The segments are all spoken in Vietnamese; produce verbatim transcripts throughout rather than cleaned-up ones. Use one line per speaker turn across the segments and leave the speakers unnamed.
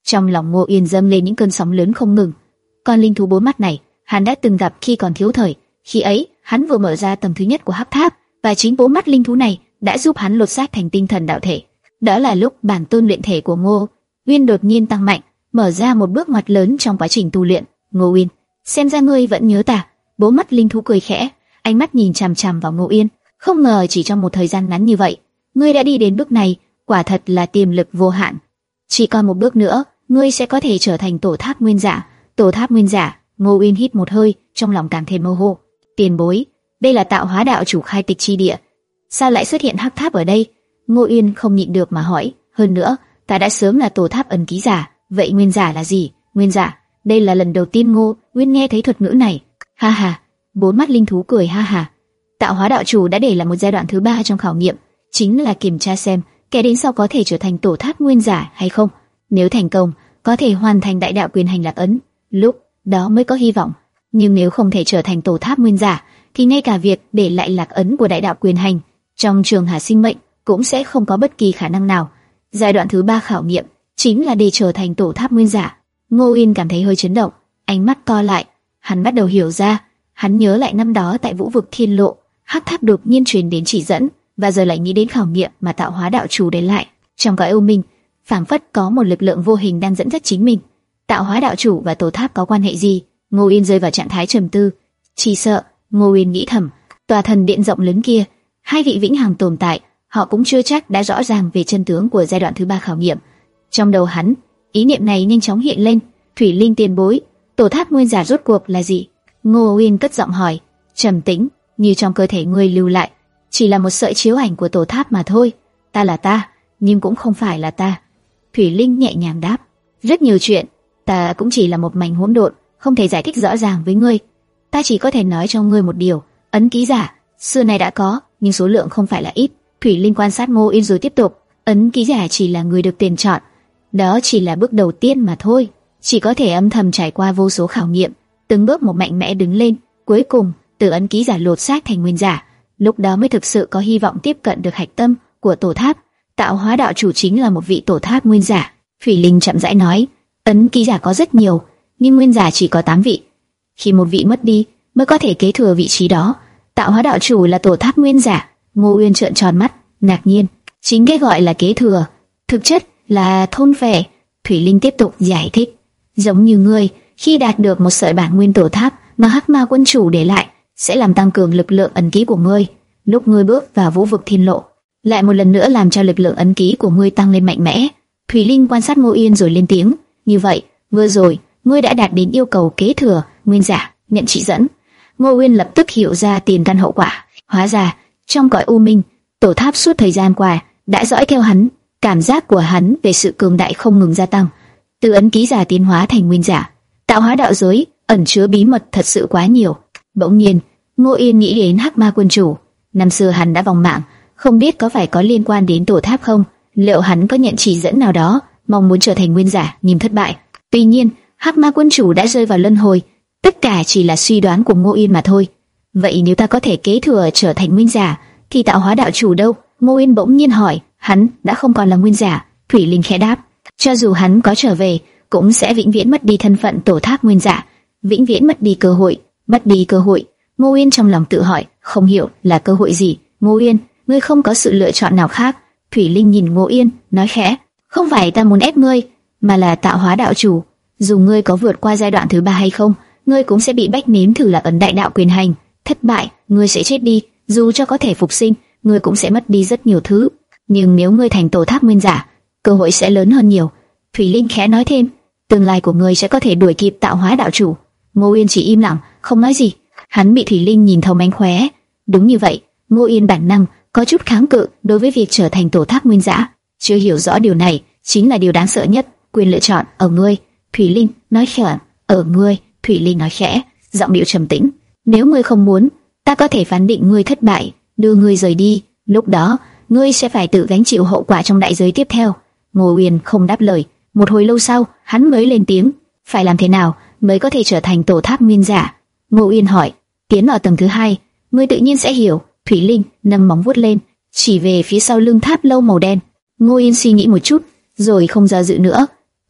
Trong lòng Ngô Uyên dâng lên những cơn sóng lớn không ngừng. Con linh thú bốn mắt này, hắn đã từng gặp khi còn thiếu thời. Khi ấy, hắn vừa mở ra tầng thứ nhất của Hắc Tháp, và chính bốn mắt linh thú này đã giúp hắn lột xác thành tinh thần đạo thể. Đó là lúc bản tôn luyện thể của Ngô Uyên đột nhiên tăng mạnh, mở ra một bước ngoặt lớn trong quá trình tu luyện. Ngô Uyên, xem ra ngươi vẫn nhớ ta. Bốn mắt linh thú cười khẽ, ánh mắt nhìn chằm chằm vào Ngô Uyên. Không ngờ chỉ trong một thời gian ngắn như vậy, ngươi đã đi đến bước này, quả thật là tiềm lực vô hạn. Chỉ còn một bước nữa, ngươi sẽ có thể trở thành tổ tháp nguyên giả. Tổ tháp nguyên giả. Ngô Uyên hít một hơi, trong lòng càng thêm mơ hồ. Tiền bối, đây là tạo hóa đạo chủ khai tịch chi địa, sao lại xuất hiện hắc tháp ở đây? Ngô Uyên không nhịn được mà hỏi. Hơn nữa, ta đã sớm là tổ tháp ẩn ký giả, vậy nguyên giả là gì? Nguyên giả? Đây là lần đầu tiên Ngô Uyên nghe thấy thuật ngữ này. Ha ha, bốn mắt linh thú cười ha ha. Tạo hóa đạo chủ đã để là một giai đoạn thứ ba trong khảo nghiệm, chính là kiểm tra xem kẻ đến sau có thể trở thành tổ tháp nguyên giả hay không. Nếu thành công, có thể hoàn thành đại đạo quyền hành lạc ấn, lúc đó mới có hy vọng. Nhưng nếu không thể trở thành tổ tháp nguyên giả, thì ngay cả việc để lại lạc ấn của đại đạo quyền hành trong trường hà sinh mệnh cũng sẽ không có bất kỳ khả năng nào. Giai đoạn thứ ba khảo nghiệm chính là để trở thành tổ tháp nguyên giả. Ngô Uyên cảm thấy hơi chấn động, ánh mắt co lại. Hắn bắt đầu hiểu ra, hắn nhớ lại năm đó tại Vũ vực Thiên Lộ, hắc tháp đột nhiên truyền đến chỉ dẫn, và giờ lại nghĩ đến khảo nghiệm mà tạo hóa đạo chủ để lại. Trong cõi u minh, phảng phất có một lực lượng vô hình đang dẫn dắt chính mình. Tạo hóa đạo chủ và tổ tháp có quan hệ gì? Ngô Uyên rơi vào trạng thái trầm tư. Chỉ sợ, Ngô Uyên nghĩ thầm, tòa thần điện rộng lớn kia, hai vị vĩnh hằng tồn tại, họ cũng chưa chắc đã rõ ràng về chân tướng của giai đoạn thứ ba khảo nghiệm. Trong đầu hắn, ý niệm này nhanh chóng hiện lên. Thủy Linh tiền bối, tổ tháp nguyên giả rốt cuộc là gì? Ngô Uyên cất giọng hỏi, trầm tĩnh, như trong cơ thể ngươi lưu lại chỉ là một sợi chiếu ảnh của tổ tháp mà thôi. Ta là ta, nhưng cũng không phải là ta. Thủy Linh nhẹ nhàng đáp, rất nhiều chuyện, ta cũng chỉ là một mảnh hỗn độn, không thể giải thích rõ ràng với ngươi. Ta chỉ có thể nói cho ngươi một điều, ấn ký giả xưa nay đã có, nhưng số lượng không phải là ít. Thủy Linh quan sát Ngô Uyên rồi tiếp tục, ấn ký giả chỉ là người được tuyển chọn, đó chỉ là bước đầu tiên mà thôi, chỉ có thể âm thầm trải qua vô số khảo nghiệm, từng bước một mạnh mẽ đứng lên, cuối cùng từ ấn ký giả lột xác thành nguyên giả, lúc đó mới thực sự có hy vọng tiếp cận được hạch tâm của tổ tháp. Tạo hóa đạo chủ chính là một vị tổ tháp nguyên giả. Thủy Linh chậm rãi nói, ấn ký giả có rất nhiều, nhưng nguyên giả chỉ có tám vị. Khi một vị mất đi, mới có thể kế thừa vị trí đó. Tạo hóa đạo chủ là tổ tháp nguyên giả. Ngô Uyên trợn tròn mắt, ngạc nhiên. Chính cái gọi là kế thừa, thực chất là thôn phệ. Thủy Linh tiếp tục giải thích, giống như ngươi, khi đạt được một sợi bản nguyên tổ tháp mà Hắc Ma quân chủ để lại, sẽ làm tăng cường lực lượng ấn ký của ngươi. Lúc ngươi bước vào Vũ vực Thiên Lộ, lại một lần nữa làm cho lực lượng ấn ký của ngươi tăng lên mạnh mẽ. Thủy Linh quan sát Ngô Uyên rồi lên tiếng, như vậy, vừa rồi ngươi đã đạt đến yêu cầu kế thừa nguyên giả, nhận chỉ dẫn. Ngô Uyên lập tức hiểu ra tiền căn hậu quả. Hóa ra, trong cõi u minh, tổ tháp suốt thời gian qua đã dõi theo hắn, cảm giác của hắn về sự cường đại không ngừng gia tăng. Từ ấn ký giả tiến hóa thành nguyên giả, tạo hóa đạo giới ẩn chứa bí mật thật sự quá nhiều. Bỗng nhiên, Ngô Uyên nghĩ đến Hắc Ma quân chủ. Năm xưa hắn đã vòng mạng, không biết có phải có liên quan đến tổ tháp không? Liệu hắn có nhận chỉ dẫn nào đó, mong muốn trở thành nguyên giả nhưng thất bại? Tuy nhiên, Hắc Ma quân chủ đã rơi vào luân hồi. Tất cả chỉ là suy đoán của Ngô Uyên mà thôi. Vậy nếu ta có thể kế thừa trở thành nguyên giả, thì tạo hóa đạo chủ đâu? Ngô Uyên bỗng nhiên hỏi. Hắn đã không còn là nguyên giả. Thủy Linh khẽ đáp, cho dù hắn có trở về, cũng sẽ vĩnh viễn mất đi thân phận tổ tháp nguyên giả, vĩnh viễn mất đi cơ hội. Mất đi cơ hội. Ngô Uyên trong lòng tự hỏi, không hiểu là cơ hội gì. Ngô Uyên, ngươi không có sự lựa chọn nào khác. Thủy Linh nhìn Ngô Uyên, nói khẽ, không phải ta muốn ép ngươi, mà là tạo hóa đạo chủ, dù ngươi có vượt qua giai đoạn thứ ba hay không, ngươi cũng sẽ bị bách nếm thử là ấn đại đạo quyền hành. Thất bại, ngươi sẽ chết đi. Dù cho có thể phục sinh, ngươi cũng sẽ mất đi rất nhiều thứ. Nhưng nếu ngươi thành tổ tháp nguyên giả, cơ hội sẽ lớn hơn nhiều. Thủy Linh khẽ nói thêm, tương lai của ngươi sẽ có thể đuổi kịp tạo hóa đạo chủ. Ngô Uyên chỉ im lặng, không nói gì. Hắn bị Thủy Linh nhìn thấu mánh khóe. Đúng như vậy, Ngô Uyên bản năng có chút kháng cự đối với việc trở thành tổ tháp nguyên giả. Chưa hiểu rõ điều này chính là điều đáng sợ nhất. Quyền lựa chọn ở ngươi. Thủy Linh nói khẽ, ở ngươi. Thủy Linh nói khẽ, giọng điệu trầm tĩnh. Nếu ngươi không muốn, ta có thể phán định ngươi thất bại, đưa ngươi rời đi. Lúc đó, ngươi sẽ phải tự gánh chịu hậu quả trong đại giới tiếp theo. Ngô Uyên không đáp lời. Một hồi lâu sau, hắn mới lên tiếng. Phải làm thế nào mới có thể trở thành tổ tháp nguyên giả? Ngô Uyên hỏi. Tiến vào tầng thứ hai, ngươi tự nhiên sẽ hiểu. Thủy Linh nâng móng vuốt lên, chỉ về phía sau lưng tháp lâu màu đen. Ngô Uyên suy nghĩ một chút, rồi không do dự nữa.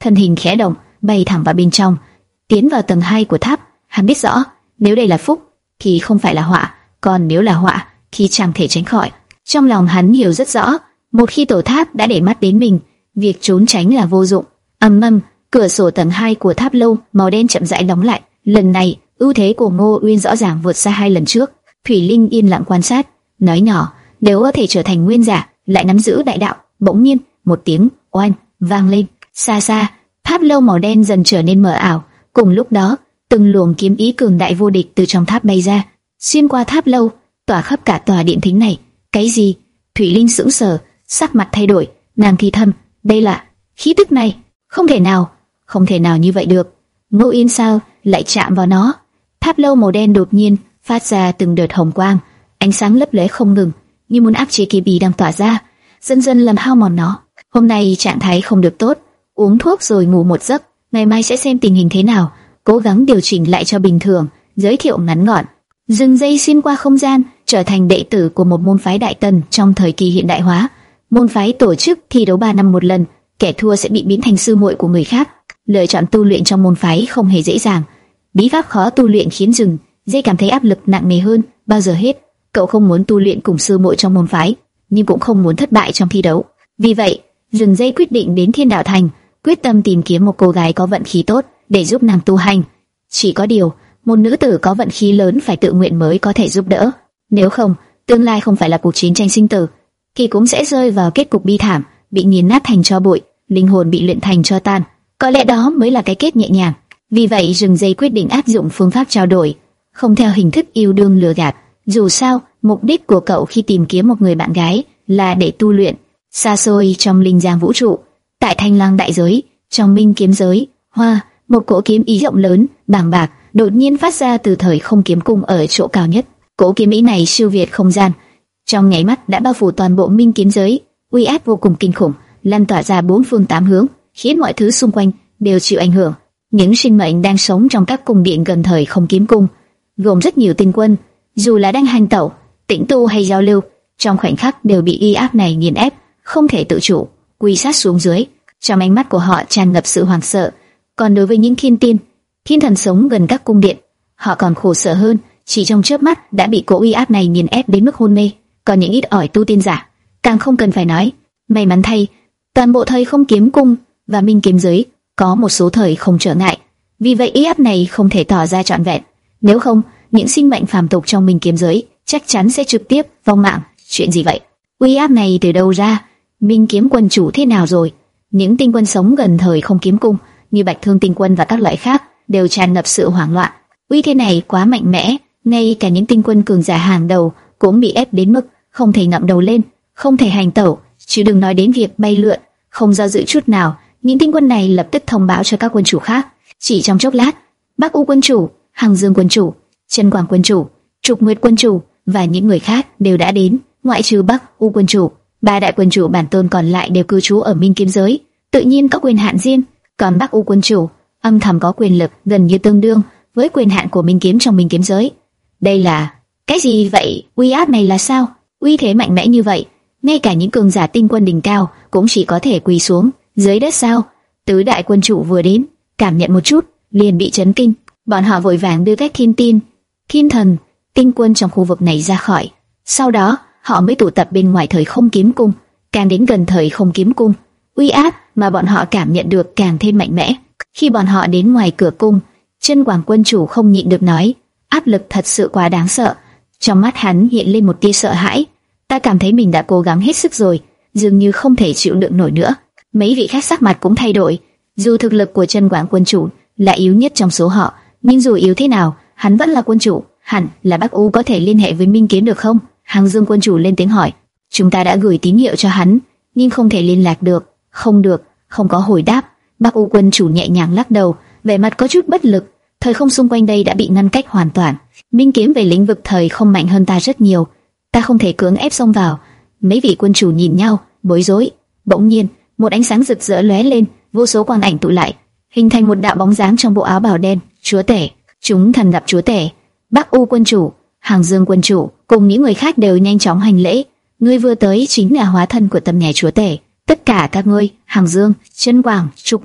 thân hình khẽ động, bay thẳng vào bên trong, tiến vào tầng hai của tháp. Hắn biết rõ, nếu đây là phúc thì không phải là họa, còn nếu là họa thì chẳng thể tránh khỏi. Trong lòng hắn hiểu rất rõ, một khi tổ tháp đã để mắt đến mình, việc trốn tránh là vô dụng. Ầm ầm, cửa sổ tầng hai của tháp lâu màu đen chậm rãi đóng lại. Lần này, ưu thế của Ngô Uyên rõ ràng vượt xa hai lần trước. Thủy Linh yên lặng quan sát, nói nhỏ, nếu có thể trở thành nguyên giả, lại nắm giữ đại đạo. Bỗng nhiên, một tiếng oanh vang lên, xa xa, tháp lâu màu đen dần trở nên mờ ảo. Cùng lúc đó, từng luồng kiếm ý cường đại vô địch từ trong tháp bay ra, xuyên qua tháp lâu, tỏa khắp cả tòa điện thính này. Cái gì? Thủy Linh sững sờ, sắc mặt thay đổi, nàng thì thầm, đây là khí tức này, không thể nào, không thể nào như vậy được. Ngô Yên sao lại chạm vào nó? Tháp lâu màu đen đột nhiên phát ra từng đợt hồng quang, ánh sáng lấp lóe không ngừng, như muốn áp chế kiếm ý đang tỏa ra, dần dần làm hao mòn nó. Hôm nay trạng thái không được tốt, uống thuốc rồi ngủ một giấc, ngày mai sẽ xem tình hình thế nào, cố gắng điều chỉnh lại cho bình thường. Giới thiệu ngắn gọn, dừng dây xuyên qua không gian, trở thành đệ tử của một môn phái Đại Tần trong thời kỳ hiện đại hóa. Môn phái tổ chức thi đấu ba năm một lần, kẻ thua sẽ bị biến thành sư muội của người khác. Lựa chọn tu luyện trong môn phái không hề dễ dàng, bí pháp khó tu luyện khiến Rừng Dây cảm thấy áp lực nặng nề hơn bao giờ hết. Cậu không muốn tu luyện cùng sư muội trong môn phái, nhưng cũng không muốn thất bại trong thi đấu. Vì vậy, Rừng Dây quyết định đến Thiên Đạo Thành, quyết tâm tìm kiếm một cô gái có vận khí tốt để giúp nàng tu hành. Chỉ có điều, một nữ tử có vận khí lớn phải tự nguyện mới có thể giúp đỡ. Nếu không, tương lai không phải là cuộc chiến tranh sinh tử, thì cũng sẽ rơi vào kết cục bi thảm, bị nghiền nát thành tro bụi, linh hồn bị luyện thành tro tan. Có lẽ đó mới là cái kết nhẹ nhàng. Vì vậy, Rừng Dây quyết định áp dụng phương pháp trao đổi, không theo hình thức yêu đương lừa gạt. Dù sao, mục đích của cậu khi tìm kiếm một người bạn gái là để tu luyện. Xa xôi trong linh giang vũ trụ, tại Thanh Lăng đại giới, trong minh kiếm giới, hoa, một cỗ kiếm ý rộng lớn, bàng bạc, đột nhiên phát ra từ thời không kiếm cung ở chỗ cao nhất. Cỗ kiếm ý này siêu việt không gian, trong nháy mắt đã bao phủ toàn bộ minh kiếm giới, uy áp vô cùng kinh khủng, lan tỏa ra bốn phương tám hướng, khiến mọi thứ xung quanh đều chịu ảnh hưởng. Những sinh mệnh đang sống trong các cung điện gần thời không kiếm cung, gồm rất nhiều tinh quân, dù là đang hành tẩu, tĩnh tu hay giao lưu, trong khoảnh khắc đều bị uy áp này nghiền ép, không thể tự chủ, quỳ sát xuống dưới. Trong ánh mắt của họ tràn ngập sự hoảng sợ. Còn đối với những thiên tiên, thiên thần sống gần các cung điện, họ còn khổ sở hơn, chỉ trong chớp mắt đã bị cỗ uy áp này nghiền ép đến mức hôn mê. Còn những ít ỏi tu tiên giả, càng không cần phải nói. May mắn thay, toàn bộ thời không kiếm cung và minh kiếm giới có một số thời không trở ngại, vì vậy uy áp này không thể tỏ ra trọn vẹn. Nếu không, những sinh mệnh phàm tục trong minh kiếm giới chắc chắn sẽ trực tiếp vong mạng. Chuyện gì vậy? Uy áp này từ đâu ra? Minh kiếm quân chủ thế nào rồi? Những tinh quân sống gần thời không kiếm cung như Bạch Thương tinh quân và các loại khác đều tràn ngập sự hoảng loạn. Uy thế này quá mạnh mẽ, ngay cả những tinh quân cường giả hàng đầu cũng bị ép đến mức không thể ngậm đầu lên, không thể hành tẩu, chứ đừng nói đến việc bay lượn. Không do dự chút nào, những tinh quân này lập tức thông báo cho các quân chủ khác. Chỉ trong chốc lát, Bắc U quân chủ, Hằng Dương quân chủ, Chân Quảng quân chủ, Trục Nguyệt quân chủ và những người khác đều đã đến. Ngoại trừ Bắc U quân chủ, ba đại quân chủ bản tôn còn lại đều cư trú ở minh kiếm giới, tự nhiên có quyền hạn riêng. Còn Bắc U quân chủ âm thầm có quyền lực gần như tương đương với quyền hạn của minh kiếm trong minh kiếm giới. Đây là cái gì vậy? Uy áp này là sao? Uy thế mạnh mẽ như vậy, ngay cả những cường giả tinh quân đỉnh cao cũng chỉ có thể quỳ xuống dưới đất sao? Tứ đại quân chủ vừa đến, cảm nhận một chút, liền bị chấn kinh. Bọn họ vội vàng đưa các thiên tiên, thiên thần, tinh quân trong khu vực này ra khỏi. Sau đó, họ mới tụ tập bên ngoài thời không kiếm cung. Càng đến gần thời không kiếm cung, uy áp mà bọn họ cảm nhận được càng thêm mạnh mẽ. Khi bọn họ đến ngoài cửa cung, Chân Quảng quân chủ không nhịn được nói, áp lực thật sự quá đáng sợ. Trong mắt hắn hiện lên một tia sợ hãi. Ta cảm thấy mình đã cố gắng hết sức rồi, dường như không thể chịu đựng nổi nữa. Mấy vị khác sắc mặt cũng thay đổi. Dù thực lực của Chân Quảng quân chủ là yếu nhất trong số họ, nhưng dù yếu thế nào, hắn vẫn là quân chủ. Hẳn là Bắc U có thể liên hệ với Minh Kiếm được không? Hằng Dương quân chủ lên tiếng hỏi. Chúng ta đã gửi tín hiệu cho hắn, nhưng không thể liên lạc được. Không được, không có hồi đáp. Bắc U quân chủ nhẹ nhàng lắc đầu, vẻ mặt có chút bất lực. Thời không xung quanh đây đã bị ngăn cách hoàn toàn. Minh Kiếm về lĩnh vực thời không mạnh hơn ta rất nhiều, ta không thể cưỡng ép xông vào. Mấy vị quân chủ nhìn nhau, bối rối. Bỗng nhiên, một ánh sáng rực rỡ lóe lên, vô số quang ảnh tụ lại, hình thành một đạo bóng dáng trong bộ áo bào đen. Chúa tể, chúng thần gặp chúa tể. Bắc U quân chủ, Hằng Dương quân chủ cùng những người khác đều nhanh chóng hành lễ. Ngươi vừa tới chính là hóa thân của Tâm Nhai chúa tể. Tất cả các ngươi, Hằng Dương, Chân Quảng, Trục Nguyệt,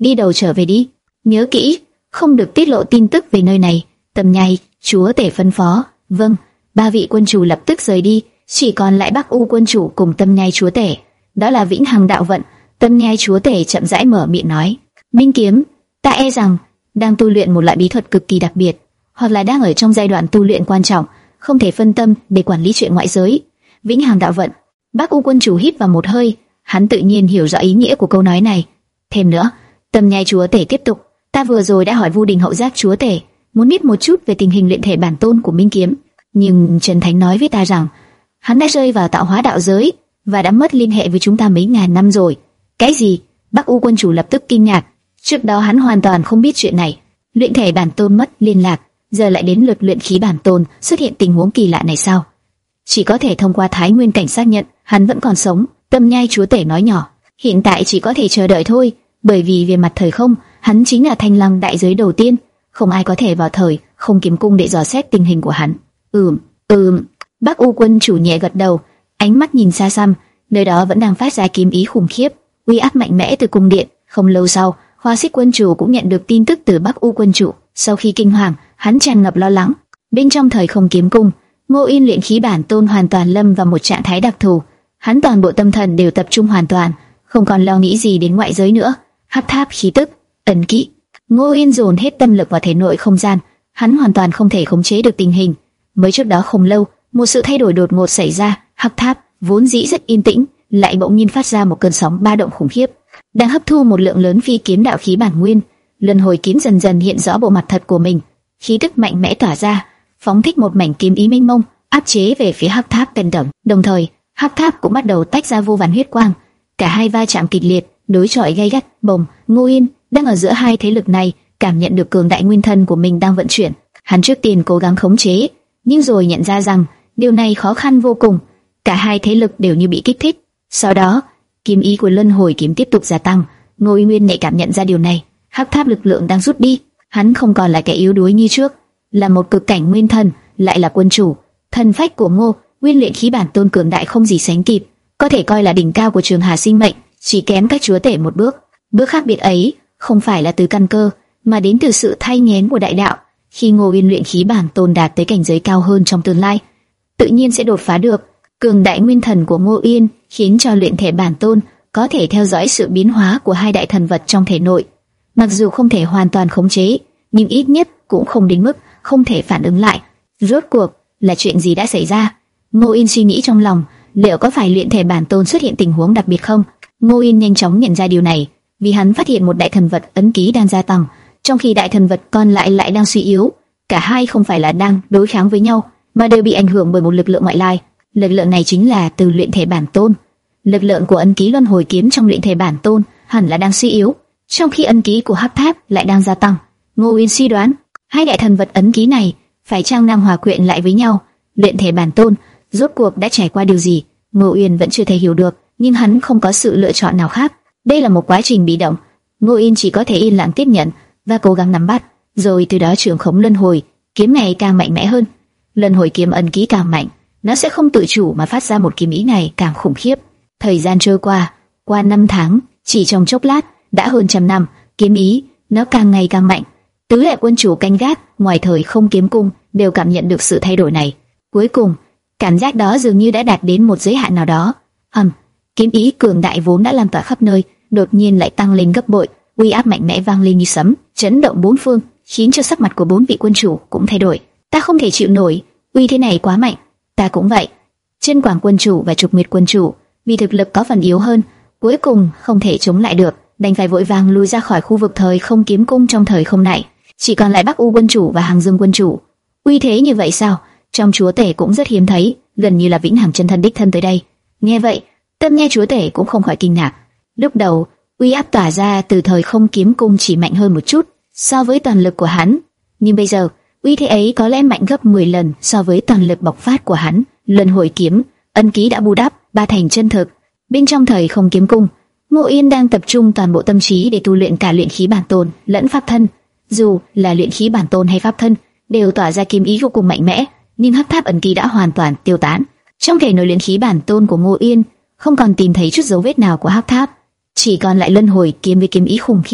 đi đầu trở về đi, nhớ kỹ, không được tiết lộ tin tức về nơi này. Tâm Nhai chúa tể phân phó. Vâng. Ba vị quân chủ lập tức rời đi, chỉ còn lại Bắc U quân chủ cùng Tâm Nhai chúa tể. Đó là Vĩnh Hằng đạo vận. Tâm Nhai chúa tể chậm rãi mở miệng nói: Minh kiếm, ta e rằng đang tu luyện một loại bí thuật cực kỳ đặc biệt, hoặc là đang ở trong giai đoạn tu luyện quan trọng, không thể phân tâm để quản lý chuyện ngoại giới. Vĩnh Hằng đạo vận. Bắc U quân chủ hít vào một hơi, hắn tự nhiên hiểu rõ ý nghĩa của câu nói này. Thêm nữa, Tâm Nhai chúa tể tiếp tục: ta vừa rồi đã hỏi Vu Đình hậu giác chúa tể, muốn biết một chút về tình hình luyện thể bản tôn của Minh kiếm, nhưng Trần Thánh nói với ta rằng hắn đã rơi vào tạo hóa đạo giới và đã mất liên hệ với chúng ta mấy ngàn năm rồi. Cái gì? Bắc U quân chủ lập tức kinh ngạc. Trước đó hắn hoàn toàn không biết chuyện này. Luyện thể bản tôn mất liên lạc, giờ lại đến lượt luyện khí bản tôn xuất hiện tình huống kỳ lạ này sao? Chỉ có thể thông qua Thái Nguyên cảnh xác nhận hắn vẫn còn sống. Tâm Nhai chúa tể nói nhỏ: hiện tại chỉ có thể chờ đợi thôi, bởi vì về mặt thời không, hắn chính là Thanh Lăng đại giới đầu tiên, không ai có thể vào thời không kiếm cung để dò xét tình hình của hắn. Ừm, ừm. Bắc U quân chủ nhẹ gật đầu, ánh mắt nhìn xa xăm, nơi đó vẫn đang phát ra kiếm ý khủng khiếp, uy áp mạnh mẽ từ cung điện. Không lâu sau, Hoa Xích quân chủ cũng nhận được tin tức từ Bắc U quân chủ. Sau khi kinh hoàng, hắn tràn ngập lo lắng. Bên trong thời không kiếm cung, Ngô Yên luyện khí bản tôn hoàn toàn lâm vào một trạng thái đặc thù. Hắn toàn bộ tâm thần đều tập trung hoàn toàn, không còn lo nghĩ gì đến ngoại giới nữa. Hắc tháp khí tức, ẩn kỹ. Ngô Yên dồn hết tâm lực vào thể nội không gian, hắn hoàn toàn không thể khống chế được tình hình. Mới trước đó không lâu, một sự thay đổi đột ngột xảy ra. Hắc tháp vốn dĩ rất yên tĩnh, lại bỗng nhiên phát ra một cơn sóng ba động khủng khiếp, đang hấp thu một lượng lớn phi kiếm đạo khí bản nguyên. Luân hồi kiếm dần dần hiện rõ bộ mặt thật của mình, khí tức mạnh mẽ tỏa ra, phóng thích một mảnh kiếm ý mênh mông, áp chế về phía hắc tháp tần đẳng. Đồng thời, hắc tháp cũng bắt đầu tách ra vô vàn huyết quang. Cả hai va chạm kịch liệt, đối chọi gay gắt. Bồng, Ngô Yên đang ở giữa hai thế lực này, cảm nhận được cường đại nguyên thân của mình đang vận chuyển. Hắn trước tiên cố gắng khống chế, nhưng rồi nhận ra rằng điều này khó khăn vô cùng. Cả hai thế lực đều như bị kích thích. Sau đó, kiếm ý của luân hồi kiếm tiếp tục gia tăng. Ngô Yên nhạy cảm nhận ra điều này. Hắc tháp lực lượng đang rút đi, hắn không còn là kẻ yếu đuối như trước, là một cực cảnh nguyên thần, lại là quân chủ. Thần phách của Ngô Nguyên luyện khí bản tôn cường đại không gì sánh kịp, có thể coi là đỉnh cao của Trường Hà sinh mệnh, chỉ kém các chúa tể một bước. Bước khác biệt ấy không phải là từ căn cơ, mà đến từ sự thay nhén của đại đạo. Khi Ngô Nguyên luyện khí bản tôn đạt tới cảnh giới cao hơn trong tương lai, tự nhiên sẽ đột phá được. Cường đại nguyên thần của Ngô Yên khiến cho luyện thể bản tôn có thể theo dõi sự biến hóa của hai đại thần vật trong thể nội. Mặc dù không thể hoàn toàn khống chế, nhưng ít nhất cũng không đến mức không thể phản ứng lại. Rốt cuộc là chuyện gì đã xảy ra? Ngô Yên suy nghĩ trong lòng, liệu có phải luyện thể bản tôn xuất hiện tình huống đặc biệt không? Ngô Yên nhanh chóng nhận ra điều này, vì hắn phát hiện một đại thần vật ấn ký đang gia tăng, trong khi đại thần vật còn lại lại đang suy yếu. Cả hai không phải là đang đối kháng với nhau, mà đều bị ảnh hưởng bởi một lực lượng ngoại lai. Lực lượng này chính là từ luyện thể bản tôn. Lực lượng của ấn ký luân hồi kiếm trong luyện thể bản tôn hẳn là đang suy yếu, trong khi ấn ký của hắc tháp lại đang gia tăng. Ngô Uyên suy đoán, hai đại thần vật ấn ký này phải chăng đang hòa quyện lại với nhau? Luyện thể bản tôn rốt cuộc đã trải qua điều gì? Ngô Uyên vẫn chưa thể hiểu được, nhưng hắn không có sự lựa chọn nào khác. Đây là một quá trình bị động, Ngô Uyên chỉ có thể yên lặng tiếp nhận và cố gắng nắm bắt, rồi từ đó trưởng khống luân hồi kiếm này càng mạnh mẽ hơn. Luân hồi kiếm ấn ký càng mạnh, nó sẽ không tự chủ mà phát ra một kiếm ý này càng khủng khiếp. Thời gian trôi qua, qua năm tháng, chỉ trong chốc lát đã hơn trăm năm, kiếm ý nó càng ngày càng mạnh. Tứ đại quân chủ canh gác ngoài thời không kiếm cung đều cảm nhận được sự thay đổi này. Cuối cùng, cảm giác đó dường như đã đạt đến một giới hạn nào đó. Hầm, kiếm ý cường đại vốn đã lan tỏa khắp nơi, đột nhiên lại tăng lên gấp bội, uy áp mạnh mẽ vang lên như sấm, chấn động bốn phương, khiến cho sắc mặt của bốn vị quân chủ cũng thay đổi. Ta không thể chịu nổi, uy thế này quá mạnh. Ta cũng vậy. Chân Quảng quân chủ và Trục Nguyệt quân chủ vì thực lực có phần yếu hơn, cuối cùng không thể chống lại được, đành phải vội vàng lùi ra khỏi khu vực thời không kiếm cung trong thời không này. Chỉ còn lại Bắc U quân chủ và Hàng Dương quân chủ. Uy thế như vậy sao? Trong chúa tể cũng rất hiếm thấy, gần như là vĩnh hằng chân thân đích thân tới đây. Nghe vậy, Tâm Nghe chúa tể cũng không khỏi kinh ngạc. Lúc đầu, uy áp tỏa ra từ thời không kiếm cung chỉ mạnh hơn một chút so với toàn lực của hắn, nhưng bây giờ uy thế ấy có lẽ mạnh gấp mười lần so với toàn lực bộc phát của hắn. Luân hồi kiếm ân ký đã bù đắp ba thành chân thực. Bên trong thời không kiếm cung, Ngô Yên đang tập trung toàn bộ tâm trí để tu luyện cả luyện khí bản tôn lẫn pháp thân. Dù là luyện khí bản tôn hay pháp thân đều tỏa ra kiếm ý vô cùng mạnh mẽ, nhưng hắc tháp ẩn ký đã hoàn toàn tiêu tán. Trong thể nội luyện khí bản tôn của Ngô Yên không còn tìm thấy chút dấu vết nào của hắc tháp, chỉ còn lại luân hồi kiếm với kiếm ý khủng khiếp.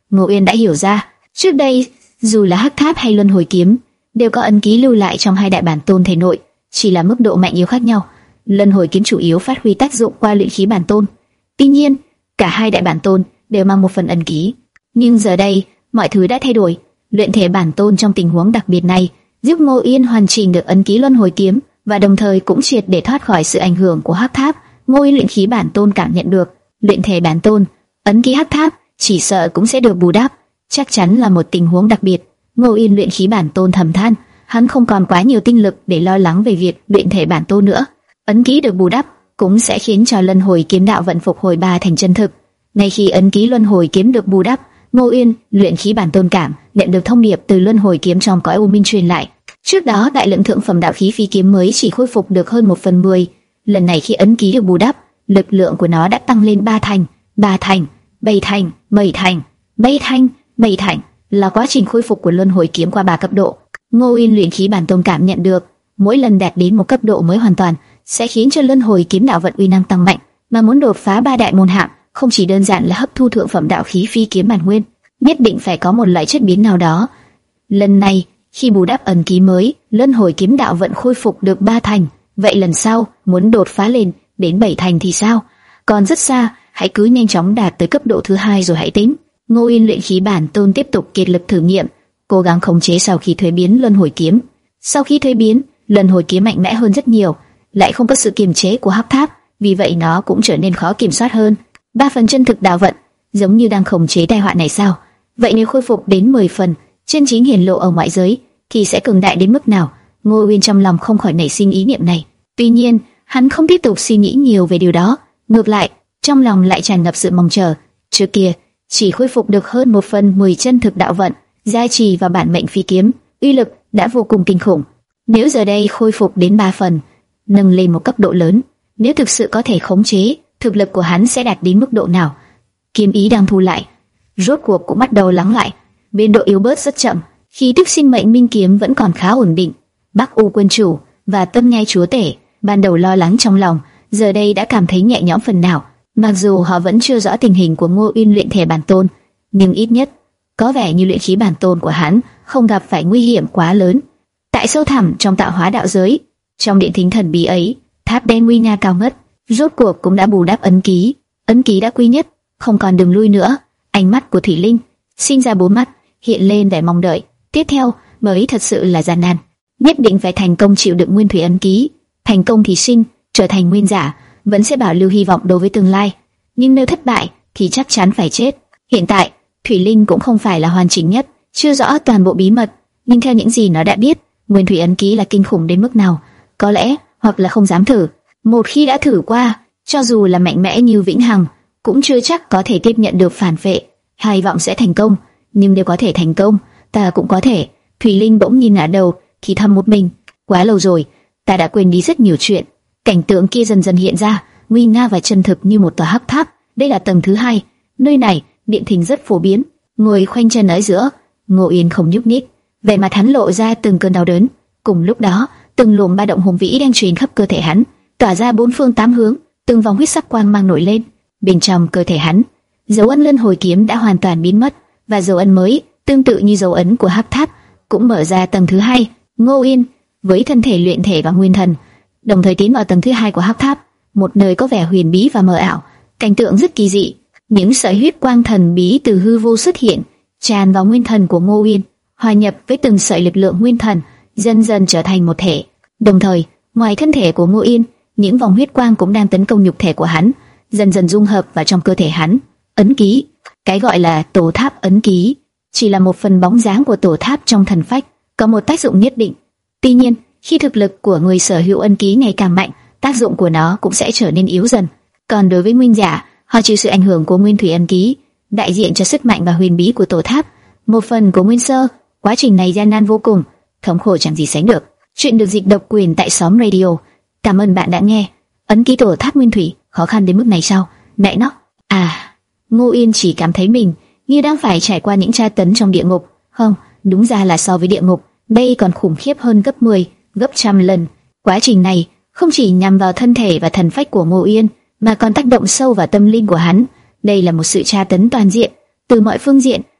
Ngô Uyên đã hiểu ra, trước đây dù là hắc tháp hay luân hồi kiếm đều có ấn ký lưu lại trong hai đại bản tôn thể nội, chỉ là mức độ mạnh yếu khác nhau. Luân hồi kiếm chủ yếu phát huy tác dụng qua luyện khí bản tôn. Tuy nhiên, cả hai đại bản tôn đều mang một phần ấn ký. Nhưng giờ đây, mọi thứ đã thay đổi. Luyện thể bản tôn trong tình huống đặc biệt này giúp Ngô Uyên hoàn chỉnh được ấn ký luân hồi kiếm và đồng thời cũng triệt để thoát khỏi sự ảnh hưởng của hắc tháp. Ngô Uyên luyện khí bản tôn cảm nhận được, luyện thể bản tôn, ấn ký hắc tháp chỉ sợ cũng sẽ được bù đắp, chắc chắn là một tình huống đặc biệt. Ngô Uyên luyện khí bản tôn thầm than, hắn không còn quá nhiều tinh lực để lo lắng về việc luyện thể bản tôn nữa. Ấn ký được bù đắp cũng sẽ khiến cho luân hồi kiếm đạo vận phục hồi ba thành chân thực. Ngay khi ấn ký luân hồi kiếm được bù đắp, Ngô Uyên luyện khí bản tôn cảm nhận được thông điệp từ luân hồi kiếm trong cõi u minh truyền lại. Trước đó đại lượng thượng phẩm đạo khí phi kiếm mới chỉ khôi phục được hơn một phần mười, lần này khi ấn ký được bù đắp, lực lượng của nó đã tăng lên ba thành, ba thành, bảy thành, bảy thành, bảy thành, bảy thành, là quá trình khôi phục của luân hồi kiếm qua ba cấp độ. Ngô Uyên luyện khí bản tôn cảm nhận được, mỗi lần đạt đến một cấp độ mới hoàn toàn sẽ khiến cho luân hồi kiếm đạo vận uy năng tăng mạnh, mà muốn đột phá ba đại môn hạng không chỉ đơn giản là hấp thu thượng phẩm đạo khí phi kiếm bản nguyên, nhất định phải có một loại chất biến nào đó. Lần này, khi bù đắp ấn ký mới, luân hồi kiếm đạo vận khôi phục được ba thành, vậy lần sau muốn đột phá lên đến bảy thành thì sao? Còn rất xa, hãy cứ nhanh chóng đạt tới cấp độ thứ hai rồi hãy tính. Ngô Uyên luyện khí bản tôn tiếp tục kiệt lực thử nghiệm, cố gắng khống chế sau khi thuế biến luân hồi kiếm. Sau khi thuế biến, luân hồi kiếm mạnh mẽ hơn rất nhiều, lại không có sự kiềm chế của hắc tháp, vì vậy nó cũng trở nên khó kiểm soát hơn. Ba phần chân thực đạo vận, giống như đang khống chế tai họa này sao? Vậy nếu khôi phục đến mười phần, chân chính hiển lộ ở ngoại giới, thì sẽ cường đại đến mức nào? Ngô Uyên trong lòng không khỏi nảy sinh ý niệm này. Tuy nhiên, hắn không tiếp tục suy nghĩ nhiều về điều đó, ngược lại, trong lòng lại tràn ngập sự mong chờ. Trước kia, chỉ khôi phục được hơn một phần mười chân thực đạo vận, gia trì vào bản mệnh phi kiếm, uy lực đã vô cùng kinh khủng. Nếu giờ đây khôi phục đến ba phần, nâng lên một cấp độ lớn, nếu thực sự có thể khống chế, thực lực của hắn sẽ đạt đến mức độ nào? Kiếm ý đang thu lại, rốt cuộc cũng bắt đầu lắng lại, biên độ yếu bớt rất chậm. Khi tức sinh mệnh minh kiếm vẫn còn khá ổn định. Bắc U quân chủ và Tâm Nhai chúa tể ban đầu lo lắng trong lòng, giờ đây đã cảm thấy nhẹ nhõm phần nào. Mặc dù họ vẫn chưa rõ tình hình của Ngô Uyên luyện thể bản tôn, nhưng ít nhất có vẻ như luyện khí bản tôn của hắn không gặp phải nguy hiểm quá lớn. Tại sâu thẳm trong tạo hóa đạo giới, trong điện thính thần bí ấy, tháp đen nguy nga cao ngất, rốt cuộc cũng đã bù đắp ấn ký. Ấn ký đã quy nhất, không còn đường lui nữa. Ánh mắt của Thủy Linh sinh ra bốn mắt, hiện lên vẻ mong đợi. Tiếp theo mới thật sự là gian nan, nhất định phải thành công chịu đựng nguyên thủy ấn ký. Thành công thì sinh, trở thành nguyên giả, vẫn sẽ bảo lưu hy vọng đối với tương lai. Nhưng nếu thất bại thì chắc chắn phải chết. Hiện tại, Thủy Linh cũng không phải là hoàn chỉnh nhất, chưa rõ toàn bộ bí mật, nhưng theo những gì nó đã biết, nguyên thủy ấn ký là kinh khủng đến mức nào, có lẽ hoặc là không dám thử. Một khi đã thử qua, cho dù là mạnh mẽ như Vĩnh Hằng, cũng chưa chắc có thể tiếp nhận được phản vệ. Hy vọng sẽ thành công, nhưng nếu có thể thành công, ta cũng có thể. Thủy Linh bỗng nhìn ngả đầu, thì thầm một mình, quá lâu rồi, ta đã quên đi rất nhiều chuyện. Cảnh tượng kia dần dần hiện ra, nguy nga và chân thực như một tòa hắc tháp. Đây là tầng thứ hai, nơi này điện thính rất phổ biến. Ngồi khoanh chân ở giữa, Ngô Uyên không nhúc nhích, vẻ mặt hắn lộ ra từng cơn đau đớn. Cùng lúc đó, từng luồng ba động hùng vĩ đang truyền khắp cơ thể hắn, tỏa ra bốn phương tám hướng, từng vòng huyết sắc quang mang nổi lên. Bên trong cơ thể hắn, dấu ấn luân hồi kiếm đã hoàn toàn biến mất, và dấu ấn mới, tương tự như dấu ấn của hắc tháp, cũng mở ra tầng thứ hai. Ngô Uyên với thân thể luyện thể và nguyên thần, đồng thời tiến vào tầng thứ hai của hắc tháp, một nơi có vẻ huyền bí và mờ ảo, cảnh tượng rất kỳ dị. Những sợi huyết quang thần bí từ hư vô xuất hiện, tràn vào nguyên thần của Ngô Uyên, hòa nhập với từng sợi lực lượng nguyên thần, dần dần trở thành một thể. Đồng thời, ngoài thân thể của Ngô Uyên, những vòng huyết quang cũng đang tấn công nhục thể của hắn, dần dần dung hợp vào trong cơ thể hắn. Ấn ký, cái gọi là tổ tháp ấn ký, chỉ là một phần bóng dáng của tổ tháp trong thần phách, có một tác dụng nhất định. Tuy nhiên, khi thực lực của người sở hữu ấn ký ngày càng mạnh, tác dụng của nó cũng sẽ trở nên yếu dần. Còn đối với nguyên giả, họ chịu sự ảnh hưởng của nguyên thủy ấn ký, đại diện cho sức mạnh và huyền bí của tổ tháp, một phần của nguyên sơ. Quá trình này gian nan vô cùng, thống khổ chẳng gì sánh được. Chuyện được dịch độc quyền tại xóm radio. Cảm ơn bạn đã nghe. Ấn ký tổ tháp nguyên thủy khó khăn đến mức này sao? Mẹ nó. À, Ngô Uyên chỉ cảm thấy mình như đang phải trải qua những tra tấn trong địa ngục. Không, đúng ra là so với địa ngục, đây còn khủng khiếp hơn gấp mười, gấp trăm lần. Quá trình này không chỉ nhằm vào thân thể và thần phách của Ngô Uyên, mà còn tác động sâu vào tâm linh của hắn. Đây là một sự tra tấn toàn diện, từ mọi phương diện,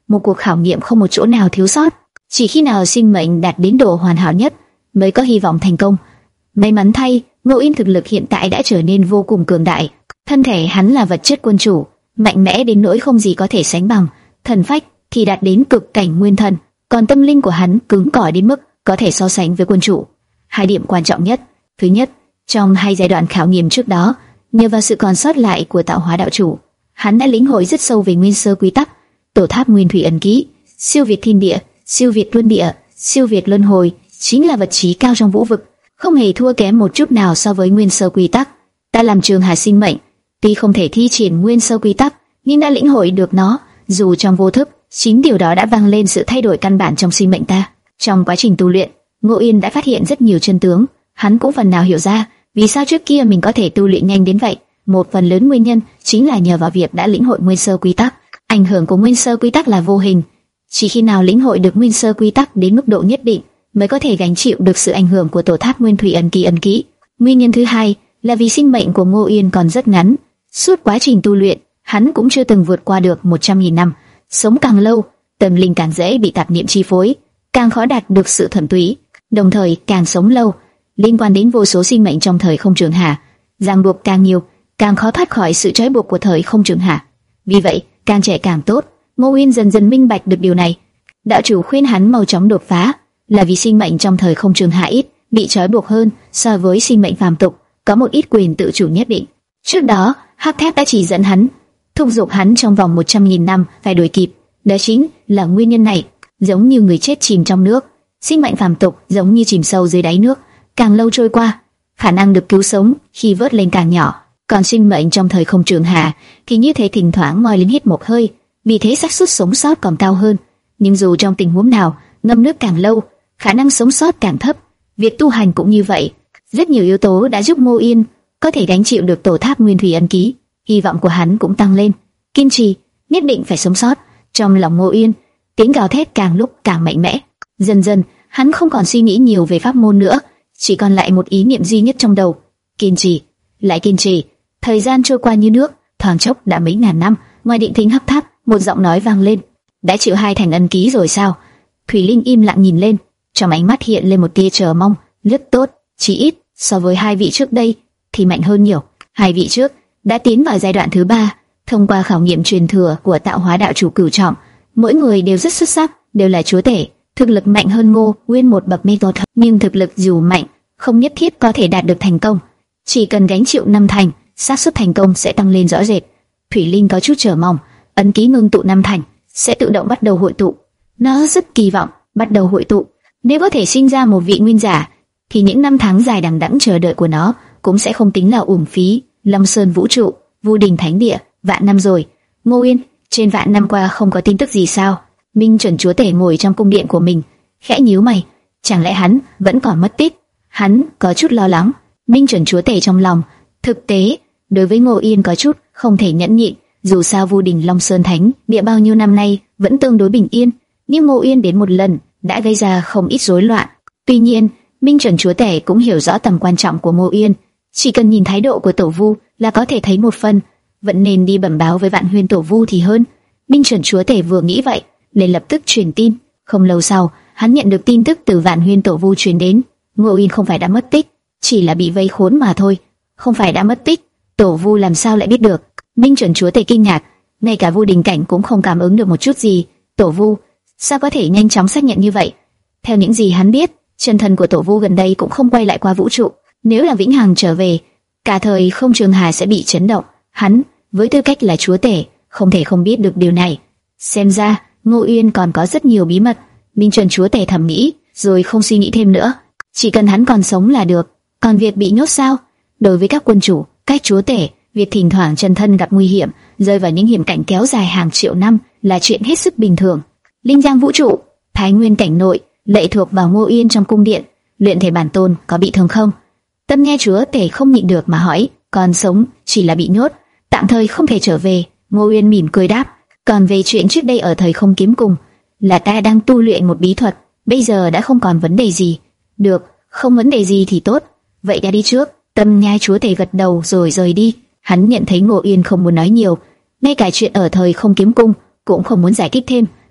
một cuộc khảo nghiệm không một chỗ nào thiếu sót. Chỉ khi nào sinh mệnh đạt đến độ hoàn hảo nhất mới có hy vọng thành công. May mắn thay, Ngô Yên thực lực hiện tại đã trở nên vô cùng cường đại. Thân thể hắn là vật chất quân chủ, mạnh mẽ đến nỗi không gì có thể sánh bằng. Thần phách thì đạt đến cực cảnh nguyên thần, còn tâm linh của hắn cứng cỏi đến mức có thể so sánh với quân chủ. Hai điểm quan trọng nhất: thứ nhất, trong hai giai đoạn khảo nghiệm trước đó, nhờ vào sự còn sót lại của tạo hóa đạo chủ, hắn đã lĩnh hội rất sâu về nguyên sơ quy tắc, tổ tháp nguyên thủy ẩn ký, siêu việt thiên địa, siêu việt luân địa, siêu việt luân hồi, chính là vật trí cao trong vũ vực, không hề thua kém một chút nào so với nguyên sơ quy tắc. Ta làm Trường Hà sinh mệnh, tuy không thể thi triển nguyên sơ quy tắc, nhưng đã lĩnh hội được nó, dù trong vô thức, chính điều đó đã vang lên sự thay đổi căn bản trong sinh mệnh ta. Trong quá trình tu luyện, Ngô Yên đã phát hiện rất nhiều chân tướng, hắn cũng phần nào hiểu ra vì sao trước kia mình có thể tu luyện nhanh đến vậy. Một phần lớn nguyên nhân chính là nhờ vào việc đã lĩnh hội nguyên sơ quy tắc. Ảnh hưởng của nguyên sơ quy tắc là vô hình, chỉ khi nào lĩnh hội được nguyên sơ quy tắc đến mức độ nhất định mới có thể gánh chịu được sự ảnh hưởng của tổ tháp nguyên thủy ẩn ký ẩn ký. Nguyên nhân thứ hai là vì sinh mệnh của Ngô Yên còn rất ngắn, suốt quá trình tu luyện, hắn cũng chưa từng vượt qua được một trăm nghìn năm. Sống càng lâu, tâm linh càng dễ bị tạp niệm chi phối, càng khó đạt được sự thuần túy. Đồng thời, càng sống lâu, liên quan đến vô số sinh mệnh trong thời không trường hạ, ràng buộc càng nhiều, càng khó thoát khỏi sự trói buộc của thời không trường hạ. Vì vậy, càng trẻ càng tốt. Ngô Yên dần dần minh bạch được điều này. Đạo chủ khuyên hắn mau chóng đột phá, là vì sinh mệnh trong thời không trường hạ ít bị trói buộc hơn so với sinh mệnh phàm tục, có một ít quyền tự chủ nhất định. Trước đó, Hắc Thép đã chỉ dẫn hắn, thúc giục hắn trong vòng một trăm nghìn năm phải đuổi kịp. Đó chính là nguyên nhân này. Giống như người chết chìm trong nước, sinh mệnh phàm tục giống như chìm sâu dưới đáy nước, càng lâu trôi qua, khả năng được cứu sống khi vớt lên càng nhỏ. Còn sinh mệnh trong thời không trường hạ thì như thế thỉnh thoảng ngoi lên hết một hơi, vì thế xác suất sống sót còn cao hơn. Nhưng dù trong tình huống nào, ngâm nước càng lâu, khả năng sống sót càng thấp. Việc tu hành cũng như vậy. Rất nhiều yếu tố đã giúp Ngô Yên có thể gánh chịu được tổ tháp nguyên thủy ấn ký. Hy vọng của hắn cũng tăng lên. Kiên trì, nhất định phải sống sót. Trong lòng Ngô Yên, tiếng gào thét càng lúc càng mạnh mẽ. Dần dần, hắn không còn suy nghĩ nhiều về pháp môn nữa, chỉ còn lại một ý niệm duy nhất trong đầu: kiên trì, lại kiên trì. Thời gian trôi qua như nước, thoáng chốc đã mấy ngàn năm. Ngoài Định Thính Hắc Tháp, một giọng nói vang lên: đã chịu hai thành ân ký rồi sao? Thủy Linh im lặng nhìn lên, trong ánh mắt hiện lên một tia chờ mong. Rất tốt, chỉ ít so với hai vị trước đây thì mạnh hơn nhiều. Hai vị trước đã tiến vào giai đoạn thứ ba, thông qua khảo nghiệm truyền thừa của tạo hóa đạo chủ cửu trọng, mỗi người đều rất xuất sắc, đều là chúa tể, thực lực mạnh hơn Ngô Nguyên một bậc mê tốt. Nhưng thực lực dù mạnh, không nhất thiết có thể đạt được thành công. Chỉ cần gánh chịu năm thành, xác suất thành công sẽ tăng lên rõ rệt. Thủy Linh có chút chờ mong, ấn ký ngưng tụ năm thành sẽ tự động bắt đầu hội tụ. Nó rất kỳ vọng bắt đầu hội tụ. Nếu có thể sinh ra một vị nguyên giả, thì những năm tháng dài đằng đẵng chờ đợi của nó cũng sẽ không tính là uổng phí. Lâm Sơn vũ trụ, Vu Đình Thánh Địa, vạn năm rồi. Ngô Yên, trên vạn năm qua không có tin tức gì sao? Minh Chuẩn chúa tể ngồi trong cung điện của mình, khẽ nhíu mày. Chẳng lẽ hắn vẫn còn mất tích? Hắn có chút lo lắng. Minh Chuẩn chúa tể trong lòng, thực tế đối với Ngô Yên có chút không thể nhẫn nhịn. Dù sao Vu Đình Long Sơn Thánh Địa bao nhiêu năm nay vẫn tương đối bình yên, nhưng Ngô Yên đến một lần đã gây ra không ít rối loạn. Tuy nhiên, Minh Chuẩn chúa tể cũng hiểu rõ tầm quan trọng của Ngô Yên, chỉ cần nhìn thái độ của Tổ Vu là có thể thấy một phần. Vẫn nên đi bẩm báo với Vạn Huyên Tổ Vu thì hơn. Minh Chuẩn chúa tể vừa nghĩ vậy, liền lập tức truyền tin. Không lâu sau, hắn nhận được tin tức từ Vạn Huyên Tổ Vu truyền đến. Ngô Yên không phải đã mất tích, chỉ là bị vây khốn mà thôi. Không phải đã mất tích, Tổ Vu làm sao lại biết được? Minh Chuẩn chúa tể kinh ngạc, ngay cả Vu Đình Cảnh cũng không cảm ứng được một chút gì. Tổ Vu sao có thể nhanh chóng xác nhận như vậy? Theo những gì hắn biết, chân thần của Tổ Vu gần đây cũng không quay lại qua vũ trụ. Nếu là vĩnh hằng trở về, cả thời không trường hà sẽ bị chấn động. Hắn với tư cách là chúa tể không thể không biết được điều này. Xem ra Ngô Yên còn có rất nhiều bí mật. Minh Chuẩn chúa tể thầm nghĩ, rồi không suy nghĩ thêm nữa. Chỉ cần hắn còn sống là được. Còn việc bị nhốt sao? Đối với các quân chủ, các chúa tể, việc thỉnh thoảng chân thân gặp nguy hiểm, rơi vào những hiểm cảnh kéo dài hàng triệu năm là chuyện hết sức bình thường. Linh Giang vũ trụ, Thái Nguyên cảnh nội, lệ thuộc vào Ngô Yên trong cung điện. Luyện thể bản tôn có bị thương không? Tâm nghe chúa tể không nhịn được mà hỏi. Còn sống, chỉ là bị nhốt, tạm thời không thể trở về. Ngô Yên mỉm cười đáp. Còn về chuyện trước đây ở thời không kiếm cùng, là ta đang tu luyện một bí thuật, bây giờ đã không còn vấn đề gì. Được, không vấn đề gì thì tốt. Vậy ta đi trước. Tâm nhai chúa tể gật đầu rồi rời đi. Hắn nhận thấy Ngô Yên không muốn nói nhiều, ngay cả chuyện ở thời không kiếm cung cũng không muốn giải thích thêm.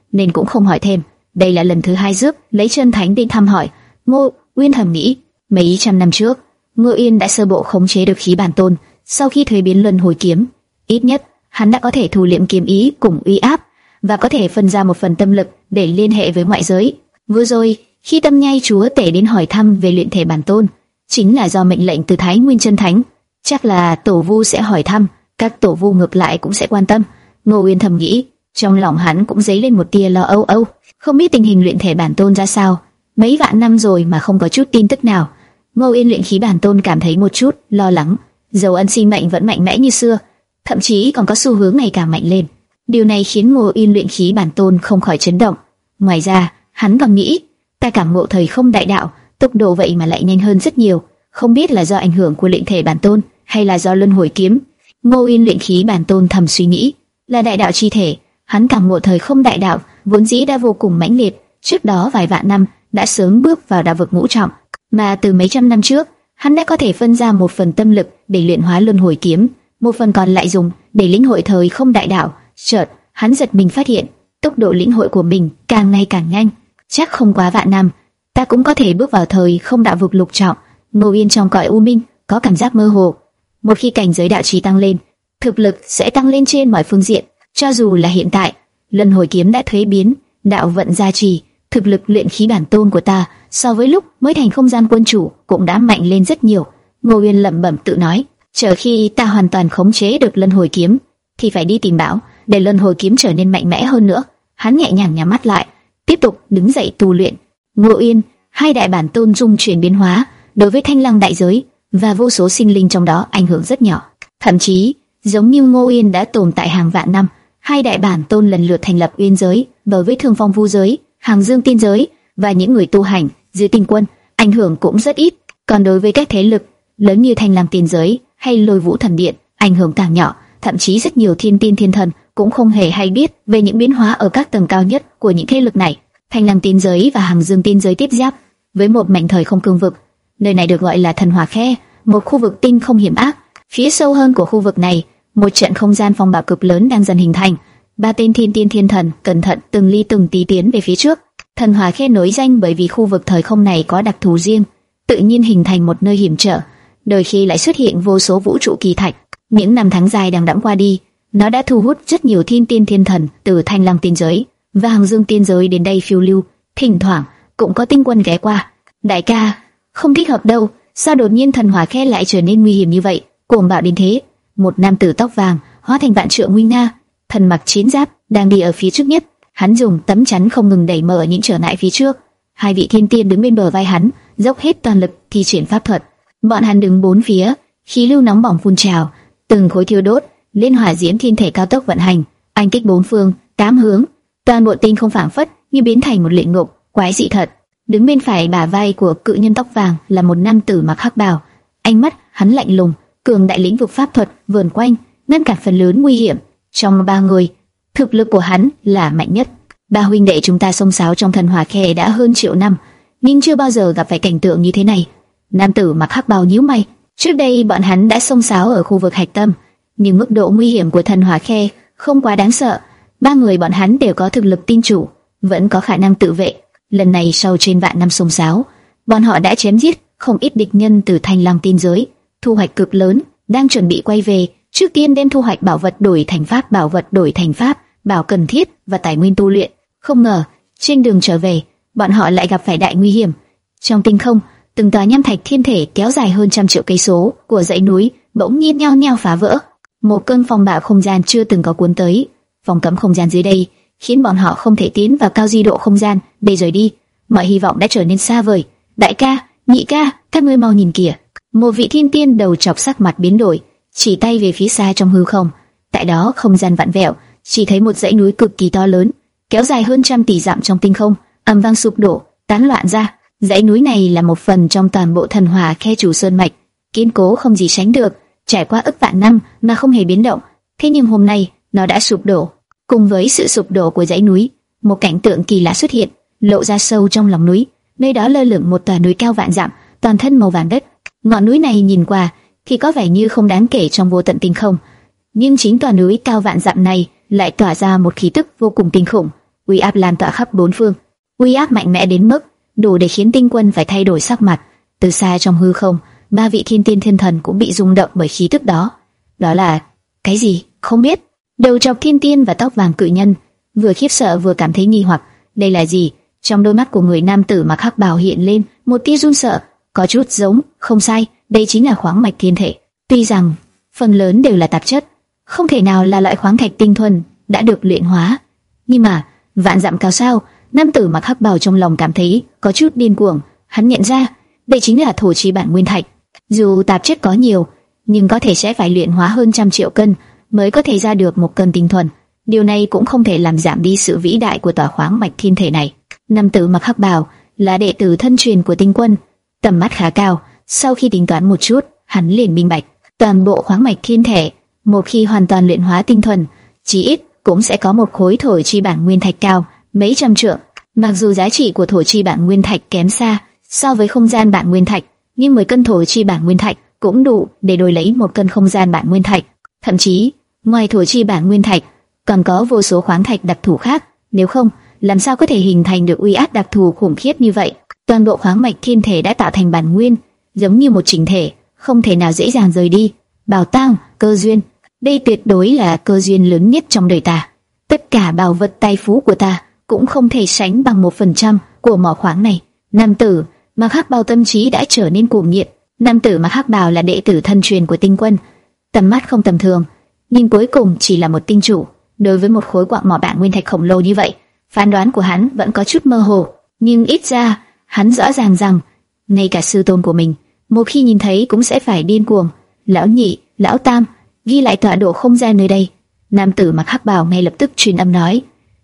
nên cũng không hỏi thêm. Đây là lần thứ hai rước lấy chân thánh đến thăm hỏi. Ngô Uyên thầm nghĩ, mấy trăm năm trước, Ngô Uyên đã sơ bộ khống chế được khí bản tôn. Sau khi thuế biến luân hồi kiếm, ít nhất hắn đã có thể thu liệm kiếm ý cùng uy áp, và có thể phân ra một phần tâm lực để liên hệ với ngoại giới. Vừa rồi, khi Tâm Nhai chúa tể đến hỏi thăm về luyện thể bản tôn, chính là do mệnh lệnh từ Thái Nguyên chân thánh. Chắc là tổ vu sẽ hỏi thăm, các tổ vu ngược lại cũng sẽ quan tâm. Ngô Uyên thầm nghĩ, trong lòng hắn cũng dấy lên một tia lo âu âu, không biết tình hình luyện thể bản tôn ra sao. Mấy vạn năm rồi mà không có chút tin tức nào. Ngô Uyên luyện khí bản tôn cảm thấy một chút lo lắng. Dầu ân sinh mệnh vẫn mạnh mẽ như xưa, thậm chí còn có xu hướng ngày càng mạnh lên. Điều này khiến Ngô Uyên luyện khí bản tôn không khỏi chấn động. Ngoài ra, hắn còn nghĩ, ta cảm ngộ thời không đại đạo, tốc độ vậy mà lại nhanh hơn rất nhiều, không biết là do ảnh hưởng của luyện thể bản tôn hay là do luân hồi kiếm. Ngô Uyên luyện khí bản tôn thầm suy nghĩ, là đại đạo chi thể, hắn cảm ngộ thời không đại đạo vốn dĩ đã vô cùng mãnh liệt, trước đó vài vạn năm đã sớm bước vào đạo vực ngũ trọng, mà từ mấy trăm năm trước, hắn đã có thể phân ra một phần tâm lực để luyện hóa luân hồi kiếm, một phần còn lại dùng để lĩnh hội thời không đại đạo. Chợt, hắn giật mình phát hiện, tốc độ lĩnh hội của mình càng ngày càng nhanh, chắc không quá vạn năm, ta cũng có thể bước vào thời không đạo vực lục trọng. Ngô Uyên trong cõi u minh có cảm giác mơ hồ, một khi cảnh giới đạo trí tăng lên, thực lực sẽ tăng lên trên mọi phương diện. Cho dù là hiện tại, luân hồi kiếm đã thuế biến, đạo vận gia trì, thực lực luyện khí bản tôn của ta so với lúc mới thành không gian quân chủ cũng đã mạnh lên rất nhiều. Ngô Uyên lẩm bẩm tự nói, chờ khi ta hoàn toàn khống chế được luân hồi kiếm, thì phải đi tìm bảo để luân hồi kiếm trở nên mạnh mẽ hơn nữa. Hắn nhẹ nhàng nhắm mắt lại, tiếp tục đứng dậy tu luyện. Ngô Uyên, hai đại bản tôn dung chuyển biến hóa, đối với thanh lăng đại giới và vô số sinh linh trong đó ảnh hưởng rất nhỏ. Thậm chí, giống như Ngô Uyên đã tồn tại hàng vạn năm, hai đại bản tôn lần lượt thành lập Uyên giới, đối với Thương Phong Vu giới, Hàng Dương Tiên giới và những người tu hành dưới tinh quân, ảnh hưởng cũng rất ít. Còn đối với các thế lực lớn như Thanh Lam Tiên giới hay Lôi Vũ Thần Điện, ảnh hưởng càng nhỏ. Thậm chí rất nhiều thiên tiên thiên thần cũng không hề hay biết về những biến hóa ở các tầng cao nhất của những thế lực này. Thanh Lam Tiên giới và Hàng Dương Tiên giới tiếp giáp với một mảnh thời không cương vực, nơi này được gọi là Thần Hỏa Khe, một khu vực tinh không hiểm ác. Phía sâu hơn của khu vực này, một trận không gian phong bạo cực lớn đang dần hình thành. Ba tên thiên tiên thiên thần cẩn thận từng ly từng tí tiến về phía trước. Thần Hỏa Khe nổi danh bởi vì khu vực thời không này có đặc thù riêng, tự nhiên hình thành một nơi hiểm trở, đôi khi lại xuất hiện vô số vũ trụ kỳ thạch. Những năm tháng dài đằng đẵng qua đi, nó đã thu hút rất nhiều thiên tiên thiên thần từ Thanh Lăng Tiên giới và Hàng Dương Tiên giới đến đây phiêu lưu, thỉnh thoảng cũng có tinh quân ghé qua. Đại ca, không thích hợp đâu, sao đột nhiên Thần Hỏa Khe lại trở nên nguy hiểm như vậy, cuồng bạo đến thế? Một nam tử tóc vàng hóa thành vạn trượng nguy nga, thân mặc chiến giáp, đang đi ở phía trước nhất. Hắn dùng tấm chắn không ngừng đẩy mở những trở ngại phía trước. Hai vị thiên tiên đứng bên bờ vai hắn, dốc hết toàn lực thi triển pháp thuật. Bọn hắn đứng bốn phía, khí lưu nóng bỏng phun trào, từng khối thiêu đốt, liên hỏa diễm thiên thể cao tốc vận hành, anh kích bốn phương, tám hướng, toàn bộ tinh không phảng phất như biến thành một luyện ngục, quái dị thật. Đứng bên phải bả vai của cự nhân tóc vàng là một nam tử mặc hắc bào, ánh mắt hắn lạnh lùng, cường đại lĩnh vực pháp thuật vờn quanh, ngăn cản phần lớn nguy hiểm. Trong ba người, thực lực của hắn là mạnh nhất. Ba huynh đệ chúng ta xông xáo trong Thần Hỏa Khe đã hơn triệu năm, nhưng chưa bao giờ gặp phải cảnh tượng như thế này. Nam tử mặc hắc bào nhíu mày. Trước đây bọn hắn đã xông xáo ở khu vực hạch tâm, nhưng mức độ nguy hiểm của Thần Hỏa Khe không quá đáng sợ. Ba người bọn hắn đều có thực lực tinh chủ, vẫn có khả năng tự vệ. Lần này sau trên vạn năm xông xáo, bọn họ đã chém giết không ít địch nhân từ Thanh Lam Tiên giới, thu hoạch cực lớn, đang chuẩn bị quay về. Trước tiên đem thu hoạch bảo vật đổi thành pháp, bảo vật đổi thành pháp, bảo cần thiết và tài nguyên tu luyện. Không ngờ trên đường trở về, bọn họ lại gặp phải đại nguy hiểm. Trong tinh không, từng tòa nham thạch thiên thể kéo dài hơn trăm triệu cây số của dãy núi bỗng nhiên nhao nhao phá vỡ. Một cơn phong bạo không gian chưa từng có cuốn tới, phòng cấm không gian dưới đây khiến bọn họ không thể tiến vào cao di độ không gian để rời đi. Mọi hy vọng đã trở nên xa vời. Đại ca, nhị ca, các ngươi mau nhìn kìa! Một vị thiên tiên đầu chọc sắc mặt biến đổi, chỉ tay về phía xa trong hư không. Tại đó không gian vặn vẹo, chỉ thấy một dãy núi cực kỳ to lớn, kéo dài hơn trăm tỷ dặm trong tinh không, ầm vang sụp đổ, tán loạn ra. Dãy núi này là một phần trong toàn bộ Thần Hỏa Khe chủ sơn mạch, kiên cố không gì sánh được, trải qua ức vạn năm mà không hề biến động. Thế nhưng hôm nay nó đã sụp đổ. Cùng với sự sụp đổ của dãy núi, một cảnh tượng kỳ lạ xuất hiện, lộ ra sâu trong lòng núi. Nơi đó lơ lửng một tòa núi cao vạn dặm, toàn thân màu vàng đất. Ngọn núi này nhìn qua thì có vẻ như không đáng kể trong vô tận tinh không, nhưng chính tòa núi cao vạn dặm này lại tỏa ra một khí tức vô cùng kinh khủng. uy áp lan tỏa khắp bốn phương. Uy áp mạnh mẽ đến mức đủ để khiến Tinh Quân phải thay đổi sắc mặt. Từ xa trong hư không, ba vị thiên tiên thiên thần cũng bị rung động bởi khí tức đó. Đó là cái gì? Không biết. Đầu trọc thiên tiên và tóc vàng cự nhân vừa khiếp sợ vừa cảm thấy nghi hoặc. Đây là gì? Trong đôi mắt của người nam tử mặc hắc bào hiện lên một tia run sợ. Có chút giống, không sai, đây chính là khoáng mạch thiên thể. Tuy rằng phần lớn đều là tạp chất, không thể nào là loại khoáng thạch tinh thuần đã được luyện hóa, nhưng mà vạn dặm cao sao, nam tử mặc hắc bào trong lòng cảm thấy có chút điên cuồng. Hắn nhận ra đây chính là thổ chi bản nguyên thạch. Dù tạp chất có nhiều, nhưng có thể sẽ phải luyện hóa hơn trăm triệu cân mới có thể ra được một cân tinh thuần. Điều này cũng không thể làm giảm đi sự vĩ đại của tòa khoáng mạch thiên thể này. Nam tử mặc hắc bào là đệ tử thân truyền của Tinh Quân, tầm mắt khá cao. Sau khi tính toán một chút, hắn liền minh bạch, toàn bộ khoáng mạch thiên thể, một khi hoàn toàn luyện hóa tinh thuần, chí ít cũng sẽ có một khối thổ chi bản nguyên thạch cao mấy trăm trượng. Mặc dù giá trị của thổ chi bản nguyên thạch kém xa so với không gian bản nguyên thạch, nhưng mười cân thổ chi bản nguyên thạch cũng đủ để đổi lấy một cân không gian bản nguyên thạch. Thậm chí, ngoài thổ chi bản nguyên thạch, còn có vô số khoáng thạch đặc thù khác. Nếu không, làm sao có thể hình thành được uy áp đặc thù khủng khiếp như vậy? Toàn bộ khoáng mạch thiên thể đã tạo thành bản nguyên, giống như một chỉnh thể, không thể nào dễ dàng rời đi. Bảo tàng, cơ duyên, đây tuyệt đối là cơ duyên lớn nhất trong đời ta. Tất cả bảo vật tài phú của ta cũng không thể sánh bằng một phần trăm của mỏ khoáng này. Nam tử mặc hắc bào tâm trí đã trở nên cuồng nhiệt. Nam tử mặc hắc bào là đệ tử thân truyền của Tinh Quân, tầm mắt không tầm thường, nhưng cuối cùng chỉ là một tinh chủ. Đối với một khối quặng mỏ bản nguyên thạch khổng lồ như vậy, phán đoán của hắn vẫn có chút mơ hồ, nhưng ít ra hắn rõ ràng rằng ngay cả sư tôn của mình một khi nhìn thấy cũng sẽ phải điên cuồng. Lão nhị, lão tam, ghi lại tọa độ không gian nơi đây. Nam tử mặc hắc bào ngay lập tức truyền âm nói: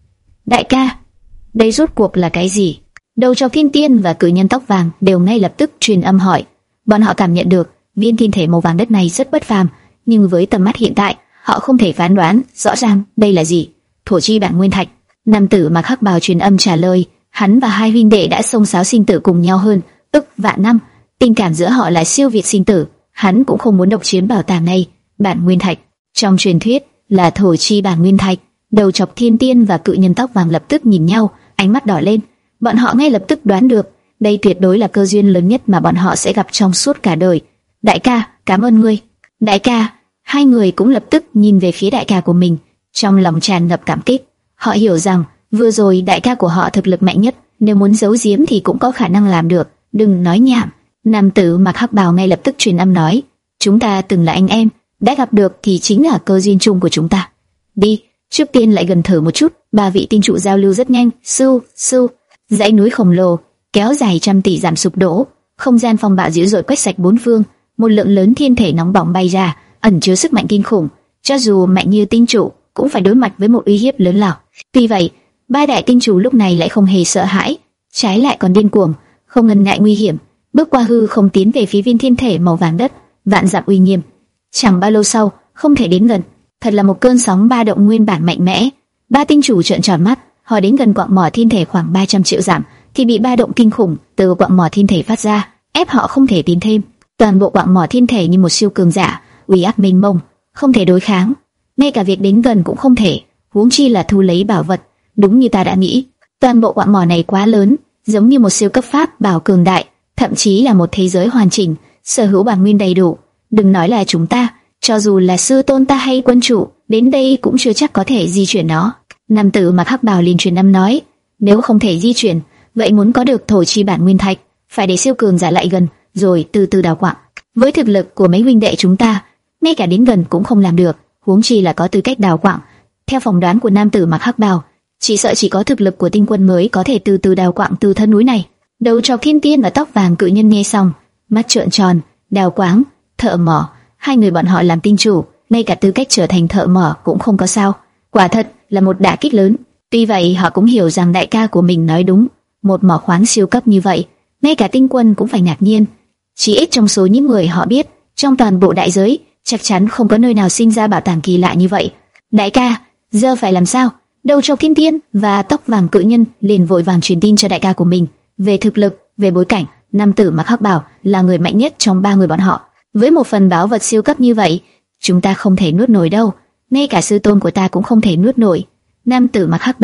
đại ca, đây rốt cuộc là cái gì? Đầu trọc thiên tiên và cử nhân tóc vàng đều ngay lập tức truyền âm hỏi. Bọn họ cảm nhận được viên thiên thể màu vàng đất này rất bất phàm, nhưng với tầm mắt hiện tại, họ không thể phán đoán rõ ràng đây là gì. Thổ chi bản nguyên thạch. Nam tử mặc hắc bào truyền âm trả lời. Hắn và hai huynh đệ đã xông xáo sinh tử cùng nhau hơn ức vạn năm, tình cảm giữa họ là siêu việt sinh tử. Hắn cũng không muốn độc chiếm bảo tàng này. Bản nguyên thạch trong truyền thuyết là thổ chi bản nguyên thạch. Đầu trọc thiên tiên và cự nhân tóc vàng lập tức nhìn nhau, ánh mắt đỏ lên. Bọn họ ngay lập tức đoán được đây tuyệt đối là cơ duyên lớn nhất mà bọn họ sẽ gặp trong suốt cả đời. Đại ca, cảm ơn ngươi. Đại ca. Hai người cũng lập tức nhìn về phía đại ca của mình, trong lòng tràn ngập cảm kích. Họ hiểu rằng vừa rồi đại ca của họ thực lực mạnh nhất, nếu muốn giấu giếm thì cũng có khả năng làm được. Đừng nói nhảm. Nam tử mặc hắc bào ngay lập tức truyền âm nói: chúng ta từng là anh em, đã gặp được thì chính là cơ duyên chung của chúng ta. Đi, trước tiên lại gần thử một chút. Ba vị tinh trụ giao lưu rất nhanh. Su su, dãy núi khổng lồ kéo dài trăm tỷ dặm sụp đổ, không gian phong bạo dữ dội quét sạch bốn phương, một lượng lớn thiên thể nóng bỏng bay ra, ẩn chứa sức mạnh kinh khủng. Cho dù mạnh như tinh trụ cũng phải đối mặt với một uy hiếp lớn lao. Tuy vậy, ba đại tinh chủ lúc này lại không hề sợ hãi, trái lại còn điên cuồng, không ngần ngại nguy hiểm, bước qua hư không tiến về phía viên thiên thể màu vàng đất, vạn dặm uy nghiêm. Chẳng bao lâu sau, không thể đến gần, thật là một cơn sóng ba động nguyên bản mạnh mẽ. Ba tinh chủ trợn tròn mắt, họ đến gần quặng mỏ thiên thể khoảng ba trăm triệu dặm, thì bị ba động kinh khủng từ quặng mỏ thiên thể phát ra, ép họ không thể tiến thêm. Toàn bộ quặng mỏ thiên thể như một siêu cường giả, uy áp mênh mông, không thể đối kháng, ngay cả việc đến gần cũng không thể, huống chi là thu lấy bảo vật. Đúng như ta đã nghĩ, toàn bộ quặng mỏ này quá lớn, giống như một siêu cấp pháp bảo cường đại, thậm chí là một thế giới hoàn chỉnh, sở hữu bản nguyên đầy đủ. Đừng nói là chúng ta, cho dù là sư tôn ta hay quân chủ, đến đây cũng chưa chắc có thể di chuyển nó. Nam tử mặc hắc bào liền truyền âm nói: nếu không thể di chuyển, vậy muốn có được thổ chi bản nguyên thạch, phải để siêu cường giả lại gần, rồi từ từ đào quặng. Với thực lực của mấy huynh đệ chúng ta, ngay cả đến gần cũng không làm được, huống chi là có tư cách đào quặng. Theo phỏng đoán của nam tử mặc hắc bào, chỉ sợ chỉ có thực lực của Tinh Quân mới có thể từ từ đào quặng từ thân núi này. Đầu trọc thiên tiên và tóc vàng cự nhân nghe xong, mắt trợn tròn. Đào quáng, thợ mỏ, hai người bọn họ làm tinh chủ, ngay cả tư cách trở thành thợ mỏ cũng không có sao. Quả thật là một đả kích lớn. Tuy vậy họ cũng hiểu rằng đại ca của mình nói đúng, một mỏ khoáng siêu cấp như vậy, ngay cả Tinh Quân cũng phải ngạc nhiên. Chỉ ít trong số những người họ biết, trong toàn bộ đại giới, chắc chắn không có nơi nào sinh ra bảo tàng kỳ lạ như vậy. Đại ca, giờ phải làm sao? Đầu trọc thiên tiên và tóc vàng cự nhân liền vội vàng truyền tin cho đại ca của mình về thực lực, về bối cảnh. Nam tử mặc hắc bào là người mạnh nhất trong ba người bọn họ. Với một phần báu vật siêu cấp như vậy, chúng ta không thể nuốt nổi đâu. Ngay cả sư tôn của ta cũng không thể nuốt nổi. Nam tử mặc hắc bào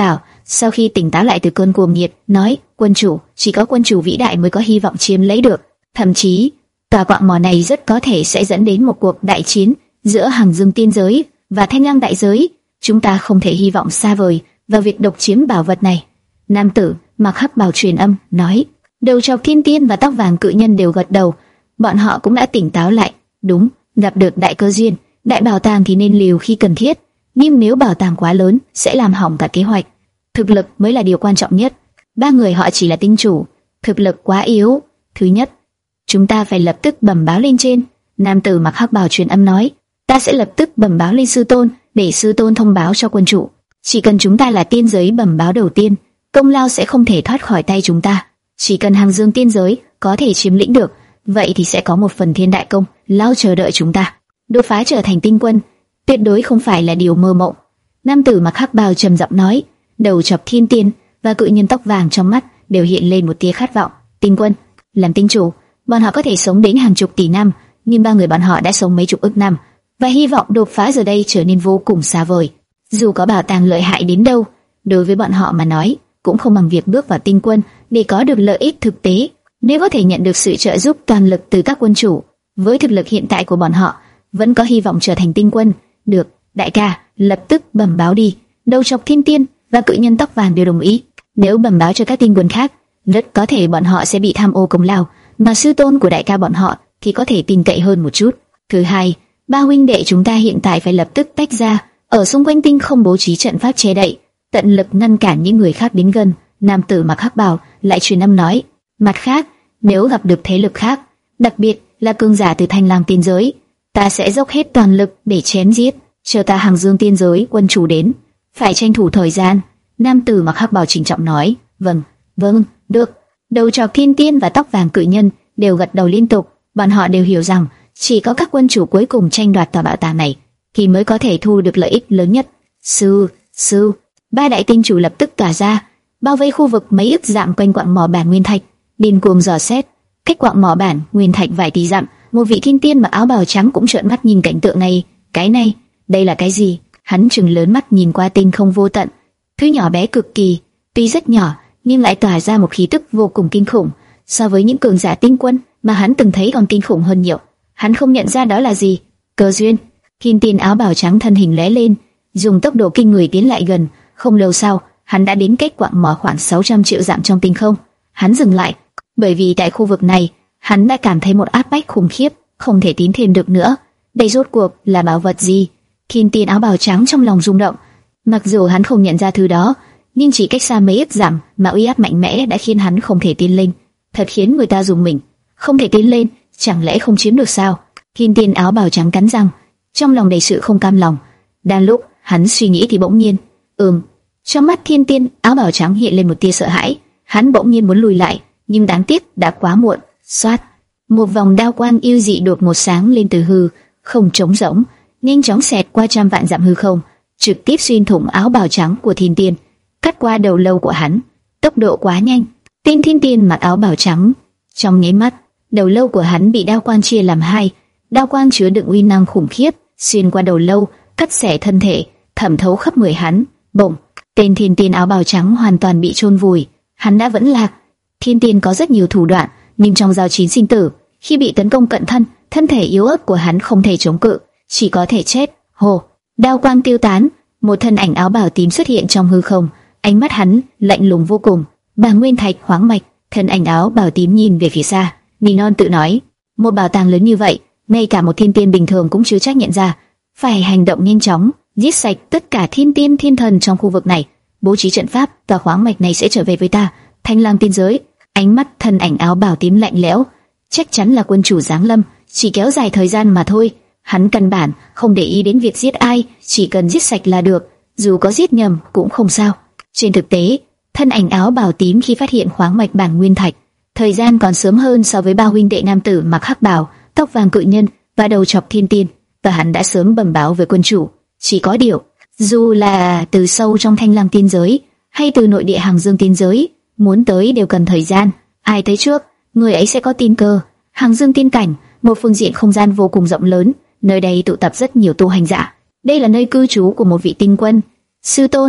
Sau khi tỉnh táo lại từ cơn cuồng nhiệt, nói: quân chủ, chỉ có quân chủ vĩ đại mới có hy vọng chiếm lấy được. Thậm chí, tòa quạng mỏ này rất có thể sẽ dẫn đến một cuộc đại chiến giữa Hằng Dương tiên giới và Thanh Lang đại giới. Chúng ta không thể hy vọng xa vời vào việc độc chiếm bảo vật này. Nam tử mặc hắc bào truyền âm nói. Đầu trọc Thiên Tiên và tóc vàng cự nhân đều gật đầu. Bọn họ cũng đã tỉnh táo lại. Đúng, gặp được đại cơ duyên, đại bảo tàng thì nên liều khi cần thiết. Nhưng nếu bảo tàng quá lớn sẽ làm hỏng cả kế hoạch. Thực lực mới là điều quan trọng nhất. Ba người họ chỉ là tinh chủ, thực lực quá yếu. Thứ nhất, chúng ta phải lập tức bẩm báo lên trên. Nam tử mặc hắc bào truyền âm nói. Ta sẽ lập tức bẩm báo lên sư tôn, để sư tôn thông báo cho quân chủ. Chỉ cần chúng ta là tiên giới bẩm báo đầu tiên, công lao sẽ không thể thoát khỏi tay chúng ta. Chỉ cần Hằng Dương tiên giới có thể chiếm lĩnh được, vậy thì sẽ có một phần thiên đại công lao chờ đợi chúng ta. Đột phá trở thành tinh quân, tuyệt đối không phải là điều mơ mộng. Nam tử mặc hắc bào trầm giọng nói. Đầu chọc Thiên Tiên và cự nhân tóc vàng trong mắt đều hiện lên một tia khát vọng. Tinh quân, làm tinh chủ, bọn họ có thể sống đến hàng chục tỷ năm, nhưng ba người bọn họ đã sống mấy chục ức năm, và hy vọng đột phá giờ đây trở nên vô cùng xa vời. Dù có bảo tàng lợi hại đến đâu, đối với bọn họ mà nói, cũng không bằng việc bước vào tinh quân để có được lợi ích thực tế. Nếu có thể nhận được sự trợ giúp toàn lực từ các quân chủ, với thực lực hiện tại của bọn họ, vẫn có hy vọng trở thành tinh quân. Được, đại ca, lập tức bẩm báo đi. Đầu chọc Thiên Tiên và cự nhân tóc vàng đều đồng ý. Nếu bẩm báo cho các tinh quân khác, rất có thể bọn họ sẽ bị tham ô công lao, mà sư tôn của đại ca bọn họ thì có thể tin cậy hơn một chút. Thứ hai, ba huynh đệ chúng ta hiện tại phải lập tức tách ra, ở xung quanh tinh không bố trí trận pháp che đậy, tận lực ngăn cản những người khác đến gần. Nam tử mặc hắc bào lại truyền âm nói. Mặt khác, nếu gặp được thế lực khác, đặc biệt là cường giả từ Thanh Lang tiên giới, ta sẽ dốc hết toàn lực để chém giết. Chờ ta Hằng Dương tiên giới quân chủ đến, phải tranh thủ thời gian. Nam tử mặc hắc bào trịnh trọng nói. Vâng, vâng, được. Đầu trọc Thiên Tiên và tóc vàng cự nhân đều gật đầu liên tục. Bọn họ đều hiểu rằng chỉ có các quân chủ cuối cùng tranh đoạt tòa bảo tàng này thì mới có thể thu được lợi ích lớn nhất. Sư, sư, ba đại tinh chủ lập tức tỏa ra, bao vây khu vực mấy ức dặm quanh quạng mỏ bản nguyên thạch, điên cuồng dò xét. Cách quạng mỏ bản nguyên thạch vài tỷ dặm, một vị thiên tiên mặc áo bào trắng cũng trợn mắt nhìn cảnh tượng này. Cái này, đây là cái gì? Hắn trừng lớn mắt nhìn qua tinh không vô tận. Thứ nhỏ bé cực kỳ, tuy rất nhỏ nhưng lại tỏa ra một khí tức vô cùng kinh khủng. So với những cường giả tinh quân mà hắn từng thấy còn kinh khủng hơn nhiều. Hắn không nhận ra đó là gì. Cơ duyên. Thiên tiên áo bào trắng thân hình lóe lên, dùng tốc độ kinh người tiến lại gần. Không lâu sau, hắn đã đến cách quạng mỏ khoảng sáu trăm triệu dặm trong tinh không. Hắn dừng lại, bởi vì tại khu vực này, hắn đã cảm thấy một áp bách khủng khiếp, không thể tiến thêm được nữa. Đây rốt cuộc là bảo vật gì? Thiên tiên áo bào trắng trong lòng rung động. Mặc dù hắn không nhận ra thứ đó, nhưng chỉ cách xa mấy ức dặm mà uy áp mạnh mẽ đã khiến hắn không thể tiến lên. Thật khiến người ta rùng mình. Không thể tiến lên, chẳng lẽ không chiếm được sao? Thiên tiên áo bào trắng cắn răng, trong lòng đầy sự không cam lòng. Đang lúc hắn suy nghĩ thì bỗng nhiên, ừm, trong mắt thiên tiên áo bào trắng hiện lên một tia sợ hãi. Hắn bỗng nhiên muốn lùi lại, nhưng đáng tiếc đã quá muộn. Xoát, một vòng đao quang yêu dị đột ngột sáng lên từ hư không trống rỗng, nhanh chóng xẹt qua trăm vạn dặm hư không, trực tiếp xuyên thủng áo bào trắng của thiên tiên, cắt qua đầu lâu của hắn. Tốc độ quá nhanh, tên thiên tiên mặc áo bào trắng, trong nháy mắt, đầu lâu của hắn bị đao quang chia làm hai. Đao quang chứa đựng uy năng khủng khiếp, xuyên qua đầu lâu, cắt xẻ thân thể, thẩm thấu khắp người hắn. Bỗng, tên thiên tiên áo bào trắng hoàn toàn bị chôn vùi. Hắn đã vẫn lạc. Thiên tiên có rất nhiều thủ đoạn, nhưng trong giao chiến sinh tử, khi bị tấn công cận thân, thân thể yếu ớt của hắn không thể chống cự, chỉ có thể chết. Hồ, đao quang tiêu tán, một thân ảnh áo bào tím xuất hiện trong hư không, ánh mắt hắn lạnh lùng vô cùng. Bản nguyên thạch khoáng mạch, thân ảnh áo bào tím nhìn về phía xa, nỉ non tự nói, một bảo tàng lớn như vậy, ngay cả một thiên tiên bình thường cũng chưa chắc nhận ra, phải hành động nhanh chóng, giết sạch tất cả thiên tiên thiên thần trong khu vực này, bố trí trận pháp, và khoáng mạch này sẽ trở về với ta. Thanh Lang tiên giới. Ánh mắt thân ảnh áo bào tím lạnh lẽo, chắc chắn là quân chủ giáng lâm, chỉ kéo dài thời gian mà thôi. Hắn căn bản không để ý đến việc giết ai, chỉ cần giết sạch là được, dù có giết nhầm cũng không sao. Trên thực tế, thân ảnh áo bào tím khi phát hiện khoáng mạch bản nguyên thạch, thời gian còn sớm hơn so với ba huynh đệ nam tử mặc hắc bào, tóc vàng cự nhân và đầu chọc thiên tiên, và hắn đã sớm bẩm báo với quân chủ. Chỉ có điều, dù là từ sâu trong Thanh Lang tiên giới hay từ nội địa Hằng Dương tiên giới, muốn tới đều cần thời gian. Ai tới trước, người ấy sẽ có tiên cơ. Hằng Dương tiên cảnh, một phương diện không gian vô cùng rộng lớn, nơi đây tụ tập rất nhiều tu hành giả. Đây là nơi cư trú của một vị tinh quân. Sư tôn,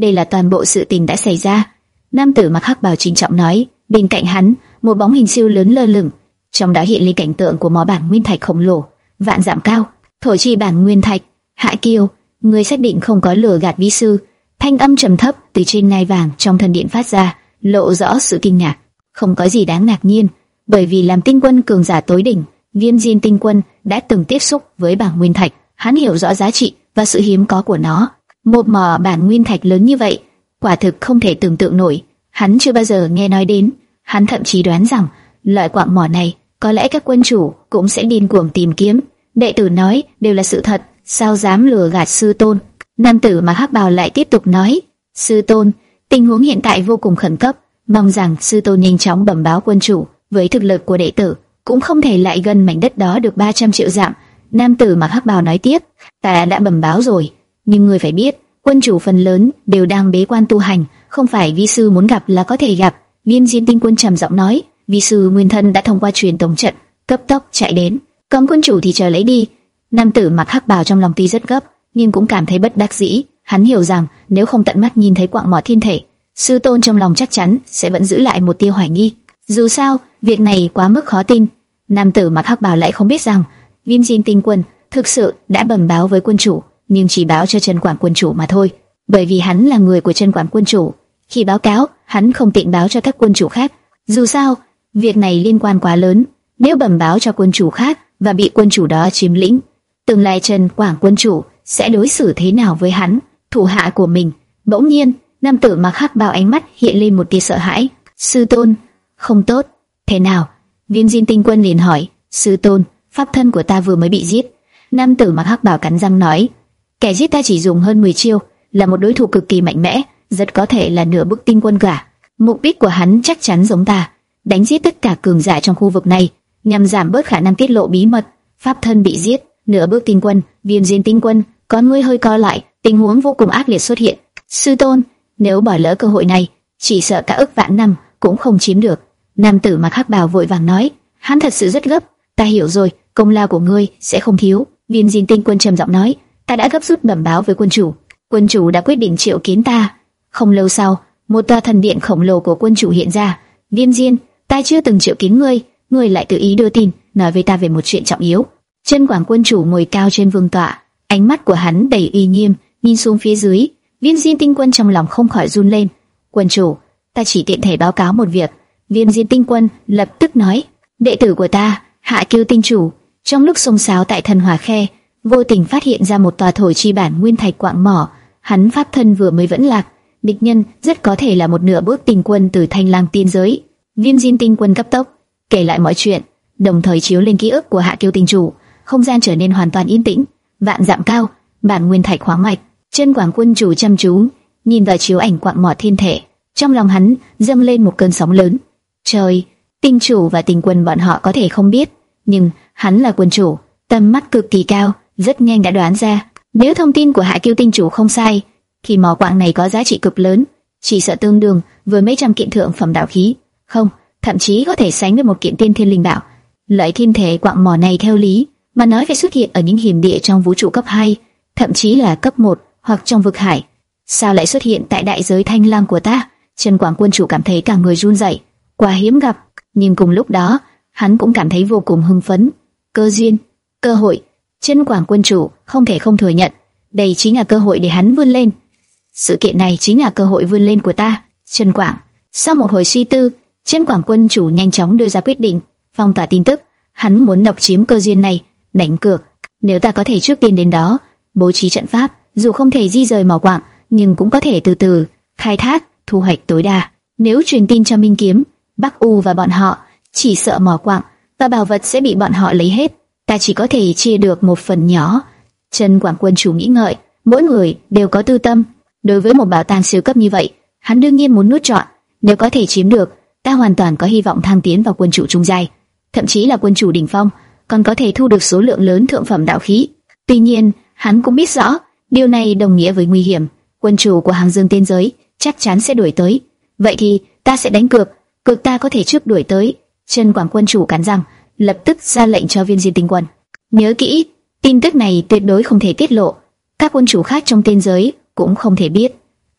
đây là toàn bộ sự tình đã xảy ra. Nam tử mặc hắc bào trịnh trọng nói. Bên cạnh hắn, một bóng hình siêu lớn lơ lửng, trong đó hiện lên cảnh tượng của mỏ bản nguyên thạch khổng lồ, vạn dặm cao. Thổ chi bản nguyên thạch. Hạ Kiêu, ngươi xác định không có lừa gạt vi sư? Thanh âm trầm thấp từ trên ngai vàng trong thần điện phát ra, lộ rõ sự kinh ngạc. Không có gì đáng ngạc nhiên, bởi vì làm tinh quân cường giả tối đỉnh, Viêm Diên tinh quân đã từng tiếp xúc với bản nguyên thạch, hắn hiểu rõ giá trị và sự hiếm có của nó. Một mỏ bản nguyên thạch lớn như vậy, quả thực không thể tưởng tượng nổi. Hắn chưa bao giờ nghe nói đến, hắn thậm chí đoán rằng loại quạng mỏ này có lẽ các quân chủ cũng sẽ điên cuồng tìm kiếm. Đệ tử nói đều là sự thật, sao dám lừa gạt sư tôn? Nam tử mà hắc bào lại tiếp tục nói. Sư tôn, tình huống hiện tại vô cùng khẩn cấp, mong rằng sư tôn nhanh chóng bẩm báo quân chủ. Với thực lực của đệ tử, cũng không thể lại gần mảnh đất đó được ba trăm triệu dặm. Nam tử mặc hắc bào nói tiếp, ta đã bẩm báo rồi, nhưng ngươi phải biết, quân chủ phần lớn đều đang bế quan tu hành, không phải vi sư muốn gặp là có thể gặp. Viêm Diên tinh quân trầm giọng nói, vi sư nguyên thân đã thông qua truyền tống trận, cấp tốc chạy đến, còn quân chủ thì chờ lấy đi. Nam tử mặc hắc bào trong lòng tuy rất gấp, nhưng cũng cảm thấy bất đắc dĩ. Hắn hiểu rằng nếu không tận mắt nhìn thấy quạng mỏ thiên thể, sư tôn trong lòng chắc chắn sẽ vẫn giữ lại một tia hoài nghi. Dù sao, việc này quá mức khó tin. Nam tử mặc hắc bào lại không biết rằng Viêm Diên tinh quân thực sự đã bẩm báo với quân chủ, nhưng chỉ báo cho Chân Quản quân chủ mà thôi, bởi vì hắn là người của Chân Quản quân chủ. Khi báo cáo, hắn không tiện báo cho các quân chủ khác. Dù sao, việc này liên quan quá lớn, nếu bẩm báo cho quân chủ khác và bị quân chủ đó chiếm lĩnh, tương lai Chân Quản quân chủ sẽ đối xử thế nào với hắn, thủ hạ của mình? Bỗng nhiên, nam tử mặc hắc bào ánh mắt hiện lên một tia sợ hãi. Sư tôn, không tốt. Thế nào? Viêm Diên tinh quân liền hỏi. Sư tôn, pháp thân của ta vừa mới bị giết. Nam tử mặc hắc bào cắn răng nói. Kẻ giết ta chỉ dùng hơn mười chiêu, là một đối thủ cực kỳ mạnh mẽ, rất có thể là nửa bước tinh quân cả. Mục đích của hắn chắc chắn giống ta, đánh giết tất cả cường giả trong khu vực này, nhằm giảm bớt khả năng tiết lộ bí mật. Pháp thân bị giết, nửa bước tinh quân, Viêm Diên tinh quân, con ngươi hơi co lại, tình huống vô cùng ác liệt xuất hiện. Sư tôn, nếu bỏ lỡ cơ hội này, chỉ sợ cả ức vạn năm cũng không chiếm được. Nam tử mặc hắc bào vội vàng nói, hắn thật sự rất gấp. Ta hiểu rồi, công lao của ngươi sẽ không thiếu. Viêm Diên tinh quân trầm giọng nói, ta đã gấp rút bẩm báo với quân chủ, quân chủ đã quyết định triệu kiến ta. Không lâu sau, một tòa thần điện khổng lồ của quân chủ hiện ra. Viêm Diên, ta chưa từng triệu kiến ngươi, ngươi lại tự ý đưa tin, nói với ta về một chuyện trọng yếu. Chân Quản quân chủ ngồi cao trên vương tọa, ánh mắt của hắn đầy uy nghiêm, nhìn xuống phía dưới. Viêm Diên tinh quân trong lòng không khỏi run lên. Quân chủ, ta chỉ tiện thể báo cáo một việc. Viêm Diên tinh quân lập tức nói, đệ tử của ta, Hạ Kiêu tinh chủ, trong lúc xông xáo tại thần hỏa khe, vô tình phát hiện ra một tòa thổ chi bản nguyên thạch quạng mỏ. Hắn pháp thân vừa mới vẫn lạc, địch nhân rất có thể là một nửa bước tinh quân từ Thanh Lang tiên giới. Viêm Diên tinh quân cấp tốc kể lại mọi chuyện, đồng thời chiếu lên ký ức của Hạ Kiêu tinh chủ. Không gian trở nên hoàn toàn yên tĩnh. Vạn dặm cao, bản nguyên thạch khoáng mạch. Chân Quản quân chủ chăm chú nhìn vào chiếu ảnh quạng mỏ thiên thể, trong lòng hắn dâng lên một cơn sóng lớn. Trời, tinh chủ và tinh quân bọn họ có thể không biết, nhưng hắn là quân chủ, tầm mắt cực kỳ cao, rất nhanh đã đoán ra. Nếu thông tin của Hạ Kiêu tinh chủ không sai, thì mỏ quạng này có giá trị cực lớn, chỉ sợ tương đương với mấy trăm kiện thượng phẩm đạo khí, không, thậm chí có thể sánh với một kiện tiên thiên linh bảo. Loại thiên thể quạng mỏ này theo lý mà nói phải xuất hiện ở những hiểm địa trong vũ trụ cấp hai, thậm chí là cấp một hoặc trong vực hải. Sao lại xuất hiện tại đại giới Thanh Lang của ta? Chân Quản quân chủ cảm thấy cả người run rẩy, quá hiếm gặp, nhưng cùng lúc đó, hắn cũng cảm thấy vô cùng hưng phấn. Cơ duyên, cơ hội. Chân Quản quân chủ không thể không thừa nhận, đây chính là cơ hội để hắn vươn lên. Sự kiện này chính là cơ hội vươn lên của ta, Chân Quản. Sau một hồi suy tư, Chân Quản quân chủ nhanh chóng đưa ra quyết định, phong tỏa tin tức. Hắn muốn độc chiếm cơ duyên này, đánh cược. Nếu ta có thể trước tiên đến đó, bố trí trận pháp, dù không thể di rời mỏ quạng, nhưng cũng có thể từ từ khai thác, thu hoạch tối đa. Nếu truyền tin cho Minh Kiếm, Bắc U và bọn họ, chỉ sợ mỏ quạng và bảo vật sẽ bị bọn họ lấy hết, ta chỉ có thể chia được một phần nhỏ. Chân Quản quân chủ nghĩ ngợi, mỗi người đều có tư tâm. Đối với một bảo tàng siêu cấp như vậy, hắn đương nhiên muốn nuốt trọn. Nếu có thể chiếm được, ta hoàn toàn có hy vọng thăng tiến vào quân chủ trung giai, thậm chí là quân chủ đỉnh phong, còn có thể thu được số lượng lớn thượng phẩm đạo khí. Tuy nhiên, hắn cũng biết rõ, điều này đồng nghĩa với nguy hiểm. Quân chủ của Hàng Dương tiên giới chắc chắn sẽ đuổi tới. Vậy thì ta sẽ đánh cược, cược ta có thể trước đuổi tới. Chân Quản quân chủ cắn răng, lập tức ra lệnh cho Viêm Diên tinh quân. Nhớ kỹ, tin tức này tuyệt đối không thể tiết lộ. Các quân chủ khác trong tiên giới cũng không thể biết.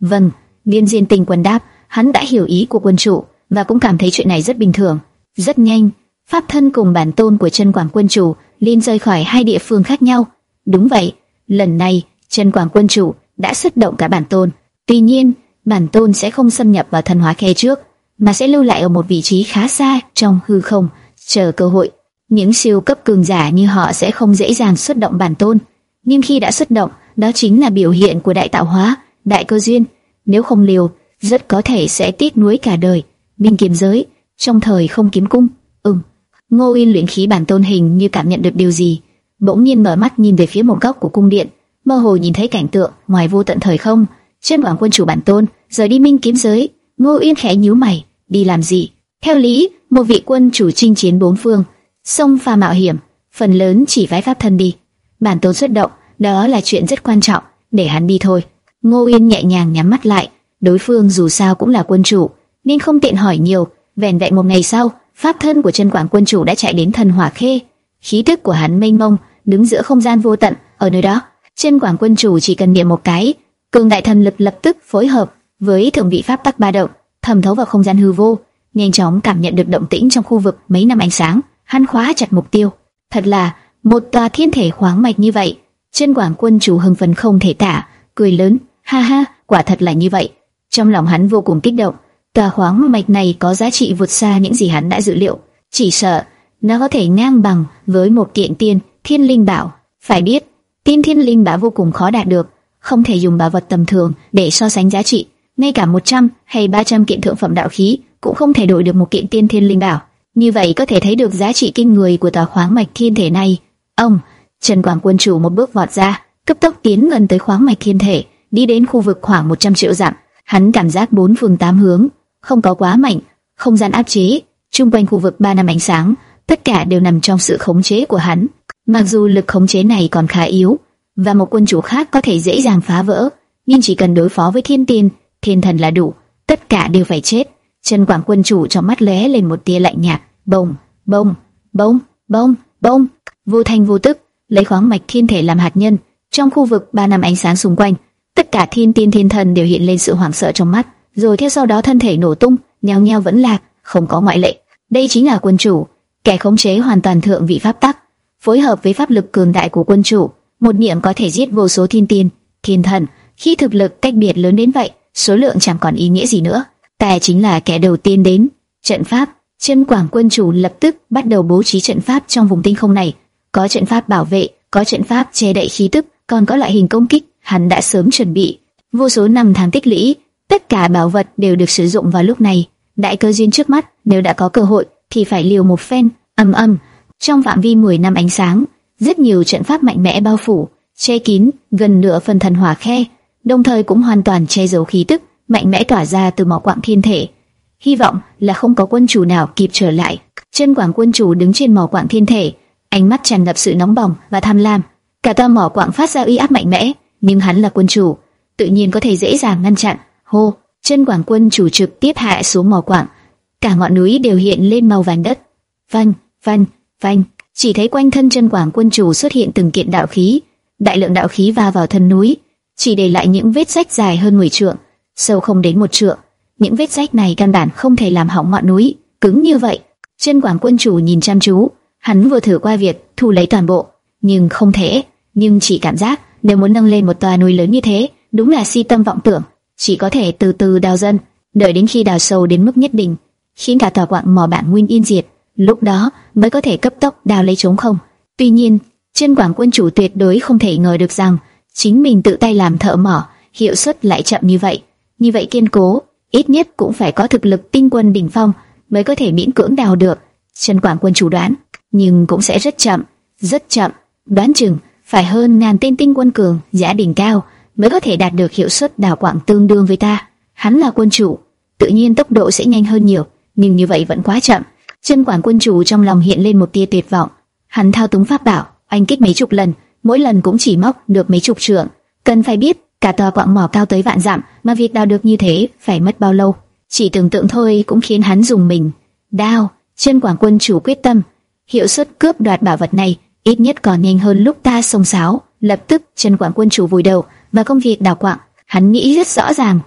Vâng, Liên Diên Tinh Quân đáp. Hắn đã hiểu ý của quân chủ và cũng cảm thấy chuyện này rất bình thường. Rất nhanh, pháp thân cùng bản tôn của Chân Quảng Quân chủ liền rời khỏi hai địa phương khác nhau. Đúng vậy, lần này Chân Quảng Quân chủ đã xuất động cả bản tôn. Tuy nhiên, bản tôn sẽ không xâm nhập vào thần hóa khe trước, mà sẽ lưu lại ở một vị trí khá xa trong hư không, chờ cơ hội. Những siêu cấp cường giả như họ sẽ không dễ dàng xuất động bản tôn, nhưng khi đã xuất động, đó chính là biểu hiện của đại tạo hóa, đại cơ duyên. Nếu không liều, rất có thể sẽ tiếc nuối cả đời. Minh kiếm giới, trong thời không kiếm cung. Ừm. Ngô Uyên luyện khí bản tôn hình như cảm nhận được điều gì, bỗng nhiên mở mắt nhìn về phía một góc của cung điện, mơ hồ nhìn thấy cảnh tượng ngoài vô tận thời không. Chân Quảng Quân chủ bản tôn rời đi Minh kiếm giới. Ngô Uyên khẽ nhíu mày, đi làm gì? Theo lý, một vị quân chủ chinh chiến bốn phương, xông pha mạo hiểm, phần lớn chỉ phái pháp thân đi. Bản tôn xuất động, đó là chuyện rất quan trọng, để hắn đi thôi. Ngô Uyên nhẹ nhàng nhắm mắt lại, đối phương dù sao cũng là quân chủ, nên không tiện hỏi nhiều. Vẻn vẹn một ngày sau, pháp thân của Chân Quảng Quân chủ đã chạy đến thần hỏa khê. Khí tức của hắn mênh mông, đứng giữa không gian vô tận. Ở nơi đó, Chân Quảng Quân chủ chỉ cần niệm một cái, cường đại thần lực lập tức phối hợp với thượng vị pháp tắc ba động, thẩm thấu vào không gian hư vô, nhanh chóng cảm nhận được động tĩnh trong khu vực mấy năm ánh sáng. Hắn khóa chặt mục tiêu. Thật là một tòa thiên thể khoáng mạch như vậy. Chân Quảng Quân chủ hưng phấn không thể tả, cười lớn, ha ha, quả thật là như vậy. Trong lòng hắn vô cùng kích động. Tòa khoáng mạch này có giá trị vượt xa những gì hắn đã dự liệu. Chỉ sợ nó có thể ngang bằng với một kiện tiên thiên linh bảo. Phải biết, tiên thiên linh bảo vô cùng khó đạt được, không thể dùng bảo vật tầm thường để so sánh giá trị. Ngay cả một trăm hay ba trăm kiện thượng phẩm đạo khí cũng không thể đổi được một kiện tiên thiên linh bảo. Như vậy có thể thấy được giá trị kinh người của tòa khoáng mạch thiên thể này. Ông Chân Quảng Quân chủ một bước vọt ra, cấp tốc tiến gần tới khoáng mạch thiên thể, đi đến khu vực khoảng một trăm triệu dặm. Hắn cảm giác bốn phương tám hướng không có quá mạnh, không gian áp chế, chung quanh khu vực ba năm ánh sáng, tất cả đều nằm trong sự khống chế của hắn. Mặc dù lực khống chế này còn khá yếu, và một quân chủ khác có thể dễ dàng phá vỡ, nhưng chỉ cần đối phó với thiên tiên, thiên thần là đủ, tất cả đều phải chết. Chân Quảng Quân chủ trong mắt lóe lên một tia lạnh nhạt. Bông, bông, bông, bông, bông, vô thanh vô tức, lấy khoáng mạch thiên thể làm hạt nhân, trong khu vực ba năm ánh sáng xung quanh, tất cả thiên tiên thiên thần đều hiện lên sự hoảng sợ trong mắt, rồi theo sau đó thân thể nổ tung, nhao nhao vẫn lạc, không có ngoại lệ. Đây chính là quân chủ, kẻ khống chế hoàn toàn thượng vị pháp tắc, phối hợp với pháp lực cường đại của quân chủ, một niệm có thể giết vô số thiên tiên, thiên thần. Khi thực lực cách biệt lớn đến vậy, số lượng chẳng còn ý nghĩa gì nữa. Ta chính là kẻ đầu tiên đến. Trận pháp. Chân Quảng Quân chủ lập tức bắt đầu bố trí trận pháp trong vùng tinh không này. Có trận pháp bảo vệ, có trận pháp che đậy khí tức, còn có loại hình công kích, hắn đã sớm chuẩn bị. Vô số năm tháng tích lũy, tất cả bảo vật đều được sử dụng vào lúc này. Đại cơ duyên trước mắt, nếu đã có cơ hội thì phải liều một phen. Ầm ầm, trong phạm vi mười năm ánh sáng, rất nhiều trận pháp mạnh mẽ bao phủ, che kín gần nửa phần thần hỏa khe, đồng thời cũng hoàn toàn che giấu khí tức mạnh mẽ tỏa ra từ mỏ quặng thiên thể. Hy vọng là không có quân chủ nào kịp trở lại. Chân Quảng Quân chủ đứng trên mỏ quặng thiên thể, ánh mắt tràn ngập sự nóng bỏng và tham lam. Cả tòa mỏ quặng phát ra uy áp mạnh mẽ, nhưng hắn là quân chủ, tự nhiên có thể dễ dàng ngăn chặn. Hô, Chân Quảng Quân chủ trực tiếp hạ xuống mỏ quặng, cả ngọn núi đều hiện lên màu vàng đất. Vang, vang, vang, chỉ thấy quanh thân Chân Quảng Quân chủ xuất hiện từng kiện đạo khí, đại lượng đạo khí va vào thân núi, chỉ để lại những vết rách dài hơn mười trượng, sâu không đến một trượng. Những vết rách này căn bản không thể làm hỏng ngọn núi, cứng như vậy. Chân Quảng Quân chủ nhìn chăm chú, hắn vừa thử qua việc thu lấy toàn bộ, nhưng không thể. Nhưng chỉ cảm giác nếu muốn nâng lên một tòa núi lớn như thế, đúng là si tâm vọng tưởng. Chỉ có thể từ từ đào dần, đợi đến khi đào sâu đến mức nhất định, khiến cả tòa quặng mỏ bản nguyên yên diệt, lúc đó mới có thể cấp tốc đào lấy trống không. Tuy nhiên, Chân Quảng Quân chủ tuyệt đối không thể ngờ được rằng chính mình tự tay làm thợ mỏ, hiệu suất lại chậm như vậy. Như vậy kiên cố, ít nhất cũng phải có thực lực tinh quân đỉnh phong mới có thể miễn cưỡng đào được. Chân Quảng Quân chủ đoán, nhưng cũng sẽ rất chậm, rất chậm, đoán chừng phải hơn ngàn tên tinh quân cường giả đỉnh cao mới có thể đạt được hiệu suất đào quặng tương đương với ta. Hắn là quân chủ, tự nhiên tốc độ sẽ nhanh hơn nhiều, nhưng như vậy vẫn quá chậm. Chân Quảng Quân chủ trong lòng hiện lên một tia tuyệt vọng. Hắn thao túng pháp bảo, oanh kích mấy chục lần, mỗi lần cũng chỉ móc được mấy chục trượng. Cần phải biết, cả tòa quặng mỏ cao tới vạn dặm, mà việc đào được như thế phải mất bao lâu? Chỉ tưởng tượng thôi cũng khiến hắn dùng mình. Đao, Chân Quảng Quân chủ quyết tâm, hiệu suất cướp đoạt bảo vật này ít nhất còn nhanh hơn lúc ta xông xáo. Lập tức Chân Quảng Quân chủ vùi đầu vào công việc đào quặng. Hắn nghĩ rất rõ ràng,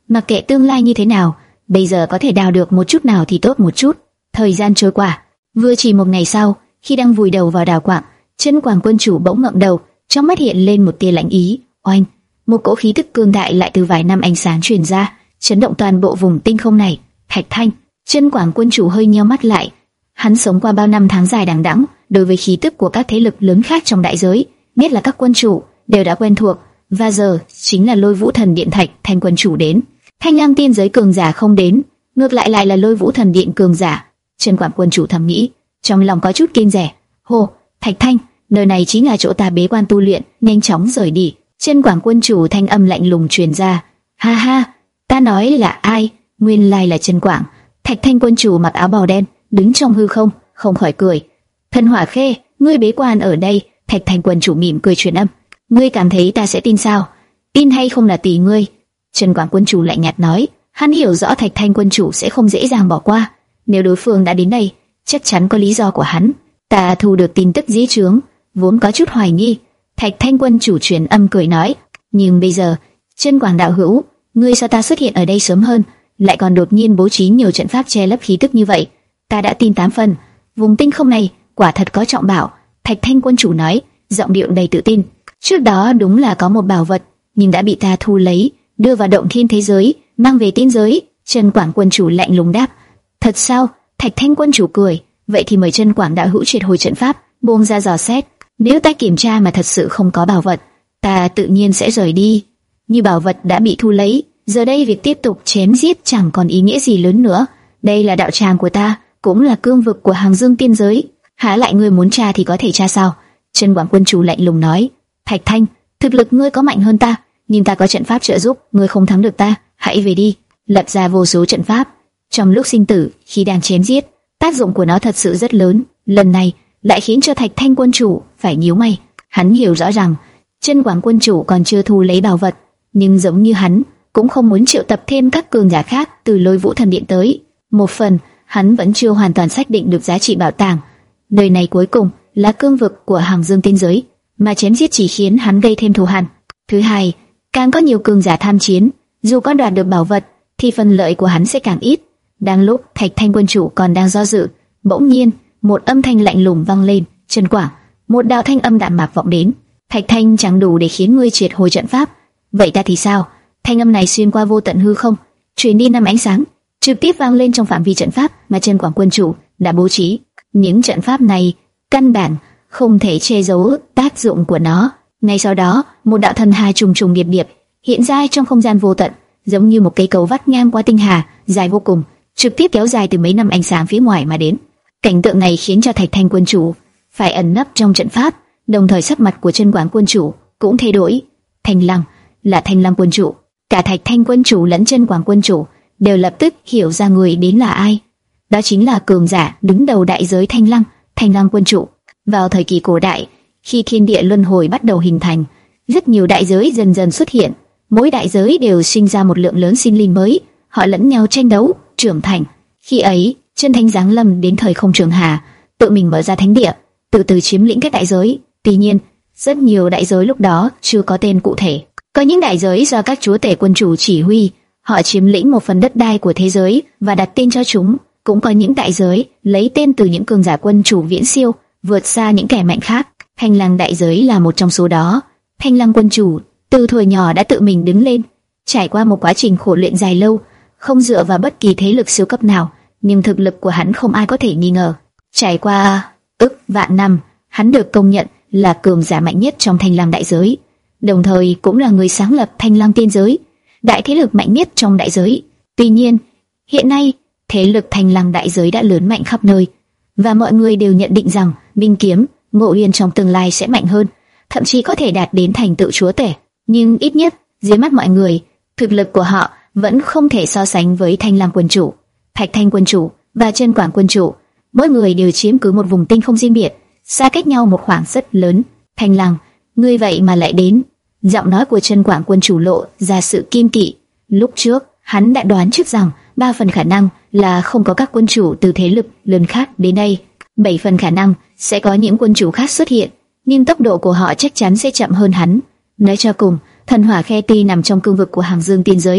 Mặc kệ tương lai như thế nào, bây giờ có thể đào được một chút nào thì tốt một chút. Thời gian trôi qua, vừa chỉ một ngày sau, khi đang vùi đầu vào đào quạng, Chân Quảng Quân Chủ bỗng ngậm đầu, trong mắt hiện lên một tia lạnh ý. Oanh, một cỗ khí tức cương đại lại từ vài năm ánh sáng truyền ra, chấn động toàn bộ vùng tinh không này. Thạch Thanh, Chân Quảng Quân Chủ hơi nheo mắt lại. Hắn sống qua bao năm tháng dài đằng đẵng, đối với khí tức của các thế lực lớn khác trong đại giới, nhất là các quân chủ, đều đã quen thuộc. Và giờ chính là Lôi Vũ Thần Điện Thạch Thanh Quân Chủ đến. Thanh Lam tiên giới cường giả không đến, ngược lại lại là Lôi Vũ Thần Điện cường giả. Chân Quảng Quân Chủ thầm nghĩ, trong lòng có chút kiêng dè. Hồ, Thạch Thanh, nơi này chính là chỗ ta bế quan tu luyện, nhanh chóng rời đi. Chân Quảng Quân Chủ thanh âm lạnh lùng truyền ra. Ha ha, ta nói là ai? Nguyên lai là Chân Quảng. Thạch Thanh Quân Chủ mặc áo bào đen, đứng trong hư không, không khỏi cười. Thần Hỏa Khê, ngươi bế quan ở đây. Thạch Thanh Quân Chủ mỉm cười truyền âm. Ngươi cảm thấy ta sẽ tin sao? Tin hay không là tùy ngươi. Chân Quảng Quân Chủ lạnh nhạt nói. Hắn hiểu rõ Thạch Thanh Quân Chủ sẽ không dễ dàng bỏ qua. Nếu đối phương đã đến đây, chắc chắn có lý do của hắn. Ta thu được tin tức dĩ trướng, vốn có chút hoài nghi. Thạch Thanh Quân Chủ truyền âm cười nói. Nhưng bây giờ, Chân Quảng đạo hữu, ngươi sao ta xuất hiện ở đây sớm hơn, lại còn đột nhiên bố trí nhiều trận pháp che lấp khí tức như vậy? Ta đã tin tám phần. Vùng tinh không này quả thật có trọng bảo. Thạch Thanh Quân Chủ nói, giọng điệu đầy tự tin. Trước đó đúng là có một bảo vật, nhưng đã bị ta thu lấy, đưa vào động thiên thế giới, mang về tiên giới. Chân Quảng Quân Chủ lạnh lùng đáp. Thật sao? Thạch Thanh Quân Chủ cười. Vậy thì mời Chân Quảng đạo hữu triệt hồi trận pháp, buông ra dò xét. Nếu ta kiểm tra mà thật sự không có bảo vật, ta tự nhiên sẽ rời đi. Như bảo vật đã bị thu lấy, giờ đây việc tiếp tục chém giết chẳng còn ý nghĩa gì lớn nữa. Đây là đạo tràng của ta, cũng là cương vực của Hàng Dương tiên giới. Há lại ngươi muốn tra thì có thể tra sao? Chân Quảng Quân Chủ lạnh lùng nói. Thạch Thanh, thực lực ngươi có mạnh hơn ta, nhưng ta có trận pháp trợ giúp, ngươi không thắng được ta. Hãy về đi. Lập ra vô số trận pháp. Trong lúc sinh tử, khi đang chém giết, tác dụng của nó thật sự rất lớn. Lần này lại khiến cho Thạch Thanh Quân Chủ phải nhíu mày. Hắn hiểu rõ rằng Chân Quảng Quân Chủ còn chưa thu lấy bảo vật, nhưng giống như hắn cũng không muốn triệu tập thêm các cường giả khác từ Lôi Vũ Thần Điện tới. Một phần, hắn vẫn chưa hoàn toàn xác định được giá trị bảo tàng. Nơi này cuối cùng là cương vực của Hàng Dương tiên giới, mà chém giết chỉ khiến hắn gây thêm thù hằn. Thứ hai, càng có nhiều cường giả tham chiến, dù có đoạt được bảo vật, thì phần lợi của hắn sẽ càng ít. Đang lúc Thạch Thanh Quân Chủ còn đang do dự, bỗng nhiên một âm thanh lạnh lùng vang lên. Chân Quảng, một đạo thanh âm đạm mạc vọng đến. Thạch Thanh chẳng đủ để khiến ngươi triệt hồi trận pháp, vậy ta thì sao? Thanh âm này xuyên qua vô tận hư không, truyền đi năm ánh sáng, trực tiếp vang lên trong phạm vi trận pháp mà Chân Quảng Quân Chủ đã bố trí. Những trận pháp này căn bản không thể che giấu tác dụng của nó. Ngay sau đó, một đạo thần hà trùng trùng điệp điệp hiện ra trong không gian vô tận, giống như một cây cầu vắt ngang qua tinh hà, dài vô cùng, trực tiếp kéo dài từ mấy năm ánh sáng phía ngoài mà đến. Cảnh tượng này khiến cho Thạch Thanh Quân Chủ phải ẩn nấp trong trận pháp, đồng thời sắc mặt của Chân Quảng Quân Chủ cũng thay đổi. Thanh Lăng là Thanh Lăng Quân Chủ. Cả Thạch Thanh Quân Chủ lẫn Chân Quảng Quân Chủ đều lập tức hiểu ra người đến là ai. Đó chính là cường giả đứng đầu đại giới Thanh Lăng, Thanh Lăng Quân Chủ. Vào thời kỳ cổ đại, khi thiên địa luân hồi bắt đầu hình thành, rất nhiều đại giới dần dần xuất hiện. Mỗi đại giới đều sinh ra một lượng lớn sinh linh mới, họ lẫn nhau tranh đấu, trưởng thành. Khi ấy, Chân Thánh giáng lâm đến thời không trường hà, tự mình mở ra thánh địa, từ từ chiếm lĩnh các đại giới. Tuy nhiên, rất nhiều đại giới lúc đó chưa có tên cụ thể. Có những đại giới do các chúa tể quân chủ chỉ huy, họ chiếm lĩnh một phần đất đai của thế giới và đặt tên cho chúng. Cũng có những đại giới lấy tên từ những cường giả quân chủ viễn siêu, vượt xa những kẻ mạnh khác. Thanh Lăng đại giới là một trong số đó. Thanh Lăng Quân Chủ từ thuở nhỏ đã tự mình đứng lên, trải qua một quá trình khổ luyện dài lâu, không dựa vào bất kỳ thế lực siêu cấp nào, nhưng thực lực của hắn không ai có thể nghi ngờ. Trải qua ức vạn năm, hắn được công nhận là cường giả mạnh nhất trong Thanh Lăng đại giới, đồng thời cũng là người sáng lập Thanh Lăng tiên giới, đại thế lực mạnh nhất trong đại giới. Tuy nhiên, hiện nay thế lực Thanh Lăng đại giới đã lớn mạnh khắp nơi, và mọi người đều nhận định rằng Minh Kiếm, Ngộ Uyên trong tương lai sẽ mạnh hơn, thậm chí có thể đạt đến thành tựu chúa tể. Nhưng ít nhất dưới mắt mọi người, thực lực của họ vẫn không thể so sánh với Thanh Lăng Quân Chủ. Thạch Thanh Quân Chủ và Chân Quảng Quân Chủ, mỗi người đều chiếm cứ một vùng tinh không riêng biệt, xa cách nhau một khoảng rất lớn. Thanh Lăng, ngươi vậy mà lại đến? Giọng nói của Chân Quảng Quân Chủ lộ ra sự kiên kỵ. Lúc trước, hắn đã đoán trước rằng ba phần khả năng là không có các quân chủ từ thế lực lớn khác đến đây, bảy phần khả năng sẽ có những quân chủ khác xuất hiện, nhưng tốc độ của họ chắc chắn sẽ chậm hơn hắn. Nói cho cùng, Thần Hỏa Khe tuy nằm trong cương vực của Hàng Dương tiên giới,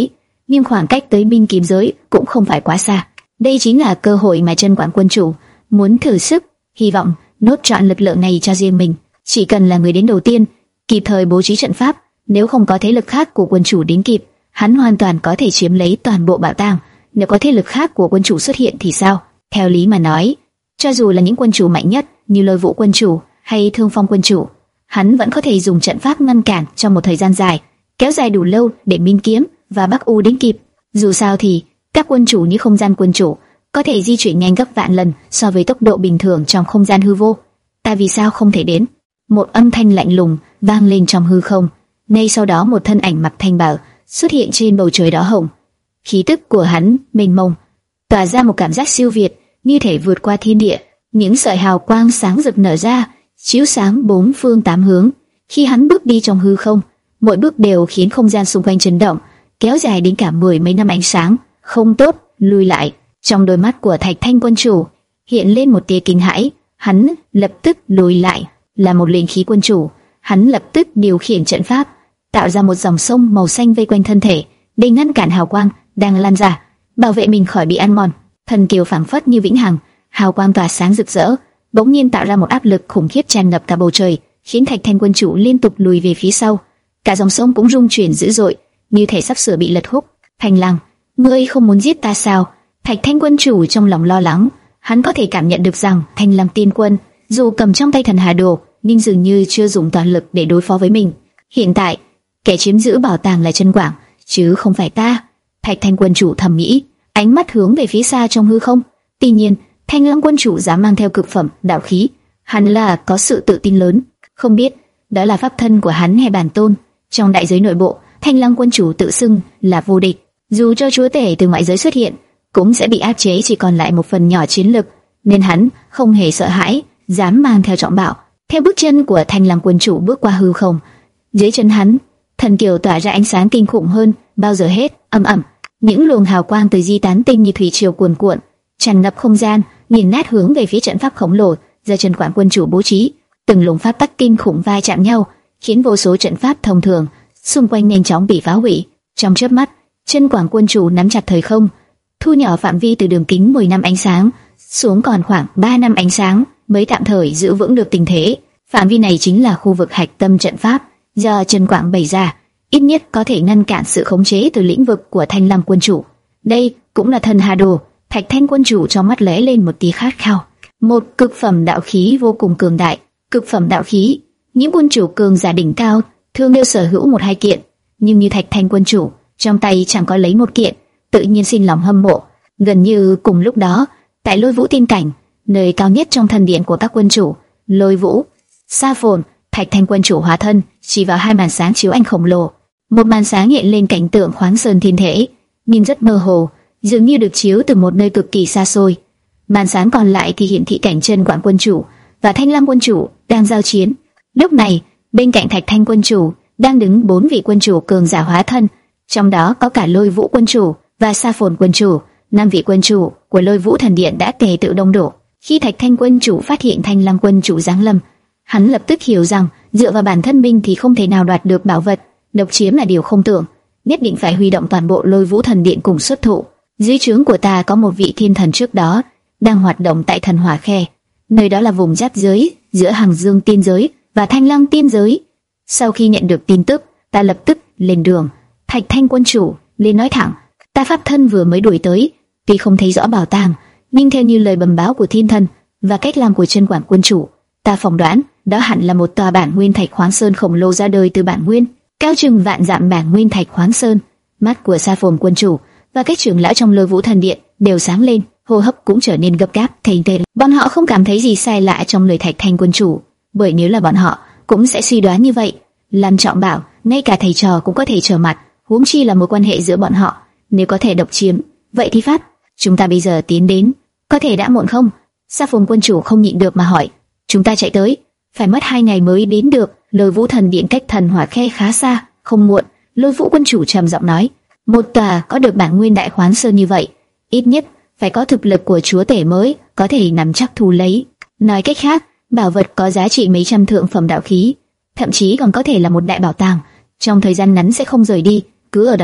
nhưng khoảng cách tới binh kiếm giới cũng không phải quá xa. Đây chính là cơ hội mà Chân Quản quân chủ muốn thử sức, hy vọng nốt trọn lực lượng này cho riêng mình. Chỉ cần là người đến đầu tiên, kịp thời bố trí trận pháp, nếu không có thế lực khác của quân chủ đến kịp, hắn hoàn toàn có thể chiếm lấy toàn bộ bảo tàng. Nếu có thế lực khác của quân chủ xuất hiện thì sao? Theo lý mà nói, cho dù là những quân chủ mạnh nhất như Lôi Vũ quân chủ hay Thương Phong quân chủ, hắn vẫn có thể dùng trận pháp ngăn cản trong một thời gian dài, kéo dài đủ lâu để Minh Kiếm và Bắc U đến kịp. Dù sao thì các quân chủ như Không Gian quân chủ có thể di chuyển nhanh gấp vạn lần so với tốc độ bình thường trong không gian hư vô. Ta vì sao không thể đến? Một âm thanh lạnh lùng vang lên trong hư không. Ngay sau đó một thân ảnh mặc thanh bào xuất hiện trên bầu trời đỏ hồng. Khí tức của hắn mênh mông, tỏa ra một cảm giác siêu việt, như thể vượt qua thiên địa. Những sợi hào quang sáng rực nở ra, chiếu sáng bốn phương tám hướng. Khi hắn bước đi trong hư không, mỗi bước đều khiến không gian xung quanh chấn động, kéo dài đến cả mười mấy năm ánh sáng. Không tốt, lùi lại. Trong đôi mắt của Thạch Thanh quân chủ hiện lên một tia kinh hãi, hắn lập tức lùi lại. Là một linh khí quân chủ, hắn lập tức điều khiển trận pháp, tạo ra một dòng sông màu xanh vây quanh thân thể, để ngăn cản hào quang đang lan ra, bảo vệ mình khỏi bị ăn mòn. Thần kiều phảng phất như vĩnh hằng, hào quang tỏa sáng rực rỡ, bỗng nhiên tạo ra một áp lực khủng khiếp tràn ngập cả bầu trời, khiến Thạch Thanh quân chủ liên tục lùi về phía sau. Cả dòng sông cũng rung chuyển dữ dội, như thể sắp sửa bị lật húc. Thanh Lăng, ngươi không muốn giết ta sao? Thạch Thanh quân chủ trong lòng lo lắng, hắn có thể cảm nhận được rằng Thanh Lăng tiên quân dù cầm trong tay thần hà đồ, nhưng dường như chưa dùng toàn lực để đối phó với mình. Hiện tại, kẻ chiếm giữ bảo tàng là Chân Quảng, chứ không phải ta. Thạch Thanh quân chủ thầm nghĩ, ánh mắt hướng về phía xa trong hư không. Tuy nhiên, Thanh Lăng quân chủ dám mang theo cực phẩm đạo khí, hắn là có sự tự tin lớn. Không biết đó là pháp thân của hắn hay bản tôn. Trong đại giới nội bộ, Thanh Lăng quân chủ tự xưng là vô địch, dù cho chúa tể từ ngoại giới xuất hiện, cũng sẽ bị áp chế chỉ còn lại một phần nhỏ chiến lực, nên hắn không hề sợ hãi, dám mang theo trọng bảo. Theo bước chân của Thanh Lăng quân chủ bước qua hư không, dưới chân hắn, thần kiều tỏa ra ánh sáng kinh khủng hơn bao giờ hết. Ầm ầm, những luồng hào quang từ di tán tinh như thủy triều cuồn cuộn, tràn ngập không gian, nghiền nát hướng về phía trận pháp khổng lồ do Chân Quảng quân chủ bố trí. Từng luồng pháp tắc kinh khủng va chạm nhau, khiến vô số trận pháp thông thường xung quanh nhanh chóng bị phá hủy. Trong chớp mắt, Chân Quảng quân chủ nắm chặt thời không, thu nhỏ phạm vi từ đường kính mười năm ánh sáng xuống còn khoảng ba năm ánh sáng, mới tạm thời giữ vững được tình thế. Phạm vi này chính là khu vực hạch tâm trận pháp do Chân Quảng bày ra, ít nhất có thể ngăn cản sự khống chế từ lĩnh vực của Thanh Lăng quân chủ. Đây cũng là thần hà đồ. Thạch Thanh quân chủ trong mắt lóe lên một tia khát khao. Một cực phẩm đạo khí vô cùng cường đại. Cực phẩm đạo khí, những quân chủ cường giả đỉnh cao thường đều sở hữu một hai kiện, nhưng như Thạch Thanh quân chủ, trong tay chẳng có lấy một kiện, tự nhiên sinh lòng hâm mộ. Gần như cùng lúc đó, tại Lôi Vũ tiên cảnh, nơi cao nhất trong thần điện của các quân chủ, Lôi Vũ, Sa Phồn, Thạch Thanh quân chủ hóa thân chỉ vào hai màn sáng chiếu ánh khổng lồ. Một màn sáng hiện lên cảnh tượng khoáng sơn thiên thể, nhưng rất mơ hồ, dường như được chiếu từ một nơi cực kỳ xa xôi. Màn sáng còn lại thì hiển thị cảnh Chân Quảng quân chủ và Thanh Lăng quân chủ đang giao chiến. Lúc này, bên cạnh Thạch Thanh quân chủ đang đứng bốn vị quân chủ cường giả hóa thân, trong đó có cả Lôi Vũ quân chủ và Sa Phồn quân chủ. Năm vị quân chủ của Lôi Vũ thần điện đã tề tự đông đổ. Khi Thạch Thanh quân chủ phát hiện Thanh Lăng quân chủ giáng lâm, hắn lập tức hiểu rằng dựa vào bản thân mình thì không thể nào đoạt được bảo vật, độc chiếm là điều không tưởng, nhất định phải huy động toàn bộ Lôi Vũ thần điện cùng xuất thủ. Dưới trướng của ta có một vị thiên thần trước đó đang hoạt động tại Thần Hỏa Khe, nơi đó là vùng giáp giới giữa Hằng Dương tiên giới và Thanh Lăng tiên giới. Sau khi nhận được tin tức, ta lập tức lên đường. Thạch Thanh quân chủ lên nói thẳng, ta pháp thân vừa mới đuổi tới, tuy không thấy rõ bảo tàng, nhưng theo như lời bẩm báo của thiên thần và cách làm của Chân Quảng quân chủ, ta phỏng đoán đó hẳn là một tòa bản nguyên thạch khoáng sơn khổng lồ ra đời từ bản nguyên, cao chừng vạn dặm bản nguyên thạch khoáng sơn. Mắt của Sa Phồn quân chủ và các trưởng lão trong Lôi Vũ thần điện đều sáng lên, hô hấp cũng trở nên gấp gáp. Thình thịch, bọn họ không cảm thấy gì sai lạ trong lời Thạch Thanh quân chủ, bởi nếu là bọn họ cũng sẽ suy đoán như vậy. Lâm Trọng bảo, ngay cả thầy trò cũng có thể trở mặt, huống chi là mối quan hệ giữa bọn họ. Nếu có thể độc chiếm, vậy thì phát, chúng ta bây giờ tiến đến, có thể đã muộn không? Sa Phồn quân chủ không nhịn được mà hỏi. Chúng ta chạy tới, phải mất hai ngày mới đến được. Lôi Vũ thần điện cách Thần Hỏa Khe khá xa, không muộn. Lôi Vũ quân chủ trầm giọng nói, một tòa có được bản nguyên đại khoáng sơn như vậy, ít nhất phải có thực lực của chúa tể mới có thể nắm chắc thu lấy. Nói cách khác, bảo vật có giá trị mấy trăm thượng phẩm đạo khí, thậm chí còn có thể là một đại bảo tàng, trong thời gian ngắn sẽ không rời đi, cứ ở đó,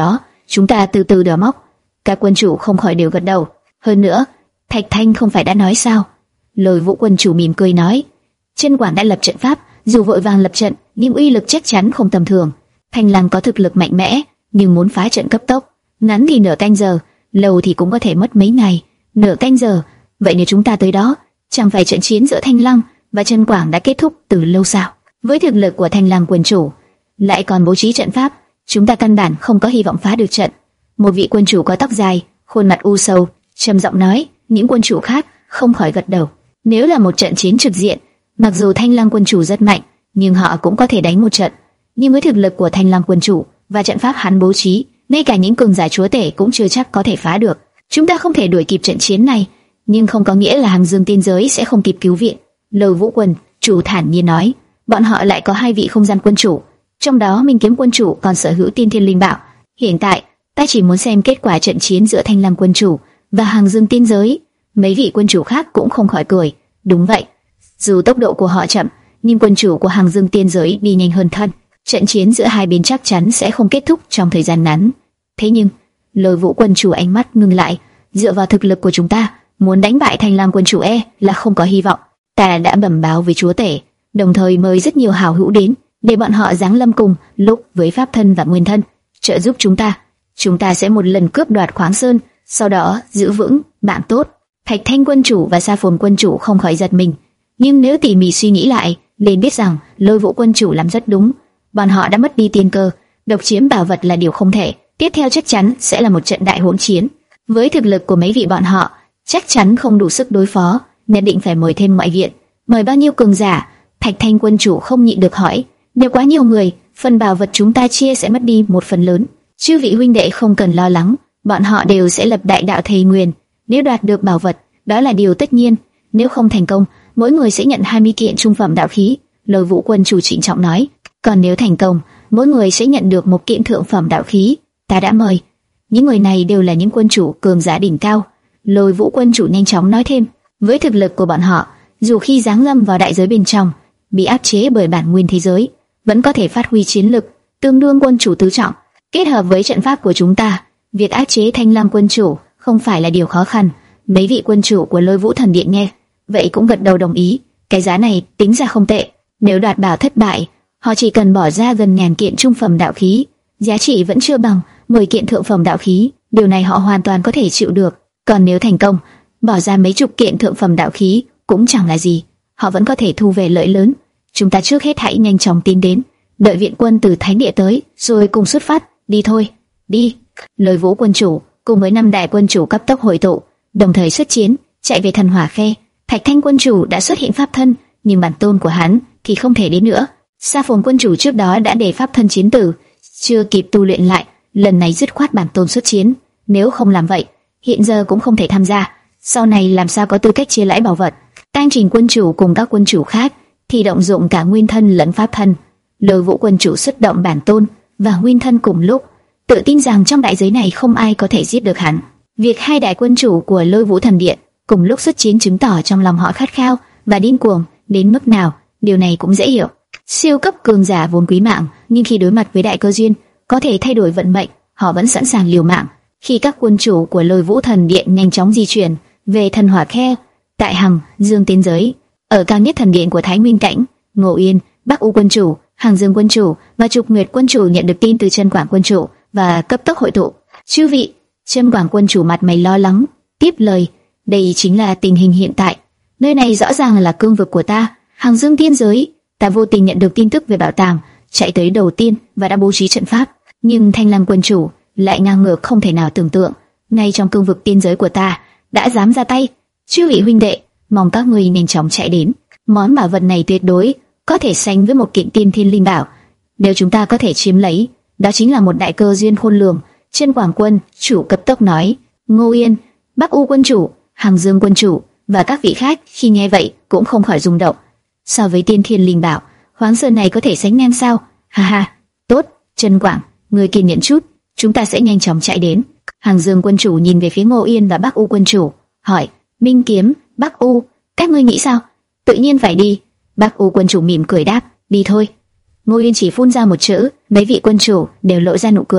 chúng ta từ từ đào móc. Các quân chủ không khỏi đều gật đầu. Hơn nữa, Thạch Thanh không phải đã nói sao? Lôi Vũ quân chủ mỉm cười nói, Chân Quảng đã lập trận pháp, dù vội vàng lập trận, nhưng uy lực chắc chắn không tầm thường. Thanh Lăng có thực lực mạnh mẽ, nhưng muốn phá trận cấp tốc, ngắn thì nửa canh giờ, lâu thì cũng có thể mất mấy ngày. Nửa canh giờ, vậy nếu chúng ta tới đó, chẳng phải trận chiến giữa Thanh Lăng và Chân Quảng đã kết thúc từ lâu sao? Với thực lực của Thanh Lăng quân chủ, lại còn bố trí trận pháp, chúng ta căn bản không có hy vọng phá được trận. Một vị quân chủ có tóc dài, khuôn mặt u sầu, trầm giọng nói. Những quân chủ khác không khỏi gật đầu. Nếu là một trận chiến trực diện, mặc dù Thanh Lăng quân chủ rất mạnh, nhưng họ cũng có thể đánh một trận. Nhưng với thực lực của Thanh Lăng quân chủ và trận pháp hắn bố trí, ngay cả những cường giả chúa tể cũng chưa chắc có thể phá được. Chúng ta không thể đuổi kịp trận chiến này, nhưng không có nghĩa là Hàng Dương tiên giới sẽ không kịp cứu viện. Lôi Vũ quân chủ thản nhiên nói. Bọn họ lại có hai vị không gian quân chủ, trong đó Minh Kiếm quân chủ còn sở hữu Tiên Thiên Linh Bảo. Hiện tại, ta chỉ muốn xem kết quả trận chiến giữa Thanh Lăng quân chủ và Hàng Dương tiên giới. Mấy vị quân chủ khác cũng không khỏi cười. Đúng vậy, dù tốc độ của họ chậm, nhưng quân chủ của Hàng Dương tiên giới đi nhanh hơn thân. Trận chiến giữa hai bên chắc chắn sẽ không kết thúc trong thời gian ngắn. Thế nhưng, Lôi Vũ quân chủ ánh mắt ngưng lại. Dựa vào thực lực của chúng ta, muốn đánh bại Thanh Lăng quân chủ e là không có hy vọng. Ta đã bẩm báo với chúa tể, đồng thời mời rất nhiều hảo hữu đến, để bọn họ giáng lâm cùng lúc với pháp thân và nguyên thân, trợ giúp chúng ta. Chúng ta sẽ một lần cướp đoạt khoáng sơn, sau đó giữ vững bạn tốt. Thạch Thanh quân chủ và Sa Phồn quân chủ không khỏi giật mình, nhưng nếu tỉ mỉ suy nghĩ lại, liền biết rằng Lôi Vũ quân chủ làm rất đúng. Bọn họ đã mất đi tiên cơ, độc chiếm bảo vật là điều không thể. Tiếp theo chắc chắn sẽ là một trận đại hỗn chiến. Với thực lực của mấy vị bọn họ, chắc chắn không đủ sức đối phó, nhất định phải mời thêm ngoại viện. Mời bao nhiêu cường giả? Thạch Thanh quân chủ không nhịn được hỏi. Nếu quá nhiều người, phần bảo vật chúng ta chia sẽ mất đi một phần lớn. Chư vị huynh đệ không cần lo lắng, bọn họ đều sẽ lập đại đạo thề nguyền. Nếu đoạt được bảo vật, đó là điều tất nhiên. Nếu không thành công, mỗi người sẽ nhận hai mươi kiện trung phẩm đạo khí. Lôi Vũ quân chủ trịnh trọng nói. Còn nếu thành công, mỗi người sẽ nhận được một kiện thượng phẩm đạo khí. Ta đã mời. Những người này đều là những quân chủ cường giả đỉnh cao. Lôi Vũ quân chủ nhanh chóng nói thêm. Với thực lực của bọn họ, dù khi giáng lâm vào đại giới bên trong, bị áp chế bởi bản nguyên thế giới, vẫn có thể phát huy chiến lực tương đương quân chủ tứ trọng. Kết hợp với trận pháp của chúng ta, việc áp chế Thanh Lăng quân chủ không phải là điều khó khăn. Mấy vị quân chủ của Lôi Vũ thần điện nghe vậy cũng gật đầu đồng ý. Cái giá này tính ra không tệ. Nếu đoạt bảo thất bại, họ chỉ cần bỏ ra gần ngàn kiện trung phẩm đạo khí, giá trị vẫn chưa bằng mười kiện thượng phẩm đạo khí. Điều này họ hoàn toàn có thể chịu được. Còn nếu thành công, bỏ ra mấy chục kiện thượng phẩm đạo khí cũng chẳng là gì, họ vẫn có thể thu về lợi lớn. Chúng ta trước hết hãy nhanh chóng tiến đến, đợi viện quân từ Thánh địa tới, rồi cùng xuất phát. Đi thôi, đi. Lôi Vũ quân chủ cùng với năm đại quân chủ cấp tốc hội tụ, đồng thời xuất chiến, chạy về Thần Hỏa Khe. Thạch Thanh quân chủ đã xuất hiện pháp thân, nhưng bản tôn của hắn thì không thể đến nữa. Sa Phồn quân chủ trước đó đã để pháp thân chiến tử, chưa kịp tu luyện lại, lần này dứt khoát bản tôn xuất chiến. Nếu không làm vậy, hiện giờ cũng không thể tham gia, sau này làm sao có tư cách chia lãi bảo vật. Tang Trình quân chủ cùng các quân chủ khác thì động dụng cả nguyên thân lẫn pháp thân. Lôi Vũ quân chủ xuất động bản tôn và nguyên thân cùng lúc, tự tin rằng trong đại giới này không ai có thể giết được hắn. Việc hai đại quân chủ của Lôi Vũ thần điện cùng lúc xuất chiến chứng tỏ trong lòng họ khát khao và điên cuồng đến mức nào. Điều này cũng dễ hiểu. Siêu cấp cường giả vốn quý mạng, nhưng khi đối mặt với đại cơ duyên có thể thay đổi vận mệnh, họ vẫn sẵn sàng liều mạng. Khi các quân chủ của Lôi Vũ thần điện nhanh chóng di chuyển về Thần Hỏa Khe, tại Hàng Dương tiên giới, ở cao nhất thần điện của Thái Nguyên cảnh, Ngô Yên, Bắc U quân chủ, Hàng Dương quân chủ và Trục Nguyệt quân chủ nhận được tin từ Chân Quảng quân chủ và cấp tốc hội tụ. Chư vị, Chân Quảng quân chủ mặt mày lo lắng tiếp lời, đây chính là tình hình hiện tại. Nơi này rõ ràng là cương vực của ta, Hàng Dương tiên giới. Ta vô tình nhận được tin tức về bảo tàng, chạy tới đầu tiên và đã bố trí trận pháp. Nhưng Thanh Lăng quân chủ lại ngang ngược không thể nào tưởng tượng, ngay trong cương vực tiên giới của ta đã dám ra tay. Chư vị huynh đệ, mong các ngươi nhanh chóng chạy đến. Món bảo vật này tuyệt đối có thể sánh với một kiện tiên thiên linh bảo. Nếu chúng ta có thể chiếm lấy, đó chính là một đại cơ duyên khôn lường. Chân Quảng quân chủ cấp tốc nói. Ngô Yên, Bắc U quân chủ, Hàng Dương quân chủ và các vị khác khi nghe vậy cũng không khỏi rung động. So với tiên thiên linh bảo, khoáng sơn này có thể sánh ngang sao? Ha ha, tốt, Chân Quảng, người kiên nhẫn chút, chúng ta sẽ nhanh chóng chạy đến. Hàng Dương quân chủ nhìn về phía Ngô Yên và Bắc U quân chủ, hỏi: Minh Kiếm, Bắc U, các ngươi nghĩ sao? Tự nhiên phải đi. Bắc U quân chủ mỉm cười đáp: đi thôi. Ngô Yên chỉ phun ra một chữ, mấy vị quân chủ đều lộ ra nụ cười.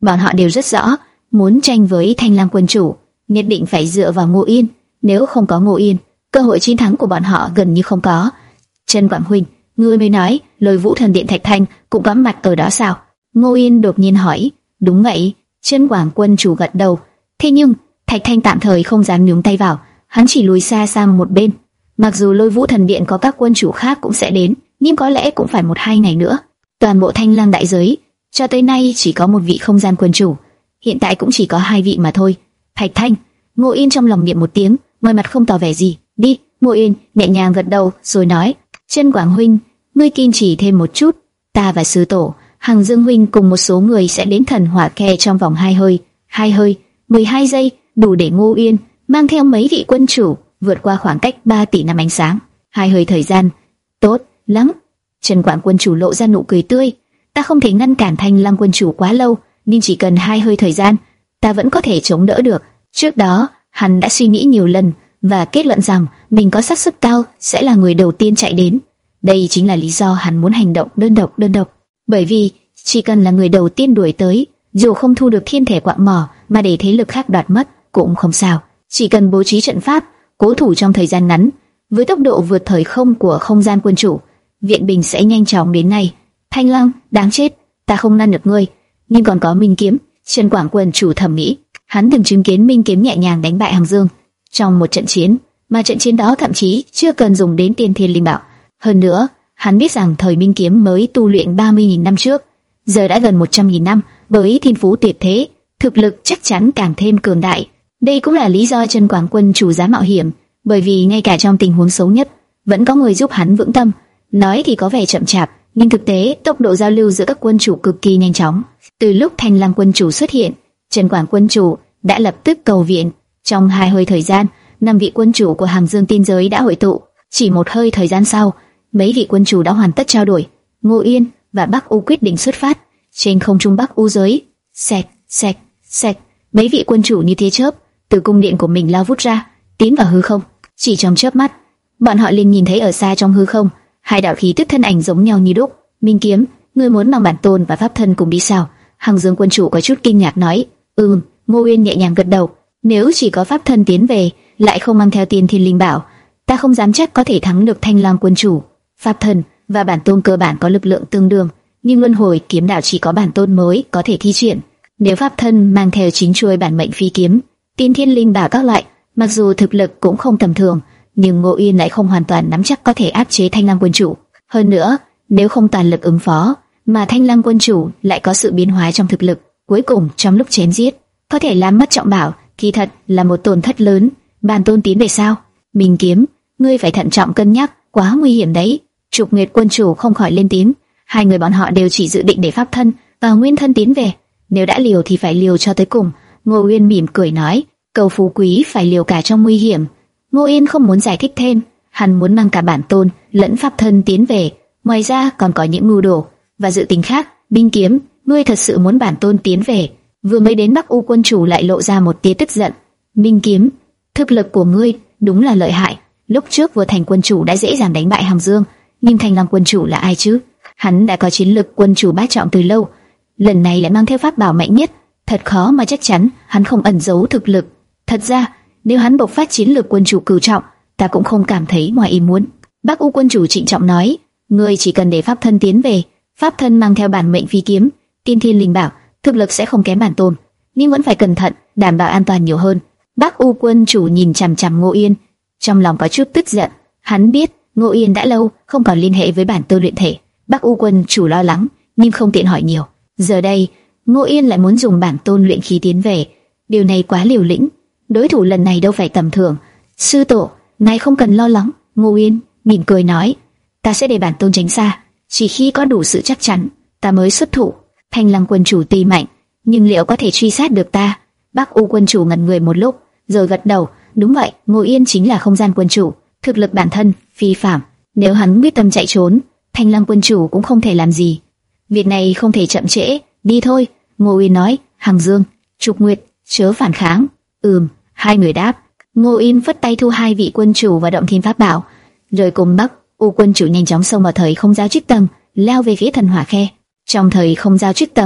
Bọn họ đều rất rõ, muốn tranh với Thanh Lam quân chủ, nhất định phải dựa vào Ngô Yên. Nếu không có Ngô Yên, cơ hội chiến thắng của bọn họ gần như không có. Trần Quảng huynh, ngươi mới nói Lôi Vũ Thần Điện Thạch Thanh cũng có mặt ở đó sao? Ngô Yên đột nhiên hỏi. Đúng vậy. Trân Quảng quân chủ gật đầu. Thế nhưng Thạch Thanh tạm thời không dám nhúng tay vào, hắn chỉ lùi xa sang một bên. Mặc dù Lôi Vũ Thần Điện có các quân chủ khác cũng sẽ đến, nhưng có lẽ cũng phải một hai ngày nữa. Toàn bộ Thanh Lang đại giới cho tới nay chỉ có một vị không gian quân chủ, hiện tại cũng chỉ có hai vị mà thôi. Thạch Thanh. Ngô Yên trong lòng niệm một tiếng, ngoài mặt không tỏ vẻ gì. Đi. Ngô Yên nhẹ nhàng gật đầu rồi nói. Trân Quảng huynh, ngươi kiên trì thêm một chút, ta và sư tổ Hằng Dương huynh cùng một số người sẽ đến Thần Hỏa Khe trong vòng hai hơi, hai hơi, mười hai giây, đủ để Ngô Yên mang theo mấy vị quân chủ vượt qua khoảng cách ba tỷ năm ánh sáng. Hai hơi thời gian, tốt lắm. Trần Quảng quân chủ lộ ra nụ cười tươi. Ta không thể ngăn cản Thanh Lam quân chủ quá lâu, nhưng chỉ cần hai hơi thời gian, ta vẫn có thể chống đỡ được. Trước đó, hắn đã suy nghĩ nhiều lần và kết luận rằng mình có xác suất cao sẽ là người đầu tiên chạy đến. Đây chính là lý do hắn muốn hành động đơn độc đơn độc. Bởi vì chỉ cần là người đầu tiên đuổi tới, dù không thu được thiên thể quạng mỏ mà để thế lực khác đoạt mất cũng không sao. Chỉ cần bố trí trận pháp, cố thủ trong thời gian ngắn, với tốc độ vượt thời không của không gian quân chủ, viện binh sẽ nhanh chóng đến ngay. Thanh Lang, đáng chết, ta không ngăn được ngươi, nhưng còn có Minh Kiếm. Trần Quảng quân chủ thầm nghĩ, hắn từng chứng kiến Minh Kiếm nhẹ nhàng đánh bại Hằng Dương trong một trận chiến, mà trận chiến đó thậm chí chưa cần dùng đến tiên thiên linh bảo. Hơn nữa, hắn biết rằng thời Minh Kiếm mới tu luyện ba mươi nghìn năm trước, giờ đã gần một trăm nghìn năm, với thiên phú tuyệt thế, thực lực chắc chắn càng thêm cường đại. Đây cũng là lý do Trần Quảng quân chủ dám mạo hiểm, bởi vì ngay cả trong tình huống xấu nhất, vẫn có người giúp hắn vững tâm. Nói thì có vẻ chậm chạp, nhưng thực tế tốc độ giao lưu giữa các quân chủ cực kỳ nhanh chóng. Từ lúc Thanh Lam quân chủ xuất hiện, Trần Quảng quân chủ đã lập tức cầu viện. Trong hai hơi thời gian, năm vị quân chủ của Hằng Dương tiên giới đã hội tụ. Chỉ một hơi thời gian sau, mấy vị quân chủ đã hoàn tất trao đổi. Ngô Yên và Bắc U quyết định xuất phát. Trên không trung Bắc U giới, xẹt xẹt xẹt, mấy vị quân chủ như tia chớp từ cung điện của mình lao vút ra, tiến vào hư không. Chỉ trong chớp mắt, bọn họ liền nhìn thấy ở xa trong hư không hai đạo khí tức thân ảnh giống nhau như đúc. Minh Kiếm, ngươi muốn mang bản tôn và pháp thân cùng đi sao? Hằng Dương quân chủ có chút kinh ngạc nói. Ừm. Ngô Uyên nhẹ nhàng gật đầu. Nếu chỉ có pháp thân tiến về, lại không mang theo tiên thiên linh bảo, ta không dám chắc có thể thắng được Thanh Lam quân chủ. Pháp thân và bản tôn cơ bản có lực lượng tương đương, nhưng luân hồi kiếm đạo chỉ có bản tôn mới có thể thi triển. Nếu pháp thân mang theo chính chuôi bản mệnh phi kiếm, tiên thiên linh bảo các loại, mặc dù thực lực cũng không tầm thường, nhưng Ngô Uyên lại không hoàn toàn nắm chắc có thể áp chế Thanh Lam quân chủ. Hơn nữa, nếu không toàn lực ứng phó, mà Thanh Lam quân chủ lại có sự biến hóa trong thực lực, cuối cùng trong lúc chém giết có thể làm mất trọng bảo, kỳ thật là một tổn thất lớn. Bản tôn tiến về sao? Minh Kiếm, ngươi phải thận trọng cân nhắc, quá nguy hiểm đấy. Trục Nguyệt quân chủ không khỏi lên tiếng. Hai người bọn họ đều chỉ dự định để pháp thân và nguyên thân tiến về, nếu đã liều thì phải liều cho tới cùng. Ngô Uyên mỉm cười nói, cầu phú quý phải liều cả trong nguy hiểm. Ngô Uyên không muốn giải thích thêm, hắn muốn mang cả bản tôn lẫn pháp thân tiến về. Ngoài ra còn có những mưu đồ và dự tính khác. Minh Kiếm, ngươi thật sự muốn bản tôn tiến về? Vừa mới đến Bắc U quân chủ lại lộ ra một tia tức giận. Minh Kiếm, thực lực của ngươi đúng là lợi hại. Lúc trước vừa thành quân chủ đã dễ dàng đánh bại Hằng Dương, nhưng Thanh Lam quân chủ là ai chứ? Hắn đã có chiến lực quân chủ bát trọng từ lâu, lần này lại mang theo pháp bảo mạnh nhất, thật khó mà chắc chắn hắn không ẩn giấu thực lực. Thật ra, nếu hắn bộc phát chiến lược quân chủ cửu trọng, ta cũng không cảm thấy ngoài ý muốn. Bắc U quân chủ trịnh trọng nói, ngươi chỉ cần để pháp thân tiến về, pháp thân mang theo bản mệnh phi kiếm, tiên thiên linh bảo, thực lực sẽ không kém bản tôn, nhưng vẫn phải cẩn thận, đảm bảo an toàn nhiều hơn. Bắc U quân chủ nhìn chằm chằm Ngô Yên, trong lòng có chút tức giận. Hắn biết Ngô Yên đã lâu không còn liên hệ với bản tôn luyện thể. Bắc U quân chủ lo lắng, nhưng không tiện hỏi nhiều. Giờ đây, Ngô Yên lại muốn dùng bản tôn luyện khí tiến về, điều này quá liều lĩnh. Đối thủ lần này đâu phải tầm thường. Sư tổ, ngài không cần lo lắng. Ngô Yên mỉm cười nói, ta sẽ để bản tôn tránh xa, chỉ khi có đủ sự chắc chắn, ta mới xuất thủ. Thanh Lam quân chủ tuy mạnh, nhưng liệu có thể truy sát được ta? Bắc U quân chủ ngẩn người một lúc, rồi gật đầu. Đúng vậy, Ngô Yên chính là không gian quân chủ, thực lực bản thân phi phàm. Nếu hắn quyết tâm chạy trốn, Thanh Lam quân chủ cũng không thể làm gì. Việc này không thể chậm trễ, đi thôi. Ngô Yên nói. Hằng Dương, Trục Nguyệt, chớ phản kháng. Ừm, hai người đáp. Ngô Yên phất tay thu hai vị quân chủ và động thiên pháp bảo, rồi cùng Bắc U quân chủ nhanh chóng xông vào thời không giao trích tầng, lao về phía Thần Hỏa Khe. Trong thời không giao trích tầng,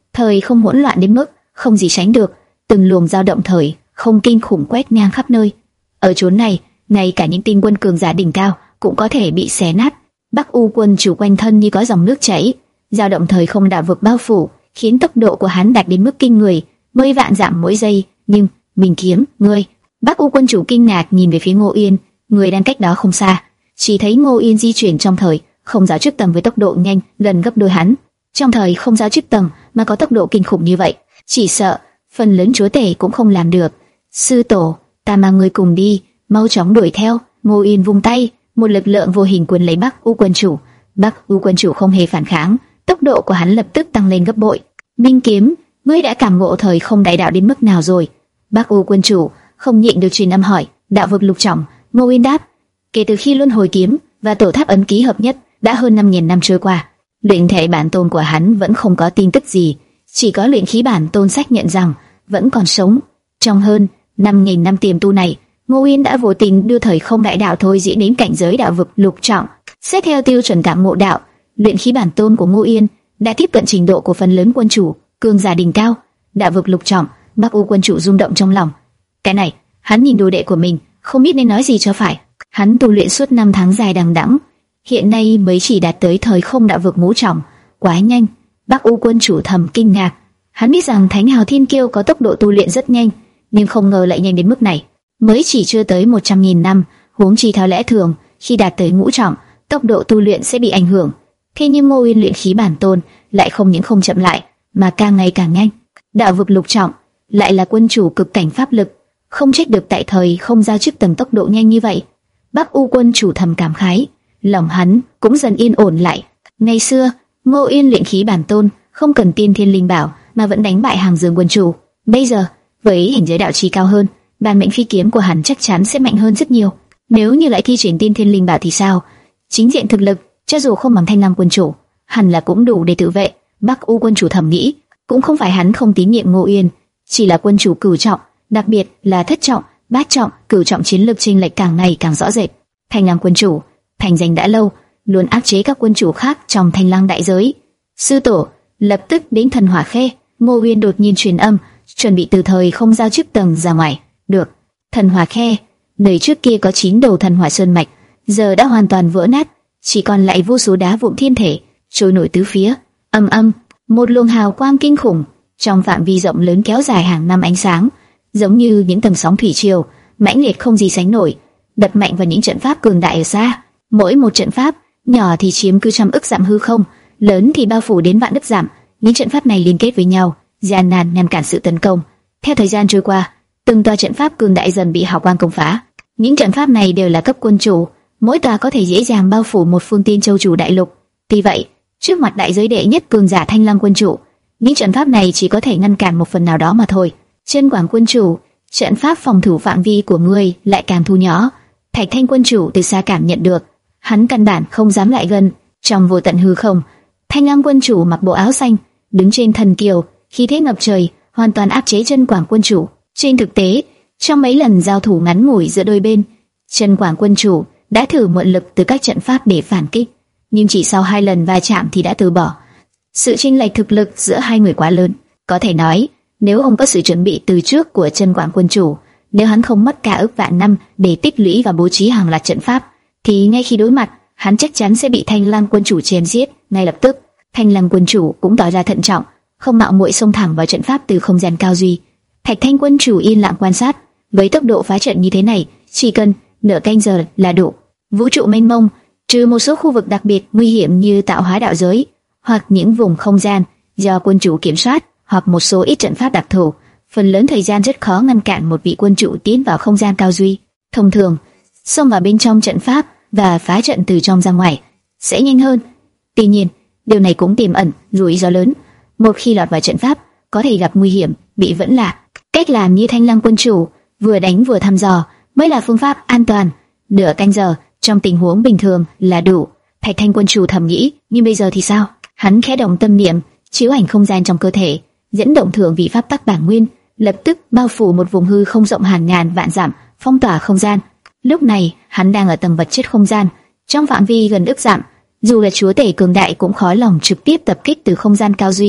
Thời không hỗn loạn đến mức không gì sánh được, từng luồng dao động thời không kinh khủng quét ngang khắp nơi. Ở chốn này, ngay cả những tinh quân cường giả đỉnh cao cũng có thể bị xé nát. Bắc U quân chủ quanh thân như có dòng nước chảy, dao động thời không đạo vực bao phủ, khiến tốc độ của hắn đạt đến mức kinh người, mấy vạn dặm mỗi giây. Nhưng mình kiếm ngươi. Bắc U quân chủ kinh ngạc nhìn về phía Ngô Yên, người đang cách đó không xa, chỉ thấy Ngô Yên di chuyển trong thời không giáo trước tầng với tốc độ nhanh gần gấp đôi hắn. Trong thời không giáo trước tầng mà có tốc độ kinh khủng như vậy, chỉ sợ phần lớn chúa tể cũng không làm được. Sư tổ, ta mang người cùng đi, mau chóng đuổi theo. Ngô Yên vung tay, một lực lượng vô hình cuốn lấy Bắc U quân chủ. Bắc U quân chủ không hề phản kháng, tốc độ của hắn lập tức tăng lên gấp bội. Minh kiếm, ngươi đã cảm ngộ thời không đại đạo đến mức nào rồi? Bắc U quân chủ không nhịn được truyền âm hỏi. Đạo vực lục trọng. Ngô Yên đáp, kể từ khi luân hồi kiếm và tổ tháp ấn ký hợp nhất đã hơn năm nghìn năm trôi qua, luyện thể bản tôn của hắn vẫn không có tin tức gì, chỉ có luyện khí bản tôn xác nhận rằng vẫn còn sống. Trong hơn năm nghìn năm tiềm tu này, Ngô Yên đã vô tình đưa thời không đại đạo thôi diễn đến cảnh giới đạo vực lục trọng. Xét theo tiêu chuẩn cảm ngộ đạo, luyện khí bản tôn của Ngô Yên đã tiếp cận trình độ của phần lớn quân chủ cường giả đỉnh cao. Đạo vực lục trọng. Bắc U quân chủ rung động trong lòng. Cái này, hắn nhìn đồ đệ của mình, không biết nên nói gì cho phải. Hắn tu luyện suốt năm tháng dài đằng đẵng, hiện nay mới chỉ đạt tới thời không đạo vực ngũ trọng, quá nhanh. Bắc U quân chủ thầm kinh ngạc. Hắn biết rằng Thánh Hào Thiên Kiêu có tốc độ tu luyện rất nhanh, nhưng không ngờ lại nhanh đến mức này. Mới chỉ chưa tới một trăm nghìn năm, huống chi theo lẽ thường, khi đạt tới ngũ trọng, tốc độ tu luyện sẽ bị ảnh hưởng. Thế nhưng Ngô Yên luyện khí bản tôn lại không những không chậm lại, mà càng ngày càng nhanh. Đạo vực lục trọng lại là quân chủ cực cảnh pháp lực, không trách được tại thời không giao chức tầng tốc độ nhanh như vậy. Bắc U quân chủ thầm cảm khái, lòng hắn cũng dần yên ổn lại. Ngày xưa, Ngô Yên luyện khí bản tôn không cần tiên thiên linh bảo mà vẫn đánh bại Hàng Dương quân chủ. Bây giờ, với hình giới đạo chi cao hơn, bản mệnh phi kiếm của hắn chắc chắn sẽ mạnh hơn rất nhiều. Nếu như lại thi triển tiên thiên linh bảo thì sao? Chính diện thực lực, cho dù không bằng Thanh Lam quân chủ, hẳn là cũng đủ để tự vệ. Bắc U quân chủ thầm nghĩ, cũng không phải hắn không tín nhiệm Ngô Yên, chỉ là quân chủ cửu trọng, đặc biệt là thất trọng, bát trọng, cửu trọng chiến lược chênh lệch càng ngày càng rõ rệt. Thanh Lam quân chủ thành danh đã lâu, luôn áp chế các quân chủ khác trong Thanh Lam đại giới. Sư tổ, lập tức đến Thần Hỏa Khe. Ngô Uyên đột nhiên truyền âm, chuẩn bị từ thời không giao chức tầng ra ngoài. Được. Thần Hỏa Khe, nơi trước kia có chín đầu thần hỏa sơn mạch, giờ đã hoàn toàn vỡ nát, chỉ còn lại vô số đá vụn thiên thể trôi nổi tứ phía. Âm âm, một luồng hào quang kinh khủng trong phạm vi rộng lớn kéo dài hàng năm ánh sáng, giống như những tầng sóng thủy triều mãnh liệt không gì sánh nổi, đập mạnh vào những trận pháp cường đại ở xa. Mỗi một trận pháp nhỏ thì chiếm cứ trăm ức dặm hư không, lớn thì bao phủ đến vạn ức dặm. Những trận pháp này liên kết với nhau, gian nan ngăn cản sự tấn công. Theo thời gian trôi qua, từng tòa trận pháp cường đại dần bị hào quang công phá. Những trận pháp này đều là cấp quân chủ, mỗi tòa có thể dễ dàng bao phủ một phương Tiên Châu chủ đại lục. Tuy vậy, trước mặt đại giới đệ nhất cường giả Thanh Lam quân chủ, những trận pháp này chỉ có thể ngăn cản một phần nào đó mà thôi. Chân Quảng quân chủ, trận pháp phòng thủ phạm vi của ngươi lại càng thu nhỏ. Thạch Thanh quân chủ từ xa cảm nhận được, hắn căn bản không dám lại gần. Trong vô tận hư không, Thanh Lam quân chủ mặc bộ áo xanh, đứng trên thần kiều, khí thế ngập trời, hoàn toàn áp chế Chân Quảng quân chủ. Trên thực tế, trong mấy lần giao thủ ngắn ngủi giữa đôi bên, Chân Quảng quân chủ đã thử mượn lực từ các trận pháp để phản kích, nhưng chỉ sau hai lần va chạm thì đã từ bỏ. Sự chênh lệch thực lực giữa hai người quá lớn, có thể nói, nếu không có sự chuẩn bị từ trước của Chân Quảng quân chủ, nếu hắn không mất cả ức vạn năm để tích lũy và bố trí hàng loạt trận pháp, thì ngay khi đối mặt, hắn chắc chắn sẽ bị Thanh Lam quân chủ chém giết ngay lập tức. Thanh Lam quân chủ cũng tỏ ra thận trọng, không mạo muội xông thẳng vào trận pháp từ không gian cao duy. Thạch Thanh quân chủ yên lặng quan sát, với tốc độ phá trận như thế này, chỉ cần nửa canh giờ là đủ. Vũ trụ mênh mông, trừ một số khu vực đặc biệt nguy hiểm như tạo hóa đạo giới, hoặc những vùng không gian do quân chủ kiểm soát, hoặc một số ít trận pháp đặc thù, phần lớn thời gian rất khó ngăn cản một vị quân chủ tiến vào không gian cao duy. Thông thường, xông vào bên trong trận pháp và phá trận từ trong ra ngoài sẽ nhanh hơn. Tuy nhiên, điều này cũng tiềm ẩn rủi ro lớn. Một khi lọt vào trận pháp, có thể gặp nguy hiểm bị vẫn lạc. Cách làm như Thanh Lam quân chủ, vừa đánh vừa thăm dò mới là phương pháp an toàn. Nửa canh giờ trong tình huống bình thường là đủ. Thạch Thanh quân chủ thầm nghĩ, nhưng bây giờ thì sao? Hắn khẽ động tâm niệm, chiếu ảnh không gian trong cơ thể, dẫn động thượng vị pháp tắc bản nguyên, lập tức bao phủ một vùng hư không rộng hàng ngàn vạn dặm, phong tỏa không gian. Lúc này, hắn đang ở tầng vật chất không gian, trong phạm vi gần ức dặm, dù là chúa tể cường đại cũng khó lòng trực tiếp tập kích từ không gian cao duy.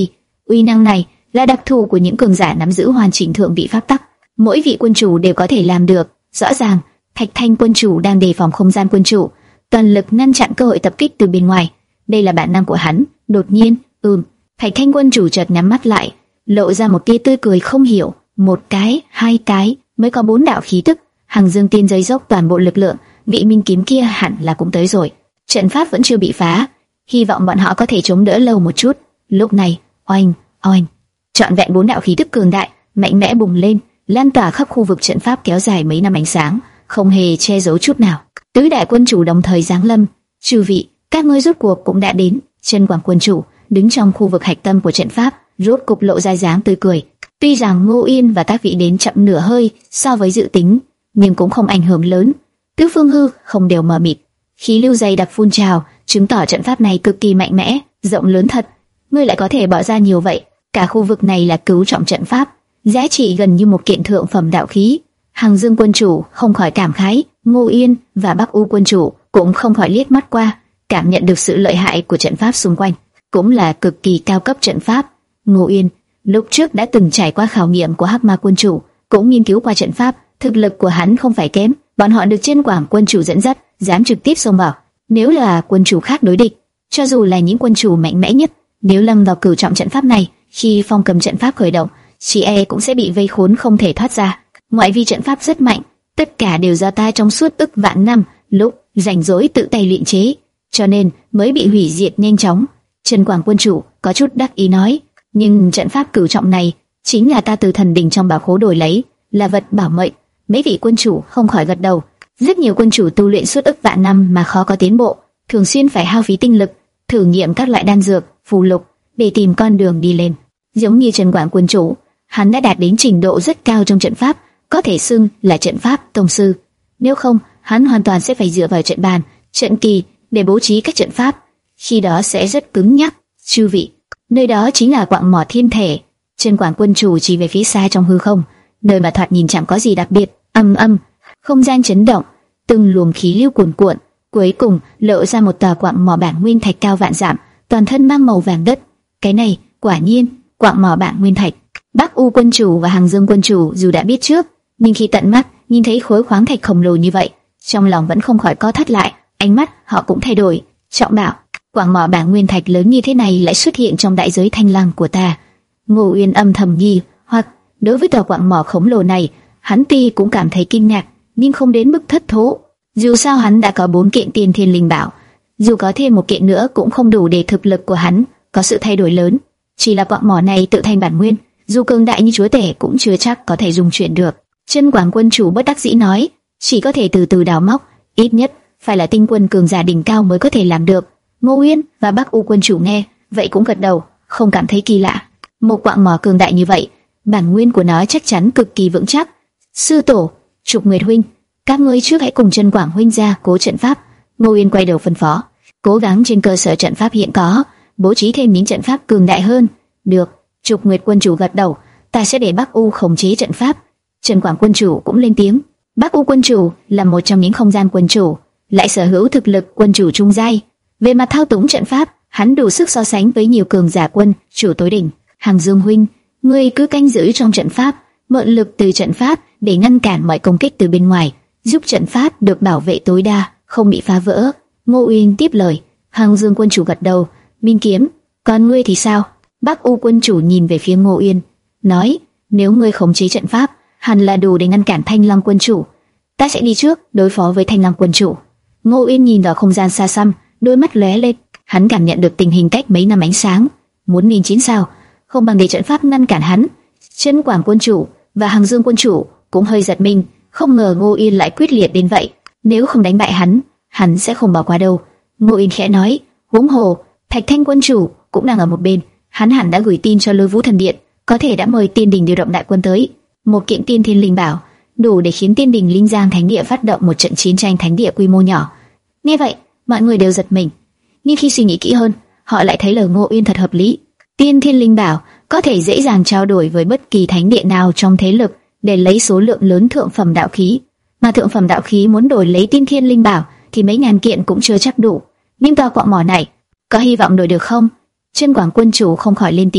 Uy năng này là đặc thù của những cường giả nắm giữ hoàn chỉnh thượng vị pháp tắc, mỗi vị quân chủ đều có thể làm được. Rõ ràng, Thạch Thanh quân chủ đang đề phòng không gian quân chủ, toàn lực ngăn chặn cơ hội tập kích từ bên ngoài. Đây là bản năng của hắn. Đột nhiên, ừm, Thạch Thanh quân chủ chợt nhắm mắt lại, lộ ra một tia tươi cười không hiểu. Một cái, hai cái, mới có bốn đạo khí tức. Hằng Dương Tiên giấy dốc toàn bộ lực lượng, vị minh kiếm kia hẳn là cũng tới rồi. Trận pháp vẫn chưa bị phá, hy vọng bọn họ có thể chống đỡ lâu một chút. Lúc này, oanh, oanh, trọn vẹn bốn đạo khí tức cường đại, mạnh mẽ bùng lên, lan tỏa khắp khu vực trận pháp kéo dài mấy năm ánh sáng, không hề che giấu chút nào. Tứ đại quân chủ đồng thời giáng lâm. Chư vị, các ngươi rốt cuộc cũng đã đến. Chân Quảng quân chủ đứng trong khu vực hạch tâm của trận pháp, rốt cục lộ ra dáng tươi cười. Tuy rằng Ngô Yên và các vị đến chậm nửa hơi so với dự tính, nhưng cũng không ảnh hưởng lớn. Tứ phương hư không đều mờ mịt, khí lưu dày đặc phun trào, chứng tỏ trận pháp này cực kỳ mạnh mẽ, rộng lớn thật. Ngươi lại có thể bỏ ra nhiều vậy. Cả khu vực này là cứu trọng trận pháp, giá trị gần như một kiện thượng phẩm đạo khí. Hằng Dương quân chủ không khỏi cảm khái, Ngô Yên và Bắc U quân chủ cũng không khỏi liếc mắt qua, cảm nhận được sự lợi hại của trận pháp xung quanh, cũng là cực kỳ cao cấp trận pháp. Ngô Yên lúc trước đã từng trải qua khảo nghiệm của Hắc Ma quân chủ, cũng nghiên cứu qua trận pháp, thực lực của hắn không phải kém. Bọn họ được Chân Quảng quân chủ dẫn dắt, dám trực tiếp xông vào. Nếu là quân chủ khác đối địch, cho dù là những quân chủ mạnh mẽ nhất, nếu lâm vào cửu trọng trận pháp này, khi phong cầm trận pháp khởi động, chỉ e cũng sẽ bị vây khốn không thể thoát ra. Ngoại vi trận pháp rất mạnh, tất cả đều do ta trong suốt ức vạn năm lúc rảnh rỗi tự tay luyện chế, cho nên mới bị hủy diệt nhanh chóng. Chân Quảng quân chủ có chút đắc ý nói, nhưng trận pháp cửu trọng này chính là ta từ thần đình trong bảo khố đổi lấy, là vật bảo mệnh. Mấy vị quân chủ không khỏi gật đầu. Rất nhiều quân chủ tu luyện suốt ức vạn năm mà khó có tiến bộ, thường xuyên phải hao phí tinh lực thử nghiệm các loại đan dược, phù lục để tìm con đường đi lên. Giống như Trần Quảng quân chủ, hắn đã đạt đến trình độ rất cao trong trận pháp, có thể xưng là trận pháp tông sư. Nếu không, hắn hoàn toàn sẽ phải dựa vào trận bàn, trận kỳ để bố trí các trận pháp, khi đó sẽ rất cứng nhắc. Chư vị, nơi đó chính là quặng mỏ thiên thể. Trần Quảng quân chủ chỉ về phía xa trong hư không, nơi mà thoạt nhìn chẳng có gì đặc biệt. Âm âm, không gian chấn động, từng luồng khí lưu cuồn cuộn, cuối cùng lộ ra một tòa quặng mỏ bản nguyên thạch cao vạn dặm, toàn thân mang màu vàng đất. Cái này, quả nhiên, quặng mỏ bản nguyên thạch. Bắc U quân chủ và Hằng Dương quân chủ dù đã biết trước, nhưng khi tận mắt nhìn thấy khối khoáng thạch khổng lồ như vậy, trong lòng vẫn không khỏi co thắt lại, ánh mắt họ cũng thay đổi. Trọng bảo, quặng mỏ bản nguyên thạch lớn như thế này lại xuất hiện trong đại giới Thanh Lăng của ta. Ngô Uyên âm thầm nghi hoặc đối với tòa quặng mỏ khổng lồ này, hắn tuy cũng cảm thấy kinh ngạc, nhưng không đến mức thất thố. Dù sao hắn đã có bốn kiện tiên thiên linh bảo, dù có thêm một kiện nữa cũng không đủ để thực lực của hắn có sự thay đổi lớn. Chỉ là quặng mỏ này tự thành bản nguyên, dù cường đại như chúa tể cũng chưa chắc có thể dùng chuyển được. Chân Quảng quân chủ bất đắc dĩ nói, chỉ có thể từ từ đào móc, ít nhất phải là tinh quân cường giả đỉnh cao mới có thể làm được. Ngô Uyên và Bắc U quân chủ nghe vậy cũng gật đầu, không cảm thấy kỳ lạ. Một quặng mỏ cường đại như vậy, bản nguyên của nó chắc chắn cực kỳ vững chắc. Sư tổ, Trục Nguyệt huynh, các ngươi trước hãy cùng Chân Quảng huynh ra cố trận pháp. Ngô Uyên quay đầu phân phó, cố gắng trên cơ sở trận pháp hiện có, bố trí thêm những trận pháp cường đại hơn. Được. Trục Nguyệt quân chủ gật đầu, ta sẽ để Bắc U khống chế trận pháp. Chân Quảng quân chủ cũng lên tiếng. Bắc U quân chủ là một trong những không gian quân chủ, lại sở hữu thực lực quân chủ trung giai. Về mặt thao túng trận pháp, hắn đủ sức so sánh với nhiều cường giả quân chủ tối đỉnh. Hằng Dương huynh, ngươi cứ canh giữ trong trận pháp, mượn lực từ trận pháp để ngăn cản mọi công kích từ bên ngoài, giúp trận pháp được bảo vệ tối đa, không bị phá vỡ. Ngô Uyên tiếp lời. Hằng Dương quân chủ gật đầu. Minh kiếm, còn ngươi thì sao? Bắc U quân chủ nhìn về phía Ngô Uyên, nói, nếu ngươi khống chế trận pháp, hẳn là đủ để ngăn cản Thanh Lăng quân chủ. Ta sẽ đi trước đối phó với Thanh Lăng quân chủ. Ngô Uyên nhìn vào không gian xa xăm, đôi mắt lóe lên, hắn cảm nhận được tình hình cách mấy năm ánh sáng, muốn nghìn chiến sao, không bằng để trận pháp ngăn cản hắn. Chân Quảng quân chủ và Hằng Dương quân chủ cũng hơi giật mình, không ngờ Ngô Uyên lại quyết liệt đến vậy. Nếu không đánh bại hắn, hắn sẽ không bỏ qua đâu. Ngô Uyên khẽ nói, huống hồ Thạch Thanh quân chủ cũng đang ở một bên, hắn hẳn đã gửi tin cho Lôi Vũ Thần Điện, có thể đã mời Tiên Đình điều động đại quân tới. Một kiện tiên thiên linh bảo đủ để khiến Tiên Đình Linh Giang Thánh Địa phát động một trận chiến tranh thánh địa quy mô nhỏ. Nghe vậy, mọi người đều giật mình, nhưng khi suy nghĩ kỹ hơn, họ lại thấy lời Ngô Uyên thật hợp lý. Tiên thiên linh bảo có thể dễ dàng trao đổi với bất kỳ thánh địa nào trong thế lực để lấy số lượng lớn thượng phẩm đạo khí, mà thượng phẩm đạo khí muốn đổi lấy tiên thiên linh bảo thì mấy ngàn kiện cũng chưa chắc đủ. Nhưng tòa quặng mỏ này có hy vọng đổi được không? Chân Quảng quân chủ không khỏi lên tiếng.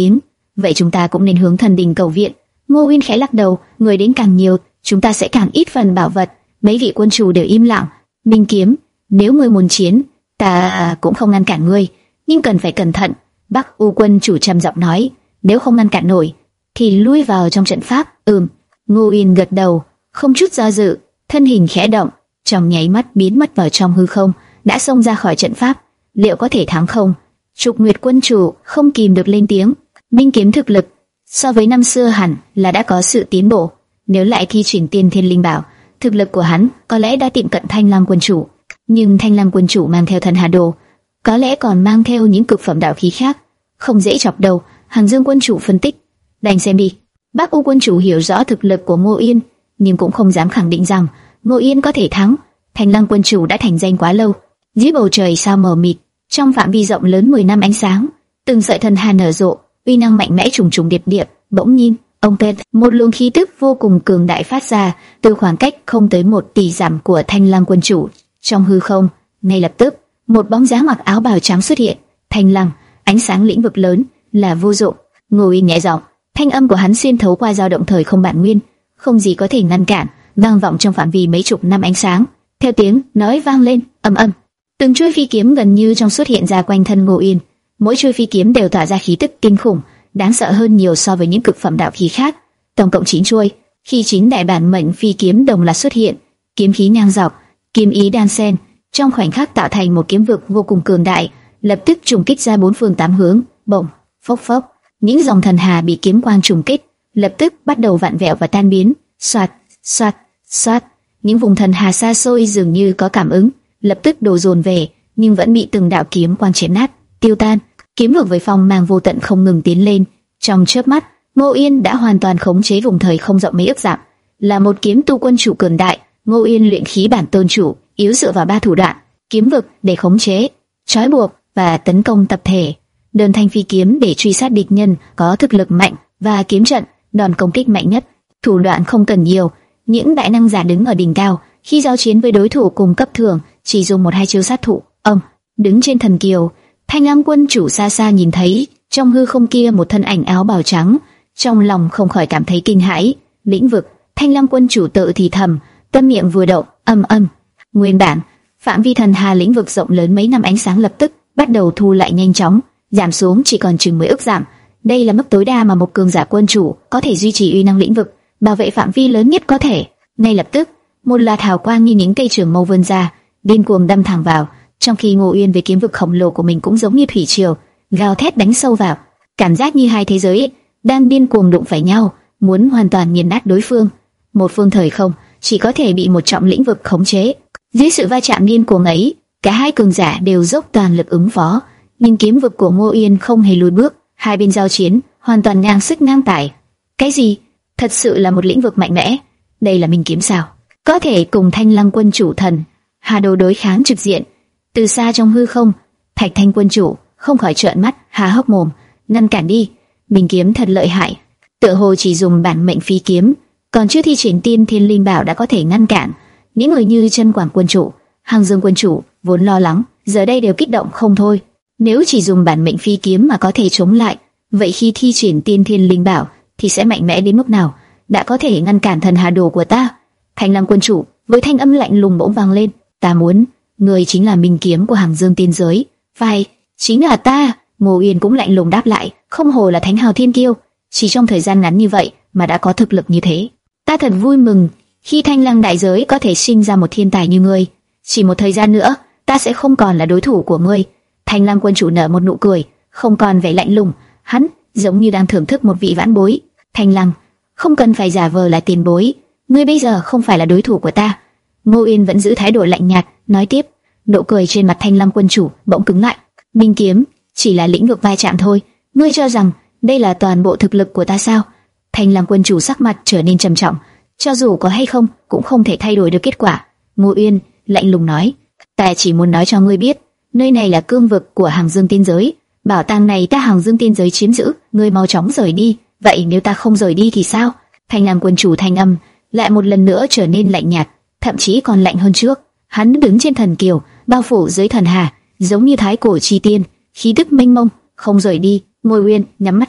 vậy chúng ta cũng nên hướng thần đình cầu viện. Ngô Uyên khẽ lắc đầu, người đến càng nhiều, chúng ta sẽ càng ít phần bảo vật. Mấy vị quân chủ đều im lặng. Minh Kiếm, nếu ngươi muốn chiến, ta cũng không ngăn cản ngươi, nhưng cần phải cẩn thận. Bắc U quân chủ trầm giọng nói, nếu không ngăn cản nổi, thì lui vào trong trận pháp. Ừm. Ngô Uyên gật đầu, không chút do dự, thân hình khẽ động, trong nháy mắt biến mất vào trong hư không, đã xông ra khỏi trận pháp. Liệu có thể thắng không? Trục Nguyệt quân chủ không kìm được lên tiếng. Minh Kiếm thực lực so với năm xưa hẳn là đã có sự tiến bộ. Nếu lại thi triển Tiên Thiên Linh Bảo, thực lực của hắn có lẽ đã tiệm cận Thanh Lam quân chủ. Nhưng Thanh Lam quân chủ mang theo Thần Hà Đồ, có lẽ còn mang theo những cực phẩm đạo khí khác, không dễ chọc đầu. Hàng Dương quân chủ phân tích, đành xem đi. Bắc U quân chủ hiểu rõ thực lực của Ngô Yên, nhưng cũng không dám khẳng định rằng Ngô Yên có thể thắng. Thanh Lam quân chủ đã thành danh quá lâu, dưới bầu trời sao mờ mịt, trong phạm vi rộng lớn mười năm ánh sáng, từng sợi thần hà nở rộ, uy năng mạnh mẽ trùng trùng điệp điệp. Bỗng nhiên, ông Pet, một luồng khí tức vô cùng cường đại phát ra từ khoảng cách không tới một tỷ dặm của Thanh Lam quân chủ. Trong hư không, ngay lập tức, một bóng dáng mặc áo bào trắng xuất hiện. Thanh Lam, ánh sáng lĩnh vực lớn là vô dụng. Ngô Yên nhẹ giọng, thanh âm của hắn xuyên thấu qua dao động thời không bản nguyên, không gì có thể ngăn cản, vang vọng trong phạm vi mấy chục năm ánh sáng. Theo tiếng nói vang lên, ầm ầm, từng chuôi phi kiếm gần như trong xuất hiện ra quanh thân Ngô Yên. Mỗi chuôi phi kiếm đều tỏa ra khí tức kinh khủng, đáng sợ hơn nhiều so với những cực phẩm đạo khí khác. Tổng cộng chín chuôi. Khi chín đại bản mệnh phi kiếm đồng loạt xuất hiện, kiếm khí ngang dọc, kiếm ý đan xen, trong khoảnh khắc tạo thành một kiếm vực vô cùng cường đại, lập tức trùng kích ra bốn phương tám hướng. Bổng, phốc phốc, những dòng thần hà bị kiếm quang trùng kích, lập tức bắt đầu vặn vẹo và tan biến. Soạt, soạt, soạt, những vùng thần hà xa xôi dường như có cảm ứng, lập tức đổ dồn về, nhưng vẫn bị từng đạo kiếm quang chém nát, tiêu tan. Kiếm vực với phong mang vô tận không ngừng tiến lên. Trong chớp mắt, Ngô Yên đã hoàn toàn khống chế vùng thời không rộng mấy ức dặm. Là một kiếm tu quân chủ cường đại, Ngô Yên luyện khí bản tôn chủ, yếu dựa vào ba thủ đoạn: kiếm vực để khống chế, trói buộc và tấn công tập thể, đơn thanh phi kiếm để truy sát địch nhân có thực lực mạnh, và kiếm trận, đòn công kích mạnh nhất. Thủ đoạn không cần nhiều, những đại năng giả đứng ở đỉnh cao, khi giao chiến với đối thủ cùng cấp thường, chỉ dùng một hai chiêu sát thủ. Ông đứng trên thần kiều, Thanh Lam quân chủ xa xa nhìn thấy trong hư không kia một thân ảnh áo bào trắng, trong lòng không khỏi cảm thấy kinh hãi. Lĩnh vực, Thanh Lam quân chủ tự thì thầm, tâm miệng vừa động, âm âm. Nguyên bản, phạm vi thần hà lĩnh vực rộng lớn mấy năm ánh sáng lập tức bắt đầu thu lại nhanh chóng, giảm xuống chỉ còn chừng mười ức dặm. Đây là mức tối đa mà một cường giả quân chủ có thể duy trì uy năng lĩnh vực, bảo vệ phạm vi lớn nhất có thể. Ngay lập tức, một loạt hào quang như những cây trường mâu vươn ra, điên cuồng đâm thẳng vào, trong khi Ngô Uyên với kiếm vực khổng lồ của mình cũng giống như thủy triều, gào thét đánh sâu vào. Cảm giác như hai thế giới đang điên cuồng đụng phải nhau, muốn hoàn toàn nghiền nát đối phương. Một phương thời không chỉ có thể bị một trọng lĩnh vực khống chế. Dưới sự va chạm điên cuồng ấy, cả hai cường giả đều dốc toàn lực ứng phó, nhưng kiếm vực của Ngô Uyên không hề lùi bước. Hai bên giao chiến hoàn toàn ngang sức ngang tài. Cái gì? Thật sự là một lĩnh vực mạnh mẽ. Đây là Minh Kiếm sao? Có thể cùng Thanh Lăng quân chủ Thần Hà Đồ đối kháng trực diện. Từ xa trong hư không, Thạch Thanh quân chủ không khỏi trợn mắt há hốc mồm. Ngăn cản đi, Minh Kiếm thật lợi hại. Tựa hồ chỉ dùng bản mệnh phi kiếm, còn chưa thi triển Tiên Thiên Linh Bảo đã có thể ngăn cản. Những người như Chân Quảng quân chủ, Hàng Dương quân chủ vốn lo lắng, giờ đây đều kích động không thôi. Nếu chỉ dùng bản mệnh phi kiếm mà có thể chống lại, vậy khi thi triển Tiên Thiên Linh Bảo thì sẽ mạnh mẽ đến mức nào? Đã có thể ngăn cản Thần Hà Đồ của ta? Thanh Lam quân chủ với thanh âm lạnh lùng bỗng vang lên. Ta muốn, người chính là Minh Kiếm của Hàng Dương tiên giới. Phải, chính là ta. Ngô Uyên cũng lạnh lùng đáp lại. Không hồ là Thánh Hào Thiên Kiêu, chỉ trong thời gian ngắn như vậy mà đã có thực lực như thế. Ta thật vui mừng khi Thanh Lăng đại giới có thể sinh ra một thiên tài như ngươi. Chỉ một thời gian nữa, ta sẽ không còn là đối thủ của ngươi. Thanh Lam quân chủ nở một nụ cười, không còn vẻ lạnh lùng, hắn giống như đang thưởng thức một vị vãn bối. Thanh Lăng, không cần phải giả vờ là tiền bối, ngươi bây giờ không phải là đối thủ của ta. Ngô Uyên vẫn giữ thái độ lạnh nhạt, nói tiếp. Nụ cười trên mặt Thanh Lam quân chủ bỗng cứng lại. Minh Kiếm chỉ là lĩnh vực va chạm thôi, ngươi cho rằng đây là toàn bộ thực lực của ta sao? Thanh Lam quân chủ sắc mặt trở nên trầm trọng, cho dù có hay không cũng không thể thay đổi được kết quả. Ngô Uyên lạnh lùng nói, ta chỉ muốn nói cho ngươi biết, nơi này là cương vực của Hàng Dương tiên giới, bảo tàng này ta Hàng Dương tiên giới chiếm giữ, ngươi mau chóng rời đi. Vậy nếu ta không rời đi thì sao? Thanh Lam quân chủ thanh âm lại một lần nữa trở nên lạnh nhạt, thậm chí còn lạnh hơn trước. Hắn đứng trên thần kiều, bao phủ dưới thần hà, giống như thái cổ chi tiên, khí tức mênh mông. Không rời đi. Ngô Uyên nhắm mắt lại,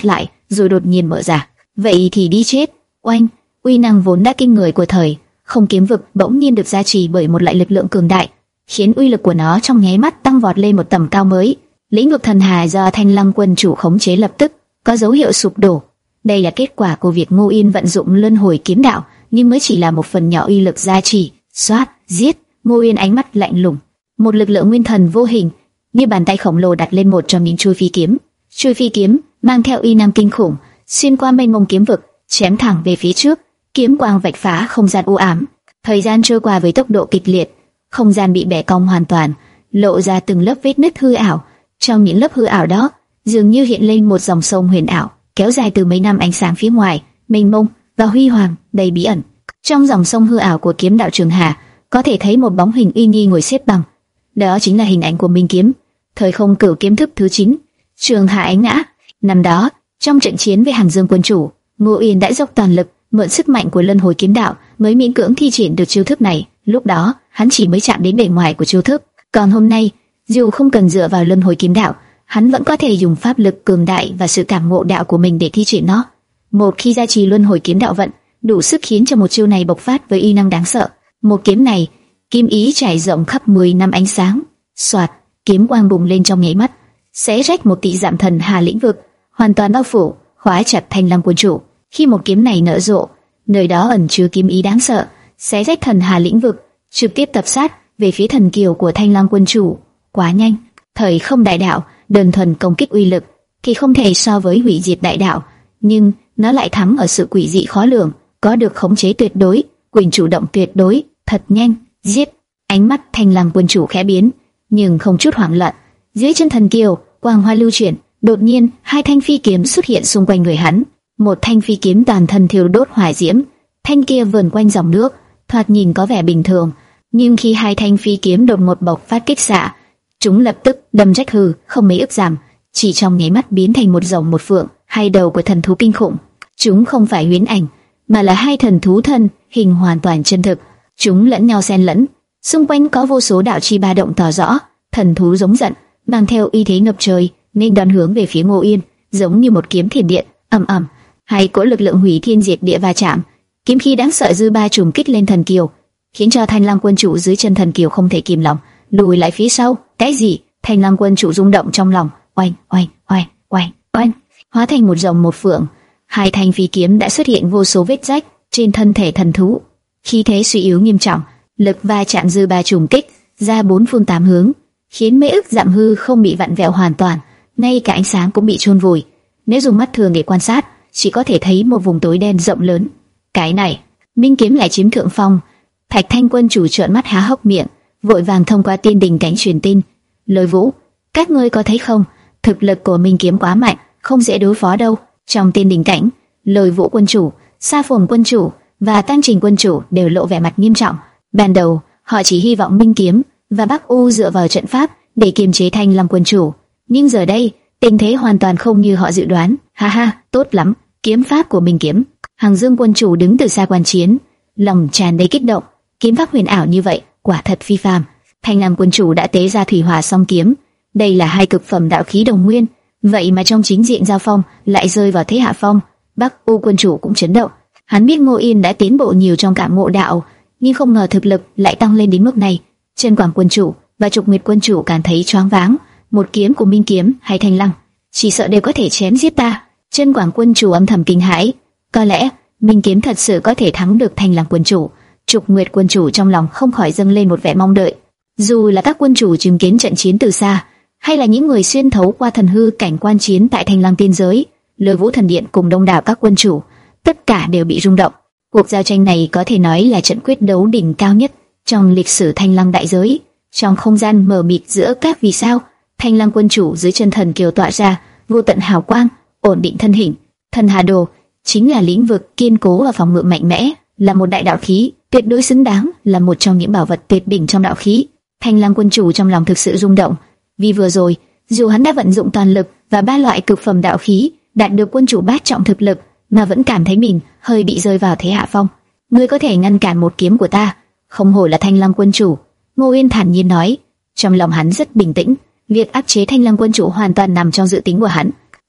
rồi đột nhiên mở ra. Vậy thì đi chết. Oanh, uy năng vốn đã kinh người của thời không kiếm vực bỗng nhiên được gia trì bởi một loại lực lượng cường đại, khiến uy lực của nó trong nháy mắt tăng vọt lên một tầm cao mới. Lĩnh vực thần hà do Thanh Lăng quân chủ khống chế lập tức có dấu hiệu sụp đổ. Đây là kết quả của việc Ngô Yên vận dụng luân hồi kiếm đạo, nhưng mới chỉ là một phần nhỏ uy lực gia trì. Xoát, giết. Ngô Yên ánh mắt lạnh lùng, một lực lượng nguyên thần vô hình như bàn tay khổng lồ đặt lên một trong những chuôi phi kiếm. Chuôi phi kiếm mang theo uy năng kinh khủng, xuyên qua mênh mông kiếm vực, chém thẳng về phía trước. Kiếm quang vạch phá không gian u ám. Thời gian trôi qua với tốc độ kịch liệt, không gian bị bẻ cong hoàn toàn, lộ ra từng lớp vết nứt hư ảo. Trong những lớp hư ảo đó, dường như hiện lên một dòng sông huyền ảo, kéo dài từ mấy năm ánh sáng phía ngoài, mênh mông và huy hoàng, đầy bí ẩn. Trong dòng sông hư ảo của kiếm đạo Trường Hà, có thể thấy một bóng hình uy nghi ngồi xếp bằng. Đó chính là hình ảnh của Minh Kiếm, thời không cửu kiếm thức thứ chín, Trường Hà ánh ngã. Năm đó, trong trận chiến với Hàng Dương quân chủ, Ngô Yên đã dốc toàn lực, mượn sức mạnh của luân hồi kiếm đạo mới miễn cưỡng thi triển được chiêu thức này. Lúc đó, hắn chỉ mới chạm đến bề ngoài của chiêu thức. Còn hôm nay, dù không cần dựa vào luân hồi kiếm đạo, hắn vẫn có thể dùng pháp lực cường đại và sự cảm ngộ đạo của mình để thi triển nó. Một khi gia trì luân hồi kiếm đạo vận, đủ sức khiến cho một chiêu này bộc phát với uy năng đáng sợ. Một kiếm này, kim ý trải rộng khắp mười năm ánh sáng. Soạt, kiếm quang bùng lên trong nháy mắt, xé rách một tỷ dặm thần hà lĩnh vực, hoàn toàn bao phủ, khóa chặt Thanh Lăng quân chủ. Khi một kiếm này nở rộ, nơi đó ẩn chứa kiếm ý đáng sợ, xé rách thần hà lĩnh vực, trực tiếp tập sát về phía thần kiều của Thanh Lăng quân chủ. Quá nhanh, thời không đại đạo đơn thuần công kích uy lực thì không thể so với hủy diệt đại đạo, nhưng nó lại thắng ở sự quỷ dị khó lường, có được khống chế tuyệt đối, quyền chủ động tuyệt đối. Thật nhanh, giết. Ánh mắt Thanh Lăng quân chủ khẽ biến, nhưng không chút hoảng loạn. Dưới chân thần kiều, quang hoa lưu chuyển, đột nhiên hai thanh phi kiếm xuất hiện xung quanh người hắn. Một thanh phi kiếm toàn thân thiêu đốt hỏa diễm, thanh kia vờn quanh dòng nước, thoạt nhìn có vẻ bình thường, nhưng khi hai thanh phi kiếm đột ngột bộc phát kích xạ, chúng lập tức đâm rách hư không mấy ức giảm, chỉ trong nháy mắt biến thành một rồng một phượng, hai đầu của thần thú kinh khủng. Chúng không phải huyễn ảnh, mà là hai thần thú thân, hình hoàn toàn chân thực. Chúng lẫn nhau xen lẫn, xung quanh có vô số đạo chi ba động tỏ rõ. Thần thú giống giận, mang theo uy thế ngập trời, nên đón hướng về phía Ngô Yên, giống như một kiếm thiểm điện. Ầm ầm, hai cỗ lực lượng hủy thiên diệt địa va chạm, kiếm khí đáng sợ dư ba trùng kích lên thần kiều, khiến cho Thanh Lăng quân chủ dưới chân thần kiều không thể kìm lòng, lùi lại phía sau. Cái gì? Thanh Lăng quân chủ rung động trong lòng, oanh oanh oanh oanh oanh, hóa thành một rồng một phượng. Hai thanh phi kiếm đã xuất hiện vô số vết rách trên thân thể thần thú, khí thế suy yếu nghiêm trọng, lực va chạm dư ba trùng kích ra bốn phương tám hướng, khiến mấy ức dặm hư không bị vặn vẹo hoàn toàn, ngay cả ánh sáng cũng bị chôn vùi. Nếu dùng mắt thường để quan sát, chỉ có thể thấy một vùng tối đen rộng lớn. Cái này, Minh Kiếm lại chiếm thượng phong. Thạch Thanh quân chủ trợn mắt há hốc miệng, vội vàng thông qua tiên đình cảnh truyền tin. Lôi Vũ, các ngươi có thấy không? Thực lực của Minh Kiếm quá mạnh, không dễ đối phó đâu. Trong tiên đình cảnh, Lôi Vũ quân chủ, Sa Phồn quân chủ và Tăng Trình quân chủ đều lộ vẻ mặt nghiêm trọng. Ban đầu, họ chỉ hy vọng Minh Kiếm và Bắc U dựa vào trận pháp để kiềm chế Thanh Lâm quân chủ, nhưng giờ đây, tình thế hoàn toàn không như họ dự đoán. Ha ha, tốt lắm, kiếm pháp của Minh Kiếm. Hàng Dương quân chủ đứng từ xa quan chiến, lòng tràn đầy kích động. Kiếm pháp huyền ảo như vậy, quả thật phi phàm. Thanh Lâm quân chủ đã tế ra Thủy Hỏa Song kiếm, đây là hai cực phẩm đạo khí đồng nguyên, vậy mà trong chính diện giao phong lại rơi vào thế hạ phong. Bắc U quân chủ cũng chấn động, hắn biết Ngô Yên đã tiến bộ nhiều trong cảm ngộ đạo, nhưng không ngờ thực lực lại tăng lên đến mức này. Chân Quảng quân chủ và Trục Nguyệt quân chủ cảm thấy choáng váng, một kiếm của Minh Kiếm hay Thanh Lăng, chỉ sợ đều có thể chém giết ta. Chân Quảng quân chủ âm thầm kinh hãi, có lẽ Minh Kiếm thật sự có thể thắng được Thanh Lăng quân chủ. Trục Nguyệt quân chủ trong lòng không khỏi dâng lên một vẻ mong đợi. Dù là các quân chủ chứng kiến trận chiến từ xa, hay là những người xuyên thấu qua thần hư cảnh quan chiến tại Thanh Lăng tiên giới, Lôi Vũ thần điện cùng đông đảo các quân chủ, tất cả đều bị rung động. Cuộc giao tranh này có thể nói là trận quyết đấu đỉnh cao nhất trong lịch sử Thanh Lăng đại giới. Trong không gian mờ mịt giữa các vì sao, Thanh Lăng quân chủ dưới chân thần kiều tỏa ra vô tận hào quang, ổn định thân hình. Thần Hà Đồ chính là lĩnh vực kiên cố và phòng ngự mạnh mẽ, là một đại đạo khí, tuyệt đối xứng đáng là một trong những bảo vật tuyệt đỉnh trong đạo khí. Thanh Lăng quân chủ trong lòng thực sự rung động, vì vừa rồi, dù hắn đã vận dụng toàn lực và ba loại cực phẩm đạo khí, đạt được quân chủ bát trọng thực lực, mà vẫn cảm thấy mình hơi bị rơi vào thế hạ phong. Ngươi có thể ngăn cản một kiếm của ta, không hổ là Thanh Lăng quân chủ. Ngô Yên thản nhiên nói, trong lòng hắn rất bình tĩnh, việc áp chế Thanh Lăng quân chủ hoàn toàn nằm trong dự tính của hắn.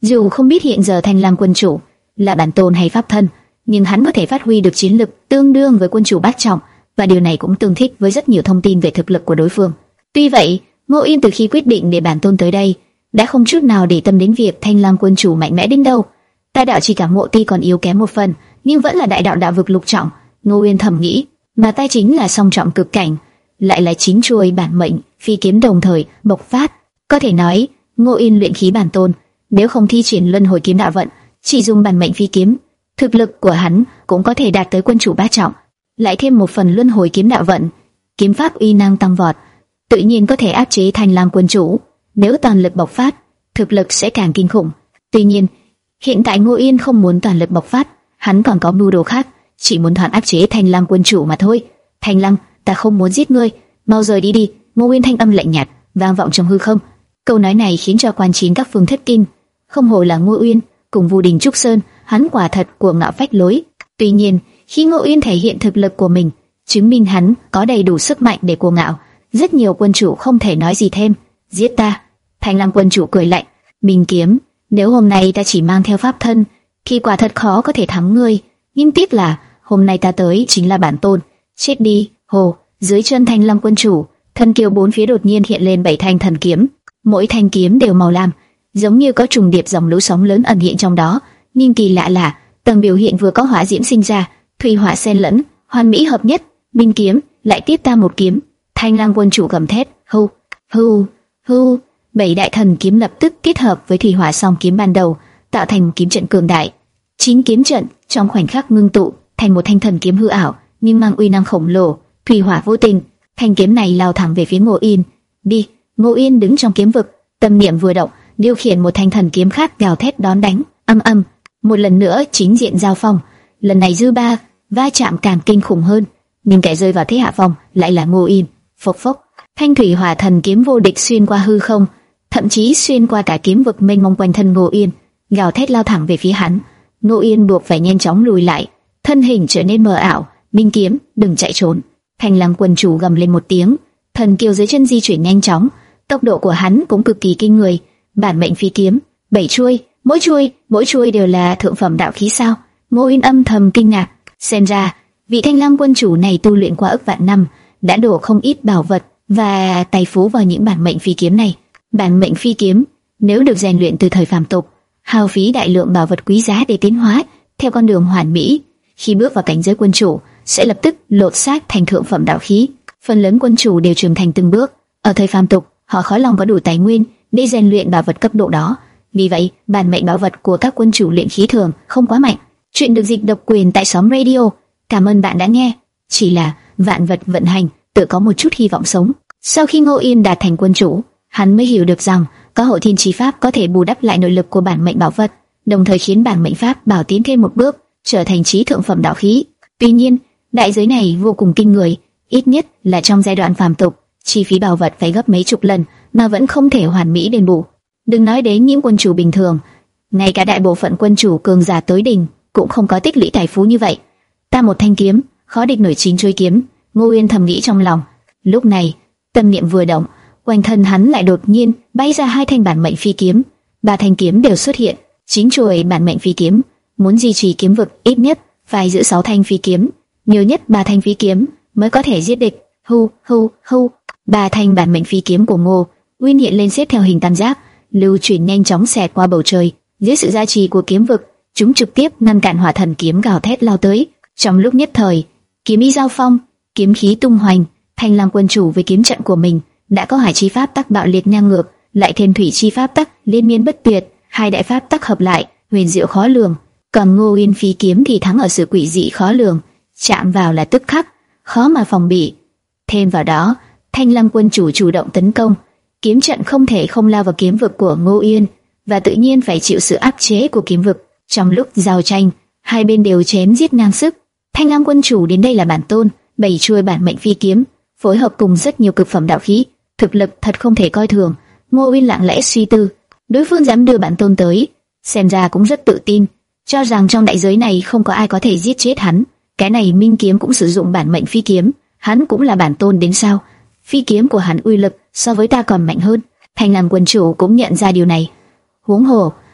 Dù không biết hiện giờ Thanh Lam quân chủ là bản tôn hay pháp thân, nhưng hắn có thể phát huy được chiến lực tương đương với quân chủ bát trọng, và điều này cũng tương thích với rất nhiều thông tin về thực lực của đối phương. Tuy vậy, Ngô Yên từ khi quyết định để bản tôn tới đây, đã không chút nào để tâm đến việc Thanh Lam quân chủ mạnh mẽ đến đâu. Ta đạo chỉ cảm ngộ tuy còn yếu kém một phần, nhưng vẫn là đại đạo đạo vực lục trọng. Ngô Yên thầm nghĩ, mà ta chính là song trọng cực cảnh, lại là chín chuôi bản mệnh phi kiếm đồng thời bộc phát. Có thể nói, Ngô Yên luyện khí bản tôn, nếu không thi triển luân hồi kiếm đạo vận, chỉ dùng bản mệnh phi kiếm, thực lực của hắn cũng có thể đạt tới quân chủ bát trọng. Lại thêm một phần luân hồi kiếm đạo vận, kiếm pháp uy năng tăng vọt, tự nhiên có thể áp chế Thanh Lam quân chủ. Nếu toàn lực bộc phát, thực lực sẽ càng kinh khủng. Tuy nhiên, hiện tại Ngô Yên không muốn toàn lực bộc phát, hắn còn có mưu đồ khác, chỉ muốn thoáng áp chế Thanh Lam quân chủ mà thôi. Thanh Lam, ta không muốn giết ngươi, mau rời đi đi. Ngô Yên thanh âm lạnh nhạt vang vọng trong hư không. Câu nói này khiến cho quan chiến các phương thất kinh. Không hổ là Ngô Uyên, cùng Vu Đình Trúc Sơn, hắn quả thật cuồng ngạo phách lối. Tuy nhiên, khi Ngô Uyên thể hiện thực lực của mình, chứng minh hắn có đầy đủ sức mạnh để cuồng ngạo, rất nhiều quân chủ không thể nói gì thêm. Giết ta! Thanh Lam quân chủ cười lạnh. Minh kiếm, nếu hôm nay ta chỉ mang theo pháp thân, thì quả thật khó có thể thắng ngươi. Nhưng tiếc là hôm nay ta tới chính là bản tôn. Chết đi! Hồ! Dưới chân Thanh Lam quân chủ, thần kiều bốn phía đột nhiên hiện lên bảy thanh thần kiếm, mỗi thanh kiếm đều màu lam, giống như có trùng điệp dòng lũ sóng lớn ẩn hiện trong đó. Nhưng kỳ lạ là tầng biểu hiện vừa có hỏa diễm sinh ra, thủy hỏa xen lẫn, hoàn mỹ hợp nhất. Minh kiếm lại tiếp ta một kiếm. Thanh Lam quân chủ gầm thét, hưu, hưu, hưu. Bảy đại thần kiếm lập tức kết hợp với thủy hỏa song kiếm ban đầu, tạo thành kiếm trận cường đại. Chín kiếm trận trong khoảnh khắc ngưng tụ thành một thanh thần kiếm hư ảo, nhưng mang uy năng khổng lồ. Thủy hỏa vô tình, thanh kiếm này lao thẳng về phía Ngô Yên. Đi! Ngô Yên đứng trong kiếm vực, tâm niệm vừa động, điều khiển một thanh thần kiếm khác gào thét đón đánh. Âm âm, một lần nữa chính diện giao phong. Lần này dư ba va chạm càng kinh khủng hơn, nhưng kẻ rơi vào thế hạ phong lại là Ngô Yên. Phốc phốc, thanh thủy hỏa thần kiếm vô địch xuyên qua hư không, thậm chí xuyên qua cả kiếm vực mênh mông quanh thân Ngô Yên, gào thét lao thẳng về phía hắn. Ngô Yên buộc phải nhanh chóng lùi lại, thân hình trở nên mờ ảo. Minh kiếm, đừng chạy trốn! Thanh Lam quân chủ gầm lên một tiếng, thần kiều dưới chân di chuyển nhanh chóng, tốc độ của hắn cũng cực kỳ kinh người. Bản mệnh phi kiếm, bảy chuôi, mỗi chuôi, mỗi chuôi đều là thượng phẩm đạo khí sao? Ngô Yên âm thầm kinh ngạc. Xem ra, vị Thanh Lam quân chủ này tu luyện qua ức vạn năm, đã đổ không ít bảo vật và tài phú vào những bản mệnh phi kiếm này. Bản mệnh phi kiếm, nếu được rèn luyện từ thời phàm tục, hao phí đại lượng bảo vật quý giá để tiến hóa theo con đường hoàn mỹ, khi bước vào cảnh giới quân chủ, sẽ lập tức lột xác thành thượng phẩm đạo khí. Phần lớn quân chủ đều trưởng thành từng bước. Ở thời phàm tục, họ khó lòng có đủ tài nguyên để rèn luyện bảo vật cấp độ đó. Vì vậy, bản mệnh bảo vật của các quân chủ luyện khí thường không quá mạnh. Chuyện được dịch độc quyền tại Sóng Radio. Cảm ơn bạn đã nghe. Chỉ là vạn vật vận hành, tự có một chút hy vọng sống. Sau khi Ngô Yên đạt thành quân chủ, hắn mới hiểu được rằng có Hậu Thiên Chi Pháp có thể bù đắp lại nội lực của bản mệnh bảo vật, đồng thời khiến bản mệnh pháp bảo tiến thêm một bước, trở thành chí thượng phẩm đạo khí. Tuy nhiên, đại giới này vô cùng kinh người, ít nhất là trong giai đoạn phàm tục, chi phí bảo vật phải gấp mấy chục lần mà vẫn không thể hoàn mỹ đền bù. Đừng nói đến những quân chủ bình thường, ngay cả đại bộ phận quân chủ cường giả tối đỉnh cũng không có tích lũy tài phú như vậy. Ta một thanh kiếm, khó địch nổi chín chuôi kiếm. Ngô Uyên thầm nghĩ trong lòng. Lúc này, tâm niệm vừa động, quanh thân hắn lại đột nhiên bay ra hai thanh bản mệnh phi kiếm, ba thanh kiếm đều xuất hiện. Chín chuôi bản mệnh phi kiếm, muốn duy trì kiếm vực ít nhất phải giữ sáu thanh phi kiếm, nhiều nhất ba thanh phi kiếm mới có thể giết địch. Hu hu hu, ba thanh bản mệnh phi kiếm của Ngô Uyên hiện lên xếp theo hình tam giác, lưu chuyển nhanh chóng xẹt qua bầu trời. Dưới sự gia trì của kiếm vực, chúng trực tiếp ngăn cản hỏa thần kiếm gào thét lao tới. Trong lúc nhất thời, kiếm ý giao phong, kiếm khí tung hoành. Thanh Lam quân chủ với kiếm trận của mình đã có hải chi pháp tắc bạo liệt ngang ngược, lại thêm thủy chi pháp tắc liên miên bất tuyệt, hai đại pháp tắc hợp lại, huyền diệu khó lường. Còn Ngô Uyên phi kiếm thì thắng ở sự quỷ dị khó lường, chạm vào là tức khắc, khó mà phòng bị. Thêm vào đó, Thanh Lam quân chủ chủ động tấn công, kiếm trận không thể không lao vào kiếm vực của Ngô Uyên, và tự nhiên phải chịu sự áp chế của kiếm vực. Trong lúc giao tranh, hai bên đều chém giết ngang sức. Thanh Lam quân chủ đến đây là bản tôn, bảy chuôi bản mệnh phi kiếm, phối hợp cùng rất nhiều cực phẩm đạo khí, thực lực thật không thể coi thường. Ngô Uyên lặng lẽ suy tư, đối phương dám đưa bản tôn tới, xem ra cũng rất tự tin, cho rằng trong đại giới này không có ai có thể giết chết hắn. Cái này Minh kiếm cũng sử dụng bản mệnh phi kiếm, hắn cũng là bản tôn đến sao? Phi kiếm của hắn uy lực so với ta còn mạnh hơn. Thanh Lam quân chủ cũng nhận ra điều này. Huống hồ,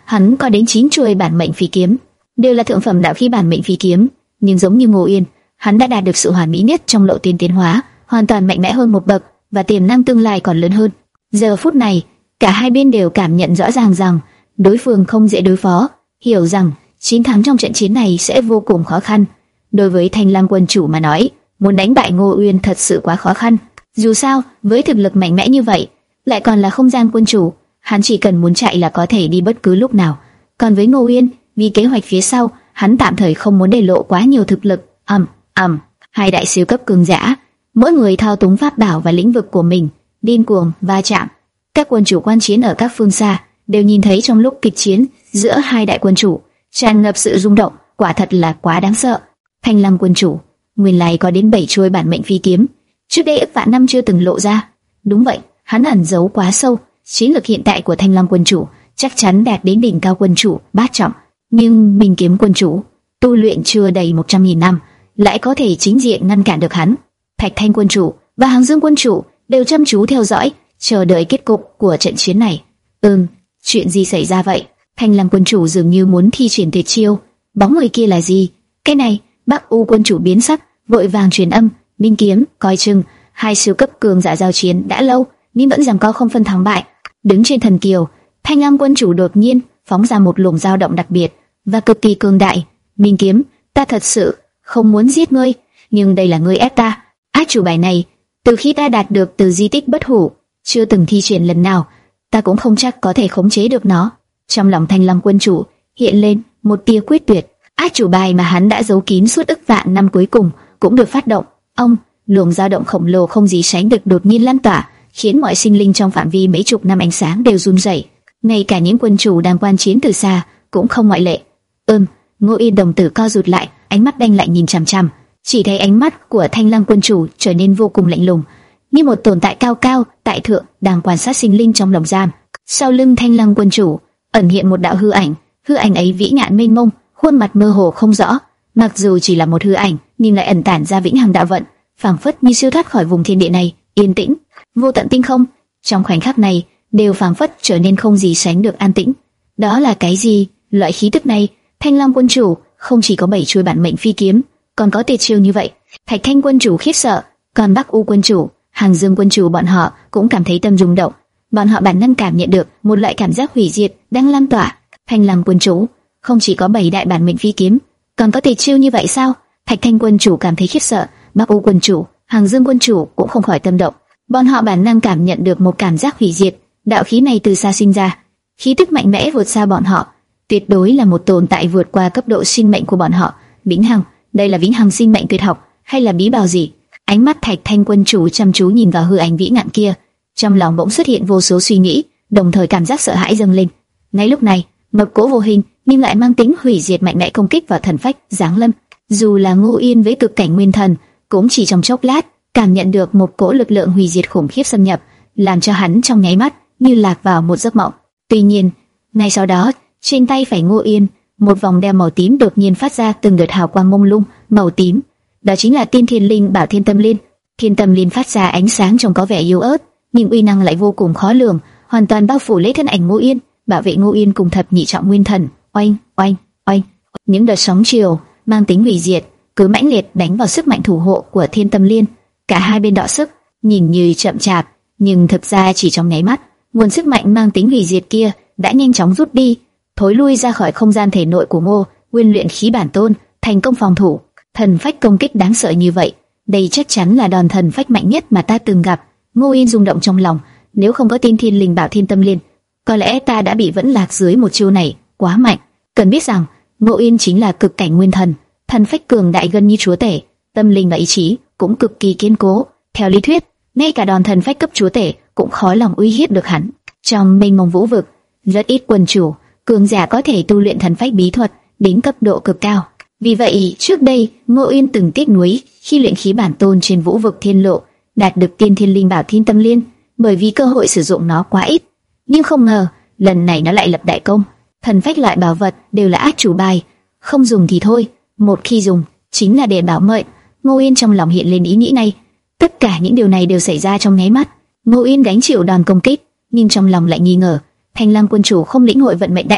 hắn có đến chín chuôi bản mệnh phi kiếm, đều là thượng phẩm đạo khí bản mệnh phi kiếm, nhưng giống như Ngô Yên, hắn đã đạt được sự hoàn mỹ nhất trong lộ tuyến tiến hóa, hoàn toàn mạnh mẽ hơn một bậc và tiềm năng tương lai còn lớn hơn. Giờ phút này, cả hai bên đều cảm nhận rõ ràng rằng đối phương không dễ đối phó, hiểu rằng chiến thắng trong trận chiến này sẽ vô cùng khó khăn. Đối với Thanh Lam quân chủ mà nói, muốn đánh bại Ngô Uyên thật sự quá khó khăn. Dù sao, với thực lực mạnh mẽ như vậy, lại còn là không gian quân chủ, hắn chỉ cần muốn chạy là có thể đi bất cứ lúc nào. Còn với Ngô Uyên, vì kế hoạch phía sau, hắn tạm thời không muốn để lộ quá nhiều thực lực. ầm ầm, hai đại siêu cấp cường giả, mỗi người thao túng pháp bảo và lĩnh vực của mình, điên cuồng va chạm. Các quân chủ quan chiến ở các phương xa đều nhìn thấy trong lúc kịch chiến giữa hai đại quân chủ tràn ngập sự rung động, quả thật là quá đáng sợ. Thanh Lam quân chủ nguyên lai có đến bảy chuôi bản mệnh phi kiếm, trước đây ức vạn năm chưa từng lộ ra. Đúng vậy, hắn ẩn giấu quá sâu. Chiến lược hiện tại của Thanh Lam quân chủ chắc chắn đạt đến đỉnh cao quân chủ bát trọng, nhưng Minh Kiếm quân chủ tu luyện chưa đầy một trăm nghìn năm, lại có thể chính diện ngăn cản được hắn. Thạch Thanh quân chủ và Hàng Dương quân chủ đều chăm chú theo dõi, chờ đợi kết cục của trận chiến này. Ừm, chuyện gì xảy ra vậy? Thanh Lam quân chủ dường như muốn thi triển tuyệt chiêu. Bóng người kia là gì? Cái này, Bắc U quân chủ biến sắc, vội vàng truyền âm. Minh Kiếm, coi chừng, hai siêu cấp cường giả giao chiến đã lâu, nhưng vẫn giằng co không phân thắng bại. Đứng trên thần kiều, Thanh Lam quân chủ đột nhiên phóng ra một luồng dao động đặc biệt và cực kỳ cường đại. Minh Kiếm, ta thật sự không muốn giết ngươi, nhưng đây là ngươi ép ta. Át chủ bài này, từ khi ta đạt được từ di tích bất hủ, chưa từng thi triển lần nào, ta cũng không chắc có thể khống chế được nó. Trong lòng Thanh Lam quân chủ hiện lên một tia quyết tuyệt. Át chủ bài mà hắn đã giấu kín suốt ức vạn năm cuối cùng cũng được phát động. Ông, luồng dao động khổng lồ không gì sánh được đột nhiên lan tỏa, khiến mọi sinh linh trong phạm vi mấy chục năm ánh sáng đều run rẩy. Ngay cả những quân chủ đang quan chiến từ xa cũng không ngoại lệ. Ừm, Ngô Yên đồng tử co rụt lại, ánh mắt đanh lại nhìn chằm chằm. Chỉ thấy ánh mắt của Thanh Lam quân chủ trở nên vô cùng lạnh lùng, như một tồn tại cao cao tại thượng đang quan sát sinh linh trong lồng giam. Sau lưng Thanh Lam quân chủ ẩn hiện một đạo hư ảnh, hư ảnh ấy vĩ ngạn mênh mông, khuôn mặt mơ hồ không rõ. Mặc dù chỉ là một hư ảnh, nhưng lại ẩn tản ra vĩnh hằng đạo vận, phảng phất như siêu thoát khỏi vùng thiên địa này. Yên tĩnh, vô tận tinh không, trong khoảnh khắc này đều phảng phất trở nên không gì sánh được an tĩnh. Đó là cái gì? Loại khí tức này, Thanh Lam quân chủ không chỉ có bảy chuôi bản mệnh phi kiếm, còn có tuyệt chiêu như vậy. Thạch Thanh quân chủ khiếp sợ, còn Bắc U quân chủ, Hàng Dương quân chủ bọn họ cũng cảm thấy tâm rung động. Bọn họ bản năng cảm nhận được một loại cảm giác hủy diệt đang lan tỏa. Thanh Lam quân chủ không chỉ có bảy đại bản mệnh phi kiếm, còn có tuyệt chiêu như vậy sao? Thạch Thanh quân chủ cảm thấy khiếp sợ, Bắc U quân chủ, Hàng Dương quân chủ cũng không khỏi tâm động. Bọn họ bản năng cảm nhận được một cảm giác hủy diệt, đạo khí này từ xa sinh ra, khí tức mạnh mẽ vượt xa bọn họ, tuyệt đối là một tồn tại vượt qua cấp độ sinh mệnh của bọn họ. Vĩnh hằng, đây là vĩnh hằng sinh mệnh tuyệt học hay là bí bảo gì? Ánh mắt Thạch Thanh quân chủ chăm chú nhìn vào hư ảnh vĩ ngạn kia, trong lòng bỗng xuất hiện vô số suy nghĩ, đồng thời cảm giác sợ hãi dâng lên. Ngay lúc này, một cỗ vô hình nhưng lại mang tính hủy diệt mạnh mẽ công kích vào thần phách giáng lâm. Dù là Ngô Yên với cực cảnh nguyên thần, cũng chỉ trong chốc lát cảm nhận được một cỗ lực lượng hủy diệt khủng khiếp xâm nhập, làm cho hắn trong nháy mắt như lạc vào một giấc mộng. Tuy nhiên, ngay sau đó, trên tay phải Ngô Yên, một vòng đeo màu tím đột nhiên phát ra từng đợt hào quang mông lung màu tím. Đó chính là Tiên Thiên Linh Bảo Thiên Tâm Liên. Thiên Tâm Liên phát ra ánh sáng trông có vẻ yếu ớt, nhưng uy năng lại vô cùng khó lường, hoàn toàn bao phủ lấy thân ảnh Ngô Yên, bảo vệ Ngô Yên cùng thập nhị trọng nguyên thần. Oanh, oanh, oanh, những đợt sóng chiều mang tính hủy diệt cứ mãnh liệt đánh vào sức mạnh thủ hộ của Thiên Tâm Liên. Cả hai bên đọ sức, nhìn như chậm chạp, nhưng thực ra chỉ trong nháy mắt, nguồn sức mạnh mang tính hủy diệt kia đã nhanh chóng rút đi, thối lui ra khỏi không gian thể nội của Ngô Nguyên luyện khí bản tôn, thành công phòng thủ. Thần phách công kích đáng sợ như vậy, đây chắc chắn là đòn thần phách mạnh nhất mà ta từng gặp. Ngô Yên rung động trong lòng, nếu không có Tiên Thiên Linh Bảo Thiên Tâm Liên, có lẽ ta đã bị vẫn lạc dưới một chiêu này, quá mạnh. Cần biết rằng, Ngô Yên chính là cực cảnh nguyên thần, thần phách cường đại gần như chúa tể, tâm linh và ý chí cũng cực kỳ kiên cố. Theo lý thuyết, ngay cả đòn thần phách cấp chúa tể cũng khó lòng uy hiếp được hắn. Trong mênh mông vũ vực, rất ít quân chủ cường giả có thể tu luyện thần phách bí thuật đến cấp độ cực cao. Vì vậy, trước đây, Ngô Yên từng tiếc nuối khi luyện khí bản tôn trên vũ vực thiên lộ đạt được Tiên Thiên Linh Bảo Thiên Tâm Liên, bởi vì cơ hội sử dụng nó quá ít. Nhưng không ngờ, lần này nó lại lập đại công. Thần phách loại bảo vật đều là át chủ bài, không dùng thì thôi, một khi dùng, chính là để bảo mệnh. Ngô Yên trong lòng hiện lên ý nghĩ này. Tất cả những điều này đều xảy ra trong nháy mắt. Ngô Yên gánh chịu đòn công kích, nhưng trong lòng lại nghi ngờ, Thanh Lam quân chủ không lĩnh hội vận mệnh đại đạo,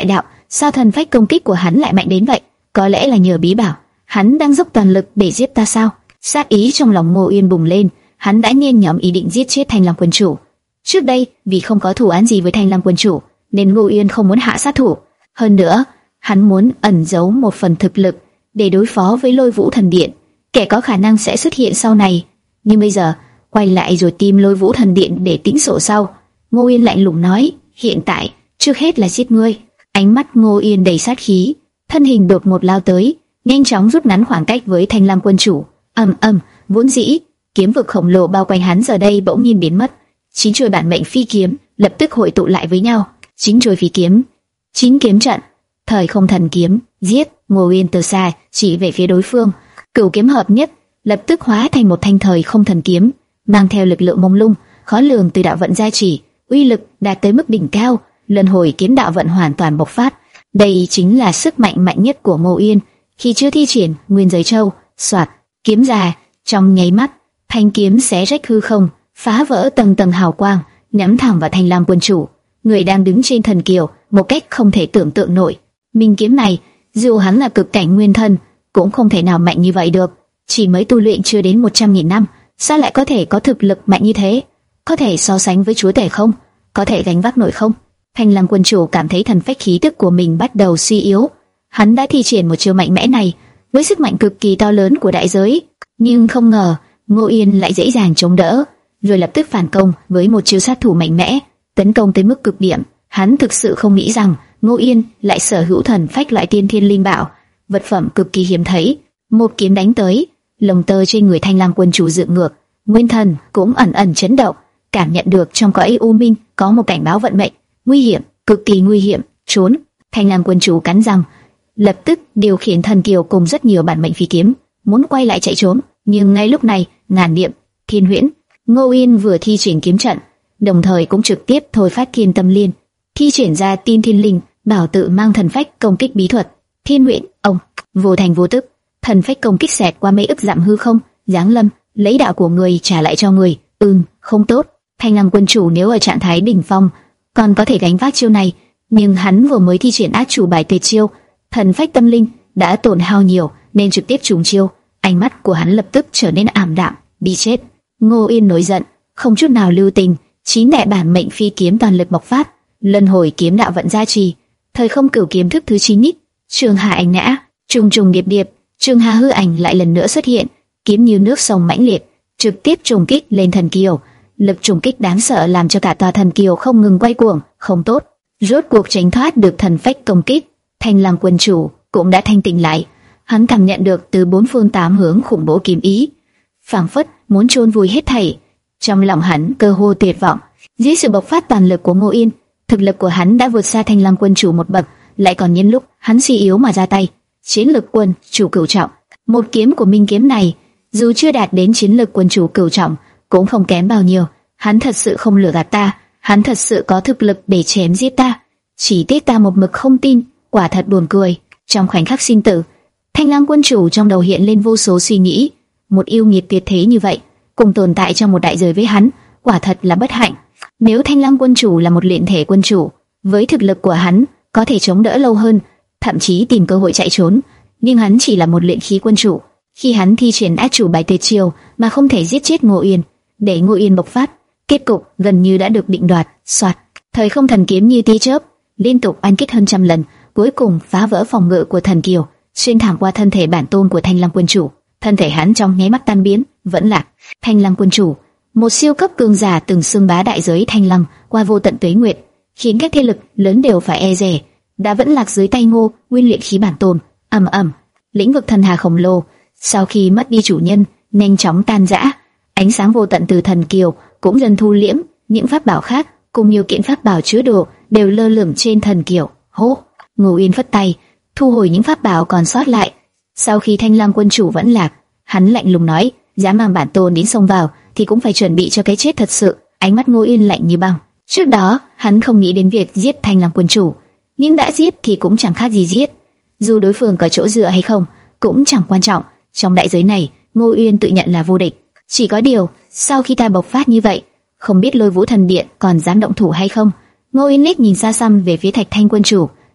sao thần phách công kích của hắn lại mạnh đến vậy? Có lẽ là nhờ bí bảo, hắn đang dốc toàn lực để giết ta sao? Sát ý trong lòng Ngô Uyên bùng lên, hắn đã nhen nhóm ý định giết chết Thanh Lam quân chủ. Trước đây, vì không có thù oán gì với Thanh Lam quân chủ, nên Ngô Uyên không muốn hạ sát thủ. Hơn nữa, hắn muốn ẩn giấu một phần thực lực để đối phó với Lôi Vũ Thần Điện, kẻ có khả năng sẽ xuất hiện sau này. Nhưng bây giờ, quay lại rồi tìm Lôi Vũ Thần Điện để tính sổ sau. Ngô Uyên lạnh lùng nói, hiện tại, trước hết là giết ngươi. Ánh mắt Ngô Uyên đầy sát khí, thân hình đột ngột lao tới, nhanh chóng rút ngắn khoảng cách với Thanh Lam quân chủ. Ầm ầm, vốn dĩ kiếm vực khổng lồ bao quanh hắn giờ đây bỗng nhiên biến mất. Chín chuôi bản mệnh phi kiếm lập tức hội tụ lại với nhau. Chín chuôi phi kiếm, chín kiếm trận, thời không thần kiếm, giết. Ngô Uyên từ xa chỉ về phía đối phương, cửu kiếm hợp nhất, lập tức hóa thành một thanh thời không thần kiếm, mang theo lực lượng mông lung, khó lường từ đạo vận gia trì, uy lực đạt tới mức đỉnh cao. Luân hồi kiếm đạo vận hoàn toàn bộc phát. Đây chính là sức mạnh mạnh nhất của Ngô Uyên khi chưa thi triển Nguyên Giới Châu. Soạt, kiếm ra, trong nháy mắt, thanh kiếm xé rách hư không, phá vỡ tầng tầng hào quang, nhắm thẳng vào Thanh Lam quân chủ, người đang đứng trên thần kiều, một cách không thể tưởng tượng nổi. Minh kiếm này, dù hắn là cực cảnh nguyên thân, cũng không thể nào mạnh như vậy được. Chỉ mới tu luyện chưa đến một trăm nghìn năm, sao lại có thể có thực lực mạnh như thế? Có thể so sánh với chúa tể không? Có thể gánh vác nổi không? Thanh Lam quân chủ cảm thấy thần phách khí tức của mình bắt đầu suy yếu. Hắn đã thi triển một chiêu mạnh mẽ này với sức mạnh cực kỳ to lớn của đại giới, nhưng không ngờ Ngô Uyên lại dễ dàng chống đỡ, rồi lập tức phản công với một chiêu sát thủ mạnh mẽ, tấn công tới mức cực điểm. Hắn thực sự không nghĩ rằng Ngô Uyên lại sở hữu thần phách loại tiên thiên linh bảo, vật phẩm cực kỳ hiếm thấy. Một kiếm đánh tới, lồng tơ trên người Thanh Lam quân chủ dựng ngược, nguyên thần cũng ẩn ẩn chấn động, cảm nhận được trong cõi u minh có một cảnh báo vận mệnh, nguy hiểm, cực kỳ nguy hiểm. Trốn! Thanh Lam quân chủ cắn răng, lập tức điều khiển thần kiều cùng rất nhiều bản mệnh phi kiếm, muốn quay lại chạy trốn. Nhưng ngay lúc này, ngàn niệm, thiên huyễn, Ngô Uyên vừa thi triển kiếm trận, đồng thời cũng trực tiếp thôi phát thiên tâm liên, thi triển ra tiên thiên linh bảo tự mang thần phách công kích bí thuật. Thiên huyễn, ông, vô thành vô tức, thần phách công kích xẹt qua mấy ức dặm hư không, giáng lâm, lấy đạo của người trả lại cho người. Ừm, không tốt. Thanh Lam quân chủ nếu ở trạng thái đỉnh phong, còn có thể gánh vác chiêu này, nhưng hắn vừa mới thi triển át chủ bài tuyệt chiêu, thần phách tâm linh đã tổn hao nhiều, nên trực tiếp trùng chiêu. Ánh mắt của hắn lập tức trở nên ảm đạm, đi chết. Ngô Uyên nổi giận, không chút nào lưu tình, chín đại bản mệnh phi kiếm toàn lực bộc phát, luân hồi kiếm đạo vận gia trì, thời không cửu kiếm thức thứ chín nít, Trường Hà ảnh ngã, trùng trùng điệp điệp, Trường Hà hư ảnh lại lần nữa xuất hiện, kiếm như nước sông mãnh liệt, trực tiếp trùng kích lên thần kiều. Lực trùng kích đáng sợ làm cho cả tòa thần kiều không ngừng quay cuồng. Không tốt, rốt cuộc tránh thoát được thần phách công kích, Thanh Lam quân chủ cũng đã thanh tịnh lại. Hắn cảm nhận được từ bốn phương tám hướng khủng bố kiếm ý, phảng phất muốn chôn vùi hết thảy. Trong lòng hắn cơ hồ tuyệt vọng. Dưới sự bộc phát toàn lực của Ngô Uyên, thực lực của hắn đã vượt xa Thanh Lam quân chủ một bậc, lại còn nhân lúc hắn suy yếu mà ra tay. Chiến lực quân chủ cửu trọng, một kiếm của Minh kiếm này, dù chưa đạt đến chiến lực quân chủ cửu trọng, cũng không kém bao nhiêu. Hắn thật sự không lừa gạt ta, hắn thật sự có thực lực để chém giết ta. Chỉ tiếc ta một mực không tin, quả thật buồn cười. Trong khoảnh khắc sinh tử, Thanh Lam quân chủ trong đầu hiện lên vô số suy nghĩ. Một yêu nghiệt tuyệt thế như vậy, cùng tồn tại trong một đại giới với hắn, quả thật là bất hạnh. Nếu Thanh Lam quân chủ là một luyện thể quân chủ, với thực lực của hắn có thể chống đỡ lâu hơn, thậm chí tìm cơ hội chạy trốn. Nhưng hắn chỉ là một luyện khí quân chủ. Khi hắn thi triển át chủ bài tuyệt chiêu mà không thể giết chết Ngô Uyên, để Ngô Uyên bộc phát, kết cục gần như đã được định đoạt. Soạt, thời không thần kiếm như tia chớp, liên tục oanh kích hơn trăm lần, cuối cùng phá vỡ phòng ngự của thần kiều, xuyên thẳng qua thân thể bản tôn của Thanh Lam quân chủ. Thân thể hắn trong nháy mắt tan biến, vẫn lạc. Thanh Lam quân chủ, một siêu cấp cường giả từng xưng bá đại giới Thanh Lam qua vô tận tuế nguyệt, khiến các thế lực lớn đều phải e dè, đã vẫn lạc dưới tay Ngô Nguyên luyện khí bản tôn. Ầm ầm, lĩnh vực thần hà khổng lồ sau khi mất đi chủ nhân, nhanh chóng tan rã. Ánh sáng vô tận từ thần kiều cũng dần thu liễm, những pháp bảo khác cùng nhiều kiện pháp bảo chứa đồ đều lơ lửng trên thần kiều. Hô, Ngô Uyên phất tay, thu hồi những pháp bảo còn sót lại. Sau khi Thanh Lam quân chủ vẫn lạc, hắn lạnh lùng nói, dám mang bản tôn đến xông vào thì cũng phải chuẩn bị cho cái chết thật sự. Ánh mắt Ngô Uyên lạnh như băng. Trước đó hắn không nghĩ đến việc giết Thanh Lam quân chủ, nhưng đã giết thì cũng chẳng khác gì giết, dù đối phương có chỗ dựa hay không cũng chẳng quan trọng. Trong đại giới này, Ngô Uyên tự nhận là vô địch. Chỉ có điều, sau khi ta bộc phát như vậy, không biết Lôi Vũ Thần Điện còn dám động thủ hay không. Ngô Uyên liếc nhìn xa xăm về phía Thạch Thanh quân chủ,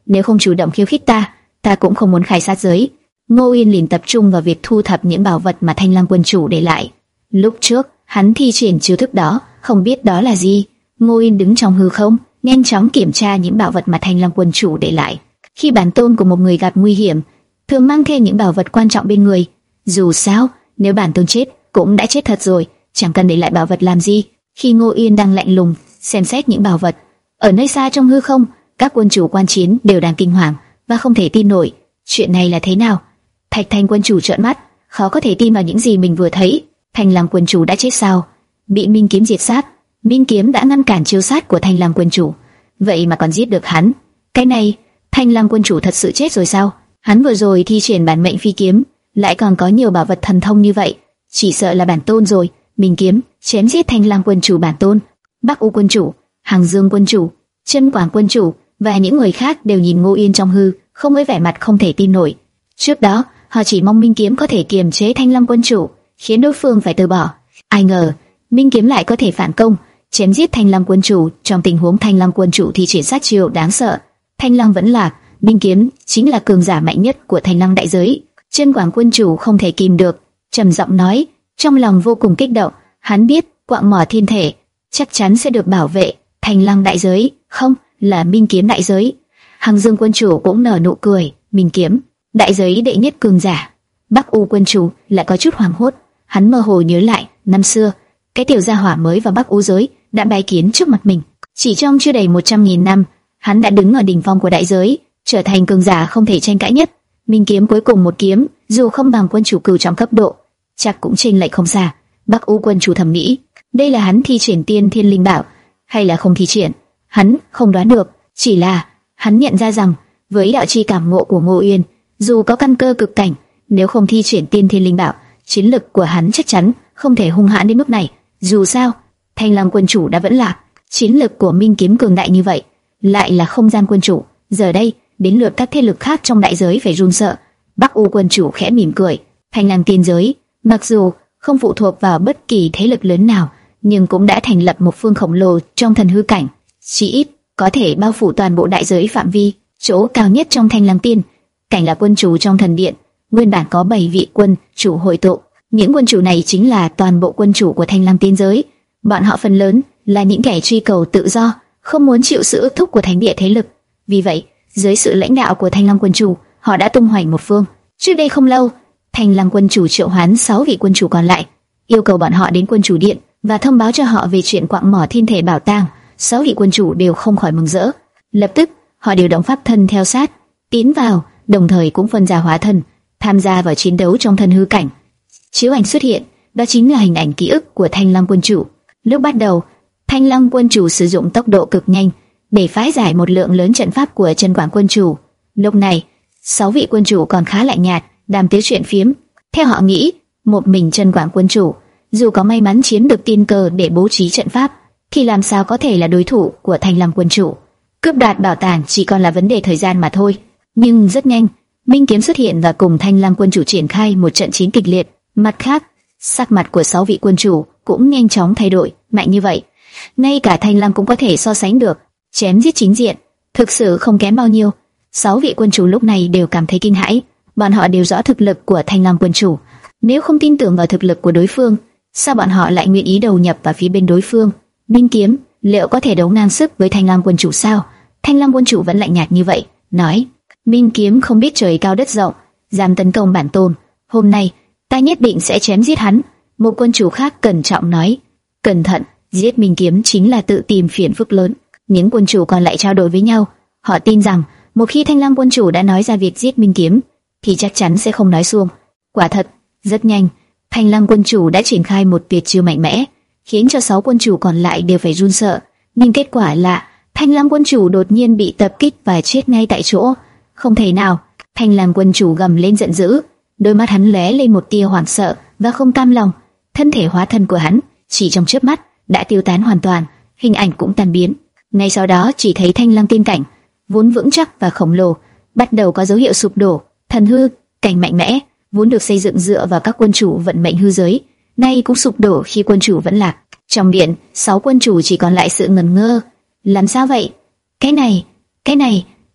nếu không chủ động khiêu khích ta, ta cũng không muốn khai sát giới. Ngô Yên liền tập trung vào việc thu thập những bảo vật mà Thanh Lam quân chủ để lại. Lúc trước, hắn thi triển chiêu thức đó, không biết đó là gì. Ngô Yên đứng trong hư không, nhanh chóng kiểm tra những bảo vật mà Thanh Lam quân chủ để lại. Khi bản tôn của một người gặp nguy hiểm, thường mang theo những bảo vật quan trọng bên người. Dù sao, nếu bản tôn chết, cũng đã chết thật rồi, chẳng cần để lại bảo vật làm gì. Khi Ngô Yên đang lạnh lùng xem xét những bảo vật, ở nơi xa trong hư không, các quân chủ quan chiến đều đang kinh hoàng và không thể tin nổi. Chuyện này là thế nào? Thạch Thanh quân chủ trợn mắt, khó có thể tin vào những gì mình vừa thấy. Thanh Lam quân chủ đã chết sao? Bị Minh Kiếm diệt sát. Minh Kiếm đã ngăn cản chiêu sát của Thanh Lam quân chủ, vậy mà còn giết được hắn. Cái này, Thanh Lam quân chủ thật sự chết rồi sao? Hắn vừa rồi thi triển bản mệnh phi kiếm, lại còn có nhiều bảo vật thần thông như vậy, chỉ sợ là bản tôn rồi. Minh Kiếm chém giết Thanh Lam quân chủ bản tôn. Bắc U quân chủ, Hằng Dương quân chủ, Chân Quảng quân chủ và những người khác đều nhìn Ngô Yên trong hư không với vẻ mặt không thể tin nổi. Trước đó, họ chỉ mong Minh Kiếm có thể kiềm chế Thanh Lam quân chủ, khiến đối phương phải từ bỏ. Ai ngờ, Minh Kiếm lại có thể phản công, chém giết Thanh Lam quân chủ trong tình huống Thanh Lam quân chủ thi triển sát chiêu đáng sợ. Thanh Lam vẫn lạc, Minh Kiếm chính là cường giả mạnh nhất của Thanh Lam đại giới. Chân Quảng quân chủ không thể kìm được, trầm giọng nói, trong lòng vô cùng kích động. Hắn biết quạng mỏ thiên thể chắc chắn sẽ được bảo vệ. Thanh Lam đại giới, không, là Minh Kiếm đại giới. Hằng Dương quân chủ cũng nở nụ cười. Minh Kiếm đại giới đệ nhất cường giả. Bắc U quân chủ lại có chút hoảng hốt. Hắn mơ hồ nhớ lại năm xưa, cái tiểu gia hỏa mới vào Bắc U giới đã bái kiến trước mặt mình. Chỉ trong chưa đầy một trăm nghìn năm, hắn đã đứng ở đỉnh phong của đại giới, trở thành cường giả không thể tranh cãi nhất. Minh Kiếm cuối cùng một kiếm, dù không bằng quân chủ cửu trong cấp độ, chắc cũng chênh lệch không xa. Bắc U quân chủ thầm nghĩ, đây là hắn thi triển tiên thiên linh bảo, hay là không thi triển? Hắn không đoán được, chỉ là hắn nhận ra rằng với đạo chi cảm ngộ của Ngô Yên, dù có căn cơ cực cảnh, nếu không thi triển tiên thiên linh bảo, chiến lực của hắn chắc chắn không thể hung hãn đến mức này. Dù sao, Thanh Lam quân chủ đã vẫn lạc, chiến lực của Minh Kiếm cường đại như vậy, lại là không gian quân chủ, giờ đây đến lượt các thế lực khác trong đại giới phải run sợ. Bắc U quân chủ khẽ mỉm cười, Thanh Lam tiên giới, mặc dù không phụ thuộc vào bất kỳ thế lực lớn nào, nhưng cũng đã thành lập một phương khổng lồ trong thần hư cảnh, chỉ ít có thể bao phủ toàn bộ đại giới phạm vi. Chỗ cao nhất trong Thanh Lam tiên cảnh là quân chủ trong thần điện, nguyên bản có bảy vị quân chủ hội tụ. Những quân chủ này chính là toàn bộ quân chủ của Thanh Lam tiên giới. Bọn họ phần lớn là những kẻ truy cầu tự do, không muốn chịu sự ước thúc của thánh địa thế lực. Vì vậy, dưới sự lãnh đạo của Thanh Lam quân chủ, họ đã tung hoành một phương. Trước đây không lâu, Thanh Lam quân chủ triệu hoán sáu vị quân chủ còn lại, yêu cầu bọn họ đến quân chủ điện và thông báo cho họ về chuyện quạng mỏ thiên thể bảo tàng. Sáu vị quân chủ đều không khỏi mừng rỡ. Lập tức, họ điều động pháp thân theo sát, tiến vào, đồng thời cũng phân ra hóa thân, tham gia vào chiến đấu trong thần hư cảnh. Chiếu ảnh xuất hiện, đó chính là hình ảnh ký ức của Thanh Lam quân chủ. Lúc bắt đầu, Thanh Lam quân chủ sử dụng tốc độ cực nhanh để phá giải một lượng lớn trận pháp của Chân Quảng quân chủ. Lúc này, sáu vị quân chủ còn khá lạnh nhạt, đàm tiếu chuyện phiếm. Theo họ nghĩ, một mình Chân Quảng quân chủ, dù có may mắn chiếm được tiên cơ để bố trí trận pháp, thì làm sao có thể là đối thủ của Thanh Lam quân chủ. Cướp đoạt bảo tàng chỉ còn là vấn đề thời gian mà thôi. Nhưng rất nhanh, Minh Kiếm xuất hiện và cùng Thanh Lam quân chủ triển khai một trận chiến kịch liệt. Mặt khác, sắc mặt của sáu vị quân chủ cũng nhanh chóng thay đổi. Mạnh như vậy, ngay cả Thanh Lam cũng có thể so sánh được, chém giết chính diện, thực sự không kém bao nhiêu. Sáu vị quân chủ lúc này đều cảm thấy kinh hãi. Bọn họ đều rõ thực lực của Thanh Lam quân chủ. Nếu không tin tưởng vào thực lực của đối phương, sao bọn họ lại nguyện ý đầu nhập vào phía bên đối phương? Minh Kiếm liệu có thể đấu ngang sức với Thanh Lam quân chủ sao? Thanh Lam quân chủ vẫn lạnh nhạt như vậy, nói: Minh Kiếm không biết trời cao đất rộng, dám tấn công bản tôn. Hôm nay ta nhất định sẽ chém giết hắn. Một quân chủ khác cẩn trọng nói: Cẩn thận, giết Minh Kiếm chính là tự tìm phiền phức lớn. Những quân chủ còn lại trao đổi với nhau, họ tin rằng một khi Thanh Lam quân chủ đã nói ra việc giết Minh Kiếm, thì chắc chắn sẽ không nói xuông. Quả thật, rất nhanh, Thanh Lam quân chủ đã triển khai một tuyệt chiêu mạnh mẽ, khiến cho sáu quân chủ còn lại đều phải run sợ. Nhưng kết quả là Thanh Lam quân chủ đột nhiên bị tập kích và chết ngay tại chỗ. Không thể nào! Thanh Lam quân chủ gầm lên giận dữ, đôi mắt hắn lóe lên một tia hoảng sợ và không cam lòng. Thân thể hóa thân của hắn chỉ trong chớp mắt đã tiêu tán hoàn toàn, hình ảnh cũng tan biến. Ngay sau đó chỉ thấy Thanh Lam tiên cảnh vốn vững chắc và khổng lồ bắt đầu có dấu hiệu sụp đổ. Thần hư cảnh mạnh mẽ vốn được xây dựng dựa vào các quân chủ vận mệnh hư giới, nay cũng sụp đổ khi quân chủ vẫn lạc. Trong điện, sáu quân chủ chỉ còn lại sự ngẩn ngơ. Làm sao vậy? Cái này, cái này,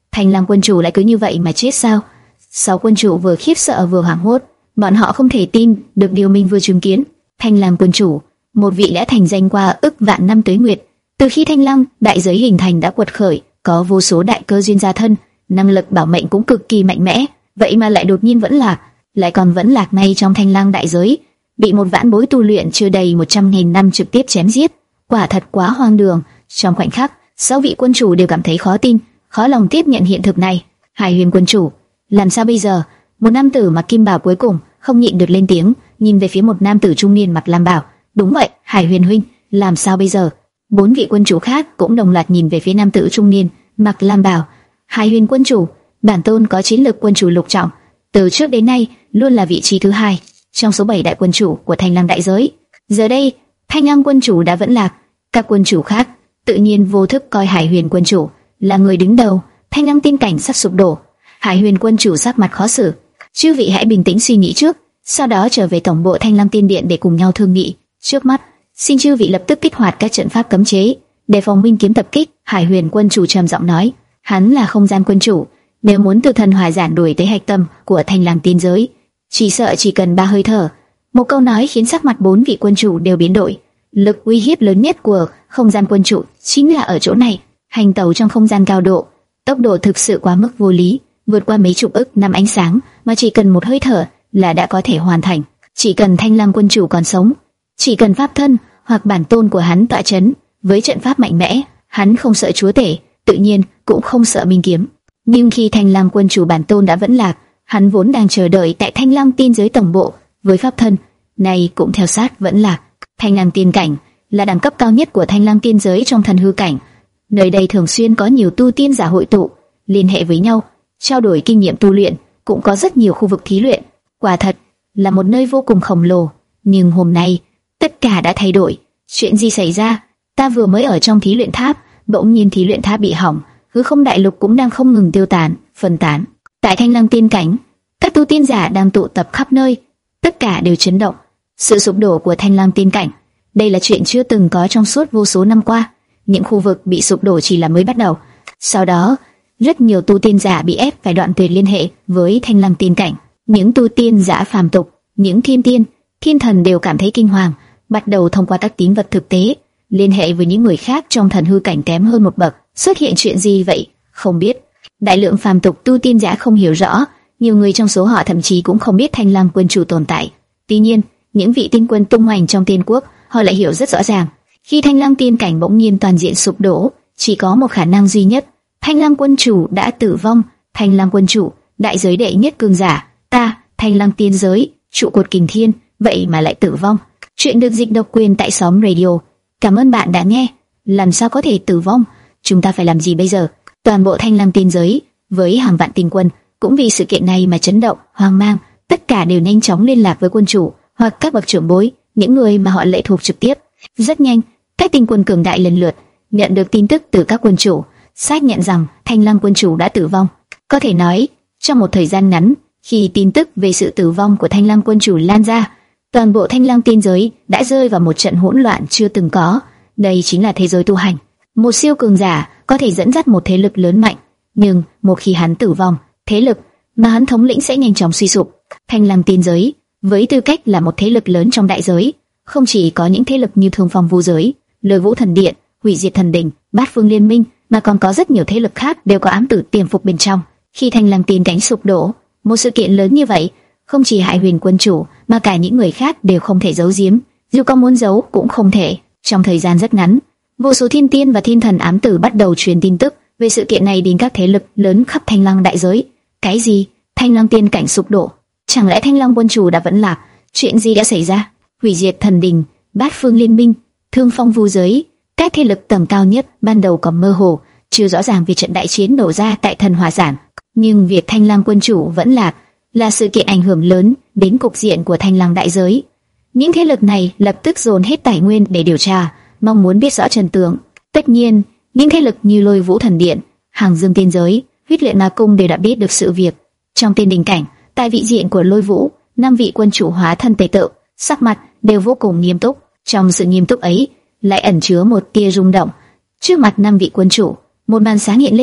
Thanh Lam quân chủ lại cứ như vậy mà chết sao? Sáu quân chủ vừa khiếp sợ vừa hoảng hốt, bọn họ không thể tin được điều mình vừa chứng kiến. Thanh Lam quân chủ, một vị đã thành danh qua ức vạn năm tuế nguyệt, từ khi Thanh Lam đại giới hình thành đã quật khởi, có vô số đại cơ duyên gia thân, năng lực bảo mệnh cũng cực kỳ mạnh mẽ, vậy mà lại đột nhiên vẫn lạc, lại còn vẫn lạc ngay trong Thanh Lam đại giới, bị một vãn bối tu luyện chưa đầy một trăm nghìn năm trực tiếp chém giết, quả thật quá hoang đường. Trong khoảnh khắc, sáu vị quân chủ đều cảm thấy khó tin, khó lòng tiếp nhận hiện thực này. Hải Huyền quân chủ, làm sao bây giờ? Một nam tử mặc kim bào cuối cùng không nhịn được lên tiếng, nhìn về phía một nam tử trung niên mặc lam bào. Đúng vậy, Hải Huyền huynh, làm sao bây giờ? Bốn vị quân chủ khác cũng đồng loạt nhìn về phía nam tử trung niên mặc lam bào. Hải Huyền quân chủ, bản tôn có chiến lược quân chủ lục trọng, từ trước đến nay luôn là vị trí thứ hai trong số bảy đại quân chủ của Thanh Lam đại giới. Giờ đây, Thanh Lam quân chủ đã vẫn lạc, các quân chủ khác tự nhiên vô thức coi Hải Huyền quân chủ là người đứng đầu. Thanh Lam tiên cảnh sắp sụp đổ. Hải Huyền quân chủ sắc mặt khó xử. Chư vị hãy bình tĩnh suy nghĩ trước, sau đó trở về tổng bộ Thanh Lam tiên điện để cùng nhau thương nghị. Trước mắt, xin chư vị lập tức kích hoạt các trận pháp cấm chế để phòng Minh kiếm tập kích. Hải Huyền quân chủ trầm giọng nói, hắn là không gian quân chủ, nếu muốn từ thần hỏa giản đuổi tới hạch tâm của Thanh Lam tiên giới, chỉ sợ chỉ cần ba hơi thở. Một câu nói khiến sắc mặt bốn vị quân chủ đều biến đổi. Lực uy hiếp lớn nhất của không gian quân chủ chính là ở chỗ này, hành tẩu trong không gian cao độ, tốc độ thực sự quá mức vô lý, vượt qua mấy chục ức năm ánh sáng mà chỉ cần một hơi thở là đã có thể hoàn thành. Chỉ cần Thanh Lam quân chủ còn sống, chỉ cần pháp thân hoặc bản tôn của hắn tọa chấn, với trận pháp mạnh mẽ, hắn không sợ chúa tể, tự nhiên cũng không sợ minh kiếm. Nhưng khi Thanh Lam quân chủ bản tôn đã vẫn lạc, hắn vốn đang chờ đợi tại Thanh Lam tiên giới tổng bộ, với pháp thân này cũng theo sát vẫn lạc. Thanh Lam tiên cảnh là đẳng cấp cao nhất của Thanh Lam tiên giới trong thần hư cảnh. Nơi đây thường xuyên có nhiều tu tiên giả hội tụ, liên hệ với nhau, trao đổi kinh nghiệm tu luyện, cũng có rất nhiều khu vực thí luyện. Quả thật là một nơi vô cùng khổng lồ. Nhưng hôm nay tất cả đã thay đổi. Chuyện gì xảy ra? Ta vừa mới ở trong thí luyện tháp, bỗng nhiên thí luyện tháp bị hỏng, hư không đại lục cũng đang không ngừng tiêu tán, phân tán. Tại Thanh Lam tiên cảnh, các tu tiên giả đang tụ tập khắp nơi, tất cả đều chấn động. Sự sụp đổ của Thanh Lam tiên cảnh, đây là chuyện chưa từng có trong suốt vô số năm qua. Những khu vực bị sụp đổ chỉ là mới bắt đầu. Sau đó, rất nhiều tu tiên giả bị ép phải đoạn tuyệt liên hệ với Thanh Lam tiên cảnh. Những tu tiên giả phàm tục, những thiên tiên, thiên thần đều cảm thấy kinh hoàng, bắt đầu thông qua các tín vật thực tế liên hệ với những người khác trong thần hư cảnh kém hơn một bậc. Xuất hiện chuyện gì vậy? Không biết. Đại lượng phàm tục tu tiên giả không hiểu rõ, nhiều người trong số họ thậm chí cũng không biết Thanh Lam quân chủ tồn tại. Tuy nhiên, những vị tiên quân tung hoành trong tiên quốc, họ lại hiểu rất rõ ràng. Khi Thanh Lam tiên cảnh bỗng nhiên toàn diện sụp đổ, chỉ có một khả năng duy nhất: Thanh Lam quân chủ đã tử vong. Thanh Lam quân chủ, đại giới đệ nhất cường giả, ta, Thanh Lam tiên giới, trụ cột kình thiên, vậy mà lại tử vong. Chuyện được dịch độc quyền tại xóm radio. Cảm ơn bạn đã nghe. Làm sao có thể tử vong? Chúng ta phải làm gì bây giờ? Toàn bộ Thanh Lam tiên giới với hàng vạn tinh quân cũng vì sự kiện này mà chấn động, hoang mang. Tất cả đều nhanh chóng liên lạc với quân chủ hoặc các bậc trưởng bối, những người mà họ lệ thuộc trực tiếp. Rất nhanh, các tinh quân cường đại lần lượt nhận được tin tức từ các quân chủ, xác nhận rằng Thanh Lam quân chủ đã tử vong. Có thể nói, trong một thời gian ngắn, khi tin tức về sự tử vong của Thanh Lam quân chủ lan ra, toàn bộ Thanh Lam tiên giới đã rơi vào một trận hỗn loạn chưa từng có. Đây chính là thế giới tu hành. Một siêu cường giả có thể dẫn dắt một thế lực lớn mạnh, nhưng một khi hắn tử vong, thế lực mà hắn thống lĩnh sẽ nhanh chóng suy sụp. Thanh Lam tiên giới với tư cách là một thế lực lớn trong đại giới, không chỉ có những thế lực như Thương Phong Vu giới, Lôi Vũ Thần Điện, Hủy Diệt Thần Đình, Bát Phương Liên Minh, mà còn có rất nhiều thế lực khác đều có ám tử tiềm phục bên trong. Khi Thanh Lam tiên cảnh sụp đổ, một sự kiện lớn như vậy, không chỉ Hải Huyền quân chủ mà cả những người khác đều không thể giấu giếm, dù có muốn giấu cũng không thể. Trong thời gian rất ngắn, vô số thiên tiên và thiên thần ám tử bắt đầu truyền tin tức về sự kiện này đến các thế lực lớn khắp Thanh Lam đại giới. Cái gì? Thanh Lam tiên cảnh sụp đổ? Chẳng lẽ Thanh Lam quân chủ đã vẫn lạc? Chuyện gì đã xảy ra? Hủy Diệt Thần Đình, Bát Phương Liên Minh, Thương Phong Vu giới, các thế lực tầng cao nhất ban đầu còn mơ hồ, chưa rõ ràng về trận đại chiến nổ ra tại thần hỏa giản. Nhưng việc Thanh Lam quân chủ vẫn lạc là sự kiện ảnh hưởng lớn đến cục diện của Thanh Lam đại giới. Những thế lực này lập tức dồn hết tài nguyên để điều tra, mong muốn biết rõ chân tướng. Tất nhiên, những thế lực như Lôi Vũ Thần Điện, Hàng Dương tiên giới, Huyết Luyện Ma Cung đều đã biết được sự việc. Trong tiên đình cảnh, tại vị diện của Lôi Vũ, năm vị quân chủ hóa thân tề tự, sắc mặt đều vô cùng nghiêm túc. Trong sự nghiêm túc ấy, lại ẩn chứa một tia rung động. Trước mặt năm vị quân chủ, một màn sáng hiện lên,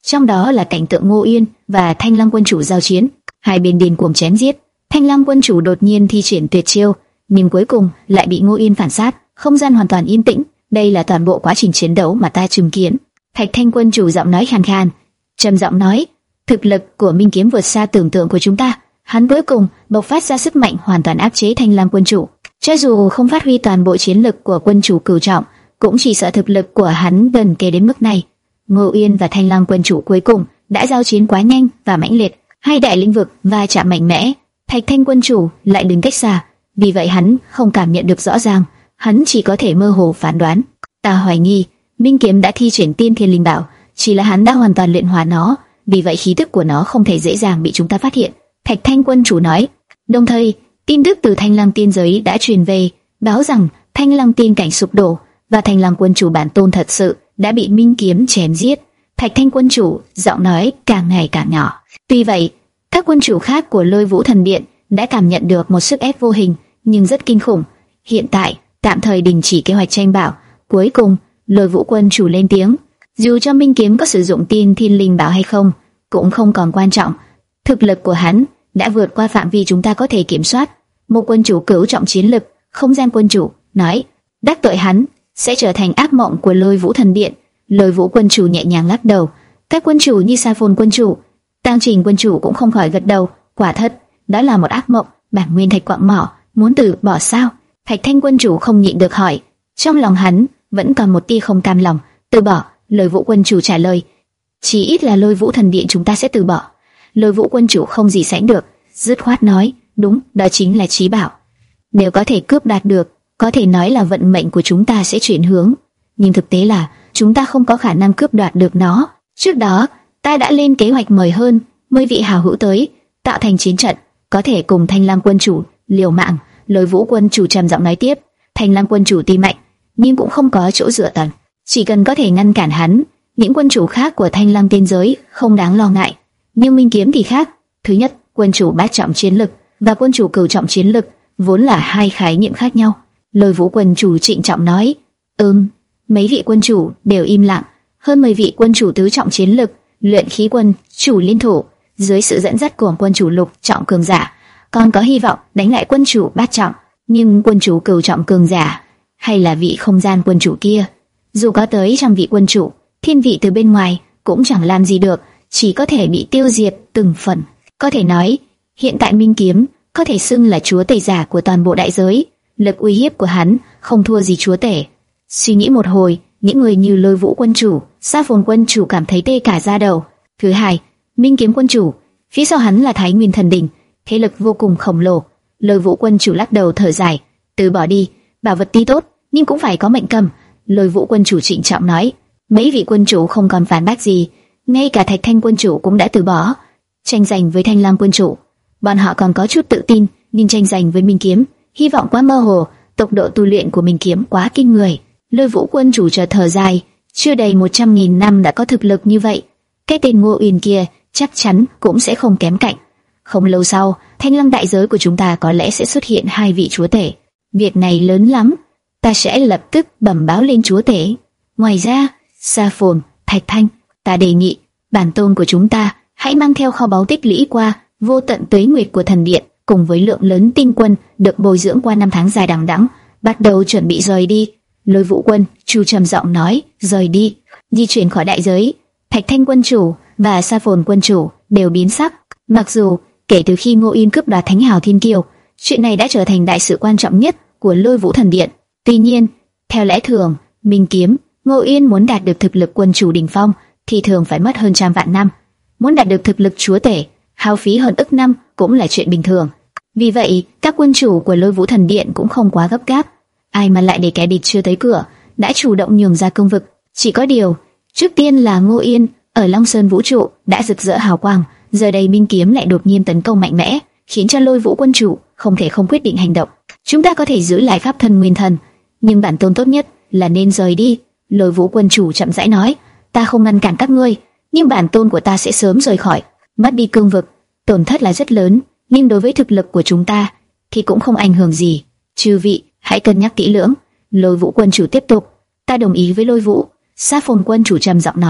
trong đó là cảnh tượng Ngô Yên và Thanh Lăng quân chủ giao chiến, hai bên điên cuồng chém giết. Thanh Lăng quân chủ đột nhiên thi triển tuyệt chiêu, nhưng cuối cùng lại bị Ngô Yên phản sát, không gian hoàn toàn yên tĩnh. Đây là toàn bộ quá trình chiến đấu mà ta chứng kiến. Thạch Thanh quân chủ giọng nói khàn khàn, trầm giọng nói, thực lực của Minh Kiếm vượt xa tưởng tượng của chúng ta. Hắn cuối cùng bộc phát ra sức mạnh hoàn toàn áp chế Thanh Lam quân chủ. Cho dù không phát huy toàn bộ chiến lực của quân chủ cửu trọng, cũng chỉ sợ thực lực của hắn gần kề đến mức này. Ngô Yên và Thanh Lam quân chủ cuối cùng đã giao chiến quá nhanh và mãnh liệt, hai đại lĩnh vực va chạm mạnh mẽ. Thạch Thanh quân chủ lại đứng cách xa, vì vậy hắn không cảm nhận được rõ ràng, hắn chỉ có thể mơ hồ phán đoán. Ta hoài nghi Minh Kiếm đã thi triển Tiên Thiên Linh Bảo, chỉ là hắn đã hoàn toàn luyện hóa nó, vì vậy khí tức của nó không thể dễ dàng bị chúng ta phát hiện. Thạch Thanh quân chủ nói. Đồng thời, tin tức từ Thanh Lăng tiên giới đã truyền về, báo rằng Thanh Lăng tiên cảnh sụp đổ và Thanh Lăng quân chủ bản tôn thật sự đã bị Minh Kiếm chém giết. Thạch Thanh quân chủ giọng nói càng ngày càng nhỏ. Tuy vậy, các quân chủ khác của Lôi Vũ Thần Điện đã cảm nhận được một sức ép vô hình nhưng rất kinh khủng. Hiện tại tạm thời đình chỉ kế hoạch tranh bảo. Cuối cùng, Lôi Vũ quân chủ lên tiếng, dù cho Minh Kiếm có sử dụng Tiên Thiên Linh Bảo hay không, cũng không còn quan trọng. Thực lực của hắn đã vượt qua phạm vi chúng ta có thể kiểm soát. Một quân chủ cửu trọng chiến lực, Không Gian quân chủ nói, đắc tội hắn sẽ trở thành ác mộng của Lôi Vũ Thần Điện. Lôi Vũ quân chủ nhẹ nhàng lắc đầu. Các quân chủ như Sa Phồn quân chủ, Tang Trình quân chủ cũng không khỏi gật đầu. Quả thật, đó là một ác mộng. Bản nguyên thạch quạng mỏ muốn từ bỏ sao? Thạch Thanh quân chủ không nhịn được hỏi. Trong lòng hắn vẫn còn một tia không cam lòng. Từ bỏ? Lôi Vũ quân chủ trả lời. Chỉ ít là Lôi Vũ Thần Điện chúng ta sẽ từ bỏ. Lôi Vũ quân chủ không gì sánh được, dứt khoát nói, đúng, đó chính là trí bảo. Nếu có thể cướp đạt được, có thể nói là vận mệnh của chúng ta sẽ chuyển hướng. Nhưng thực tế là chúng ta không có khả năng cướp đoạt được nó. Trước đó, ta đã lên kế hoạch mời hơn mười vị hào hữu tới, tạo thành chiến trận, có thể cùng Thanh Lam quân chủ liều mạng. Lôi Vũ quân chủ trầm giọng nói tiếp, Thanh Lam quân chủ tuy mạnh, nhưng cũng không có chỗ dựa tầng. Chỉ cần có thể ngăn cản hắn, những quân chủ khác của Thanh Lam tiên giới không đáng lo ngại. Nhưng Minh Kiếm thì khác. Thứ nhất, quân chủ bát trọng chiến lực và quân chủ cửu trọng chiến lực vốn là hai khái niệm khác nhau. Lôi Vũ quân chủ trịnh trọng nói, ừm. Mấy vị quân chủ đều im lặng. Hơn mười vị quân chủ tứ trọng chiến lực, luyện khí quân chủ liên thủ dưới sự dẫn dắt của quân chủ lục trọng cường giả, còn có hy vọng đánh lại quân chủ bát trọng. Nhưng quân chủ cửu trọng cường giả hay là vị Không Gian quân chủ kia, dù có tới trăm vị quân chủ, thiên vị từ bên ngoài cũng chẳng làm gì được, chỉ có thể bị tiêu diệt từng phần. Có thể nói, hiện tại Minh Kiếm có thể xưng là chúa tể giả của toàn bộ đại giới. Lực uy hiếp của hắn không thua gì chúa tể. Suy nghĩ một hồi, những người như Lôi Vũ quân chủ, Sa Phồn quân chủ cảm thấy tê cả da đầu. Thứ hai, Minh Kiếm quân chủ, phía sau hắn là Thái Nguyên thần đỉnh, thế lực vô cùng khổng lồ. Lôi Vũ quân chủ lắc đầu thở dài, từ bỏ đi, bảo vật tuy tốt, nhưng cũng phải có mệnh cầm. Lôi Vũ quân chủ trịnh trọng nói. Mấy vị quân chủ không còn phản bác gì, ngay cả Thạch Thanh quân chủ cũng đã từ bỏ. Tranh giành với Thanh Lam quân chủ, bọn họ còn có chút tự tin, nhưng tranh giành với Minh Kiếm, hy vọng quá mơ hồ. Tốc độ tu luyện của Minh Kiếm quá kinh người. Lôi Vũ quân chủ chợt thở dài, chưa đầy một trăm nghìn năm đã có thực lực như vậy, cái tên Ngô Uyên kia chắc chắn cũng sẽ không kém cạnh. Không lâu sau, Thanh Lăng đại giới của chúng ta có lẽ sẽ xuất hiện hai vị chúa tể. Việc này lớn lắm, ta sẽ lập tức bẩm báo lên chúa tể. Ngoài ra, Sa Phồn, Thạch Thanh, ta đề nghị bản tôn của chúng ta hãy mang theo kho báu tích lũy qua vô tận tuế nguyệt của thần điện, cùng với lượng lớn tinh quân được bồi dưỡng qua năm tháng dài đằng đẵng, bắt đầu chuẩn bị rời đi. Lôi Vũ quân chủ trầm giọng nói, rời đi, di chuyển khỏi đại giới. Thạch Thanh quân chủ và Sa Phồn quân chủ đều biến sắc. Mặc dù kể từ khi Ngô Yên cướp đoạt Thánh Hào Thiên Kiều, chuyện này đã trở thành đại sự quan trọng nhất của Lôi Vũ thần điện. Tuy nhiên, theo lẽ thường, Minh Kiếm, Ngô Yên muốn đạt được thực lực quân chủ đỉnh phong thì thường phải mất hơn trăm vạn năm. Muốn đạt được thực lực chúa tể, hao phí hơn ức năm cũng là chuyện bình thường. Vì vậy, các quân chủ của Lôi Vũ thần điện cũng không quá gấp gáp. Ai mà lại để kẻ địch chưa tới cửa đã chủ động nhường ra cương vực. Chỉ có điều, trước tiên là Ngô Yên ở Long Sơn vũ trụ đã rực rỡ hào quang, giờ đây Minh Kiếm lại đột nhiên tấn công mạnh mẽ, khiến cho Lôi Vũ quân chủ không thể không quyết định hành động. Chúng ta có thể giữ lại pháp thân nguyên thần, nhưng bản tôn tốt nhất là nên rời đi. Lôi Vũ quân chủ chậm rãi nói, ta không ngăn cản các ngươi, nhưng bản tôn của ta sẽ sớm rời khỏi. Mất đi cương vực, tổn thất là rất lớn, nhưng đối với thực lực của chúng ta thì cũng không ảnh hưởng gì. Chư vị hãy cân nhắc kỹ lưỡng. Lôi Vũ quân chủ tiếp tục, ta đồng ý với Lôi Vũ. Sa Phồn quân chủ trầm giọng nói,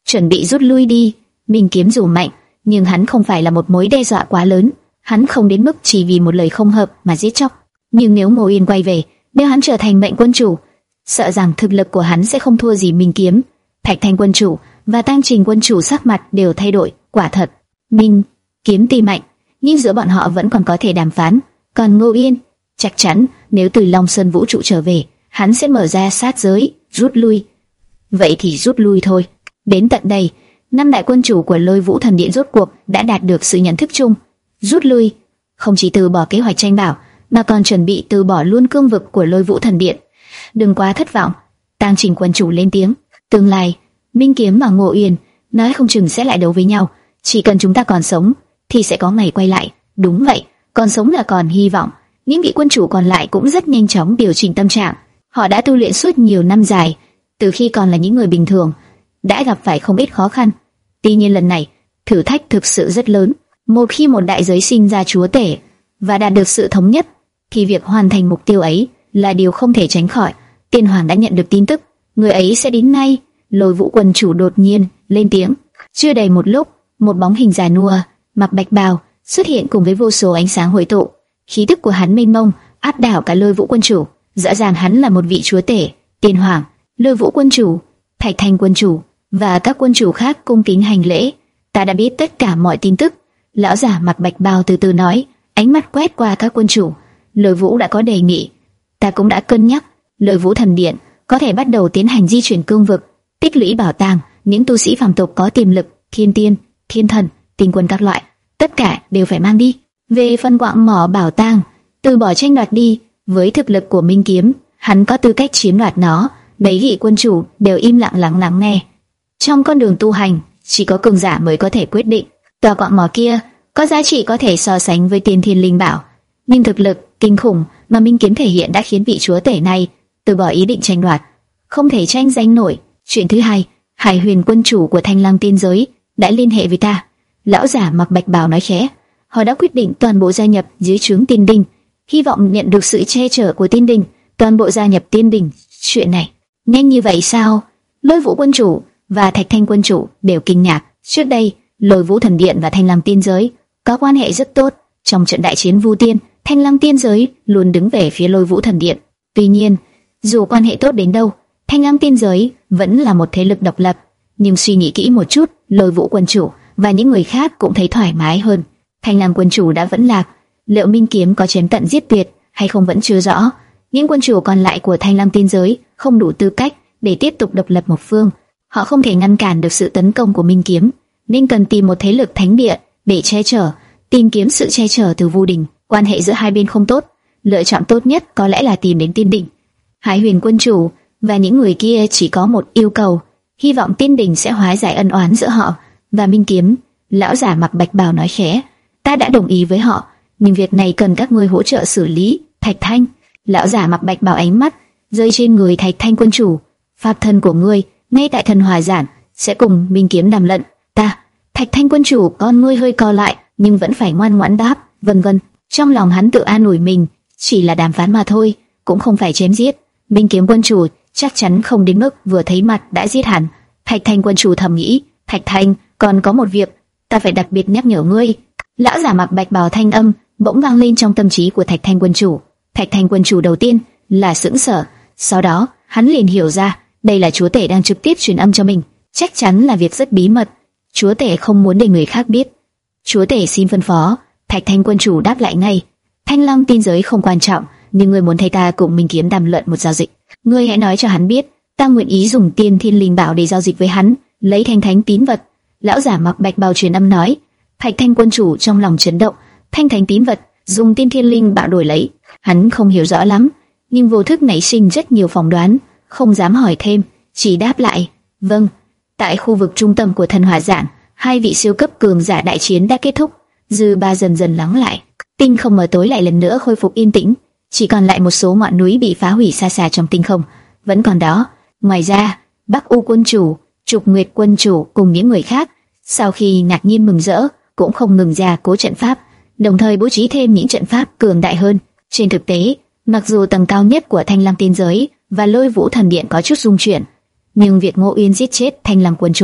chuẩn bị rút lui đi. Minh Kiếm dù mạnh, nhưng hắn không phải là một mối đe dọa quá lớn, hắn không đến mức chỉ vì một lời không hợp mà giết chóc. Nhưng nếu Ngô Yên quay về, nếu hắn trở thành mệnh quân chủ, sợ rằng thực lực của hắn sẽ không thua gì Minh Kiếm. Thạch Thanh quân chủ và Tang Trình quân chủ sắc mặt đều thay đổi. Quả thật, Minh Kiếm tuy mạnh, nhưng giữa bọn họ vẫn còn có thể đàm phán. Còn Ngô Yên, chắc chắn nếu từ Long Sơn vũ trụ trở về, hắn sẽ mở ra sát giới, rút lui. Vậy thì rút lui thôi. Đến tận đây, năm đại quân chủ của Lôi Vũ Thần Điện rốt cuộc đã đạt được sự nhận thức chung. Rút lui, không chỉ từ bỏ kế hoạch tranh bảo, mà còn chuẩn bị từ bỏ luôn cương vực của Lôi Vũ Thần Điện. Đừng quá thất vọng. Tang Trình quân chủ lên tiếng. Tương lai, Minh Kiếm và Ngô Yên nói không chừng sẽ lại đấu với nhau. Chỉ cần chúng ta còn sống, thì sẽ có ngày quay lại. Đúng vậy, còn sống là còn hy vọng. Những vị quân chủ còn lại cũng rất nhanh chóng điều chỉnh tâm trạng. Họ đã tu luyện suốt nhiều năm dài, từ khi còn là những người bình thường, đã gặp phải không ít khó khăn. Tuy nhiên lần này, thử thách thực sự rất lớn. Một khi một đại giới sinh ra chúa tể và đạt được sự thống nhất, thì việc hoàn thành mục tiêu ấy là điều không thể tránh khỏi. Tiên Hoàng đã nhận được tin tức, người ấy sẽ đến ngay. Lôi Vũ quân chủ đột nhiên lên tiếng. Chưa đầy một lúc, một bóng hình già nua, mặc bạch bào xuất hiện cùng với vô số ánh sáng hội tụ. Khí tức của hắn mênh mông, áp đảo cả Lôi Vũ quân chủ. Rõ ràng hắn là một vị chúa tể. Tiên Hoàng, Lôi Vũ quân chủ, Thạch Thanh quân chủ và các quân chủ khác cung kính hành lễ. Ta đã biết tất cả mọi tin tức. Lão giả mặc bạch bào từ từ nói, ánh mắt quét qua các quân chủ. Lôi Vũ đã có đề nghị, ta cũng đã cân nhắc. Lôi Vũ thần điện có thể bắt đầu tiến hành di chuyển cương vực, tích lũy bảo tàng. Những tu sĩ phàm tục có tiềm lực, thiên tiên, thiên thần, tinh quân các loại, tất cả đều phải mang đi. Về phân quạng mỏ bảo tàng, từ bỏ tranh đoạt đi. Với thực lực của Minh Kiếm, hắn có tư cách chiếm đoạt nó. Mấy vị quân chủ đều im lặng lắng lắng nghe. Trong con đường tu hành, chỉ có cường giả mới có thể quyết định. Tòa quạng mỏ kia có giá trị có thể so sánh với tiên thiên linh bảo, nhưng thực lực kinh khủng mà Minh Kiếm thể hiện đã khiến vị chúa tể này từ bỏ ý định tranh đoạt. Không thể tranh giành nổi. Chuyện thứ hai, Hải Huyền quân chủ của Thanh Lăng tiên giới đã liên hệ với ta. Lão giả mặc bạch bào nói khẽ. Họ đã quyết định toàn bộ gia nhập dưới trướng Tiên Đình, hy vọng nhận được sự che chở của Tiên Đình. Toàn bộ gia nhập Tiên Đình. Chuyện này nhanh như vậy sao? Lôi Vũ quân chủ và Thạch Thanh quân chủ đều kinh ngạc. Trước đây, Lôi Vũ thần điện và Thanh Lăng tiên giới có quan hệ rất tốt. Trong trận đại chiến Vu Tiên, Thanh Lăng tiên giới luôn đứng về phía Lôi Vũ thần điện. Tuy nhiên, dù quan hệ tốt đến đâu, Thanh Lăng tiên giới vẫn là một thế lực độc lập. Nhưng suy nghĩ kỹ một chút, Lôi Vũ quân chủ và những người khác cũng thấy thoải mái hơn. Thanh Lăng quân chủ đã vẫn lạc, liệu Minh Kiếm có chém tận giết tuyệt hay không vẫn chưa rõ. Những quân chủ còn lại của Thanh Lăng tiên giới không đủ tư cách để tiếp tục độc lập một phương. Họ không thể ngăn cản được sự tấn công của Minh Kiếm, nên cần tìm một thế lực thánh địa để che chở, tìm kiếm sự che chở từ Vu Đình. Quan hệ giữa hai bên không tốt, lựa chọn tốt nhất có lẽ là tìm đến Tiên Đình. Hải Huyền quân chủ và những người kia chỉ có một yêu cầu, hy vọng Tiên Đình sẽ hóa giải ân oán giữa họ và Minh Kiếm. Lão giả mặc bạch bào nói khẽ, ta đã đồng ý với họ, nhưng việc này cần các ngươi hỗ trợ xử lý. Thạch Thanh, lão giả mặc bạch bào ánh mắt rơi trên người Thạch Thanh quân chủ. Pháp thân của ngươi ngay tại thần hòa giản sẽ cùng Minh Kiếm đàm lận. Ta, Thạch Thanh quân chủ con ngươi hơi co lại, nhưng vẫn phải ngoan ngoãn đáp, vân vân. Trong lòng hắn tự an ủi mình, chỉ là đàm phán mà thôi, cũng không phải chém giết. Minh Kiếm quân chủ chắc chắn không đến mức vừa thấy mặt đã giết hắn. Thạch Thanh quân chủ thầm nghĩ, Thạch Thanh, còn có một việc ta phải đặc biệt nhắc nhở ngươi. Lão giả mặc bạch bào thanh âm bỗng vang lên trong tâm trí của Thạch Thanh quân chủ. Thạch Thanh quân chủ đầu tiên là sững sờ, sau đó hắn liền hiểu ra, đây là chúa tể đang trực tiếp truyền âm cho mình, chắc chắn là việc rất bí mật. Chúa tể không muốn để người khác biết. Chúa tể xin phân phó. Thạch Thanh quân chủ đáp lại ngay. Thanh Lăng tiên giới không quan trọng, nhưng ngươi muốn thấy ta cùng Minh Kiếm đàm luận một giao dịch. Ngươi hãy nói cho hắn biết, ta nguyện ý dùng tiên thiên linh bảo để giao dịch với hắn, lấy thanh thánh tín vật. Lão giả mặc bạch bào truyền âm nói. Thạch Thanh quân chủ trong lòng chấn động. Thanh thánh tín vật, dùng tiên thiên linh bảo đổi lấy. Hắn không hiểu rõ lắm, nhưng vô thức nảy sinh rất nhiều phỏng đoán, không dám hỏi thêm, chỉ đáp lại, vâng. Tại khu vực trung tâm của thần hỏa giản, hai vị siêu cấp cường giả đại chiến đã kết thúc, dư ba dần dần lắng lại, tinh không mờ tối lại lần nữa khôi phục yên tĩnh, chỉ còn lại một số ngọn núi bị phá hủy xa xa trong tinh không, vẫn còn đó. Ngoài ra, Bắc U quân chủ, Trục Nguyệt quân chủ cùng những người khác, sau khi ngạc nhiên mừng rỡ, cũng không ngừng gia cố trận pháp, đồng thời bố trí thêm những trận pháp cường đại hơn. Trên thực tế, mặc dù tầng cao nhất của Thanh Lăng tiên giới và Lôi Vũ thần điện có chút rung chuyển, nhưng việc Ngô Uyên giết chết Thanh Lăng quân chủ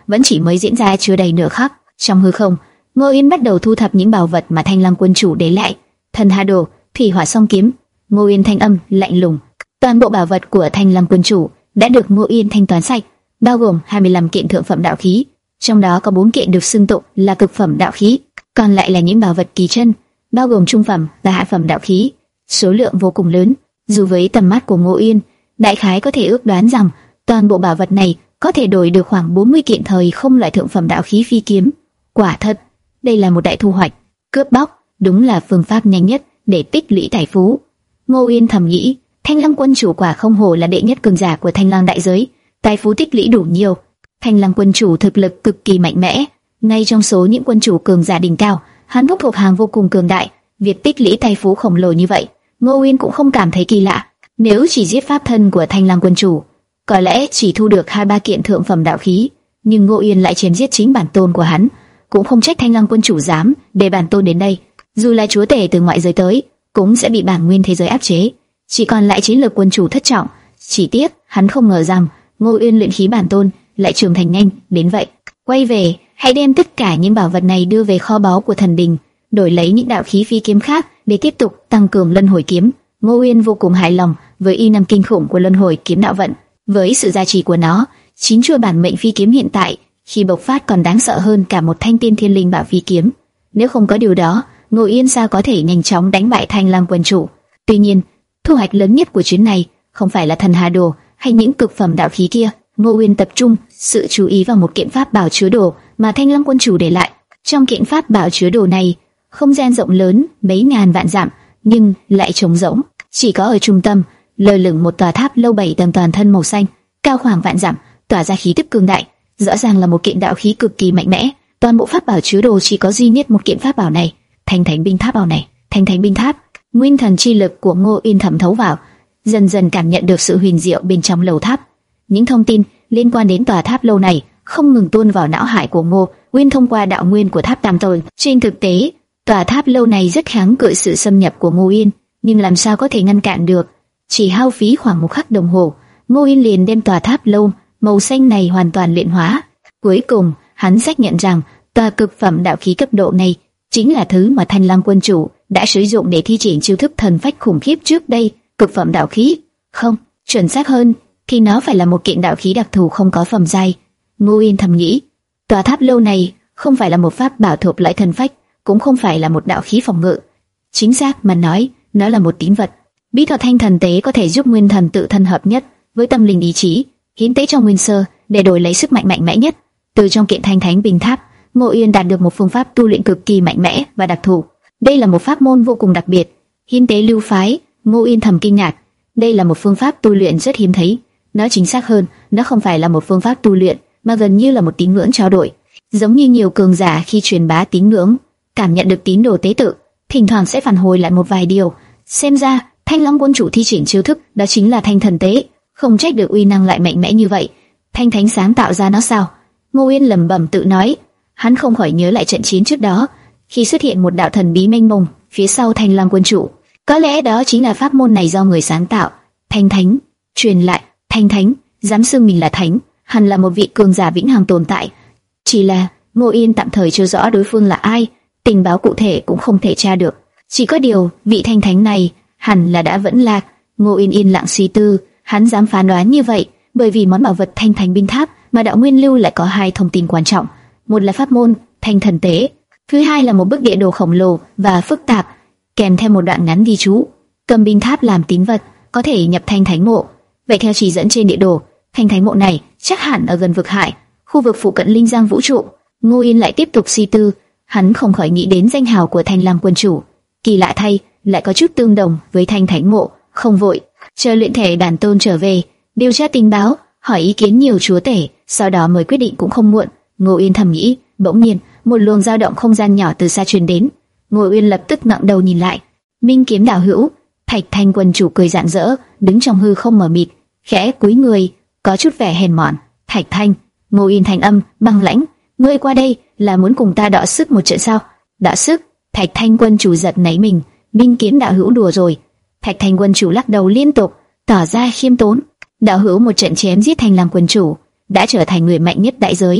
vẫn chỉ mới diễn ra chưa đầy nửa khắc. Trong hư không, Ngô Yên bắt đầu thu thập những bảo vật mà Thanh Lam quân chủ để lại. Thần Hà Đồ, Thủy Hỏa Song Kiếm. Ngô Yên thanh âm lạnh lùng. Toàn bộ bảo vật của Thanh Lam quân chủ đã được Ngô Yên thanh toán sạch, bao gồm hai mươi lăm kiện thượng phẩm đạo khí, trong đó có bốn kiện được xưng tụng là cực phẩm đạo khí, còn lại là những bảo vật kỳ chân, bao gồm trung phẩm và hạ phẩm đạo khí, số lượng vô cùng lớn. Dù với tầm mắt của Ngô Yên, đại khái có thể ước đoán rằng toàn bộ bảo vật này có thể đổi được khoảng bốn mươi kiện thời không loại thượng phẩm đạo khí phi kiếm. Quả thật, đây là một đại thu hoạch. Cướp bóc đúng là phương pháp nhanh nhất để tích lũy tài phú. Ngô Yên thầm nghĩ, Thanh Lam quân chủ quả không hổ là đệ nhất cường giả của Thanh Lam đại giới, tài phú tích lũy đủ nhiều. Thanh Lam quân chủ thực lực cực kỳ mạnh mẽ, ngay trong số những quân chủ cường giả đỉnh cao, hắn thuộc hàng vô cùng cường đại. Việc tích lũy tài phú khổng lồ như vậy, Ngô Yên cũng không cảm thấy kỳ lạ. Nếu chỉ giết pháp thân của Thanh Lam quân chủ, có lẽ chỉ thu được hai ba kiện thượng phẩm đạo khí, nhưng Ngô Yên lại chém giết chính bản tôn của hắn, cũng không trách Thanh Lam quân chủ dám để bản tôn đến đây. Dù là chúa tể từ ngoại giới tới, cũng sẽ bị bản nguyên thế giới áp chế, chỉ còn lại chiến lược quân chủ thất trọng. Chỉ tiếc hắn không ngờ rằng Ngô Yên luyện khí bản tôn lại trưởng thành nhanh đến vậy. Quay về, hãy đem tất cả những bảo vật này đưa về kho báu của thần đình, đổi lấy những đạo khí phi kiếm khác để tiếp tục tăng cường luân hồi kiếm. Ngô Uyên vô cùng hài lòng với y năng kinh khủng của luân hồi kiếm đạo vận, với sự gia trì của nó, chín chuôi bản mệnh phi kiếm hiện tại khi bộc phát còn đáng sợ hơn cả một thanh tiên thiên linh bảo phi kiếm. Nếu không có điều đó, Ngô Uyên sao có thể nhanh chóng đánh bại Thanh Lam quân chủ? Tuy nhiên, thu hoạch lớn nhất của chuyến này không phải là thần hà đồ hay những cực phẩm đạo khí kia. Ngô Uyên tập trung sự chú ý vào một kiện pháp bảo chứa đồ mà Thanh Lam quân chủ để lại. Trong kiện pháp bảo chứa đồ này, không gian rộng lớn mấy ngàn vạn dặm, nhưng lại trống rỗng. Chỉ có ở trung tâm lơ lửng một tòa tháp lâu bảy tầng toàn thân màu xanh, cao khoảng vạn dặm, tỏa ra khí tức cường đại. Rõ ràng là một kiện đạo khí cực kỳ mạnh mẽ. Toàn bộ pháp bảo chứa đồ chỉ có duy nhất một kiện pháp bảo này, Thanh Thánh binh tháp bảo này. Thanh Thánh binh tháp, nguyên thần chi lực của Ngô Uyên thẩm thấu vào, dần dần cảm nhận được sự huyền diệu bên trong lầu tháp. Những thông tin liên quan đến tòa tháp lâu này không ngừng tuôn vào não hải của Ngô Uyên thông qua đạo nguyên của tháp tam tồi. Trên thực tế, tòa tháp lâu này rất kháng cự sự xâm nhập của Ngô Uyên, nhưng làm sao có thể ngăn cản được? Chỉ hao phí khoảng một khắc đồng hồ, Ngô Uyên liền đem tòa tháp lâu màu xanh này hoàn toàn luyện hóa. Cuối cùng, hắn xác nhận rằng tòa cực phẩm đạo khí cấp độ này chính là thứ mà Thanh Lam quân chủ đã sử dụng để thi triển chiêu thức thần phách khủng khiếp trước đây. Cực phẩm đạo khí? Không, chuẩn xác hơn thì nó phải là một kiện đạo khí đặc thù không có phẩm giai. Ngô Uyên thầm nghĩ, tòa tháp lâu này không phải là một pháp bảo thuộc loại thần phách, cũng không phải là một đạo khí phòng ngự. Chính xác mà nói, nó là một tín vật. Bí thuật thanh thần tế có thể giúp nguyên thần tự thân hợp nhất với tâm linh ý chí, hiến tế trong nguyên sơ để đổi lấy sức mạnh mạnh mẽ nhất. Từ trong kiện Thanh Thánh binh tháp, Ngô Uyên đạt được một phương pháp tu luyện cực kỳ mạnh mẽ và đặc thù. Đây là một pháp môn vô cùng đặc biệt. Hiến tế lưu phái, Ngô Uyên thầm kinh ngạc. Đây là một phương pháp tu luyện rất hiếm thấy. Nó chính xác hơn, nó không phải là một phương pháp tu luyện, mà gần như là một tín ngưỡng trao đổi. Giống như nhiều cường giả khi truyền bá tín ngưỡng, cảm nhận được tín đồ tế tự, thỉnh thoảng sẽ phản hồi lại một vài điều. Xem ra, Thanh Long quân chủ thi triển chiêu thức đó chính là thanh thần tế, không trách được uy năng lại mạnh mẽ như vậy. Thanh Thánh sáng tạo ra nó sao? Ngô Uyên lẩm bẩm tự nói. Hắn không khỏi nhớ lại trận chiến trước đó, khi xuất hiện một đạo thần bí mênh mông phía sau Thanh Lam quân chủ. Có lẽ đó chính là pháp môn này do người sáng tạo. Thanh Thánh, truyền lại, Thanh Thánh, dám xưng mình là thánh, hẳn là một vị cường giả vĩnh hằng tồn tại. Chỉ là Ngô Uyên tạm thời chưa rõ đối phương là ai, tình báo cụ thể cũng không thể tra được. Chỉ có điều, vị Thanh Thánh này hẳn là đã vẫn lạc. Ngô Uyên yên lặng suy tư, hắn dám phán đoán như vậy, bởi vì món bảo vật Thanh Thánh binh tháp mà đạo nguyên lưu lại có hai thông tin quan trọng. Một là pháp môn thanh thần tế, thứ hai là một bức địa đồ khổng lồ và phức tạp, kèm theo một đoạn ngắn ghi chú. Cầm binh tháp làm tín vật, có thể nhập Thanh Thánh mộ. Vậy theo chỉ dẫn trên địa đồ, Thanh Thánh mộ này chắc hẳn ở gần vực hải, khu vực phụ cận linh giang vũ trụ. Ngô Yên lại tiếp tục suy tư, hắn không khỏi nghĩ đến danh hào của Thanh Lam quân chủ. Kỳ lạ thay, lại có chút tương đồng với Thanh Thánh mộ. Không vội, chờ luyện thể bản tôn trở về, điều tra tình báo, hỏi ý kiến nhiều chúa tể, sau đó mới quyết định cũng không muộn. Ngô Uyên thầm nghĩ. Bỗng nhiên, một luồng dao động không gian nhỏ từ xa truyền đến. Ngô Uyên lập tức ngẩng đầu nhìn lại. Minh kiếm đạo hữu, Thạch Thanh quân chủ cười rạng rỡ, đứng trong hư không mờ mịt, khẽ cúi người, có chút vẻ hèn mọn. Thạch Thanh, Ngô Uyên thanh âm băng lãnh, ngươi qua đây là muốn cùng ta đọ sức một trận sao? Đọ sức? Thạch Thanh quân chủ giật nảy mình. Minh kiếm đạo hữu đùa rồi. Thạch Thanh quân chủ lắc đầu liên tục, tỏ ra khiêm tốn. Đạo hữu một trận chém giết Thanh Lam quân chủ, đã trở thành người mạnh nhất đại giới,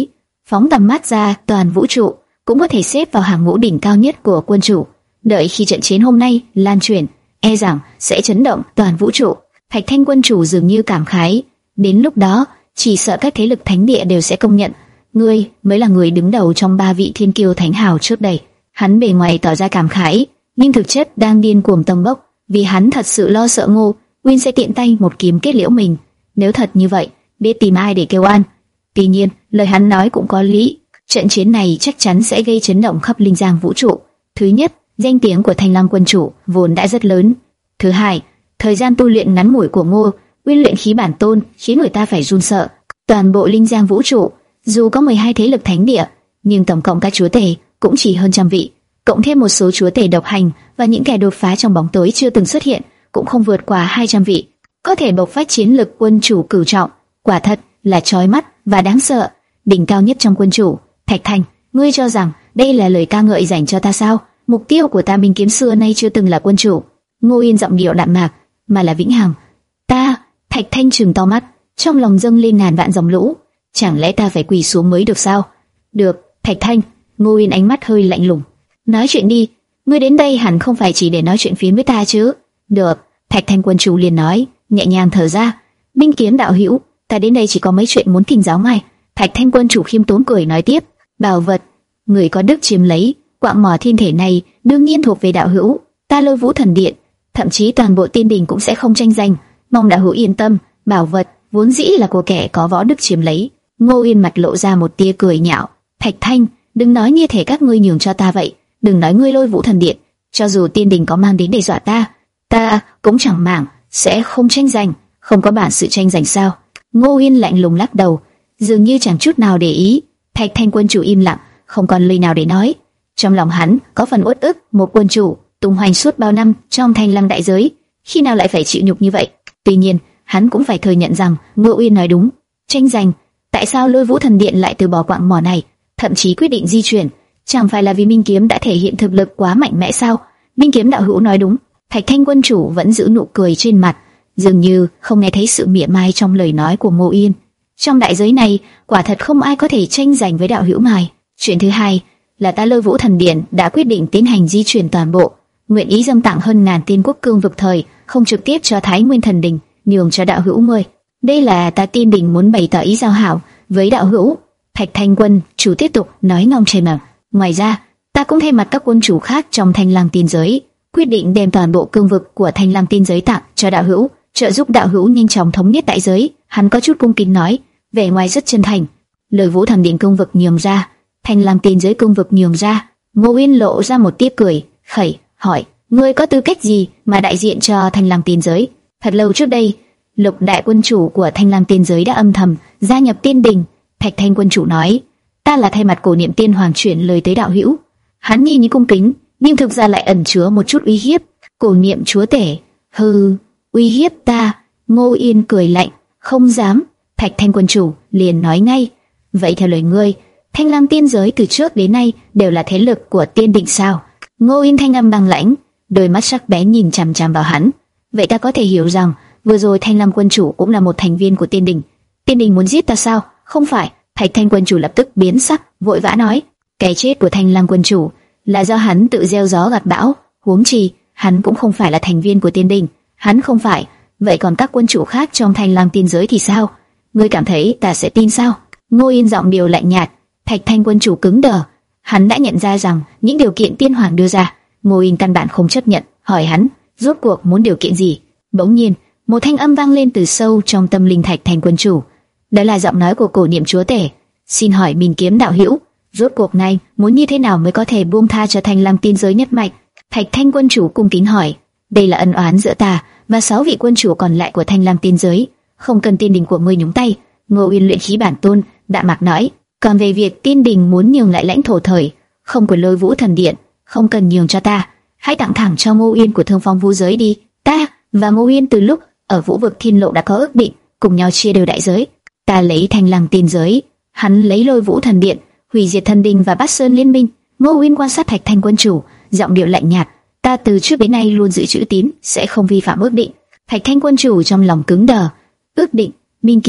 phóng tầm mắt ra, toàn vũ trụ cũng có thể xếp vào hàng ngũ đỉnh cao nhất của quân chủ. Đợi khi trận chiến hôm nay lan truyền, e rằng sẽ chấn động toàn vũ trụ. Thạch Thanh quân chủ dường như cảm khái, đến lúc đó, chỉ sợ các thế lực thánh địa đều sẽ công nhận, ngươi mới là người đứng đầu trong ba vị thiên kiêu thánh hào trước đây. Hắn bề ngoài tỏ ra cảm khái, nhưng thực chất đang điên cuồng tông bốc, vì hắn thật sự lo sợ Ngô Uyên sẽ tiện tay một kiếm kết liễu mình. Nếu thật như vậy, biết tìm ai để kêu oan. Tuy nhiên, lời hắn nói cũng có lý. Trận chiến này chắc chắn sẽ gây chấn động khắp linh giang vũ trụ. Thứ nhất, danh tiếng của Thanh Lam quân chủ vốn đã rất lớn. Thứ hai, thời gian tu luyện ngắn ngủi của Ngô Uyên luyện khí bản tôn khiến người ta phải run sợ. Toàn bộ linh giang vũ trụ, dù có mười hai thế lực thánh địa, nhưng tổng cộng các chúa tể cũng chỉ hơn trăm vị, cộng thêm một số chúa tể độc hành và những kẻ đột phá trong bóng tối chưa từng xuất hiện, cũng không vượt qua hai trăm vị. Có thể bộc phát chiến lực quân chủ cửu trọng, quả thật là chói mắt và đáng sợ. Đỉnh cao nhất trong quân chủ, Thạch Thanh, ngươi cho rằng đây là lời ca ngợi dành cho ta sao? Mục tiêu của ta Minh Kiếm xưa nay chưa từng là quân chủ. Ngô Uyên giọng điệu đạm mạc, mà là vĩnh hằng. Ta, Thạch Thanh trừng to mắt, trong lòng dâng lên ngàn vạn dòng lũ. Chẳng lẽ ta phải quỳ xuống mới được sao? Được, Thạch Thanh. Ngô Uyên ánh mắt hơi lạnh lùng. Nói chuyện đi, ngươi đến đây hẳn không phải chỉ để nói chuyện phiếm với ta chứ? Được, Thạch Thanh quân chủ liền nói, nhẹ nhàng thở ra. Minh Kiếm đạo hữu, ta đến đây chỉ có mấy chuyện muốn thỉnh giáo ngài. Thạch Thanh quân chủ khiêm tốn cười nói tiếp, bảo vật, người có đức chiếm lấy, quạng mỏ thiên thể này đương nhiên thuộc về đạo hữu. Ta Lôi Vũ Thần Điện, thậm chí toàn bộ tiên đình cũng sẽ không tranh giành. Mong đạo hữu yên tâm, bảo vật vốn dĩ là của kẻ có võ đức chiếm lấy. Ngô Uyên mặt lộ ra một tia cười nhạo. Thạch Thanh, đừng nói như thể các ngươi nhường cho ta vậy. Đừng nói ngươi Lôi Vũ Thần Điện, cho dù tiên đình có mang đến đe dọa ta, ta cũng chẳng màng, sẽ không tranh giành. Không có bản sự tranh giành sao? Ngô Uyên lạnh lùng lắc đầu, dường như chẳng chút nào để ý. Thạch Thanh quân chủ im lặng, không còn lời nào để nói. Trong lòng hắn có phần uất ức, một quân chủ tung hoành suốt bao năm trong Thanh Lam đại giới, khi nào lại phải chịu nhục như vậy? Tuy nhiên, hắn cũng phải thừa nhận rằng Ngô Uyên nói đúng. Tranh giành? Tại sao Lôi Vũ Thần Điện lại từ bỏ quạng mỏ này, thậm chí quyết định di chuyển? Chẳng phải là vì Minh Kiếm đã thể hiện thực lực quá mạnh mẽ sao? Minh Kiếm đạo hữu nói đúng. Thạch Thanh quân chủ vẫn giữ nụ cười trên mặt, dường như không nghe thấy sự mỉa mai trong lời nói của Ngô Uyên. Trong đại giới này, quả thật không ai có thể tranh giành với đạo hữu ngài. Chuyện thứ hai là ta Lôi Vũ Thần Điện đã quyết định tiến hành di chuyển toàn bộ, nguyện ý dâng tặng hơn ngàn tiên quốc cương vực thời, không trực tiếp cho Thái Nguyên Thần Đình, nhường cho đạo hữu ngươi. Đây là ta Tiên Đình muốn bày tỏ ý giao hảo với đạo hữu. Thạch Thanh quân chủ tiếp tục nói ngông trời mầm. Ngoài ra, ta cũng thay mặt các quân chủ khác trong Thanh Lam tiên giới, quyết định đem toàn bộ cương vực của Thanh Lam tiên giới tặng cho đạo hữu, trợ giúp đạo hữu nhanh chóng thống nhất đại giới. Hắn có chút cung kính nói, vẻ ngoài rất chân thành. Lôi Vũ Thần Điện cương vực nhường ra, Thanh Lam tiên giới cương vực nhường ra. Ngô Uyên lộ ra một tia cười, khẩy hỏi, ngươi có tư cách gì mà đại diện cho Thanh Lam tiên giới? Thật lâu trước đây, Lục đại quân chủ của Thanh Lam tiên giới đã âm thầm gia nhập Tiên Đình. Thạch Thanh quân chủ nói, ta là thay mặt Cổ Niệm Tiên Hoàng chuyển lời tới đạo hữu. Hắn nhìn như cung kính, nhưng thực ra lại ẩn chứa một chút uy hiếp. Cổ Niệm chúa tể, hừ, uy hiếp ta? Ngô Yên cười lạnh, không dám. Thạch Thanh quân chủ liền nói ngay, vậy theo lời ngươi, Thanh Lam tiên giới từ trước đến nay đều là thế lực của Tiên Đình sao? Ngô Yên thanh âm băng lãnh, đôi mắt sắc bén nhìn chằm chằm vào hắn. Vậy ta có thể hiểu rằng vừa rồi Thanh Lam quân chủ cũng là một thành viên của Tiên Đình. Tiên Đình muốn giết ta sao? Không phải. Thạch Thanh quân chủ lập tức biến sắc, vội vã nói, cái chết của Thanh Lam quân chủ là do hắn tự gieo gió gặt bão, huống chi hắn cũng không phải là thành viên của Tiên Đình. Hắn không phải, vậy còn các quân chủ khác trong Thanh Lam tiên giới thì sao? Ngươi cảm thấy ta sẽ tin sao? Ngô Yên giọng điều lạnh nhạt. Thạch Thanh quân chủ cứng đờ, hắn đã nhận ra rằng những điều kiện Tiên Hoàng đưa ra, Ngô Yên căn bản không chấp nhận, hỏi hắn, rốt cuộc muốn điều kiện gì? Bỗng nhiên, một thanh âm vang lên từ sâu trong tâm linh Thạch Thanh quân chủ. Đó là giọng nói của Cổ Niệm chúa tể. Xin hỏi Minh Kiếm đạo hữu, rốt cuộc này muốn như thế nào mới có thể buông tha cho Thanh Lam tiên giới nhất mạch? Thạch Thanh quân chủ cung kính hỏi, đây là ân oán giữa ta và sáu vị quân chủ còn lại của Thanh Lam tiên giới, không cần Tiên Đình của ngươi nhúng tay. Ngô Uyên luyện khí bản tôn, đạm mạc nói, còn về việc Tiên Đình muốn nhường lại lãnh thổ thời không của Lôi Vũ Thần Điện, không cần nhường cho ta, hãy tặng thẳng cho Ngô Uyên của Thương Phong Vũ giới đi. Ta và Ngô Uyên từ lúc ở Vũ vực Thiên Lộ đã có ước định, cùng nhau chia đều đại giới. Ta lấy Thanh Lam tiên giới, hắn lấy Lôi Vũ Thần Điện, hủy diệt Thần Đình và Bát Sơn liên minh. Ngô Uyên quan sát Thạch Thanh quân chủ, giọng điệu lạnh nhạt, ta từ trước đến nay luôn giữ chữ tín, sẽ không vi phạm ước định. Thạch Thanh quân chủ trong lòng cứng đờ, ước định? Minh Kiếm,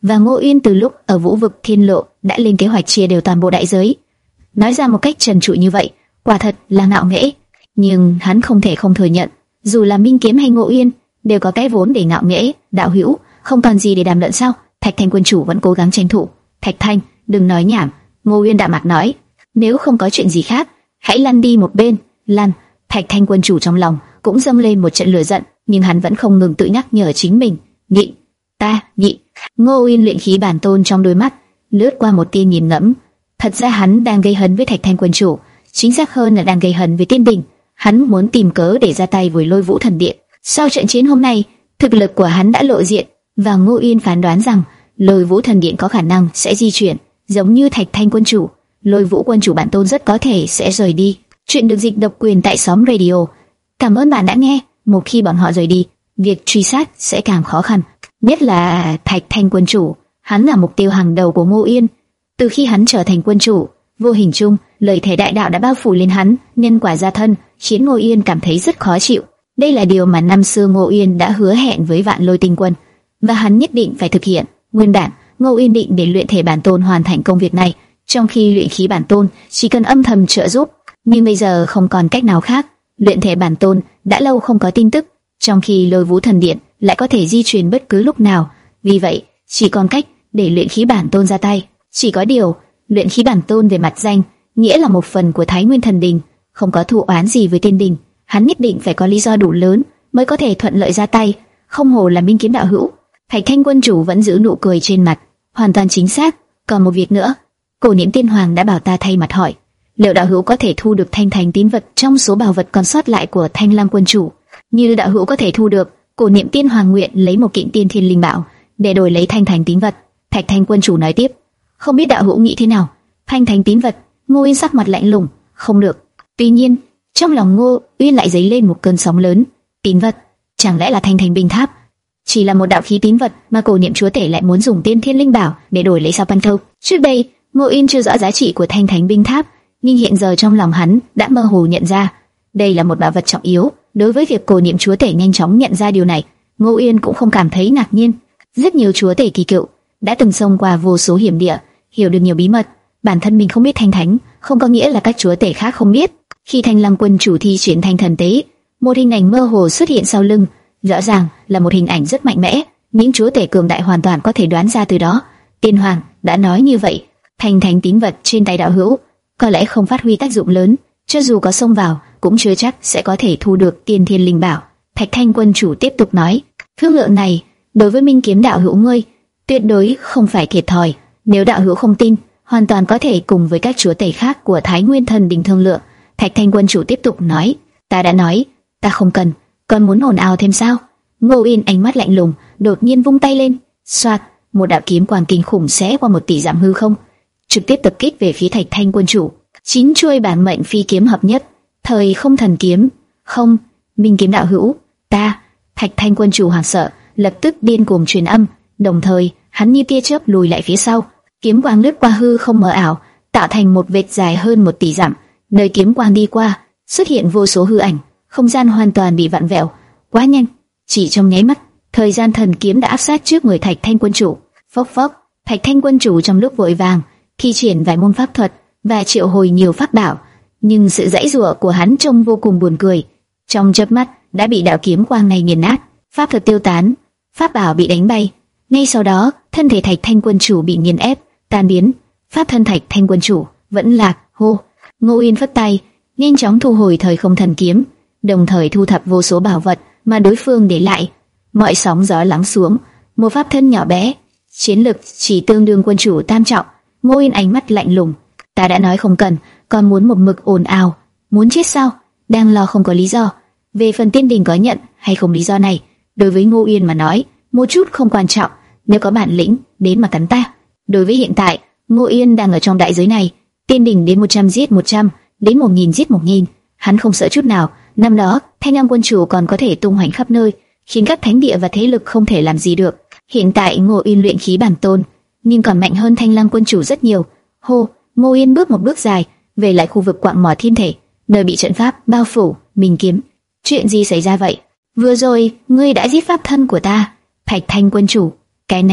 và Ngô Uyên từ lúc ở Vũ Vực Thiên Lộ đã lên kế hoạch chia đều toàn bộ đại giới. Nói ra một cách trần trụi như vậy, quả thật là ngạo nghễ, nhưng hắn không thể không thừa nhận, dù là Minh Kiếm hay Ngô Uyên đều có cái vốn để ngạo nghễ. Đạo hữu, không còn gì để đàm luận sao? Thạch Thanh quân chủ vẫn cố gắng tranh thủ. Thạch Thanh, đừng nói nhảm. Ngô Uyên đạm mạc nói, nếu không có chuyện gì khác, hãy lăn đi một bên. Lăn. Thạch Thanh quân chủ trong lòng cũng dâng lên một trận lửa giận, nhưng hắn vẫn không ngừng tự nhắc nhở chính mình, nhịn, ta nhịn. Ngô Uyên luyện khí bản tôn trong đôi mắt lướt qua một tia nhìn ngẫm. Thật ra hắn đang gây hấn với Thạch Thanh quân chủ, chính xác hơn là đang gây hấn với Tiên Đình. Hắn muốn tìm cớ để ra tay với Lôi Vũ Thần Điện. Sau trận chiến hôm nay, thực lực của hắn đã lộ diện, và Ngô Uyên phán đoán rằng Lôi Vũ Thần Điện có khả năng sẽ di chuyển, giống như Thạch Thanh quân chủ. Lôi Vũ quân chủ bản tôn rất có thể sẽ rời đi. Chuyện được dịch độc quyền tại xóm radio. Cảm ơn bạn đã nghe. Một khi bọn họ rời đi, việc truy sát sẽ càng khó khăn, nhất là Thạch Thanh quân chủ. Hắn là mục tiêu hàng đầu của Ngô Uyên. Từ khi hắn trở thành quân chủ, vô hình chung lời thề đại đạo đã bao phủ lên hắn, nhân quả gia thân, khiến Ngô Uyên cảm thấy rất khó chịu. Đây là điều mà năm xưa Ngô Uyên đã hứa hẹn với Vạn Lôi Tinh Quân, và hắn nhất định phải thực hiện. Nguyên bản, Ngô Uyên định để luyện thể bản tôn hoàn thành công việc này, trong khi luyện khí bản tôn chỉ cần âm thầm trợ giúp. Nhưng bây giờ không còn cách nào khác, luyện thể bản tôn đã lâu không có tin tức, trong khi Lôi Vũ Thần Điện lại có thể di chuyển bất cứ lúc nào. Vì vậy, chỉ còn cách để luyện khí bản tôn ra tay. Chỉ có điều, luyện khí bản tôn về mặt danh nghĩa là một phần của Thái Nguyên Thần Đình, không có thù oán gì với Tiên Đình. Hắn nhất định phải có lý do đủ lớn mới có thể thuận lợi ra tay. Không hồ là Minh Kiếm đạo hữu. Thạch Thanh quân chủ vẫn giữ nụ cười trên mặt, hoàn toàn chính xác. Còn một việc nữa, Cổ Niệm Tiên Hoàng đã bảo ta thay mặt hỏi, liệu đạo hữu có thể thu được Thanh Thành tín vật trong số bảo vật còn sót lại của Thanh Lam quân chủ? Như đạo hữu có thể thu được, Cổ Niệm Tiên Hoàng nguyện lấy một kiện Tiên Thiên Linh Bảo để đổi lấy Thanh Thành tín vật. Thạch Thanh quân chủ nói tiếp, không biết đạo hữu nghĩ thế nào? Thanh Thành tín vật? Ngô Uyên sắc mặt lạnh lùng, không được. Tuy nhiên, trong lòng Ngô Uyên lại dấy lên một cơn sóng lớn. Tín vật? Chẳng lẽ là Thanh Thành Binh Tháp? Chỉ là một đạo khí tín vật mà Cổ Niệm chúa tể lại muốn dùng Tiên Thiên Linh Bảo để đổi lấy sao Pan Câu? Trước đây, Ngô Uyên chưa rõ giá trị của Thanh Thành Binh Tháp, nhưng hiện giờ trong lòng hắn đã mơ hồ nhận ra, đây là một bảo vật trọng yếu. Đối với việc Cổ Niệm chúa tể nhanh chóng nhận ra điều này, Ngô Uyên cũng không cảm thấy ngạc nhiên. Rất nhiều chúa tể kỳ cựu đã từng xông qua vô số hiểm địa, hiểu được nhiều bí mật. Bản thân mình không biết Thanh Thánh, không có nghĩa là các chúa tể khác không biết. Khi Thanh Lam quân chủ thi triển Thanh Thần Tế, một hình ảnh mơ hồ xuất hiện sau lưng, rõ ràng là một hình ảnh rất mạnh mẽ. Những chúa tể cường đại hoàn toàn có thể đoán ra từ đó. Tiên Hoàng đã nói như vậy, Thanh Thánh tín vật trên tay đạo hữu có lẽ không phát huy tác dụng lớn, cho dù có xông vào cũng chưa chắc sẽ có thể thu được Tiên Thiên Linh Bảo. Thạch Thanh quân chủ tiếp tục nói, thương lượng này đối với Minh Kiếm đạo hữu ngươi tuyệt đối không phải thiệt thòi. Nếu đạo hữu không tin, hoàn toàn có thể cùng với các chúa tể khác của Thái Nguyên Thần Đình thương lượng. Thạch Thanh quân chủ tiếp tục nói, ta đã nói, ta không cần, còn muốn ồn ào thêm sao? Ngô Uyên ánh mắt lạnh lùng, đột nhiên vung tay lên, xoạt, một đạo kiếm quang kinh khủng xé qua một tỷ dặm hư không, trực tiếp tập kích về phía Thạch Thanh quân chủ. Chín chuôi bản mệnh phi kiếm hợp nhất, thời không thần kiếm. Không, Minh Kiếm đạo hữu, ta. Thạch Thanh quân chủ hoảng sợ, lập tức điên cuồng truyền âm, đồng thời hắn như tia chớp lùi lại phía sau, kiếm quang lướt qua hư không mờ ảo, tạo thành một vệt dài hơn một tỷ dặm. Nơi kiếm quang đi qua, xuất hiện vô số hư ảnh, không gian hoàn toàn bị vặn vẹo. Quá nhanh, chỉ trong nháy mắt, thời gian thần kiếm đã áp sát trước người Thạch Thanh quân chủ. Phốc phốc, Thạch Thanh quân chủ trong lúc vội vàng thi triển vài môn pháp thuật và triệu hồi nhiều pháp bảo, nhưng sự giãy giụa của hắn trông vô cùng buồn cười. Trong chớp mắt đã bị đạo kiếm quang này nghiền nát, pháp thuật tiêu tán, pháp bảo bị đánh bay. Ngay sau đó, thân thể Thạch Thanh quân chủ bị nghiền ép, tan biến. Pháp thân Thạch Thanh quân chủ vẫn lạc. Hô! Ngô Uyên phất tay, nhanh chóng thu hồi thời không thần kiếm, đồng thời thu thập vô số bảo vật mà đối phương để lại. Mọi sóng gió lắng xuống, một pháp thân nhỏ bé, chiến lực chỉ tương đương quân chủ tam trọng. Ngô Uyên ánh mắt lạnh lùng, ta đã nói không cần, còn muốn một mực ồn ào, muốn chết sao? Đang lo không có lý do. Về phần Tiên Đình có nhận hay không lý do này, đối với Ngô Uyên mà nói, một chút không quan trọng. Nếu có bản lĩnh, đến mà cắn ta. Đối với hiện tại, Ngô Uyên đang ở trong đại giới này, Tiên Đình đến một trăm giết một trăm, đến một nghìn giết một nghìn, hắn không sợ chút nào. Năm đó, Thanh Lam quân chủ còn có thể tung hoành khắp nơi, khiến các thánh địa và thế lực không thể làm gì được. Hiện tại Ngô Uyên luyện khí bản tôn, nhưng còn mạnh hơn Thanh Lam quân chủ rất nhiều. Hô! Ngô Uyên bước một bước dài, về lại khu vực quạng mỏ thiên thể, nơi bị trận pháp bao phủ. Minh Kiếm, chuyện gì xảy ra vậy? Vừa rồi ngươi đã giết pháp thân của ta. Thạch Thanh quân chủ, cái này,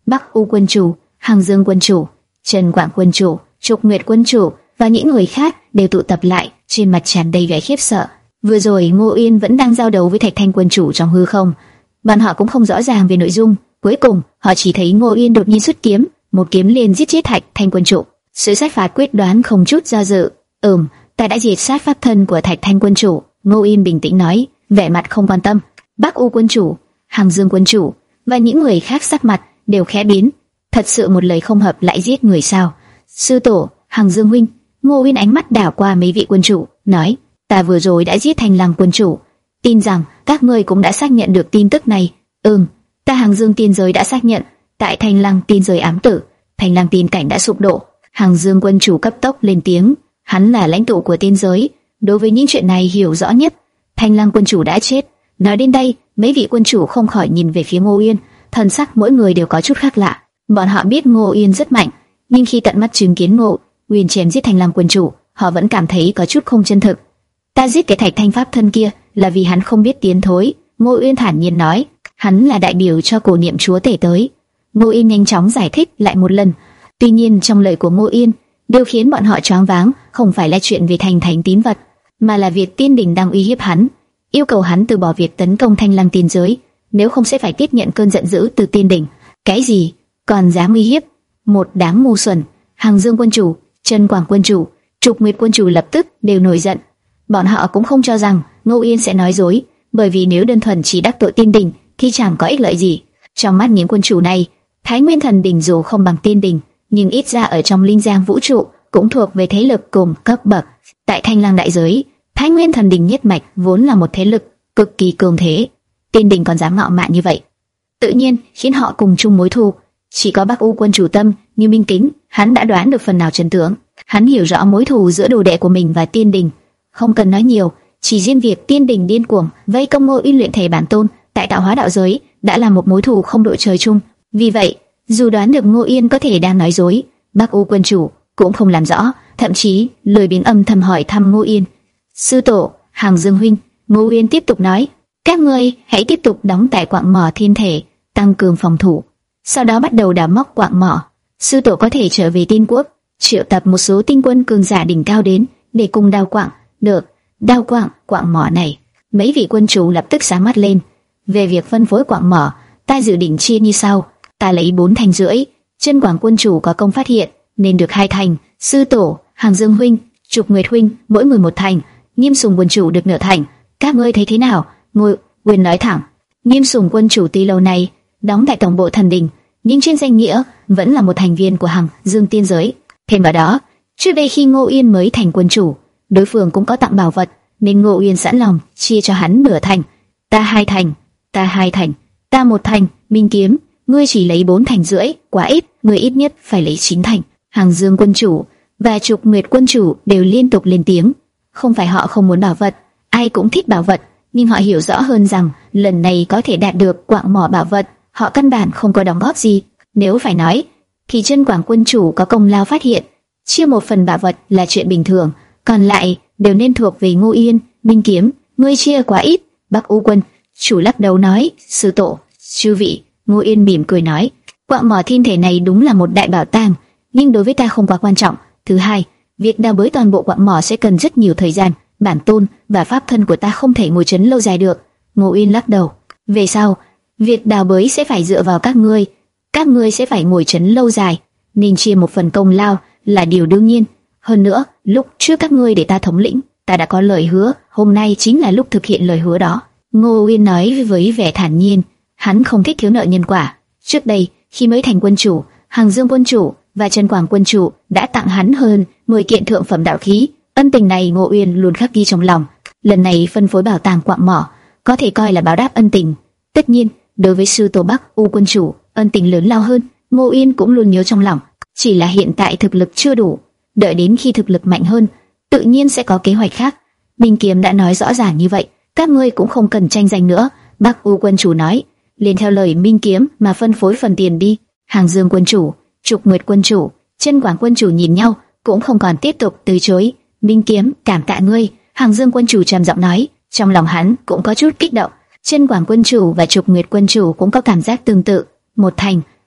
Bắc U quân chủ, Hàng Dương quân chủ, Trần Quảng quân chủ, Trục Nguyệt quân chủ và những người khác đều tụ tập lại, trên mặt tràn đầy vẻ khiếp sợ. Vừa rồi Ngô Uyên vẫn đang giao đấu với Thạch Thanh quân chủ trong hư không, bọn họ cũng không rõ ràng về nội dung. Cuối cùng, họ chỉ thấy Ngô Uyên đột nhiên xuất kiếm, một kiếm liền giết chết Thạch Thanh quân chủ. Sự sát phạt quyết đoán không chút do dự. Ừm, ta đã diệt sát pháp thân của Thạch Thanh quân chủ. Ngô Uyên bình tĩnh nói, vẻ mặt không quan tâm. Bắc U quân chủ, Hàng Dương quân chủ và những người khác sắc mặt đều khẽ biến. Thật sự một lời không hợp lại giết người sao? Sư tổ, Hàng Dương huynh. Ngô Uyên ánh mắt đảo qua mấy vị quân chủ, nói, ta vừa rồi đã giết Thanh Lăng quân chủ, tin rằng các ngươi cũng đã xác nhận được tin tức này. Ừm, ta Hàng Dương tiên giới đã xác nhận, tại Thanh Lăng tiên giới ám tử, Thanh Lăng tiên cảnh đã sụp đổ. Hàng Dương quân chủ cấp tốc lên tiếng, hắn là lãnh tụ của tiên giới, đối với những chuyện này hiểu rõ nhất. Thanh Lăng quân chủ đã chết. Nói đến đây, mấy vị quân chủ không khỏi nhìn về phía Ngô Uyên, thần sắc mỗi người đều có chút khác lạ. Bọn họ biết Ngô Uyên rất mạnh, nhưng khi tận mắt chứng kiến Ngô Uyên chém giết Thanh Lăng quân chủ, họ vẫn cảm thấy có chút không chân thực. Ta giết cái Thạch Thanh pháp thân kia là vì hắn không biết tiến thối. Ngô Uyên thản nhiên nói, hắn là đại biểu cho cổ niệm chúa tể tới. Ngô Uyên nhanh chóng giải thích lại một lần. Tuy nhiên trong lời của Ngô Uyên, điều khiến bọn họ choáng váng không phải là chuyện về thành thánh tín vật, mà là việc tiên đình đang uy hiếp hắn, yêu cầu hắn từ bỏ việc tấn công Thanh Lăng tiên giới, nếu không sẽ phải tiếp nhận cơn giận dữ từ tiên đình. Cái gì? Còn dám uy hiếp? Một đám ngu xuẩn! Hàng Dương quân chủ, Trần Quảng quân chủ, Trục Nguyệt quân chủ lập tức đều nổi giận. Bọn họ cũng không cho rằng Ngô Uyên sẽ nói dối, bởi vì nếu đơn thuần chỉ đắc tội tiên đình thì chẳng có ích lợi gì. Trong mắt những quân chủ này, Thái Nguyên thần đình dù không bằng tiên đình, nhưng ít ra ở trong linh giang vũ trụ cũng thuộc về thế lực cùng cấp bậc. Tại Thanh Lăng đại giới, Thái Nguyên thần đình nhất mạch vốn là một thế lực cực kỳ cường thế, tiên đình còn dám ngạo mạn như vậy, tự nhiên khiến họ cùng chung mối thù. Chỉ có Bắc U quân chủ tâm như Minh Kính, hắn đã đoán được phần nào chân tướng. Hắn hiểu rõ mối thù giữa đồ đệ của mình và tiên đình. Không cần nói nhiều, chỉ riêng việc tiên đình điên cuồng vây công Ngô Uyên luyện thể bản tôn tại tạo hóa đạo giới đã là một mối thù không đội trời chung. Vì vậy, dù đoán được Ngô Uyên có thể đang nói dối, Bắc U quân chủ cũng không làm rõ, thậm chí lười biếng âm thầm hỏi thăm Ngô Uyên. Sư tổ, Hàng Dương huynh. Ngô Uyên tiếp tục nói, các ngươi hãy tiếp tục đóng tại quạng mỏ thiên thể, tăng cường phòng thủ, sau đó bắt đầu đào móc quạng mỏ. Sư tổ có thể trở về Tiên Quốc, triệu tập một số tinh quân cường giả đỉnh cao đến để cùng đào quạng. Được, đào quạng, quạng mỏ này. Mấy vị quân chủ lập tức sáng mắt lên. Về việc phân phối quạng mỏ, ta dự định chia như sau. Ta lấy bốn thành rưỡi, Chân Quảng quân chủ có công phát hiện nên được hai thành. Sư tổ, Hàng Dương huynh, Trục Nguyệt huynh mỗi người một thành. Nghiêm Sùng quân chủ được nửa thành. Các ngươi thấy thế nào? Ngô Uyên nói thẳng. Nghiêm Sùng quân chủ tuy lâu nay đóng tại tổng bộ thần đình, nhưng trên danh nghĩa vẫn là một thành viên của Hàng Dương tiên giới. Thêm vào đó, trước đây khi Ngô Uyên mới thành quân chủ, đối phương cũng có tặng bảo vật, nên Ngô Uyên sẵn lòng chia cho hắn nửa thành. Ta hai thành, ta hai thành, ta một thành. Minh Kiếm, ngươi chỉ lấy bốn thành rưỡi, quá ít, ngươi ít nhất phải lấy chín thành. Hàng Dương quân chủ và Trục Nguyệt quân chủ đều liên tục lên tiếng. Không phải họ không muốn bảo vật, ai cũng thích bảo vật, nhưng họ hiểu rõ hơn rằng lần này có thể đạt được quạng mỏ bảo vật, họ căn bản không có đóng góp gì. Nếu phải nói, thì Chân Quảng quân chủ có công lao phát hiện, chia một phần bảo vật là chuyện bình thường, còn lại đều nên thuộc về Ngô Uyên. Minh Kiếm, ngươi chia quá ít. Bắc U quân chủ lắc đầu nói, sư tổ, chư vị. Ngô Uyên mỉm cười nói, quạng mỏ thiên thể này đúng là một đại bảo tàng, nhưng đối với ta không quá quan trọng. Thứ hai, việc đào bới toàn bộ quạng mỏ sẽ cần rất nhiều thời gian, bản tôn và pháp thân của ta không thể ngồi trấn lâu dài được. Ngô Uyên lắc đầu, về sau, việc đào bới sẽ phải dựa vào các ngươi, các ngươi sẽ phải ngồi trấn lâu dài, nên chia một phần công lao là điều đương nhiên. Hơn nữa, lúc trước các ngươi để ta thống lĩnh, ta đã có lời hứa, hôm nay chính là lúc thực hiện lời hứa đó. Ngô Uyên nói với vẻ thản nhiên, hắn không thích thiếu nợ nhân quả. Trước đây, khi mới thành quân chủ, Hàng Dương quân chủ và Trần Quảng quân chủ đã tặng hắn hơn mười kiện thượng phẩm đạo khí, ân tình này Ngô Uyên luôn khắc ghi trong lòng. Lần này phân phối bảo tàng quạng mỏ có thể coi là báo đáp ân tình. Tất nhiên, đối với sư tổ Bắc U quân chủ, ân tình lớn lao hơn, Ngô Uyên cũng luôn nhớ trong lòng. Chỉ là hiện tại thực lực chưa đủ, đợi đến khi thực lực mạnh hơn, tự nhiên sẽ có kế hoạch khác. Minh Kiếm đã nói rõ ràng như vậy, các ngươi cũng không cần tranh giành nữa. Bắc U quân chủ nói, liền theo lời Minh Kiếm mà phân phối phần tiền đi. Hàng Dương quân chủ, Trục Nguyệt quân chủ, Chân Quảng quân chủ nhìn nhau, cũng không còn tiếp tục từ chối. Minh Kiếm, cảm tạ ngươi. Hàng Dương quân chủ trầm giọng nói, trong lòng hắn cũng có chút kích động. Chân Quảng quân chủ và Trục Nguyệt quân chủ cũng có cảm giác tương tự. Một thành,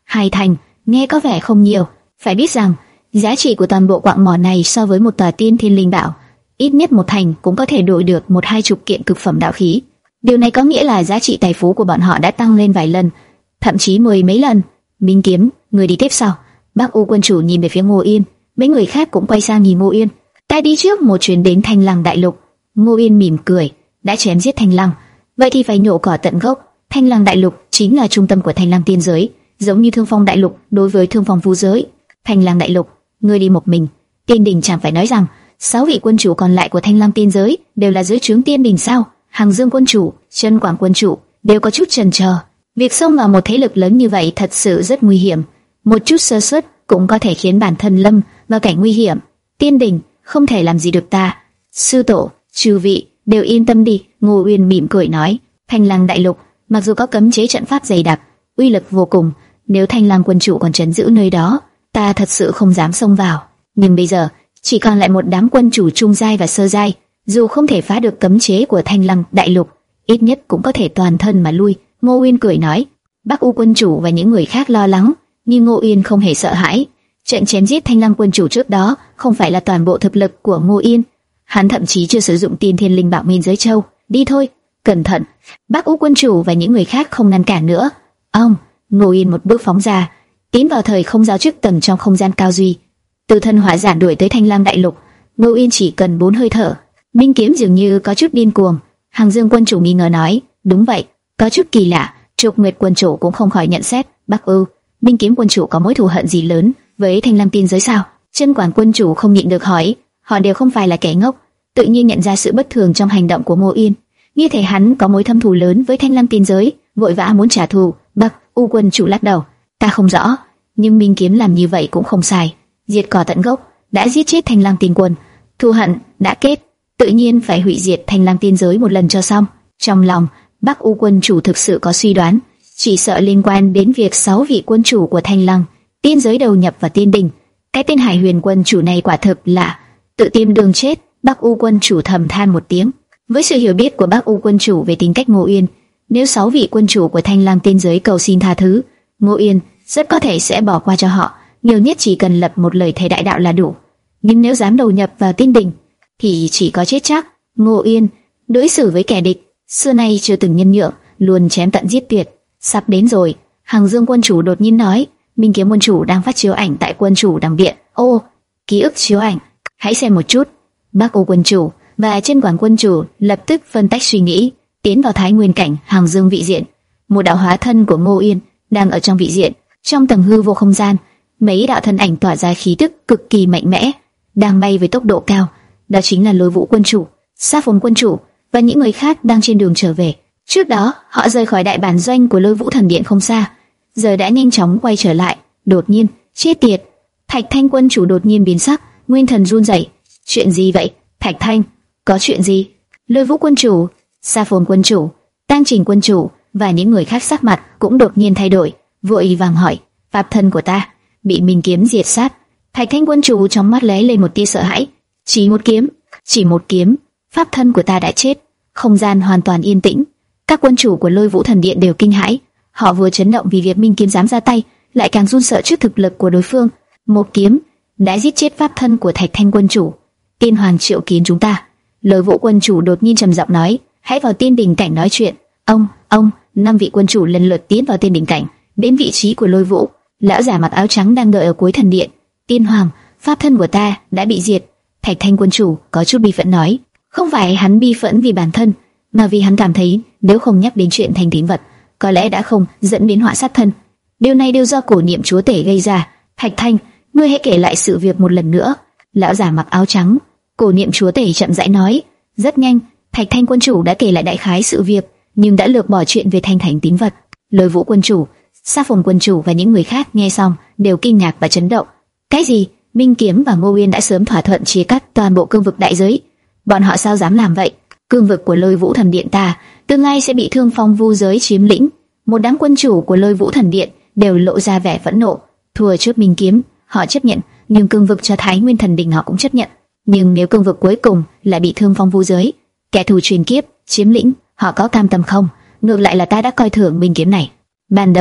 Hai thành, nghe có vẻ không nhiều. Phải biết rằng, giá trị của toàn bộ quặng mỏ này so với một tòa tiên thiên linh bảo, ít nhất một thành cũng có thể đổi được một hai chục kiện cực phẩm đạo khí. Điều này có nghĩa là giá trị tài phú của bọn họ đã tăng lên vài lần, thậm chí mười mấy lần. Minh Kiếm, người đi tiếp sau. Bắc U quân chủ nhìn về phía Ngô Yên, mấy người khác cũng quay sang nhìn Ngô Yên. Ta đi trước một chuyến đến Thanh Lăng Đại Lục. Ngô Yên mỉm cười, đã chém giết Thanh Lăng, vậy thì phải nhổ cỏ tận gốc. Thanh Lăng Đại Lục chính là trung tâm của Thanh Lăng tiên giới, giống như Thương Phong Đại Lục đối với Thương Phong Vu giới. Thanh Lăng Đại Lục, ngươi đi một mình. Tiên Đình chẳng phải nói rằng sáu vị quân chủ còn lại của Thanh Lăng tiên giới đều là dưới trướng Tiên Đình sao? Hằng Dương quân chủ, Chân Quảng quân chủ đều có chút chần chờ. Việc xông vào một thế lực lớn như vậy thật sự rất nguy hiểm, một chút sơ suất cũng có thể khiến bản thân lâm vào cảnh nguy hiểm. Tiên Đình không thể làm gì được ta. Sư tổ, chư vị đều yên tâm đi. Ngô Uyên mỉm cười nói. Thanh Lăng Đại Lục mặc dù có cấm chế trận pháp dày đặc, uy lực vô cùng, nếu Thanh Lăng quân chủ còn trấn giữ nơi đó, ta thật sự không dám xông vào. Nhưng bây giờ chỉ còn lại một đám quân chủ trung giai và sơ giai, dù không thể phá được cấm chế của Thanh Lăng Đại Lục, ít nhất cũng có thể toàn thân mà lui. Ngô Uyên cười nói. Bắc U quân chủ và những người khác lo lắng, nhưng Ngô Uyên không hề sợ hãi. Trận chém giết Thanh Lăng quân chủ trước đó không phải là toàn bộ thực lực của Ngô Uyên, hắn thậm chí chưa sử dụng tiên thiên linh bảo Minh Giới Châu. Đi thôi, cẩn thận. Bắc U quân chủ và những người khác không ngăn cản nữa. Ông, Ngô Uyên một bước phóng ra, tiến vào thời không giao trước tầng trong không gian cao duy, từ thân hóa giản đuổi tới Thanh Lăng Đại Lục. Ngô Uyên chỉ cần bốn hơi thở. Minh Kiếm dường như có chút điên cuồng. Hằng Dương quân chủ nghi ngờ nói, đúng vậy, có chút kỳ lạ. Trục Nguyệt quân chủ cũng không khỏi nhận xét, Bắc U, Minh Kiếm quân chủ có mối thù hận gì lớn với Thanh Lăng tiên giới sao? Chân Quảng quân chủ không nhịn được hỏi. Họ đều không phải là kẻ ngốc, tự nhiên nhận ra sự bất thường trong hành động của Ngô Uyên, như thể hắn có mối thâm thù lớn với Thanh Lăng tiên giới, vội vã muốn trả thù. Bắc U quân chủ lắc đầu, ta không rõ, nhưng Minh Kiếm làm như vậy cũng không sai. Diệt cỏ tận gốc, đã giết chết Thanh Lăng tiên quân, thù hận đã kết, tự nhiên phải hủy diệt Thanh Lăng tiên giới một lần cho xong. Trong lòng Bắc U quân chủ thực sự có suy đoán, chỉ sợ liên quan đến việc sáu vị quân chủ của Thanh Lăng tiên giới đầu nhập vào Tiên Đình. Cái tên Hải Huyền quân chủ này quả thực là tự tìm đường chết. Bắc U quân chủ thầm than một tiếng. Với sự hiểu biết của Bắc U quân chủ về tính cách Ngô Uyên, nếu sáu vị quân chủ của Thanh Lăng tiên giới cầu xin tha thứ, Ngô Uyên rất có thể sẽ bỏ qua cho họ, nhiều nhất chỉ cần lập một lời thề đại đạo là đủ. Nhưng nếu dám đầu nhập vào Tiên Đình thì chỉ có chết chắc. Ngô Uyên đối xử với kẻ địch xưa nay chưa từng nhân nhượng, luôn chém tận giết tuyệt. Sắp đến rồi. Hằng Dương quân chủ đột nhiên nói. Minh Kiếm quân chủ đang phát chiếu ảnh tại quân chủ đằng điện. Ô, ký ức chiếu ảnh, hãy xem một chút. Bắc U quân chủ và Chân Quảng quân chủ lập tức phân tách suy nghĩ, tiến vào Thái Nguyên cảnh Hằng Dương vị diện. Một đạo hóa thân của Ngô Uyên đang ở trong vị diện, trong tầng hư vô không gian, mấy đạo thân ảnh tỏa ra khí tức cực kỳ mạnh mẽ, đang bay với tốc độ cao. Đó chính là Lôi Vũ quân chủ, Sa Phồn quân chủ và những người khác đang trên đường trở về. Trước đó, họ rời khỏi đại bản doanh của Lôi Vũ thần điện không xa, giờ đã nhanh chóng quay trở lại. Đột nhiên, chết tiệt! Thạch Thanh quân chủ đột nhiên biến sắc, nguyên thần run rẩy. Chuyện gì vậy? Thạch Thanh, có chuyện gì? Lôi Vũ quân chủ, Sa Phồn quân chủ, Tang Trình quân chủ và những người khác sắc mặt cũng đột nhiên thay đổi, vội vàng hỏi: pháp thân của ta bị Minh Kiếm diệt sát. Thạch Thanh quân chủ trong mắt lóe lên một tia sợ hãi. Chỉ một kiếm, chỉ một kiếm, pháp thân của ta đã chết. Không gian hoàn toàn yên tĩnh. Các quân chủ của Lôi Vũ thần điện đều kinh hãi, họ vừa chấn động vì việc Minh Kiếm dám ra tay, lại càng run sợ trước thực lực của đối phương. Một kiếm đã giết chết pháp thân của Thạch Thanh quân chủ. Tiên Hoàng triệu kiến chúng ta. Lôi Vũ quân chủ đột nhiên trầm giọng nói: hãy vào Tiên Đình cảnh nói chuyện. Ông, ông, năm vị quân chủ lần lượt tiến vào Tiên Đình cảnh, đến vị trí của Lôi Vũ. Lão giả mặc áo trắng đang đợi ở cuối thần điện. Tiên Hoàng, pháp thân của ta đã bị diệt. Thạch Thanh quân chủ có chút bi phẫn nói. Không phải hắn bi phẫn vì bản thân, mà vì hắn cảm thấy nếu không nhắc đến chuyện thành tín vật, có lẽ đã không dẫn đến họa sát thân. Điều này đều do cổ niệm chúa tể gây ra. Thạch Thanh, ngươi hãy kể lại sự việc một lần nữa. Lão giả mặc áo trắng, cổ niệm chúa tể chậm rãi nói. Rất nhanh, Thạch Thanh quân chủ đã kể lại đại khái sự việc, nhưng đã lược bỏ chuyện về thanh thánh tín vật. Lôi Vũ quân chủ, Sa Phồn quân chủ và những người khác nghe xong đều kinh ngạc và chấn động. Cái gì? Minh Kiếm và Ngô Uyên đã sớm thỏa thuận chia cắt toàn bộ cương vực đại giới, bọn họ sao dám làm vậy? Cương vực của Lôi Vũ thần điện ta tương lai sẽ bị Thương Phong Vu giới chiếm lĩnh. Một đám quân chủ của Lôi Vũ thần điện đều lộ ra vẻ phẫn nộ. Thua trước Minh Kiếm, họ chấp nhận, nhưng cương vực cho Thái Nguyên thần đình họ cũng chấp nhận. Nhưng nếu cương vực cuối cùng lại bị Thương Phong Vu giới, kẻ thù truyền kiếp chiếm lĩnh, họ có cam tâm không? Ngược lại là ta đã coi thường Minh Kiếm này. Ban đầu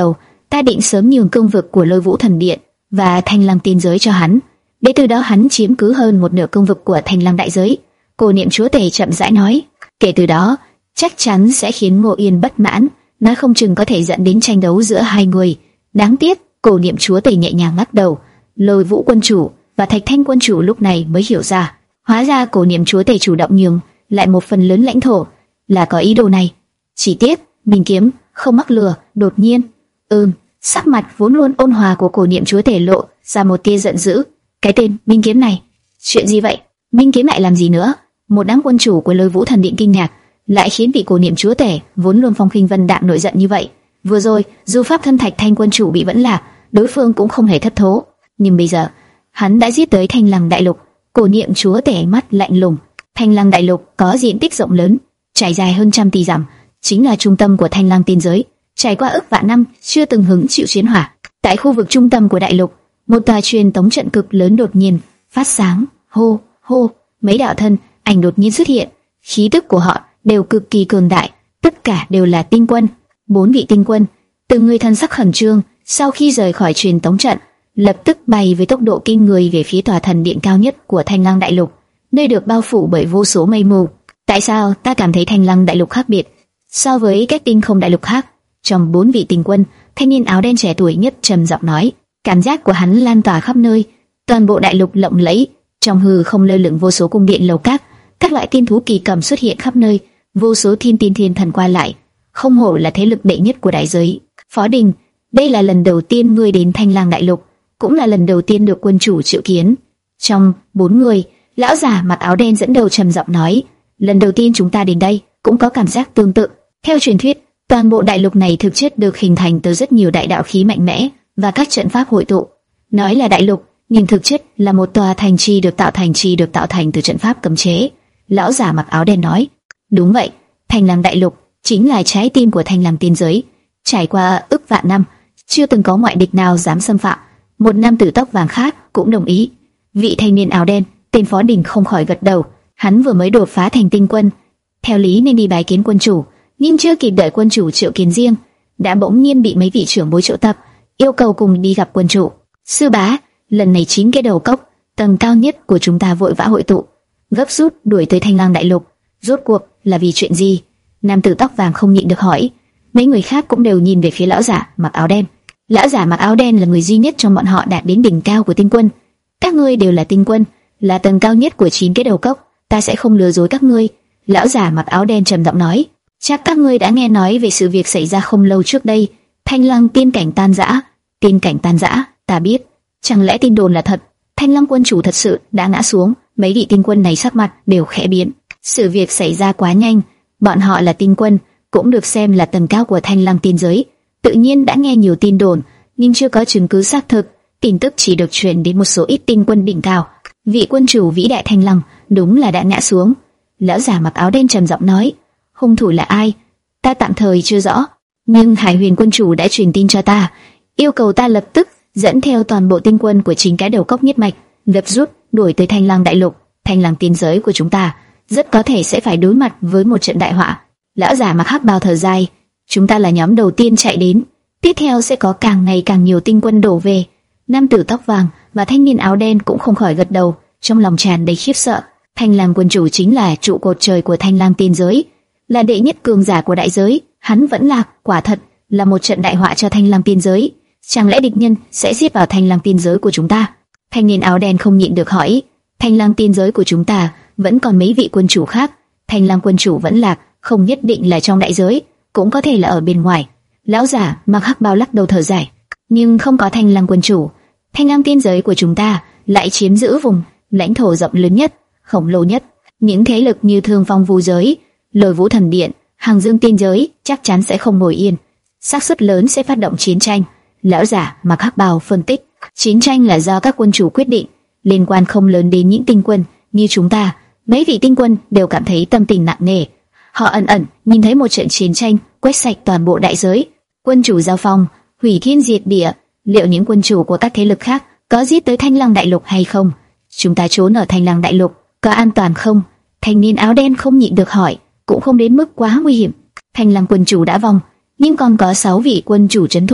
ta định sớm nhường cương vực của Lôi Vũ Thần Điện và Thanh Lăng Tiên Giới cho hắn, để từ đó hắn chiếm cứ hơn một nửa cương vực của Thanh Lăng Đại Giới. Cô Niệm Chúa Tể chậm rãi nói, kể từ đó chắc chắn sẽ khiến Ngô Yên bất mãn, nói không chừng có thể dẫn đến tranh đấu giữa hai người. Đáng tiếc, Cô Niệm Chúa Tể nhẹ nhàng lắc đầu. Lôi Vũ Quân Chủ và Thạch Thanh Quân Chủ lúc này mới hiểu ra, hóa ra Cô Niệm Chúa Tể chủ động nhường lại một phần lớn lãnh thổ là có ý đồ này. Chỉ tiếc, Minh Kiếm không mắc lừa. Đột nhiên, ừm, sắc mặt vốn luôn ôn hòa của Cô Niệm Chúa Tể lộ ra một tia giận dữ. Cái tên Minh Kiếm này, chuyện gì vậy? Minh Kiếm lại làm gì nữa? Một đám quân chủ của Lôi Vũ Thần Điện kinh ngạc, lại khiến vị Cô Niệm Chúa Tể vốn luôn phong khinh vân đạm nổi giận như vậy. Vừa rồi, dù pháp thân Thạch Thanh Quân Chủ bị vẫn lạc, đối phương cũng không hề thất thố, nhưng bây giờ hắn đã giết tới Thanh Lăng Đại Lục. Cô Niệm Chúa Tể mắt lạnh lùng. Thanh Lăng Đại Lục có diện tích rộng lớn, trải dài hơn trăm tỷ dặm, chính là trung tâm của Thanh Lăng Tiên Giới, trải qua ức vạn năm chưa từng hứng chịu chiến hỏa. Tại khu vực trung tâm của đại lục, một tòa truyền tống trận cực lớn đột nhiên phát sáng. Hô hô, mấy đạo thân ảnh đột nhiên xuất hiện, khí tức của họ đều cực kỳ cường đại, tất cả đều là tinh quân. Bốn vị tinh quân, từng người thân sắc khẩn trương, sau khi rời khỏi truyền tống trận, lập tức bay với tốc độ kinh người về phía tòa thần điện cao nhất của Thanh Lăng Đại Lục, nơi được bao phủ bởi vô số mây mù. Tại sao ta cảm thấy Thanh Lăng Đại Lục khác biệt so với các tinh không đại lục khác? Trong bốn vị tinh quân, thanh niên áo đen trẻ tuổi nhất trầm giọng nói. Cảm giác của hắn lan tỏa khắp nơi, toàn bộ đại lục lộng lẫy, trong hư không lơ lửng vô số cung điện lầu các, các loại tiên thú kỳ cầm xuất hiện khắp nơi, vô số thiên tiên thiên thần qua lại, không hổ là thế lực đệ nhất của đại giới. Phó Đình, đây là lần đầu tiên ngươi đến Thanh Lang Đại Lục, cũng là lần đầu tiên được quân chủ triệu kiến. Trong bốn người, lão già mặc áo đen dẫn đầu trầm giọng nói, lần đầu tiên chúng ta đến đây, cũng có cảm giác tương tự. Theo truyền thuyết, toàn bộ đại lục này thực chất được hình thành từ rất nhiều đại đạo khí mạnh mẽ và các trận pháp hội tụ. Nói là đại lục, nhưng thực chất là một tòa thành trì được tạo thành trì được tạo thành từ trận pháp cấm chế. Lão già mặc áo đen nói, đúng vậy, Thanh Lang Đại Lục chính là trái tim của Thanh Lang Tiên Giới. Trải qua ức vạn năm, chưa từng có ngoại địch nào dám xâm phạm. Một nam tử tóc vàng khác cũng đồng ý. Vị thanh niên áo đen tên Phó Đình không khỏi gật đầu. Hắn vừa mới đột phá thành tinh quân, theo lý nên đi bái kiến quân chủ, nhưng chưa kịp đợi quân chủ triệu kiến riêng, đã bỗng nhiên bị mấy vị trưởng bối triệu tập, yêu cầu cùng đi gặp quân chủ. Sư bá, lần này chín cái đầu cốc tầng cao nhất của chúng ta vội vã hội tụ, gấp rút đuổi tới Thanh Lang Đại Lục. Rốt cuộc là vì chuyện gì? Nam tử tóc vàng không nhịn được hỏi. Mấy người khác cũng đều nhìn về phía lão giả mặc áo đen. Lão giả mặc áo đen là người duy nhất trong bọn họ đạt đến đỉnh cao của tinh quân. Các ngươi đều là tinh quân, là tầng cao nhất của chín cái đầu cốc, ta sẽ không lừa dối các ngươi. Lão giả mặc áo đen trầm giọng nói. Chắc các ngươi đã nghe nói về sự việc xảy ra không lâu trước đây, Thanh Lăng tiên cảnh tan rã. Tiên cảnh tan rã, ta biết. Chẳng lẽ tin đồn là thật? Thanh Lăng quân chủ thật sự đã ngã xuống? Mấy vị tinh quân này sắc mặt đều khẽ biến. Sự việc xảy ra quá nhanh, bọn họ là tinh quân, cũng được xem là tầng cao của Thanh Lăng tiên giới, tự nhiên đã nghe nhiều tin đồn, nhưng chưa có chứng cứ xác thực. Tin tức chỉ được truyền đến một số ít tinh quân đỉnh cao. Vị quân chủ vĩ đại Thanh Lăng đúng là đã ngã xuống. Lão giả mặc áo đen trầm giọng nói. Hung thủ là ai? Ta tạm thời chưa rõ, nhưng Hải Huyền quân chủ đã truyền tin cho ta, yêu cầu ta lập tức dẫn theo toàn bộ tinh quân của chính cái đầu cốc nhất mạch, gấp rút đuổi tới Thanh Lang Đại Lục. Thanh Lang tiên giới của chúng ta rất có thể sẽ phải đối mặt với một trận đại họa. Lão giả mặc hắc bào thở dài. Chúng ta là nhóm đầu tiên chạy đến, tiếp theo sẽ có càng ngày càng nhiều tinh quân đổ về. Nam tử tóc vàng và thanh niên áo đen cũng không khỏi gật đầu, trong lòng tràn đầy khiếp sợ. Thanh Lang quân chủ chính là trụ cột trời của Thanh Lang tiên giới, là đệ nhất cường giả của đại giới, hắn vẫn lạc, quả thật là một trận đại họa cho Thanh Lang tiên giới. Chẳng lẽ địch nhân sẽ giết vào Thanh Lang tiên giới của chúng ta? Thanh niên áo đen không nhịn được hỏi. Thanh Lang tiên giới của chúng ta vẫn còn mấy vị quân chủ khác, Thanh Lang quân chủ vẫn lạc, không nhất định là trong đại giới, cũng có thể là ở bên ngoài. Lão giả mặc hắc bào lắc đầu thở dài. Nhưng không có Thanh Lang quân chủ, Thanh Lang tiên giới của chúng ta lại chiếm giữ vùng lãnh thổ rộng lớn nhất, khổng lồ nhất. Những thế lực như Thương Phong Vu giới, Lôi Vũ Thần Điện, Hằng Dương tiên giới chắc chắn sẽ không ngồi yên, xác suất lớn sẽ phát động chiến tranh. Lão giả mặc hắc bào phân tích, chiến tranh là do các quân chủ quyết định, liên quan không lớn đến những tinh quân như chúng ta. Mấy vị tinh quân đều cảm thấy tâm tình nặng nề, họ ẩn ẩn nhìn thấy một trận chiến tranh quét sạch toàn bộ đại giới, quân chủ giao phong, hủy thiên diệt địa. Liệu những quân chủ của các thế lực khác có giết tới Thanh Lang Đại Lục hay không? Chúng ta trốn ở Thanh Lang Đại Lục có an toàn không? Thanh niên áo đen không nhịn được hỏi. Cũng không đến mức quá nguy hiểm. Thanh Lang quân chủ đã vong, nhưng còn có sáu vị quân chủ trấn thủ,